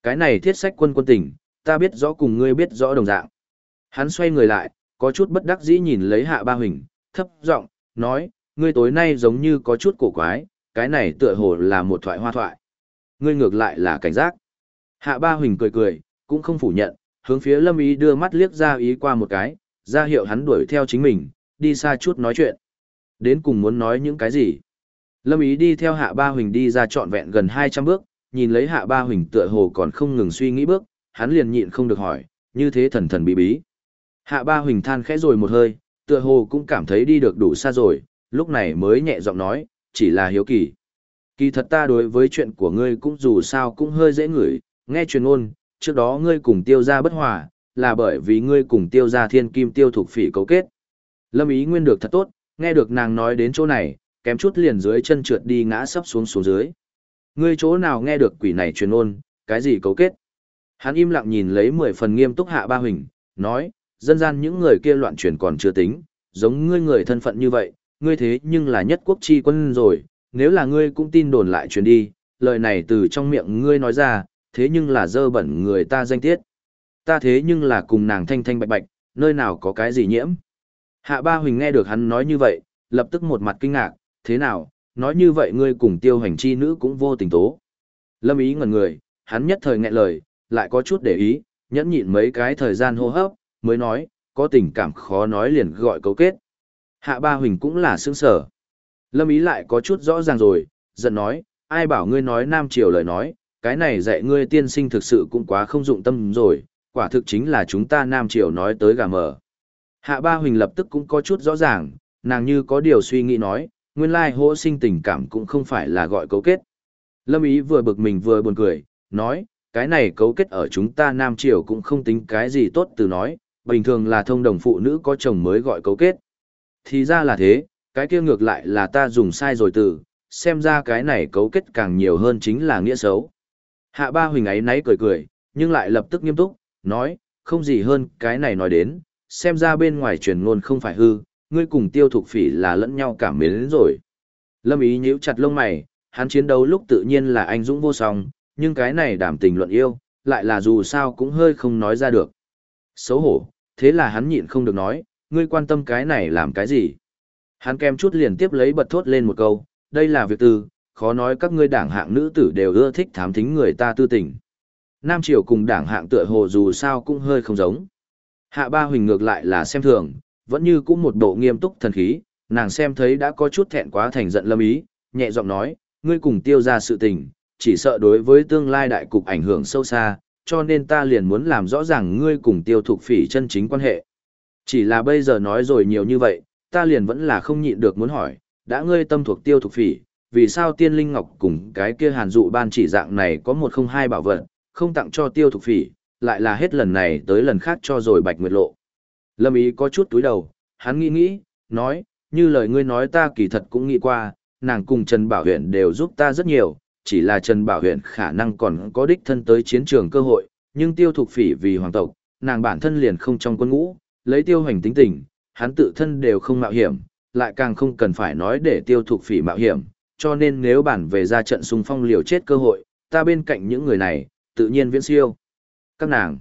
Cái này thiết sách quân quân tình, ta biết rõ cùng ngươi biết rõ đồng dạng. Hắn xoay người lại, có chút bất đắc dĩ nhìn lấy Hạ Ba Huỳnh, thấp giọng nói, ngươi tối nay giống như có chút cổ quái, cái này tựa hồ là một thoại hoa thoại. Ngươi ngược lại là cảnh giác. Hạ Ba Huỳnh cười cười, cũng không phủ nhận, hướng phía Lâm Ý đưa mắt liếc ra ý qua một cái, ra hiệu hắn đuổi theo chính mình, đi xa chút nói chuyện. Đến cùng muốn nói những cái gì? Lâm Ý đi theo Hạ Ba Huỳnh đi ra trọn vẹn gần 200 bước, nhìn lấy Hạ Ba Huỳnh tựa hồ còn không ngừng suy nghĩ bước, hắn liền nhịn không được hỏi, như thế thần thần bí bí. Hạ Ba Huỳnh than khẽ rồi một hơi, tựa hồ cũng cảm thấy đi được đủ xa rồi, lúc này mới nhẹ giọng nói, chỉ là hiếu kỳ. Kỳ thật ta đối với chuyện của ngươi cũng dù sao cũng hơi dễ ngửi, nghe truyền ngôn, trước đó ngươi cùng Tiêu gia bất hòa, là bởi vì ngươi cùng Tiêu gia thiên kim Tiêu Thục Phỉ cấu kết. Lâm Ý Nguyên được thật tốt, nghe được nàng nói đến chỗ này, kém chút liền dưới chân trượt đi ngã sấp xuống xuống dưới. Ngươi chỗ nào nghe được quỷ này truyền ngôn, cái gì cấu kết? Hắn im lặng nhìn lấy 10 phần nghiêm túc Hạ Ba Huỳnh, nói, dân gian những người kia loạn truyền còn chưa tính, giống ngươi người thân phận như vậy, ngươi thế nhưng là nhất quốc chi quân rồi, nếu là ngươi cũng tin đồn lại truyền đi, lời này từ trong miệng ngươi nói ra, thế nhưng là dơ bẩn người ta danh tiết. Ta thế nhưng là cùng nàng thanh thanh bạch bạch, nơi nào có cái gì nhiễm. Hạ Ba Huỳnh nghe được hắn nói như vậy, lập tức một mặt kinh ngạc, thế nào, nói như vậy ngươi cùng Tiêu Hành chi nữ cũng vô tình tố. Lâm Ý ngẩn người, hắn nhất thời nghẹn lời, lại có chút để ý, nhẫn nhịn mấy cái thời gian hô hấp, mới nói, có tình cảm khó nói liền gọi cấu kết. Hạ Ba Huỳnh cũng là sướng sở. Lâm Ý lại có chút rõ ràng rồi, giận nói, ai bảo ngươi nói nam triều lời nói, cái này dạy ngươi tiên sinh thực sự cũng quá không dụng tâm rồi, quả thực chính là chúng ta nam triều nói tới gà mờ. Hạ Ba Huỳnh lập tức cũng có chút rõ ràng, nàng như có điều suy nghĩ nói, nguyên lai hỗ sinh tình cảm cũng không phải là gọi cấu kết. Lâm Ý vừa bực mình vừa buồn cười, nói, cái này cấu kết ở chúng ta nam triều cũng không tính cái gì tốt từ nói, bình thường là thông đồng phụ nữ có chồng mới gọi cấu kết. Thì ra là thế, cái kia ngược lại là ta dùng sai rồi từ, xem ra cái này cấu kết càng nhiều hơn chính là nghĩa xấu. Hạ Ba Huỳnh ấy náy cười cười, nhưng lại lập tức nghiêm túc, nói, không gì hơn cái này nói đến, xem ra bên ngoài truyền ngôn không phải hư, ngươi cùng Tiêu Thục Phỉ là lẫn nhau cảm mến rồi. Lâm Ý nhíu chặt lông mày, hắn chiến đấu lúc tự nhiên là anh dũng vô song, nhưng cái này đảm tình luận yêu, lại là dù sao cũng hơi không nói ra được. Xấu hổ, thế là hắn nhịn không được nói, ngươi quan tâm cái này làm cái gì? Hắn kem chút liền tiếp lấy bật thốt lên một câu, đây là việc tư, khó nói các ngươi đảng hạng nữ tử đều ưa thích thám thính người ta tư tình. Nam triều cùng đảng hạng tựa hồ dù sao cũng hơi không giống. Hạ Ba Huỳnh ngược lại là xem thường, vẫn như cũng một bộ nghiêm túc thần khí, nàng xem thấy đã có chút thẹn quá thành giận Lâm Ý, nhẹ giọng nói, ngươi cùng Tiêu ra sự tình, chỉ sợ đối với tương lai đại cục ảnh hưởng sâu xa, cho nên ta liền muốn làm rõ ràng ngươi cùng Tiêu Thục Phỉ chân chính quan hệ. Chỉ là bây giờ nói rồi nhiều như vậy, ta liền vẫn là không nhịn được muốn hỏi, đã ngươi tâm thuộc Tiêu Thục Phỉ, vì sao Tiên Linh Ngọc cùng cái kia Hàn Dụ ban chỉ dạng này có một không hai bảo vật, không tặng cho Tiêu Thục Phỉ, lại là hết lần này tới lần khác cho rồi Bạch Nguyệt Lộ. Lâm Ý có chút túi đầu, hắn nghĩ, nói, như lời ngươi nói ta kỳ thật cũng nghĩ qua, nàng cùng Trần Bảo Huyền đều giúp ta rất nhiều, chỉ là Trần Bảo Huyền khả năng còn có đích thân tới chiến trường cơ hội, nhưng Tiêu Thục Phỉ vì hoàng tộc, nàng bản thân liền không trong quân ngũ, lấy Tiêu Hành tính tình, hắn tự thân đều không mạo hiểm, lại càng không cần phải nói để Tiêu Thục Phỉ mạo hiểm, cho nên nếu bản về ra trận xung phong liều chết cơ hội, ta bên cạnh những người này, tự nhiên viễn siêu. Các nàng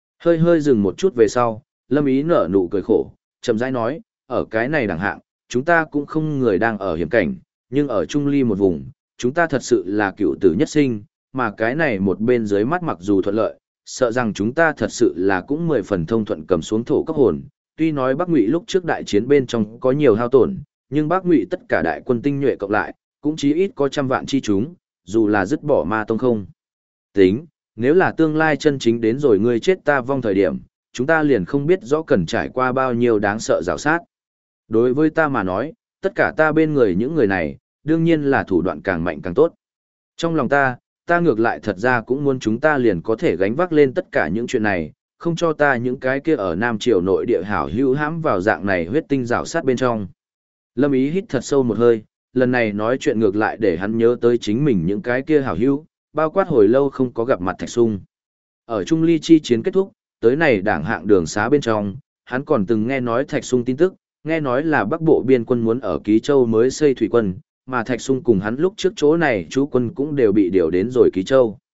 hơi dừng một chút về sau, Lâm Ý nở nụ cười khổ, chậm rãi nói, ở cái này đẳng hạng, chúng ta cũng không người đang ở hiểm cảnh, nhưng ở trung ly một vùng, chúng ta thật sự là cựu tử nhất sinh, mà cái này một bên dưới mắt mặc dù thuận lợi, sợ rằng chúng ta thật sự là cũng 10 phần thông thuận cầm xuống thổ cấp hồn. Tuy nói Bắc Ngụy lúc trước đại chiến bên trong có nhiều hao tổn, nhưng Bắc Ngụy tất cả đại quân tinh nhuệ cộng lại, cũng chí ít có trăm vạn chi chúng, dù là dứt bỏ ma tông không. Tính, nếu là tương lai chân chính đến rồi ngươi chết ta vong thời điểm, chúng ta liền không biết rõ cần trải qua bao nhiêu đáng sợ rào sát. Đối với ta mà nói, tất cả ta bên người những người này, đương nhiên là thủ đoạn càng mạnh càng tốt. Trong lòng ta ngược lại thật ra cũng muốn chúng ta liền có thể gánh vác lên tất cả những chuyện này, không cho ta những cái kia ở Nam Triều nội địa hảo hữu hãm vào dạng này huyết tinh rào sát bên trong. Lâm Ý hít thật sâu một hơi, lần này nói chuyện ngược lại để hắn nhớ tới chính mình những cái kia hảo hữu, bao quát hồi lâu không có gặp mặt Thạch Sung. Ở Trung Ly chi chiến kết thúc, tới này đảng hạng đường xá bên trong, hắn còn từng nghe nói Thạch Sung tin tức, nghe nói là Bắc Bộ biên quân muốn ở Ký Châu mới xây thủy quân, mà Thạch Sung cùng hắn lúc trước chỗ này chú quân cũng đều bị điều đến rồi Ký Châu.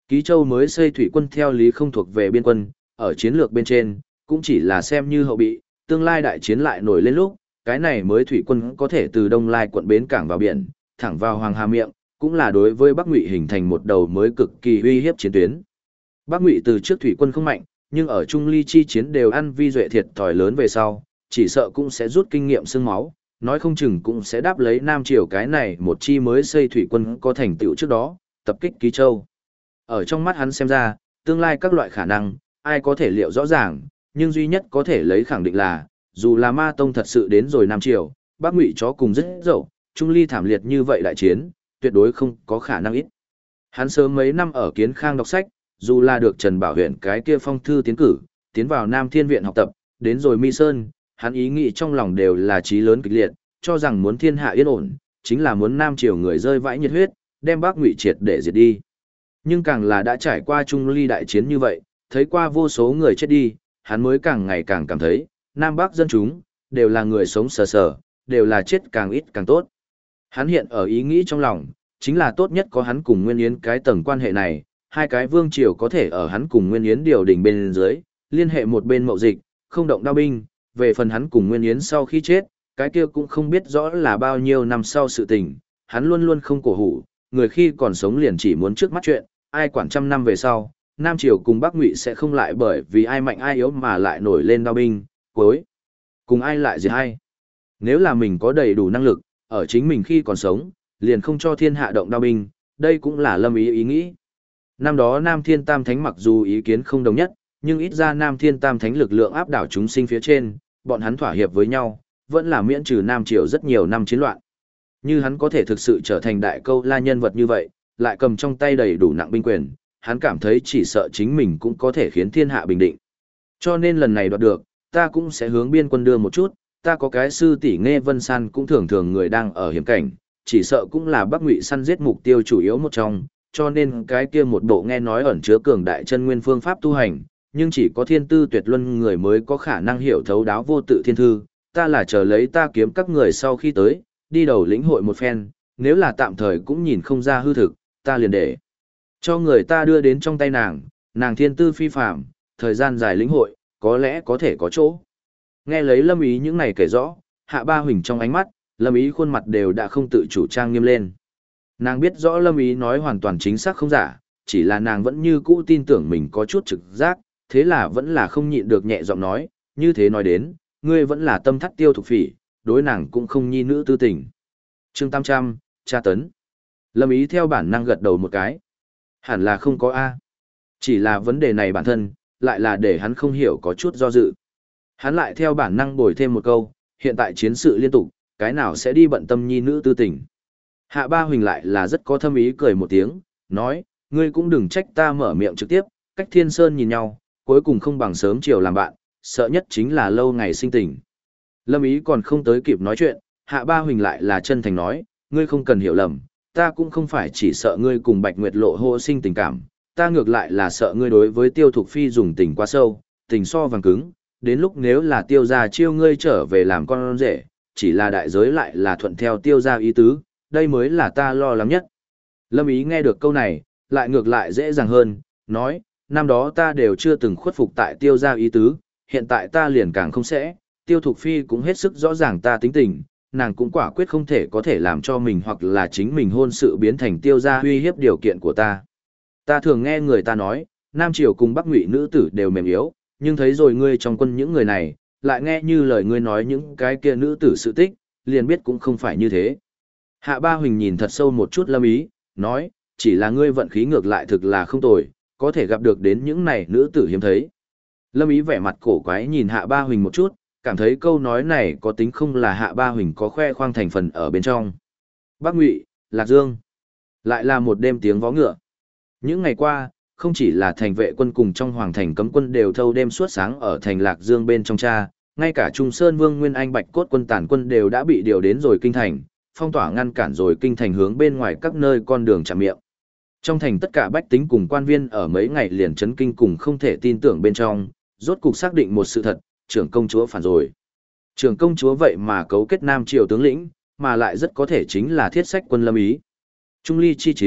Ký Châu mới xây thủy quân theo lý không thuộc về biên quân, ở chiến lược bên trên, cũng chỉ là xem như hậu bị, tương lai đại chiến lại nổi lên lúc, cái này mới thủy quân có thể từ Đông Lai quận bến cảng vào biển, thẳng vào Hoàng Hà miệng, cũng là đối với Bắc Ngụy hình thành một đầu mới cực kỳ uy hiếp chiến tuyến. Bắc Ngụy từ trước thủy quân không mạnh, nhưng ở Trung Ly chi chiến đều ăn vi duệ thiệt thòi lớn về sau, chỉ sợ cũng sẽ rút kinh nghiệm xương máu, nói không chừng cũng sẽ đáp lấy Nam Triều cái này một chi mới xây thủy quân có thành tựu trước đó, tập kích Ký Châu. Ở trong mắt hắn xem ra, tương lai các loại khả năng, ai có thể liệu rõ ràng, nhưng duy nhất có thể lấy khẳng định là, dù là Ma Tông thật sự đến rồi Nam Triều, Bắc Ngụy chó cùng rất dậu, Trung Ly thảm liệt như vậy đại chiến, tuyệt đối không có khả năng ít. Hắn sớm mấy năm ở Kiến Khang đọc sách, dù là được Trần Bảo Huyện cái kia phong thư tiến cử, tiến vào Nam Thiên Viện học tập, đến rồi Mi Sơn, hắn ý nghĩ trong lòng đều là chí lớn kịch liệt, cho rằng muốn thiên hạ yên ổn, chính là muốn Nam Triều người rơi vãi nhiệt huyết, đem Bắc Ngụy triệt để diệt đi. Nhưng càng là đã trải qua Trung Ly đại chiến như vậy, thấy qua vô số người chết đi, hắn mới càng ngày càng cảm thấy, Nam Bắc dân chúng, đều là người sống sờ sờ, đều là chết càng ít càng tốt. Hắn hiện ở ý nghĩ trong lòng, chính là tốt nhất có hắn cùng Nguyên Yến cái tầng quan hệ này, hai cái vương triều có thể ở hắn cùng Nguyên Yến điều đình bên dưới, liên hệ một bên mậu dịch, không động đao binh, về phần hắn cùng Nguyên Yến sau khi chết, cái kia cũng không biết rõ là bao nhiêu năm sau sự tình, hắn luôn luôn không cổ hủ, người khi còn sống liền chỉ muốn trước mắt chuyện, ai quản trăm năm về sau, Nam Triều cùng Bắc Ngụy sẽ không lại bởi vì ai mạnh ai yếu mà lại nổi lên đao binh, cuối cùng ai lại diệt ai. Nếu là mình có đầy đủ năng lực, ở chính mình khi còn sống, liền không cho thiên hạ động đao binh, đây cũng là Lâm Ý ý nghĩ. Năm đó Nam Thiên Tam Thánh mặc dù ý kiến không đồng nhất, nhưng ít ra Nam Thiên Tam Thánh lực lượng áp đảo chúng sinh phía trên, bọn hắn thỏa hiệp với nhau, vẫn là miễn trừ Nam Triều rất nhiều năm chiến loạn. Như hắn có thể thực sự trở thành đại câu la nhân vật như vậy, lại cầm trong tay đầy đủ nặng binh quyền, hắn cảm thấy chỉ sợ chính mình cũng có thể khiến thiên hạ bình định. Cho nên lần này đoạt được, ta cũng sẽ hướng biên quân đưa một chút, ta có cái sư tỷ Nghe Vân San cũng thường thường người đang ở hiểm cảnh, chỉ sợ cũng là Bắc Ngụy săn giết mục tiêu chủ yếu một trong, cho nên cái kia một bộ nghe nói ẩn chứa cường đại chân nguyên phương pháp tu hành, nhưng chỉ có thiên tư tuyệt luân người mới có khả năng hiểu thấu đáo vô tự thiên thư, ta là chờ lấy ta kiếm các người sau khi tới, đi đầu lĩnh hội một phen, nếu là tạm thời cũng nhìn không ra hư thực, ta liền để cho người ta đưa đến trong tay nàng thiên tư phi phạm, thời gian dài lĩnh hội, có lẽ có thể có chỗ. Nghe lấy Lâm Ý những này kể rõ, Hạ Ba Huỳnh trong ánh mắt, Lâm Ý khuôn mặt đều đã không tự chủ trang nghiêm lên. Nàng biết rõ Lâm Ý nói hoàn toàn chính xác không giả, chỉ là nàng vẫn như cũ tin tưởng mình có chút trực giác, thế là vẫn là không nhịn được nhẹ giọng nói, như thế nói đến, ngươi vẫn là tâm thắt Tiêu Thục Phỉ, đối nàng cũng không nhi nữ tư tình. Chương 800, tra tấn. Lâm Ý theo bản năng gật đầu một cái. Hẳn là không có A. Chỉ là vấn đề này bản thân, lại là để hắn không hiểu có chút do dự. Hắn lại theo bản năng bồi thêm một câu, hiện tại chiến sự liên tục, cái nào sẽ đi bận tâm nhi nữ tư tình. Hạ Ba Huỳnh lại là rất có thâm ý cười một tiếng, nói, ngươi cũng đừng trách ta mở miệng trực tiếp, cách Thiên Sơn nhìn nhau, cuối cùng không bằng sớm chiều làm bạn, sợ nhất chính là lâu ngày sinh tình. Lâm Ý còn không tới kịp nói chuyện, Hạ Ba Huỳnh lại là chân thành nói, ngươi không cần hiểu lầm, ta cũng không phải chỉ sợ ngươi cùng Bạch Nguyệt Lộ hô sinh tình cảm, ta ngược lại là sợ ngươi đối với Tiêu Thục Phi dùng tình quá sâu, tình so vàng cứng, đến lúc nếu là Tiêu gia chiêu ngươi trở về làm con rể, chỉ là đại giới lại là thuận theo Tiêu gia ý tứ, đây mới là ta lo lắng nhất. Lâm Ý nghe được câu này, lại ngược lại dễ dàng hơn, nói, năm đó ta đều chưa từng khuất phục tại Tiêu gia ý tứ, hiện tại ta liền càng không sẽ, Tiêu Thục Phi cũng hết sức rõ ràng ta tính tình, nàng cũng quả quyết không thể có thể làm cho mình hoặc là chính mình hôn sự biến thành Tiêu gia uy hiếp điều kiện của ta. Ta thường nghe người ta nói, Nam Triều cùng Bắc Ngụy nữ tử đều mềm yếu, nhưng thấy rồi ngươi trong quân những người này, lại nghe như lời ngươi nói những cái kia nữ tử sự tích, liền biết cũng không phải như thế. Hạ Ba Huỳnh nhìn thật sâu một chút Lâm Ý, nói, chỉ là ngươi vận khí ngược lại thực là không tồi, có thể gặp được đến những này nữ tử hiếm thấy. Lâm Ý vẻ mặt cổ quái nhìn Hạ Ba Huỳnh một chút, cảm thấy câu nói này có tính không là Hạ Ba Huỳnh có khoe khoang thành phần ở bên trong. Bắc Ngụy, Lạc Dương, lại là một đêm tiếng vó ngựa. Những ngày qua, không chỉ là thành vệ quân cùng trong hoàng thành cấm quân đều thâu đêm suốt sáng ở thành Lạc Dương bên trong cha, ngay cả Trung Sơn Vương Nguyên Anh Bạch Cốt quân tản quân đều đã bị điều đến rồi kinh thành, phong tỏa ngăn cản rồi kinh thành hướng bên ngoài các nơi con đường chạm miệng. Trong thành tất cả bách tính cùng quan viên ở mấy ngày liền chấn kinh cùng không thể tin tưởng bên trong, rốt cục xác định một sự thật, trưởng công chúa phản rồi. Trưởng công chúa vậy mà cấu kết Nam Triều tướng lĩnh, mà lại rất có thể chính là thiết sách quân Lâm Ý. Trung Ly chi chiến,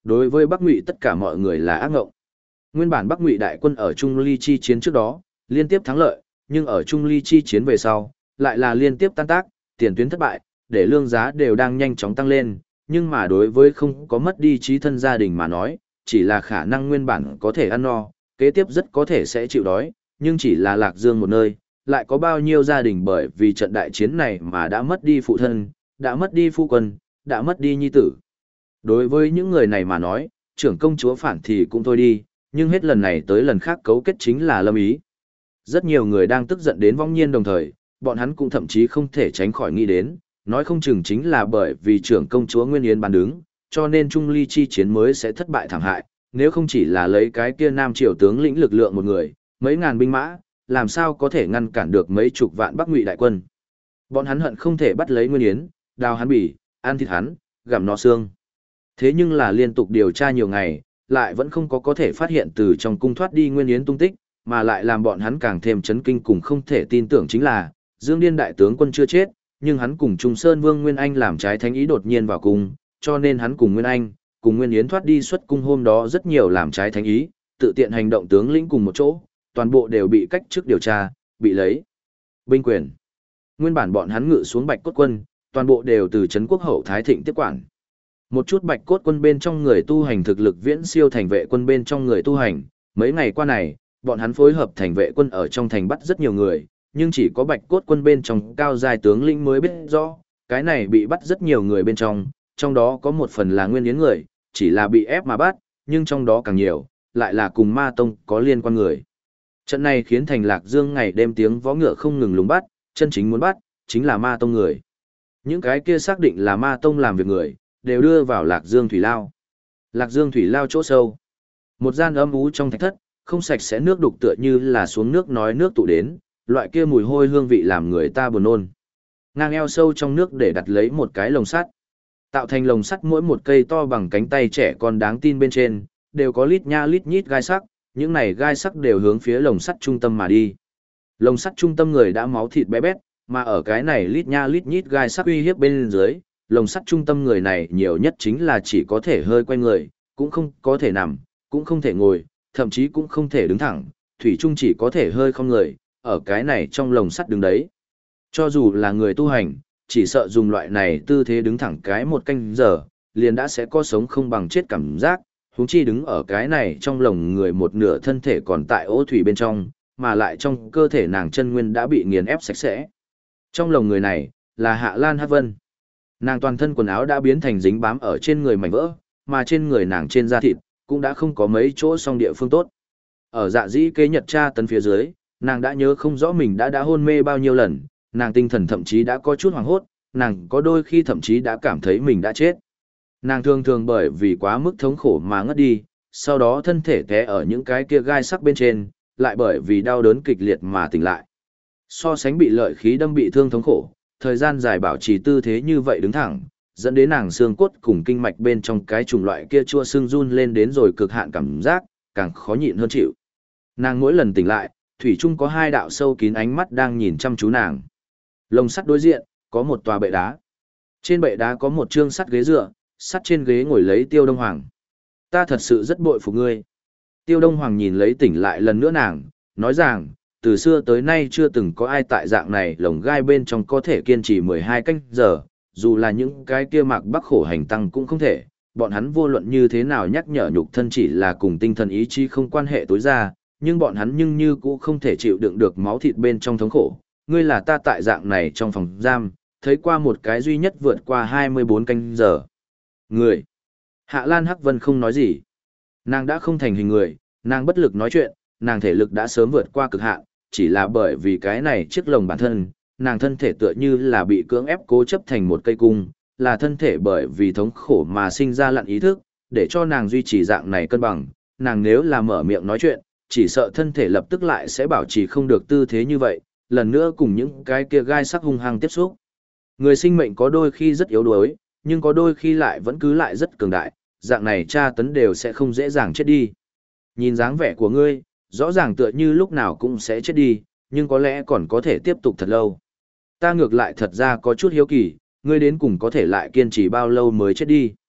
đối với Bắc Ngụy tất cả mọi người là ác ngộng. Nguyên bản Bắc Ngụy đại quân ở Trung Ly chi chiến trước đó, liên tiếp thắng lợi, nhưng ở Trung Ly chi chiến về sau, lại là liên tiếp tan tác, tiền tuyến thất bại, để lương giá đều đang nhanh chóng tăng lên, nhưng mà đối với không có mất đi trí thân gia đình mà nói, chỉ là khả năng nguyên bản có thể ăn no, kế tiếp rất có thể sẽ chịu đói, nhưng chỉ là Lạc Dương một nơi, lại có bao nhiêu gia đình bởi vì trận đại chiến này mà đã mất đi phụ thân, đã mất đi phu quân, đã mất đi nhi tử. Đối với những người này mà nói, trưởng công chúa phản thì cũng thôi đi, nhưng hết lần này tới lần khác cấu kết chính là Lâm Ý. Rất nhiều người đang tức giận đến vong nhiên đồng thời, bọn hắn cũng thậm chí không thể tránh khỏi nghĩ đến, nói không chừng chính là bởi vì trưởng công chúa Nguyên Yến bàn đứng, cho nên Trung Ly chi chiến mới sẽ thất bại thảm hại, nếu không chỉ là lấy cái kia Nam Triều tướng lĩnh lực lượng một người, mấy ngàn binh mã, làm sao có thể ngăn cản được mấy chục vạn Bắc Ngụy đại quân. Bọn hắn hận không thể bắt lấy Nguyên Yến, đào hắn bỉ, ăn thịt hắn, gặm nó xương. Thế nhưng là liên tục điều tra nhiều ngày, lại vẫn không có thể phát hiện từ trong cung thoát đi Nguyên Yến tung tích, mà lại làm bọn hắn càng thêm chấn kinh cùng không thể tin tưởng chính là, Dương Điên đại tướng quân chưa chết, nhưng hắn cùng Trung Sơn Vương Nguyên Anh làm trái thánh ý đột nhiên vào cung, cho nên hắn cùng Nguyên Anh, cùng Nguyên Yến thoát đi xuất cung hôm đó rất nhiều làm trái thánh ý, tự tiện hành động tướng lĩnh cùng một chỗ, toàn bộ đều bị cách chức điều tra, bị lấy binh quyền. Nguyên bản bọn hắn ngự xuống Bạch Cốt quân, toàn bộ đều từ trấn quốc hậu Thái Thịnh tiếp quản. Một chút Bạch Cốt quân bên trong người tu hành thực lực viễn siêu thành vệ quân bên trong người tu hành, mấy ngày qua này, bọn hắn phối hợp thành vệ quân ở trong thành bắt rất nhiều người, nhưng chỉ có Bạch Cốt quân bên trong cao giai tướng lĩnh mới biết rõ, cái này bị bắt rất nhiều người bên trong đó có một phần là Nguyên Yến người, chỉ là bị ép mà bắt, nhưng trong đó càng nhiều, lại là cùng Ma Tông có liên quan người. Trận này khiến thành Lạc Dương ngày đêm tiếng vó ngựa không ngừng lùng bắt, chân chính muốn bắt, chính là Ma Tông người. Những cái kia xác định là Ma Tông làm việc người, đều đưa vào Lạc Dương Thủy Lao. Lạc Dương Thủy Lao chỗ sâu. Một gian âm ú trong thạch thất, không sạch sẽ nước đục tựa như là xuống nước nói nước tụ đến, loại kia mùi hôi hương vị làm người ta buồn nôn. Ngang eo sâu trong nước để đặt lấy một cái lồng sắt. Tạo thành lồng sắt mỗi một cây to bằng cánh tay trẻ con đáng tin bên trên, đều có lít nha lít nhít gai sắc, những này gai sắc đều hướng phía lồng sắt trung tâm mà đi. Lồng sắt trung tâm người đã máu thịt bé bét, mà ở cái này lít nha lít nhít gai sắc uy hiếp bên dưới, lồng sắt trung tâm người này nhiều nhất chính là chỉ có thể hơi quay người, cũng không có thể nằm, cũng không thể ngồi, thậm chí cũng không thể đứng thẳng, thủy chung chỉ có thể hơi không người, ở cái này trong lồng sắt đứng đấy. Cho dù là người tu hành, chỉ sợ dùng loại này tư thế đứng thẳng cái một canh giờ, liền đã sẽ có sống không bằng chết cảm giác, huống chi đứng ở cái này trong lồng người một nửa thân thể còn tại ô thủy bên trong, mà lại trong cơ thể nàng chân nguyên đã bị nghiền ép sạch sẽ. Trong lồng người này, là Hạ Lan Hắc Vân. Nàng toàn thân quần áo đã biến thành dính bám ở trên người mảnh vỡ, mà trên người nàng trên da thịt, cũng đã không có mấy chỗ song địa phương tốt. Ở dạ dĩ kế nhật tra tấn phía dưới, nàng đã nhớ không rõ mình đã hôn mê bao nhiêu lần, nàng tinh thần thậm chí đã có chút hoảng hốt, nàng có đôi khi thậm chí đã cảm thấy mình đã chết. Nàng thường thường bởi vì quá mức thống khổ mà ngất đi, sau đó thân thể té ở những cái kia gai sắc bên trên, lại bởi vì đau đớn kịch liệt mà tỉnh lại. So sánh bị lợi khí đâm bị thương thống khổ, thời gian dài bảo trì tư thế như vậy đứng thẳng, dẫn đến nàng xương cốt cùng kinh mạch bên trong cái chủng loại kia chua xương run lên đến rồi cực hạn cảm giác, càng khó nhịn hơn chịu. Nàng mỗi lần tỉnh lại, thủy chung có hai đạo sâu kín ánh mắt đang nhìn chăm chú nàng. Lồng sắt đối diện, có một tòa bệ đá. Trên bệ đá có một trương sắt ghế dựa, sắt trên ghế ngồi lấy Tiêu Đông Hoàng. Ta thật sự rất bội phục ngươi. Tiêu Đông Hoàng nhìn lấy tỉnh lại lần nữa nàng, nói rằng, từ xưa tới nay chưa từng có ai tại dạng này lồng gai bên trong có thể kiên trì 12 canh giờ, dù là những cái kia mạc bắc khổ hành tăng cũng không thể, bọn hắn vô luận như thế nào nhắc nhở nhục thân chỉ là cùng tinh thần ý chí không quan hệ tối ra, nhưng bọn hắn nhưng như cũng không thể chịu đựng được máu thịt bên trong thống khổ. Ngươi là ta tại dạng này trong phòng giam, thấy qua một cái duy nhất vượt qua 24 canh giờ. Người. Hạ Lan Hắc Vân không nói gì. Nàng đã không thành hình người, nàng bất lực nói chuyện, nàng thể lực đã sớm vượt qua cực hạn, chỉ là bởi vì cái này chiếc lồng bản thân, nàng thân thể tựa như là bị cưỡng ép cố chấp thành một cây cung, là thân thể bởi vì thống khổ mà sinh ra lặn ý thức, để cho nàng duy trì dạng này cân bằng, nàng nếu là mở miệng nói chuyện, chỉ sợ thân thể lập tức lại sẽ bảo trì không được tư thế như vậy, lần nữa cùng những cái kia gai sắc hung hăng tiếp xúc. Người sinh mệnh có đôi khi rất yếu đuối, nhưng có đôi khi lại vẫn cứ lại rất cường đại, dạng này tra tấn đều sẽ không dễ dàng chết đi. Nhìn dáng vẻ của ngươi, rõ ràng tựa như lúc nào cũng sẽ chết đi, nhưng có lẽ còn có thể tiếp tục thật lâu. Ta ngược lại thật ra có chút hiếu kỳ, ngươi đến cùng có thể lại kiên trì bao lâu mới chết đi.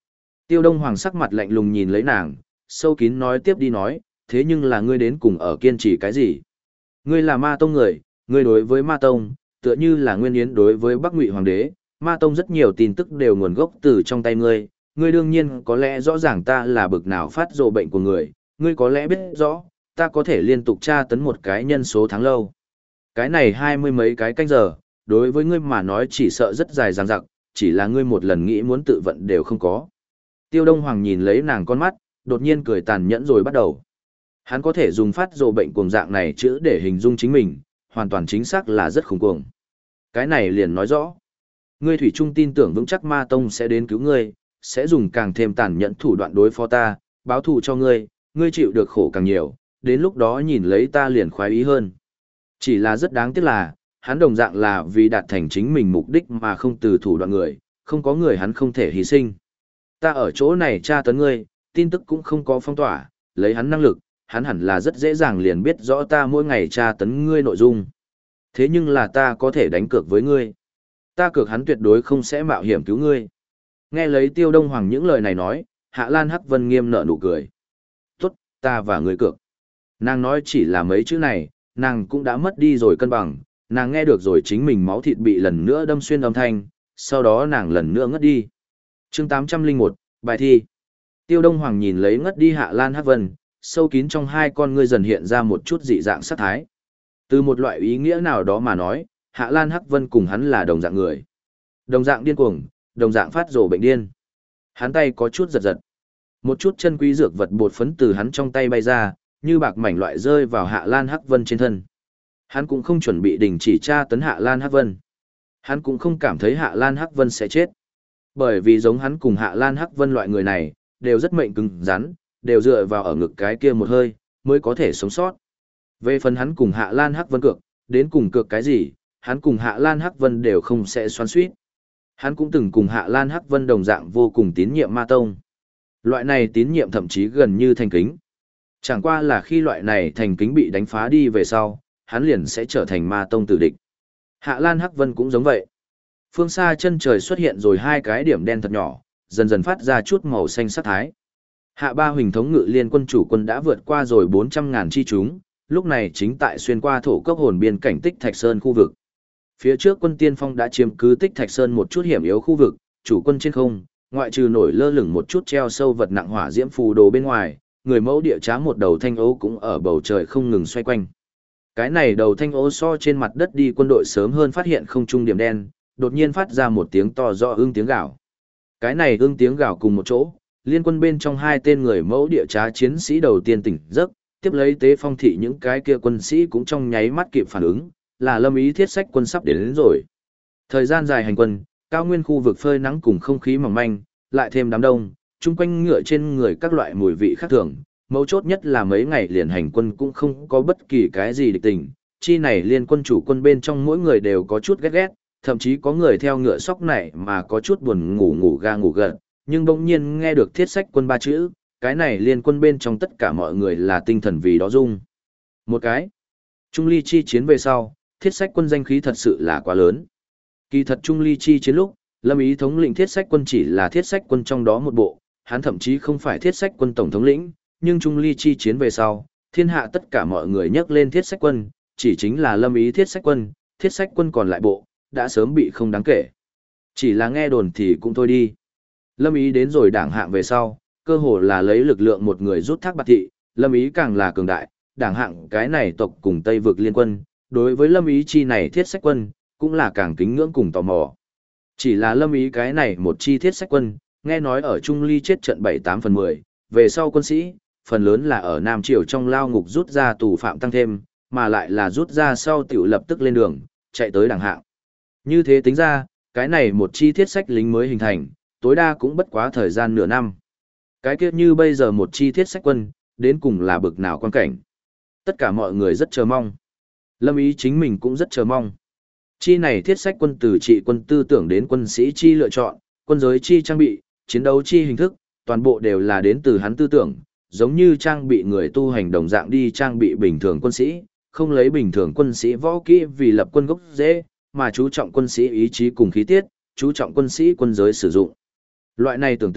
Tiêu Đông Hoàng sắc mặt lạnh lùng nhìn lấy nàng, sâu kín nói tiếp đi nói, thế nhưng là ngươi đến cùng ở kiên trì cái gì? Ngươi là Ma Tông người, ngươi đối với Ma Tông, tựa như là Nguyên Yến đối với Bắc Ngụy Hoàng đế, Ma Tông rất nhiều tin tức đều nguồn gốc từ trong tay ngươi, ngươi đương nhiên có lẽ rõ ràng ta là bực nào phát rồ bệnh của người, ngươi có lẽ biết rõ, ta có thể liên tục tra tấn một cái nhân số tháng lâu. Cái này 20 mấy cái canh giờ, đối với ngươi mà nói chỉ sợ rất dài dằng dặc, chỉ là ngươi một lần nghĩ muốn tự vận đều không có. Tiêu Đông Hoàng nhìn lấy nàng con mắt, đột nhiên cười tàn nhẫn rồi bắt đầu. Hắn có thể dùng phát rồ bệnh cuồng dạng này chữ để hình dung chính mình, hoàn toàn chính xác là rất khủng cuồng. Cái này liền nói rõ. Ngươi thủy chung tin tưởng vững chắc Ma Tông sẽ đến cứu ngươi, sẽ dùng càng thêm tàn nhẫn thủ đoạn đối phó ta, báo thù cho ngươi, ngươi chịu được khổ càng nhiều, đến lúc đó nhìn lấy ta liền khoái ý hơn. Chỉ là rất đáng tiếc là, hắn đồng dạng là vì đạt thành chính mình mục đích mà không từ thủ đoạn người, không có người hắn không thể hy sinh. Ta ở chỗ này tra tấn ngươi, tin tức cũng không có phong tỏa, lấy hắn năng lực, hắn hẳn là rất dễ dàng liền biết rõ ta mỗi ngày tra tấn ngươi nội dung. Thế nhưng là ta có thể đánh cược với ngươi. Ta cược hắn tuyệt đối không sẽ mạo hiểm cứu ngươi. Nghe lấy Tiêu Đông Hoàng những lời này nói, Hạ Lan Hắc Vân nghiêm nở nụ cười. Tốt, ta và ngươi cược. Nàng nói chỉ là mấy chữ này, nàng cũng đã mất đi rồi cân bằng, nàng nghe được rồi chính mình máu thịt bị lần nữa đâm xuyên âm thanh, sau đó nàng lần nữa ngất đi. Chương 801, bài thi. Tiêu Đông Hoàng nhìn lấy ngất đi Hạ Lan Hắc Vân, sâu kín trong hai con ngươi dần hiện ra một chút dị dạng sát thái. Từ một loại ý nghĩa nào đó mà nói, Hạ Lan Hắc Vân cùng hắn là đồng dạng người. Đồng dạng điên cuồng, đồng dạng phát rồ bệnh điên. Hắn tay có chút giật giật. Một chút chân quý dược vật bột phấn từ hắn trong tay bay ra, như bạc mảnh loại rơi vào Hạ Lan Hắc Vân trên thân. Hắn cũng không chuẩn bị đình chỉ tra tấn Hạ Lan Hắc Vân. Hắn cũng không cảm thấy Hạ Lan Hắc Vân sẽ chết. Bởi vì giống hắn cùng Hạ Lan Hắc Vân loại người này, đều rất mệnh cứng rắn, đều dựa vào ở ngực cái kia một hơi, mới có thể sống sót. Về phần hắn cùng Hạ Lan Hắc Vân cược, đến cùng cược cái gì, hắn cùng Hạ Lan Hắc Vân đều không sẽ xoắn xuýt. Hắn cũng từng cùng Hạ Lan Hắc Vân đồng dạng vô cùng tín nhiệm Ma Tông. Loại này tín nhiệm thậm chí gần như thành kính. Chẳng qua là khi loại này thành kính bị đánh phá đi về sau, hắn liền sẽ trở thành Ma Tông tử địch. Hạ Lan Hắc Vân cũng giống vậy. Phương xa chân trời xuất hiện rồi hai cái điểm đen thật nhỏ, dần dần phát ra chút màu xanh sắc thái. Hạ Ba Huỳnh thống ngự liên quân chủ quân đã vượt qua rồi 400.000 chi chúng, lúc này chính tại xuyên qua thổ cốc hồn biên cảnh Tích Thạch Sơn khu vực. Phía trước quân tiên phong đã chiếm cứ Tích Thạch Sơn một chút hiểm yếu khu vực, chủ quân trên không, ngoại trừ nổi lơ lửng một chút treo sâu vật nặng hỏa diễm phù đồ bên ngoài, người mẫu địa trá một đầu thanh ấu cũng ở bầu trời không ngừng xoay quanh. Cái này đầu thanh ấu so trên mặt đất đi quân đội sớm hơn phát hiện không trung điểm đen, đột nhiên phát ra một tiếng to rõ ưng tiếng gào. Cái này ưng tiếng gào cùng một chỗ, liên quân bên trong hai tên người mẫu địa trá chiến sĩ đầu tiên tỉnh giấc, tiếp lấy tế phong thị những cái kia quân sĩ cũng trong nháy mắt kịp phản ứng, là Lâm Ý thiết sách quân sắp đến rồi. Thời gian dài hành quân, cao nguyên khu vực phơi nắng cùng không khí mỏng manh, lại thêm đám đông, chung quanh ngựa trên người các loại mùi vị khác thường, mấu chốt nhất là mấy ngày liền hành quân cũng không có bất kỳ cái gì địch tình, chi này liên quân chủ quân bên trong mỗi người đều có chút ghét ghét, thậm chí có người theo ngựa sóc này mà có chút buồn ngủ ngủ ga ngủ gật, nhưng bỗng nhiên nghe được thiết sách quân ba chữ, cái này liên quân bên trong tất cả mọi người là tinh thần vì đó rung. Một cái, Trung Ly chi chiến về sau, thiết sách quân danh khí thật sự là quá lớn. Kỳ thật Trung Ly chi chiến lúc, Lâm Ý thống lĩnh thiết sách quân chỉ là thiết sách quân trong đó một bộ, hắn thậm chí không phải thiết sách quân tổng thống lĩnh, nhưng Trung Ly chi chiến về sau, thiên hạ tất cả mọi người nhắc lên thiết sách quân, chỉ chính là Lâm Ý thiết sách quân còn lại bộ, đã sớm bị không đáng kể. Chỉ là nghe đồn thì cũng thôi đi. Lâm Ý đến rồi đảng hạng về sau, cơ hồ là lấy lực lượng một người rút thác bạt thị, Lâm Ý càng là cường đại, đảng hạng cái này tộc cùng Tây vực liên quân, đối với Lâm Ý chi này thiết sách quân, cũng là càng kính ngưỡng cùng tò mò. Chỉ là Lâm Ý cái này một chi thiết sách quân, nghe nói ở Trung Ly chết trận 7/8/10, về sau quân sĩ, phần lớn là ở Nam Triều trong lao ngục rút ra tù phạm tăng thêm, mà lại là rút ra sau tiểu lập tức lên đường, chạy tới đảng hạng. Như thế tính ra, cái này một chi thiết sách lính mới hình thành, tối đa cũng bất quá thời gian nửa năm. Cái kia như bây giờ một chi thiết sách quân, đến cùng là bực nào quan cảnh. Tất cả mọi người rất chờ mong. Lâm Ý chính mình cũng rất chờ mong. Chi này thiết sách quân từ trị quân tư tưởng đến quân sĩ chi lựa chọn, quân giới chi trang bị, chiến đấu chi hình thức, toàn bộ đều là đến từ hắn tư tưởng, giống như trang bị người tu hành đồng dạng đi trang bị bình thường quân sĩ, không lấy bình thường quân sĩ võ kỹ vì lập quân gốc dễ, mà chú trọng quân sĩ ý chí cùng khí tiết, chú trọng quân sĩ quân giới sử dụng. Loại này tưởng tượng,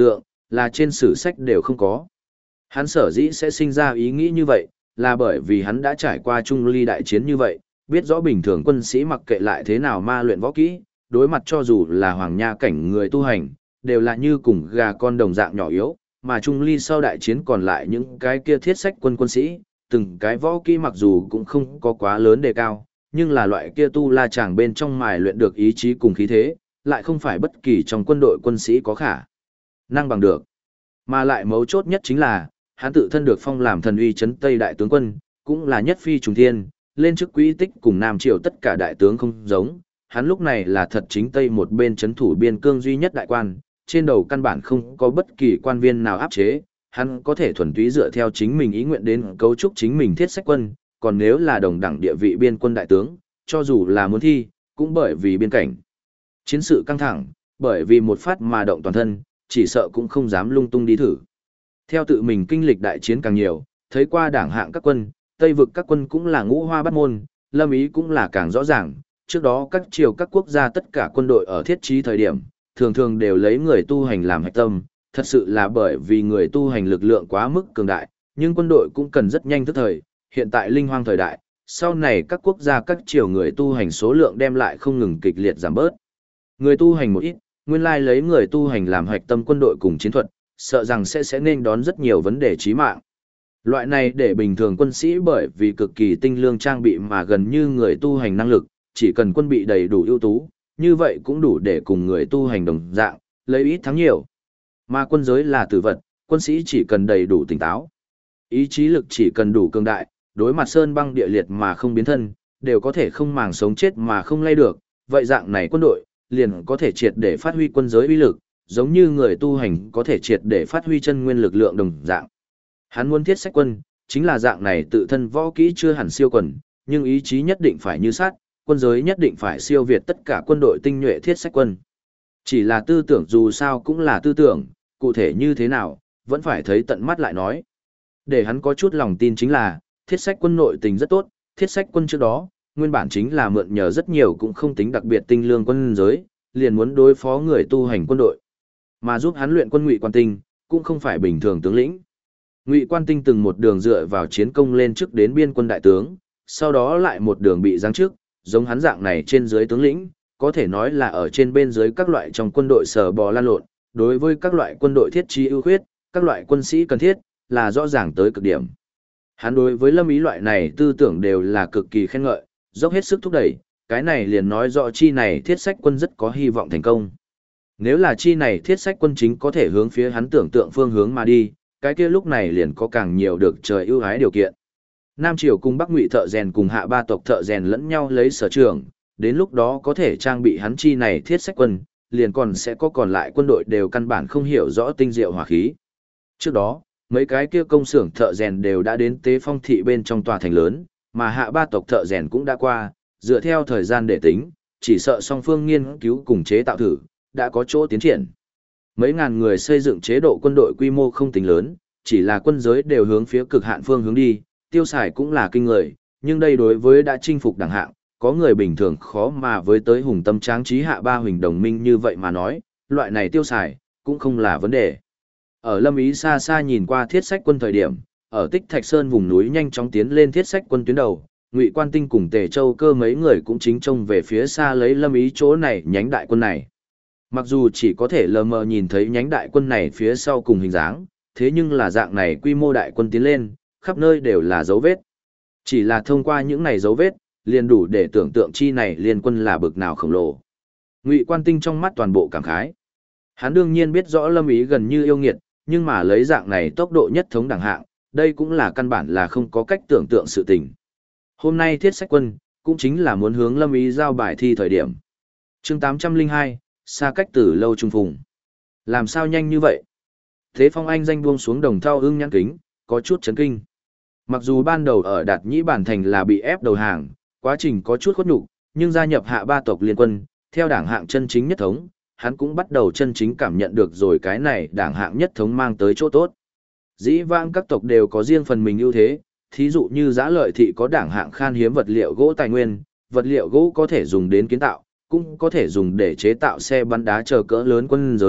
là trên sử sách đều không có. Hắn sở dĩ sẽ sinh ra ý nghĩ như vậy, là bởi vì hắn đã trải qua Trung Ly đại chiến như vậy, biết rõ bình thường quân sĩ mặc kệ lại thế nào ma luyện võ kỹ, đối mặt cho dù là hoàng nha cảnh người tu hành, đều là như cùng gà con đồng dạng nhỏ yếu, mà Trung Ly sau đại chiến còn lại những cái kia thiết sách quân sĩ, từng cái võ kỹ mặc dù cũng không có quá lớn đề cao, nhưng là loại kia tu la chàng bên trong mài luyện được ý chí cùng khí thế, lại không phải bất kỳ trong quân đội quân sĩ có khả năng bằng được. Mà lại mấu chốt nhất chính là, hắn tự thân được phong làm thần uy trấn Tây đại tướng quân, cũng là nhất phi trùng thiên, lên chức quỹ tích cùng Nam Triều tất cả đại tướng không giống, hắn lúc này là thật chính Tây một bên trấn thủ biên cương duy nhất đại quan, trên đầu căn bản không có bất kỳ quan viên nào áp chế, hắn có thể thuần túy dựa theo chính mình ý nguyện đến cấu trúc chính mình thiết sách quân, còn nếu là đồng đẳng địa vị biên quân đại tướng, cho dù là muốn thi, cũng bởi vì biên cảnh. Chiến sự căng thẳng, bởi vì một phát mà động toàn thân, chỉ sợ cũng không dám lung tung đi thử. Theo tự mình kinh lịch đại chiến càng nhiều, thấy qua đảng hạng các quân, Tây vực các quân cũng là ngũ hoa bát môn, Lâm Ý cũng là càng rõ ràng, trước đó các triều các quốc gia tất cả quân đội ở thiết trí thời điểm, thường thường đều lấy người tu hành làm hạch tâm, thật sự là bởi vì người tu hành lực lượng quá mức cường đại, nhưng quân đội cũng cần rất nhanh tức thời, hiện tại linh hoang thời đại, sau này các quốc gia các triều người tu hành số lượng đem lại không ngừng kịch liệt giảm bớt. Người tu hành một ít, nguyên lai lấy người tu hành làm hạch tâm quân đội cùng chiến thuật, sợ rằng sẽ nên đón rất nhiều vấn đề chí mạng. Loại này để bình thường quân sĩ bởi vì cực kỳ tinh lương trang bị mà gần như người tu hành năng lực, chỉ cần quân bị đầy đủ ưu tú, như vậy cũng đủ để cùng người tu hành đồng dạng, lấy ít thắng nhiều. Mà quân giới là tử vật, quân sĩ chỉ cần đầy đủ tỉnh táo. Ý chí lực chỉ cần đủ cường đại, đối mặt sơn băng địa liệt mà không biến thân, đều có thể không màng sống chết mà không lay được, vậy dạng này quân đội, liền có thể triệt để phát huy quân giới uy lực, giống như người tu hành có thể triệt để phát huy chân nguyên lực lượng đồng dạng. Hắn muốn thiết sách quân, chính là dạng này tự thân võ kỹ chưa hẳn siêu quần, nhưng ý chí nhất định phải như sát, quân giới nhất định phải siêu việt tất cả quân đội tinh nhuệ thiết sách quân. Chỉ là tư tưởng dù sao cũng là tư tưởng, cụ thể như thế nào, vẫn phải thấy tận mắt lại nói. Để hắn có chút lòng tin chính là, thiết sách quân nội tình rất tốt, thiết sách quân trước đó, nguyên bản chính là mượn nhờ rất nhiều cũng không tính đặc biệt tinh lương quân giới, liền muốn đối phó người tu hành quân đội. Mà giúp hắn luyện quân Ngụy Quan Tinh, cũng không phải bình thường tướng lĩnh. Ngụy Quan Tinh từng một đường dựa vào chiến công lên trước đến biên quân đại tướng, sau đó lại một đường bị giáng trước, giống hắn dạng này trên dưới tướng lĩnh, có thể nói là ở trên bên dưới các loại trong quân đội sờ bò lan lộn, đối với các loại quân đội thiết trí ưu khuyết, các loại quân sĩ cần thiết, là rõ ràng tới cực điểm. Hắn đối với Lâm Ý loại này tư tưởng đều là cực kỳ khen ngợi, dốc hết sức thúc đẩy, cái này liền nói rõ chi này thiết sách quân rất có hy vọng thành công. Nếu là chi này thiết sách quân chính có thể hướng phía hắn tưởng tượng phương hướng mà đi, cái kia lúc này liền có càng nhiều được trời ưu ái điều kiện. Nam Triều cùng Bắc Ngụy thợ rèn cùng Hạ Ba tộc thợ rèn lẫn nhau lấy sở trường, đến lúc đó có thể trang bị hắn chi này thiết sách quân, liền còn sẽ có còn lại quân đội đều căn bản không hiểu rõ tinh diệu hỏa khí. Trước đó, mấy cái kia công xưởng thợ rèn đều đã đến Tế Phong thị bên trong tòa thành lớn, mà Hạ Ba tộc thợ rèn cũng đã qua, dựa theo thời gian để tính, chỉ sợ song phương nghiên cứu cùng chế tạo thử, đã có chỗ tiến triển. Mấy ngàn người xây dựng chế độ quân đội quy mô không tính lớn, chỉ là quân giới đều hướng phía cực hạn phương hướng đi, tiêu xài cũng là kinh người, nhưng đây đối với đã chinh phục đẳng hạng, có người bình thường khó mà với tới hùng tâm tráng trí Hạ Ba huỳnh đồng minh như vậy mà nói, loại này tiêu xài, cũng không là vấn đề. Ở Lâm Ý xa xa nhìn qua thiết sách quân thời điểm, ở Tích Thạch Sơn vùng núi nhanh chóng tiến lên thiết sách quân tuyến đầu, Ngụy Quan Tinh cùng Tề Châu Cơ mấy người cũng chính trông về phía xa lấy Lâm Ý chỗ này nhánh đại quân này. Mặc dù chỉ có thể lờ mờ nhìn thấy nhánh đại quân này phía sau cùng hình dáng, thế nhưng là dạng này quy mô đại quân tiến lên, khắp nơi đều là dấu vết. Chỉ là thông qua những này dấu vết, liền đủ để tưởng tượng chi này liên quân là bực nào khổng lồ. Ngụy Quan Tinh trong mắt toàn bộ cảm khái. Hắn đương nhiên biết rõ Lâm Ý gần như yêu nghiệt, nhưng mà lấy dạng này tốc độ nhất thống đẳng hạng, đây cũng là căn bản là không có cách tưởng tượng sự tình. Hôm nay thiết sách quân, cũng chính là muốn hướng Lâm Ý giao bài thi thời điểm. Chương 802, xa cách từ lâu trung phùng. Làm sao nhanh như vậy? Thế Phong Anh danh buông xuống đồng thau ưng nhãn kính, có chút chấn kinh. Mặc dù ban đầu ở Đạt Nhĩ Bản thành là bị ép đầu hàng, quá trình có chút khuất nhục, nhưng gia nhập Hạ Ba tộc liên quân, theo đảng hạng chân chính nhất thống, hắn cũng bắt đầu chân chính cảm nhận được rồi cái này đảng hạng nhất thống mang tới chỗ tốt. Dĩ vãng các tộc đều có riêng phần mình ưu thế, thí dụ như Giã Lợi thị có đảng hạng khan hiếm vật liệu gỗ tài nguyên, vật liệu gỗ có thể dùng đến kiến tạo, cũng có thể dùng để chế tạo xe bắn đá chờ cỡ lớn quân giới,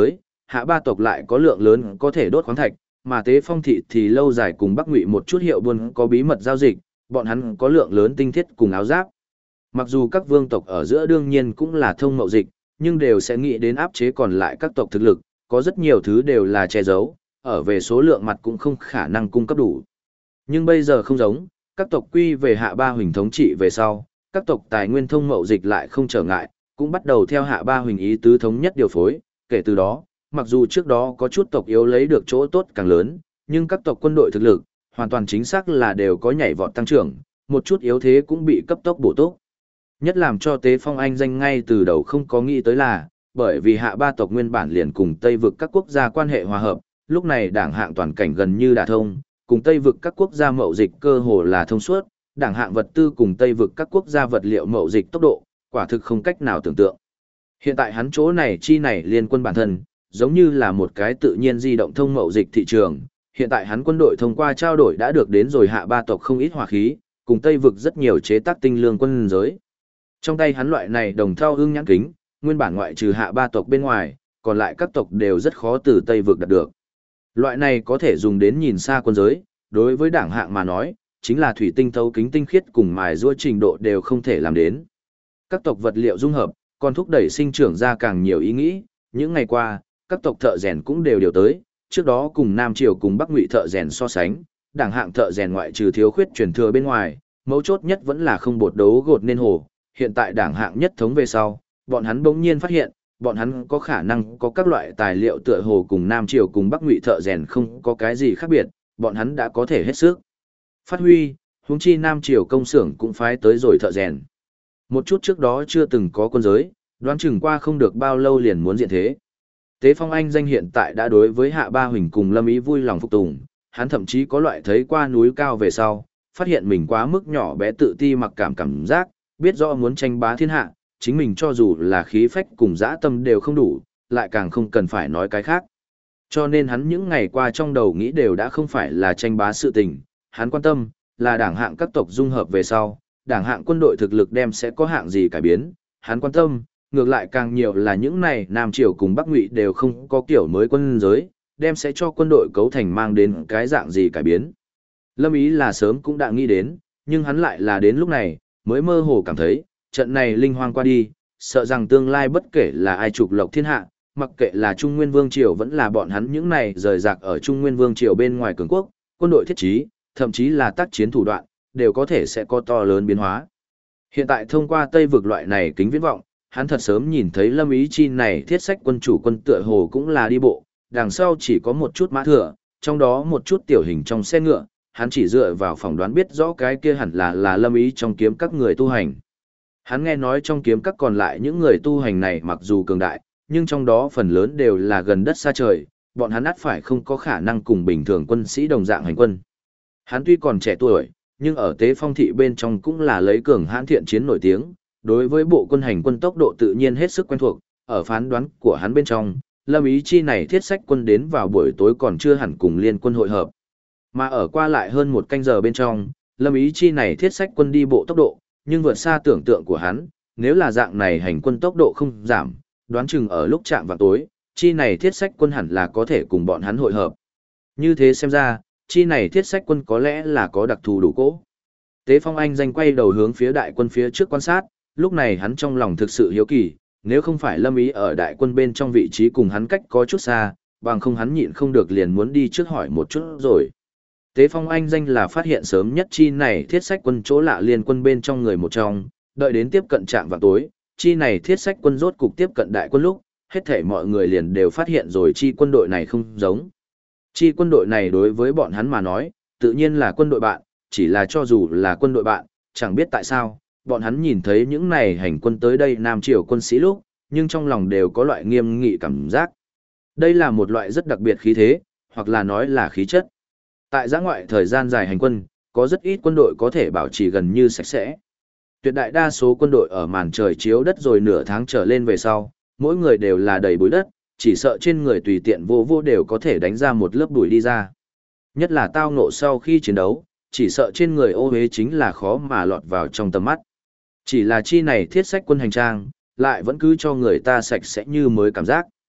Hạ Ba tộc lại có lượng lớn có thể đốt khoáng thạch, mà Tế Phong thị thì lâu dài cùng Bắc Ngụy một chút hiệu buôn có bí mật giao dịch, bọn hắn có lượng lớn tinh thiết cùng áo giáp. Mặc dù các vương tộc ở giữa đương nhiên cũng là thông mậu dịch, nhưng đều sẽ nghĩ đến áp chế còn lại các tộc thực lực, có rất nhiều thứ đều là che giấu, ở về số lượng mặt cũng không khả năng cung cấp đủ. Nhưng bây giờ không giống, các tộc quy về Hạ Ba Huỳnh thống trị về sau, các tộc tài nguyên thông mậu dịch lại không trở ngại, cũng bắt đầu theo Hạ Ba Huỳnh ý tứ thống nhất điều phối, kể từ đó, mặc dù trước đó có chút tộc yếu lấy được chỗ tốt càng lớn, nhưng các tộc quân đội thực lực, hoàn toàn chính xác là đều có nhảy vọt tăng trưởng, một chút yếu thế cũng bị cấp tốc bổ túc. Nhất làm cho Tế Phong Anh danh ngay từ đầu không có nghĩ tới là, bởi vì Hạ Ba tộc nguyên bản liền cùng Tây vực các quốc gia quan hệ hòa hợp, lúc này đảng hạng toàn cảnh gần như đả thông, cùng Tây vực các quốc gia mậu dịch cơ hồ là thông suốt, đảng hạng vật tư cùng Tây vực các quốc gia vật liệu mậu dịch tốc độ, quả thực không cách nào tưởng tượng. Hiện tại hắn chỗ này chi này liên quân bản thân, giống như là một cái tự nhiên di động thông mậu dịch thị trường, hiện tại hắn quân đội thông qua trao đổi đã được đến rồi Hạ Ba tộc không ít hỏa khí, cùng Tây vực rất nhiều chế tác tinh lương quân giới. Trong tay hắn loại này đồng thau ưng nhãn kính, nguyên bản ngoại trừ Hạ Ba tộc bên ngoài, còn lại các tộc đều rất khó từ Tây vực đạt được. Loại này có thể dùng đến nhìn xa quân giới, đối với đảng hạng mà nói, chính là thủy tinh thấu kính tinh khiết cùng mài giũa trình độ đều không thể làm đến. Các tộc vật liệu dung hợp, còn thúc đẩy sinh trưởng ra càng nhiều ý nghĩ, những ngày qua, các tộc thợ rèn cũng đều điều tới, trước đó cùng Nam Triều cùng Bắc Ngụy thợ rèn so sánh, đảng hạng thợ rèn ngoại trừ thiếu khuyết truyền thừa bên ngoài, mấu chốt nhất vẫn là không bột đấu gột nên hồ, hiện tại đảng hạng nhất thống về sau, bọn hắn bỗng nhiên phát hiện, bọn hắn có khả năng có các loại tài liệu tựa hồ cùng Nam Triều cùng Bắc Ngụy thợ rèn không có cái gì khác biệt, bọn hắn đã có thể hết sức phát huy, huống chi Nam Triều công xưởng cũng phái tới rồi thợ rèn. Một chút trước đó chưa từng có quân giới, đoán chừng qua không được bao lâu liền muốn diện thế. Tế Phong Anh danh hiện tại đã đối với Hạ Ba Huỳnh cùng Lâm Ý vui lòng phục tùng, hắn thậm chí có loại thấy qua núi cao về sau, phát hiện mình quá mức nhỏ bé tự ti mặc cảm giác, biết rõ muốn tranh bá thiên hạ, chính mình cho dù là khí phách cùng dã tâm đều không đủ, lại càng không cần phải nói cái khác. Cho nên hắn những ngày qua trong đầu nghĩ đều đã không phải là tranh bá sự tình, hắn quan tâm là đảng hạng các tộc dung hợp về sau, đảng hạng quân đội thực lực đem sẽ có hạng gì cải biến, hắn quan tâm, ngược lại càng nhiều là những này Nam Triều cùng Bắc Ngụy đều không có kiểu mới quân giới, đem sẽ cho quân đội cấu thành mang đến cái dạng gì cải biến. Lâm Ý là sớm cũng đã nghĩ đến, nhưng hắn lại là đến lúc này, mới mơ hồ cảm thấy, trận này linh hoang qua đi, sợ rằng tương lai bất kể là ai trục lộc thiên hạ, mặc kệ là Trung Nguyên Vương Triều vẫn là bọn hắn những này rời rạc ở Trung Nguyên Vương Triều bên ngoài cường quốc, quân đội thiết trí, thậm chí là tác chiến thủ đoạn, đều có thể sẽ có to lớn biến hóa. Hiện tại thông qua Tây vực loại này kính viễn vọng, hắn thật sớm nhìn thấy Lâm Ý chi này thiết sách quân chủ quân tựa hồ cũng là đi bộ, đằng sau chỉ có một chút mã thừa, trong đó một chút tiểu hình trong xe ngựa, hắn chỉ dựa vào phỏng đoán biết rõ cái kia hẳn là Lâm Ý trong kiếm các người tu hành. Hắn nghe nói trong kiếm các còn lại những người tu hành này mặc dù cường đại, nhưng trong đó phần lớn đều là gần đất xa trời, bọn hắn ắt phải không có khả năng cùng bình thường quân sĩ đồng dạng hành quân. Hắn tuy còn trẻ tuổi, nhưng ở Tế Phong thị bên trong cũng là lấy cường hãn thiện chiến nổi tiếng, đối với bộ quân hành quân tốc độ tự nhiên hết sức quen thuộc, ở phán đoán của hắn bên trong, Lâm Ý chi này thiết sách quân đến vào buổi tối còn chưa hẳn cùng liên quân hội hợp. Mà ở qua lại hơn một canh giờ bên trong, Lâm Ý chi này thiết sách quân đi bộ tốc độ, nhưng vượt xa tưởng tượng của hắn, nếu là dạng này hành quân tốc độ không giảm, đoán chừng ở lúc chạm vào tối, chi này thiết sách quân hẳn là có thể cùng bọn hắn hội hợp. Như thế xem ra, chi này thiết sách quân có lẽ là có đặc thù đủ cỗ. Tế Phong Anh danh quay đầu hướng phía đại quân phía trước quan sát, lúc này hắn trong lòng thực sự hiếu kỳ, nếu không phải Lâm Ý ở đại quân bên trong vị trí cùng hắn cách có chút xa, bằng không hắn nhịn không được liền muốn đi trước hỏi một chút rồi. Tế Phong Anh danh là phát hiện sớm nhất chi này thiết sách quân chỗ lạ liên quân bên trong người một trong, đợi đến tiếp cận trạm vào tối, chi này thiết sách quân rốt cục tiếp cận đại quân lúc, hết thảy mọi người liền đều phát hiện rồi chi quân đội này không giống. Chi quân đội này đối với bọn hắn mà nói, tự nhiên là quân đội bạn, chỉ là cho dù là quân đội bạn, chẳng biết tại sao, bọn hắn nhìn thấy những này hành quân tới đây Nam Triều quân sĩ lúc, nhưng trong lòng đều có loại nghiêm nghị cảm giác. Đây là một loại rất đặc biệt khí thế, hoặc là nói là khí chất. Tại giã ngoại thời gian dài hành quân, có rất ít quân đội có thể bảo trì gần như sạch sẽ. Tuyệt đại đa số quân đội ở màn trời chiếu đất rồi nửa tháng trở lên về sau, mỗi người đều là đầy bụi đất, chỉ sợ trên người tùy tiện vô đều có thể đánh ra một lớp bụi đi ra. Nhất là tao ngộ sau khi chiến đấu, chỉ sợ trên người ô uế chính là khó mà lọt vào trong tầm mắt. Chỉ là chi này thiết sách quân hành trang, lại vẫn cứ cho người ta sạch sẽ như mới cảm giác.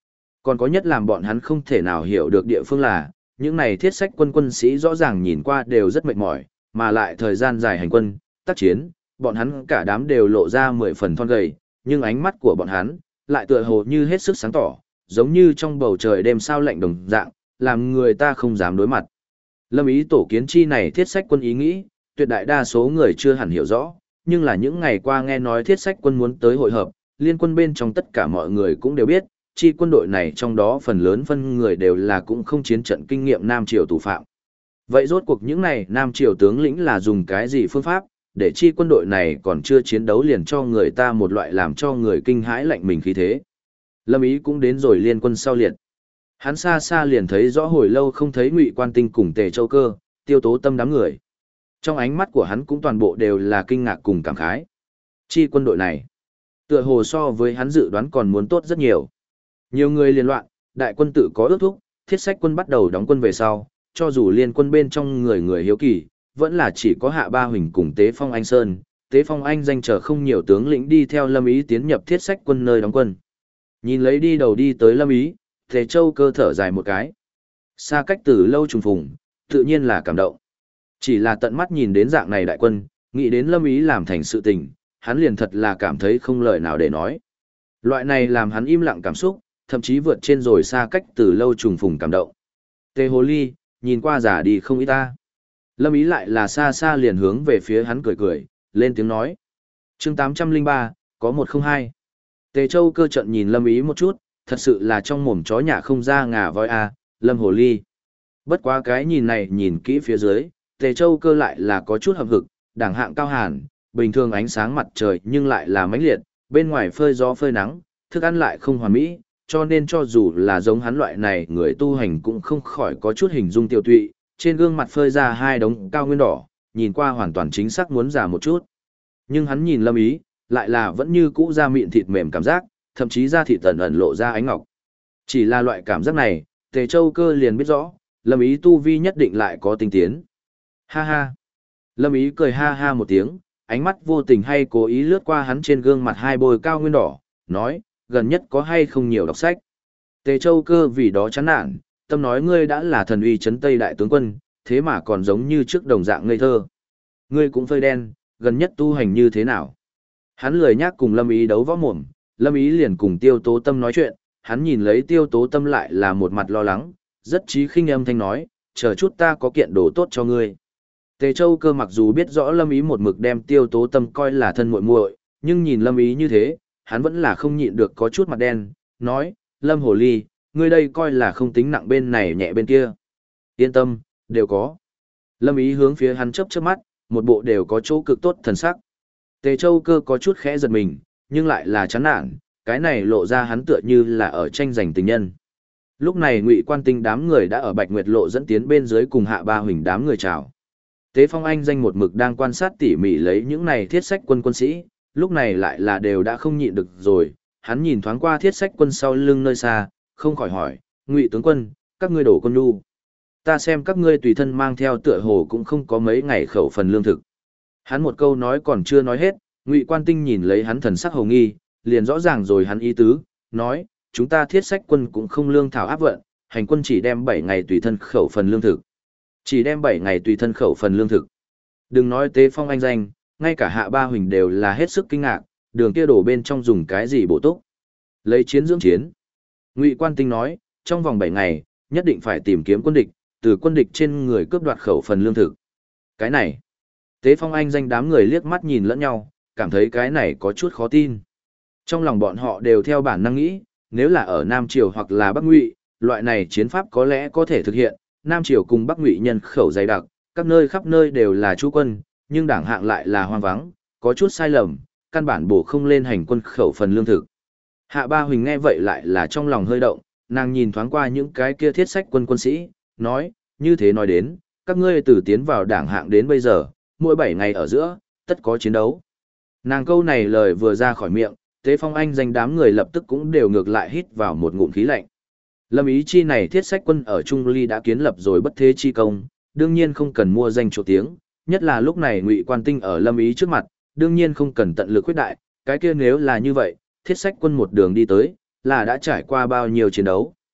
Còn có nhất làm bọn hắn không thể nào hiểu được địa phương là, những này thiết sách quân quân sĩ rõ ràng nhìn qua đều rất mệt mỏi, mà lại thời gian dài hành quân, tác chiến, bọn hắn cả đám đều lộ ra 10 phần thon gầy, nhưng ánh mắt của bọn hắn lại tựa hồ như hết sức sáng tỏ, giống như trong bầu trời đêm sao lạnh đồng dạng, làm người ta không dám đối mặt. Lâm Ý tổ kiến chi này thiết sách quân ý nghĩ, tuyệt đại đa số người chưa hẳn hiểu rõ, nhưng là những ngày qua nghe nói thiết sách quân muốn tới hội hợp, liên quân bên trong tất cả mọi người cũng đều biết, chi quân đội này trong đó phần lớn phân người đều là cũng không chiến trận kinh nghiệm Nam Triều tù phạm. Vậy rốt cuộc những này Nam Triều tướng lĩnh là dùng cái gì phương pháp, để chi quân đội này còn chưa chiến đấu liền cho người ta một loại làm cho người kinh hãi lạnh mình khí thế. Lâm Ý cũng đến rồi liên quân sau liệt. Hắn xa xa liền thấy rõ hồi lâu không thấy Ngụy Quan Tinh cùng Tề Châu Cơ, Tiêu Tố Tâm đám người. Trong ánh mắt của hắn cũng toàn bộ đều là kinh ngạc cùng cảm khái. Chi quân đội này, tựa hồ so với hắn dự đoán còn muốn tốt rất nhiều. Nhiều người liên loạn, đại quân tự có ước thúc, thiết sách quân bắt đầu đóng quân về sau, cho dù liên quân bên trong người người hiếu kỳ, vẫn là chỉ có Hạ Ba Huỳnh cùng Tế Phong Anh Sơn, Tế Phong Anh danh chờ không nhiều tướng lĩnh đi theo Lâm Ý tiến nhập thiết sách quân nơi đóng quân. Nhìn lấy đi đầu đi tới Lâm Ý, Tề Châu Cơ thở dài một cái. Xa cách từ lâu trùng phùng, tự nhiên là cảm động. Chỉ là tận mắt nhìn đến dạng này đại quân, nghĩ đến Lâm Ý làm thành sự tình, hắn liền thật là cảm thấy không lời nào để nói. Loại này làm hắn im lặng cảm xúc, thậm chí vượt trên rồi xa cách từ lâu trùng phùng cảm động. Tề Hồ Ly, nhìn qua giả đi không ít ta. Lâm Ý lại là xa xa liền hướng về phía hắn cười cười, lên tiếng nói. Chương 803, có 102. Tề Châu Cơ trận nhìn Lâm Ý một chút, thật sự là trong mồm chó nhà không ra ngà voi à, Lâm Hồ Ly. Bất quá cái nhìn này nhìn kỹ phía dưới, Tề Châu Cơ lại là có chút hậm hực, đẳng hạng cao hàn, bình thường ánh sáng mặt trời nhưng lại là mãnh liệt, bên ngoài phơi gió phơi nắng, thức ăn lại không hoàn mỹ, cho nên cho dù là giống hắn loại này người tu hành cũng không khỏi có chút hình dung tiêu tụy, trên gương mặt phơi ra hai đống cao nguyên đỏ, nhìn qua hoàn toàn chính xác muốn già một chút. Nhưng hắn nhìn Lâm Ý, lại là vẫn như cũ da mịn thịt mềm cảm giác, thậm chí da thịt ẩn ẩn lộ ra ánh ngọc. Chỉ là loại cảm giác này, Tề Châu Cơ liền biết rõ, Lâm Ý tu vi nhất định lại có tinh tiến. Ha ha. Lâm Ý cười ha ha một tiếng, ánh mắt vô tình hay cố ý lướt qua hắn trên gương mặt hai bôi cao nguyên đỏ, nói, gần nhất có hay không nhiều đọc sách. Tề Châu Cơ vì đó chán nản, tâm nói ngươi đã là thần uy trấn Tây đại tướng quân, thế mà còn giống như trước đồng dạng ngây thơ. Ngươi cũng phơi đen, gần nhất tu hành như thế nào? Hắn lười nhác cùng Lâm Ý đấu võ mồm, Lâm Ý liền cùng Tiêu Tố Tâm nói chuyện, hắn nhìn lấy Tiêu Tố Tâm lại là một mặt lo lắng, rất trí khinh âm thanh nói, chờ chút ta có kiện đồ tốt cho ngươi. Tề Châu Cơ mặc dù biết rõ Lâm Ý một mực đem Tiêu Tố Tâm coi là thân muội muội, nhưng nhìn Lâm Ý như thế, hắn vẫn là không nhịn được có chút mặt đen, nói, Lâm Hồ Ly, ngươi đây coi là không tính nặng bên này nhẹ bên kia. Yên tâm, đều có. Lâm Ý hướng phía hắn chớp chớp mắt, một bộ đều có chỗ cực tốt thần sắc. Tề Châu Cơ có chút khẽ giật mình, nhưng lại là chán nản, cái này lộ ra hắn tựa như là ở tranh giành tình nhân. Lúc này Ngụy Quan Tinh đám người đã ở Bạch Nguyệt Lộ dẫn tiến bên dưới cùng Hạ Ba Huỳnh đám người chào. Tế Phong Anh danh một mực đang quan sát tỉ mỉ lấy những này thiết sách quân quân sĩ, lúc này lại là đều đã không nhịn được rồi, hắn nhìn thoáng qua thiết sách quân sau lưng nơi xa, không khỏi hỏi, Ngụy tướng quân, các ngươi đổ quân nhu. Ta xem các ngươi tùy thân mang theo tựa hồ cũng không có mấy ngày khẩu phần lương thực. Hắn một câu nói còn chưa nói hết, Ngụy Quan Tinh nhìn lấy hắn thần sắc hồng nghi, liền rõ ràng rồi hắn ý tứ, nói, chúng ta thiết sách quân cũng không lương thảo áp vận, hành quân chỉ đem 7 ngày tùy thân khẩu phần lương thực. Chỉ đem 7 ngày tùy thân khẩu phần lương thực. Đừng nói Tế Phong Anh danh, ngay cả Hạ Ba Huỳnh đều là hết sức kinh ngạc, đường kia đổ bên trong dùng cái gì bổ túc. Lấy chiến dưỡng chiến. Ngụy Quan Tinh nói, trong vòng 7 ngày, nhất định phải tìm kiếm quân địch, từ quân địch trên người cướp đoạt khẩu phần lương thực. Cái này. Tế Phong Anh danh đám người liếc mắt nhìn lẫn nhau, cảm thấy cái này có chút khó tin. Trong lòng bọn họ đều theo bản năng nghĩ, nếu là ở Nam Triều hoặc là Bắc Ngụy, loại này chiến pháp có lẽ có thể thực hiện, Nam Triều cùng Bắc Ngụy nhân khẩu dày đặc, các nơi khắp nơi đều là trú quân, nhưng đảng hạng lại là hoang vắng, có chút sai lầm, căn bản bổ không lên hành quân khẩu phần lương thực. Hạ Ba Huỳnh nghe vậy lại là trong lòng hơi động, nàng nhìn thoáng qua những cái kia thiết sách quân quân sĩ, nói, như thế nói đến, các ngươi từ tiến vào đảng hạng đến bây giờ, mỗi 7 ngày ở giữa, tất có chiến đấu. Nàng câu này lời vừa ra khỏi miệng, Tế Phong Anh danh đám người lập tức cũng đều ngược lại hít vào một ngụm khí lạnh. Lâm Ý chi này thiết sách quân ở Trung Ly đã kiến lập rồi bất thế chi công, đương nhiên không cần mua danh chỗ tiếng, nhất là lúc này Ngụy Quan Tinh ở Lâm Ý trước mặt, đương nhiên không cần tận lực khuyết đại, cái kia nếu là như vậy, thiết sách quân một đường đi tới, là đã trải qua bao nhiêu chiến đấu.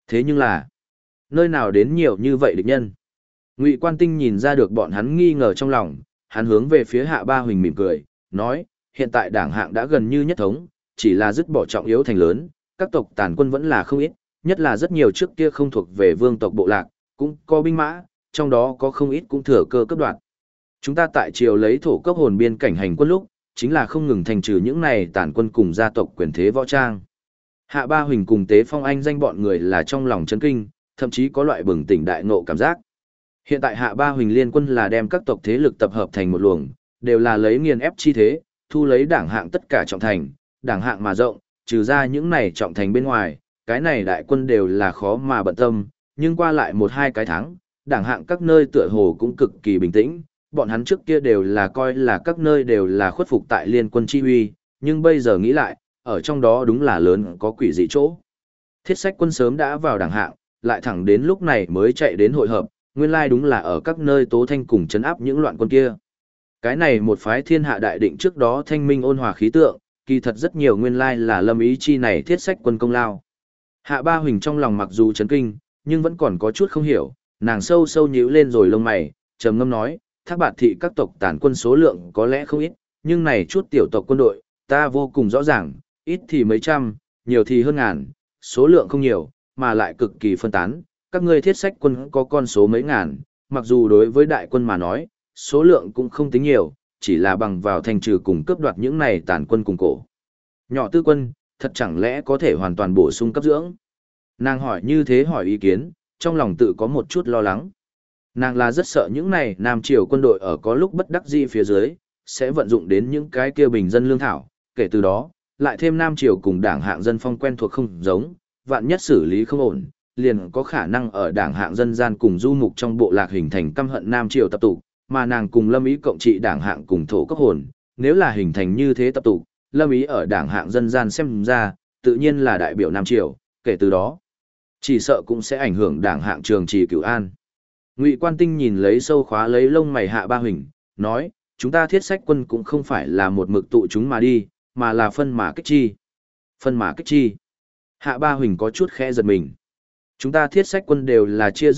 Thế nhưng là, nơi nào đến nhiều như vậy địch nhân? Ngụy Quan Tinh nhìn ra được bọn hắn nghi ngờ trong lòng, hắn hướng về phía Hạ Ba Huỳnh mỉm cười, nói, hiện tại đảng hạng đã gần như nhất thống, chỉ là dứt bỏ trọng yếu thành lớn, các tộc tàn quân vẫn là không ít, nhất là rất nhiều trước kia không thuộc về vương tộc bộ lạc, cũng có binh mã, trong đó có không ít cũng thừa cơ cấp đoạt. Chúng ta tại triều lấy thổ cấp hồn biên cảnh hành quân lúc, chính là không ngừng thành trừ những này tàn quân cùng gia tộc quyền thế võ trang. Hạ Ba Huỳnh cùng Tế Phong Anh danh bọn người là trong lòng chấn kinh, thậm chí có loại bừng tỉnh đại ngộ cảm giác. Hiện tại Hạ Ba Huỳnh liên quân là đem các tộc thế lực tập hợp thành một luồng, đều là lấy nghiền ép chi thế, thu lấy đảng hạng tất cả trọng thành, đảng hạng mà rộng, trừ ra những này trọng thành bên ngoài, cái này đại quân đều là khó mà bận tâm, nhưng qua lại một hai cái tháng, đảng hạng các nơi tựa hồ cũng cực kỳ bình tĩnh, bọn hắn trước kia đều là coi là các nơi đều là khuất phục tại liên quân chi huy, nhưng bây giờ nghĩ lại, ở trong đó đúng là lớn có quỷ dị chỗ. Thiết sách quân sớm đã vào đảng hạng, lại thẳng đến lúc này mới chạy đến hội hợp, nguyên lai đúng là ở các nơi tố thanh cùng chấn áp những loạn quân kia. Cái này một phái thiên hạ đại định trước đó thanh minh ôn hòa khí tượng, kỳ thật rất nhiều nguyên lai là lâm ý chi này thiết sách quân công lao. Hạ Ba Huỳnh trong lòng mặc dù chấn kinh, nhưng vẫn còn có chút không hiểu, nàng sâu sâu nhíu lên rồi lông mày, trầm ngâm nói, Thác Bạt thị các tộc tàn quân số lượng có lẽ không ít, nhưng này chút tiểu tộc quân đội, ta vô cùng rõ ràng, ít thì mấy trăm, nhiều thì hơn ngàn, số lượng không nhiều, mà lại cực kỳ phân tán, các ngươi thiết sách quân có con số mấy ngàn, mặc dù đối với đại quân mà nói, số lượng cũng không tính nhiều, chỉ là bằng vào thành trừ cùng cướp đoạt những này tàn quân cùng cổ. Nhỏ tư quân, thật chẳng lẽ có thể hoàn toàn bổ sung cấp dưỡng? Nàng hỏi như thế hỏi ý kiến, trong lòng tự có một chút lo lắng. Nàng là rất sợ những này Nam Triều quân đội ở có lúc bất đắc dĩ phía dưới, sẽ vận dụng đến những cái kia bình dân lương thảo, kể từ đó, lại thêm Nam Triều cùng đảng hạng dân phong quen thuộc không giống, vạn nhất xử lý không ổn, liền có khả năng ở đảng hạng dân gian cùng du mục trong bộ lạc hình thành căm hận Nam Triều tập tụ, mà nàng cùng Lâm Ý cộng trị đảng hạng cùng thổ cấp hồn, nếu là hình thành như thế tập tụ, Lâm Ý ở đảng hạng dân gian xem ra, tự nhiên là đại biểu Nam Triều, kể từ đó, chỉ sợ cũng sẽ ảnh hưởng đảng hạng trường trì cửu an. Ngụy Quan Tinh nhìn lấy sâu khóa lấy lông mày Hạ Ba Huỳnh, nói, chúng ta thiết sách quân cũng không phải là một mực tụ chúng mà đi, mà là phân mà kích chi. Phân mà kích chi. Hạ Ba Huỳnh có chút khẽ giật mình. Chúng ta thiết sách quân đều là chia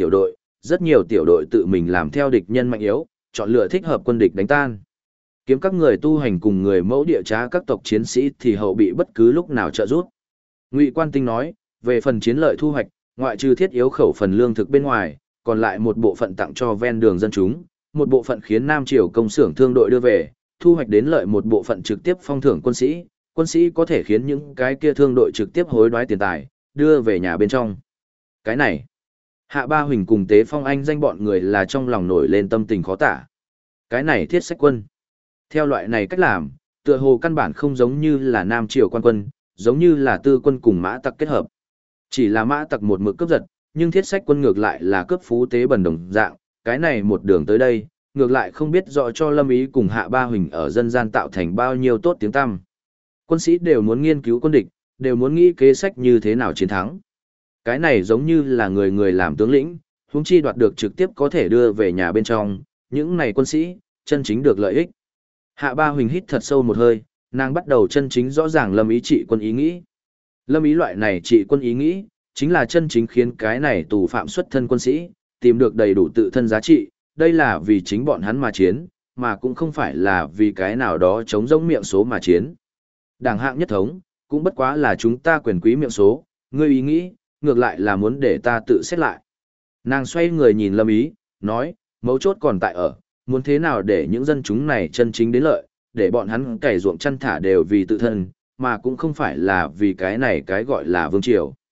rất nhiều tiểu đội tự mình làm theo địch nhân mạnh yếu, chọn lựa thích hợp quân địch đánh tan. Kiếm các người tu hành cùng người mẫu địa trá các tộc chiến sĩ thì hậu bị bất cứ lúc nào trợ giúp. Ngụy Quan Tinh nói, về phần chiến lợi thu hoạch, ngoại trừ thiết yếu khẩu phần lương thực bên ngoài, còn lại một bộ phận tặng cho ven đường dân chúng, một bộ phận khiến Nam Triều công xưởng thương đội đưa về, thu hoạch đến lợi một bộ phận trực tiếp phong thưởng quân sĩ có thể khiến những cái kia thương đội trực tiếp hối đoái tiền tài, đưa về nhà bên trong. Cái này, Hạ Ba Huỳnh cùng Tế Phong Anh danh bọn người là trong lòng nổi lên tâm tình khó tả. Cái này thiết sách quân. Theo loại này cách làm, tựa hồ căn bản không giống như là Nam Triều quan quân, giống như là tư quân cùng mã tặc kết hợp. Chỉ là mã tặc một mực cướp giật, nhưng thiết sách quân ngược lại là cướp phú tế bần đồng dạng, cái này một đường tới đây, ngược lại không biết rõ cho Lâm Ý cùng Hạ Ba Huỳnh ở dân gian tạo thành bao nhiêu tốt tiếng tăm. Quân sĩ đều muốn nghiên cứu quân địch, đều muốn nghĩ kế sách như thế nào chiến thắng. Cái này giống như là người người làm tướng lĩnh, huống chi đoạt được trực tiếp có thể đưa về nhà bên trong, những này quân sĩ, chân chính được lợi ích. Hạ Ba Huỳnh hít thật sâu một hơi, nàng bắt đầu chân chính rõ ràng Lâm Ý trị quân ý nghĩ. Lâm Ý loại này trị quân ý nghĩ, chính là chân chính khiến cái này tù phạm xuất thân quân sĩ, tìm được đầy đủ tự thân giá trị, đây là vì chính bọn hắn mà chiến, mà cũng không phải là vì cái nào đó chống rỗng miệng số mà chiến. Đảng hạng nhất thống, cũng bất quá là chúng ta quyền quý miệng số, ngươi ý nghĩ, ngược lại là muốn để ta tự xét lại. Nàng xoay người nhìn Lâm Ý, nói, mấu chốt còn tại ở, muốn thế nào để những dân chúng này chân chính đến lợi, để bọn hắn cày ruộng chăn thả đều vì tự thân, mà cũng không phải là vì cái này cái gọi là vương triều.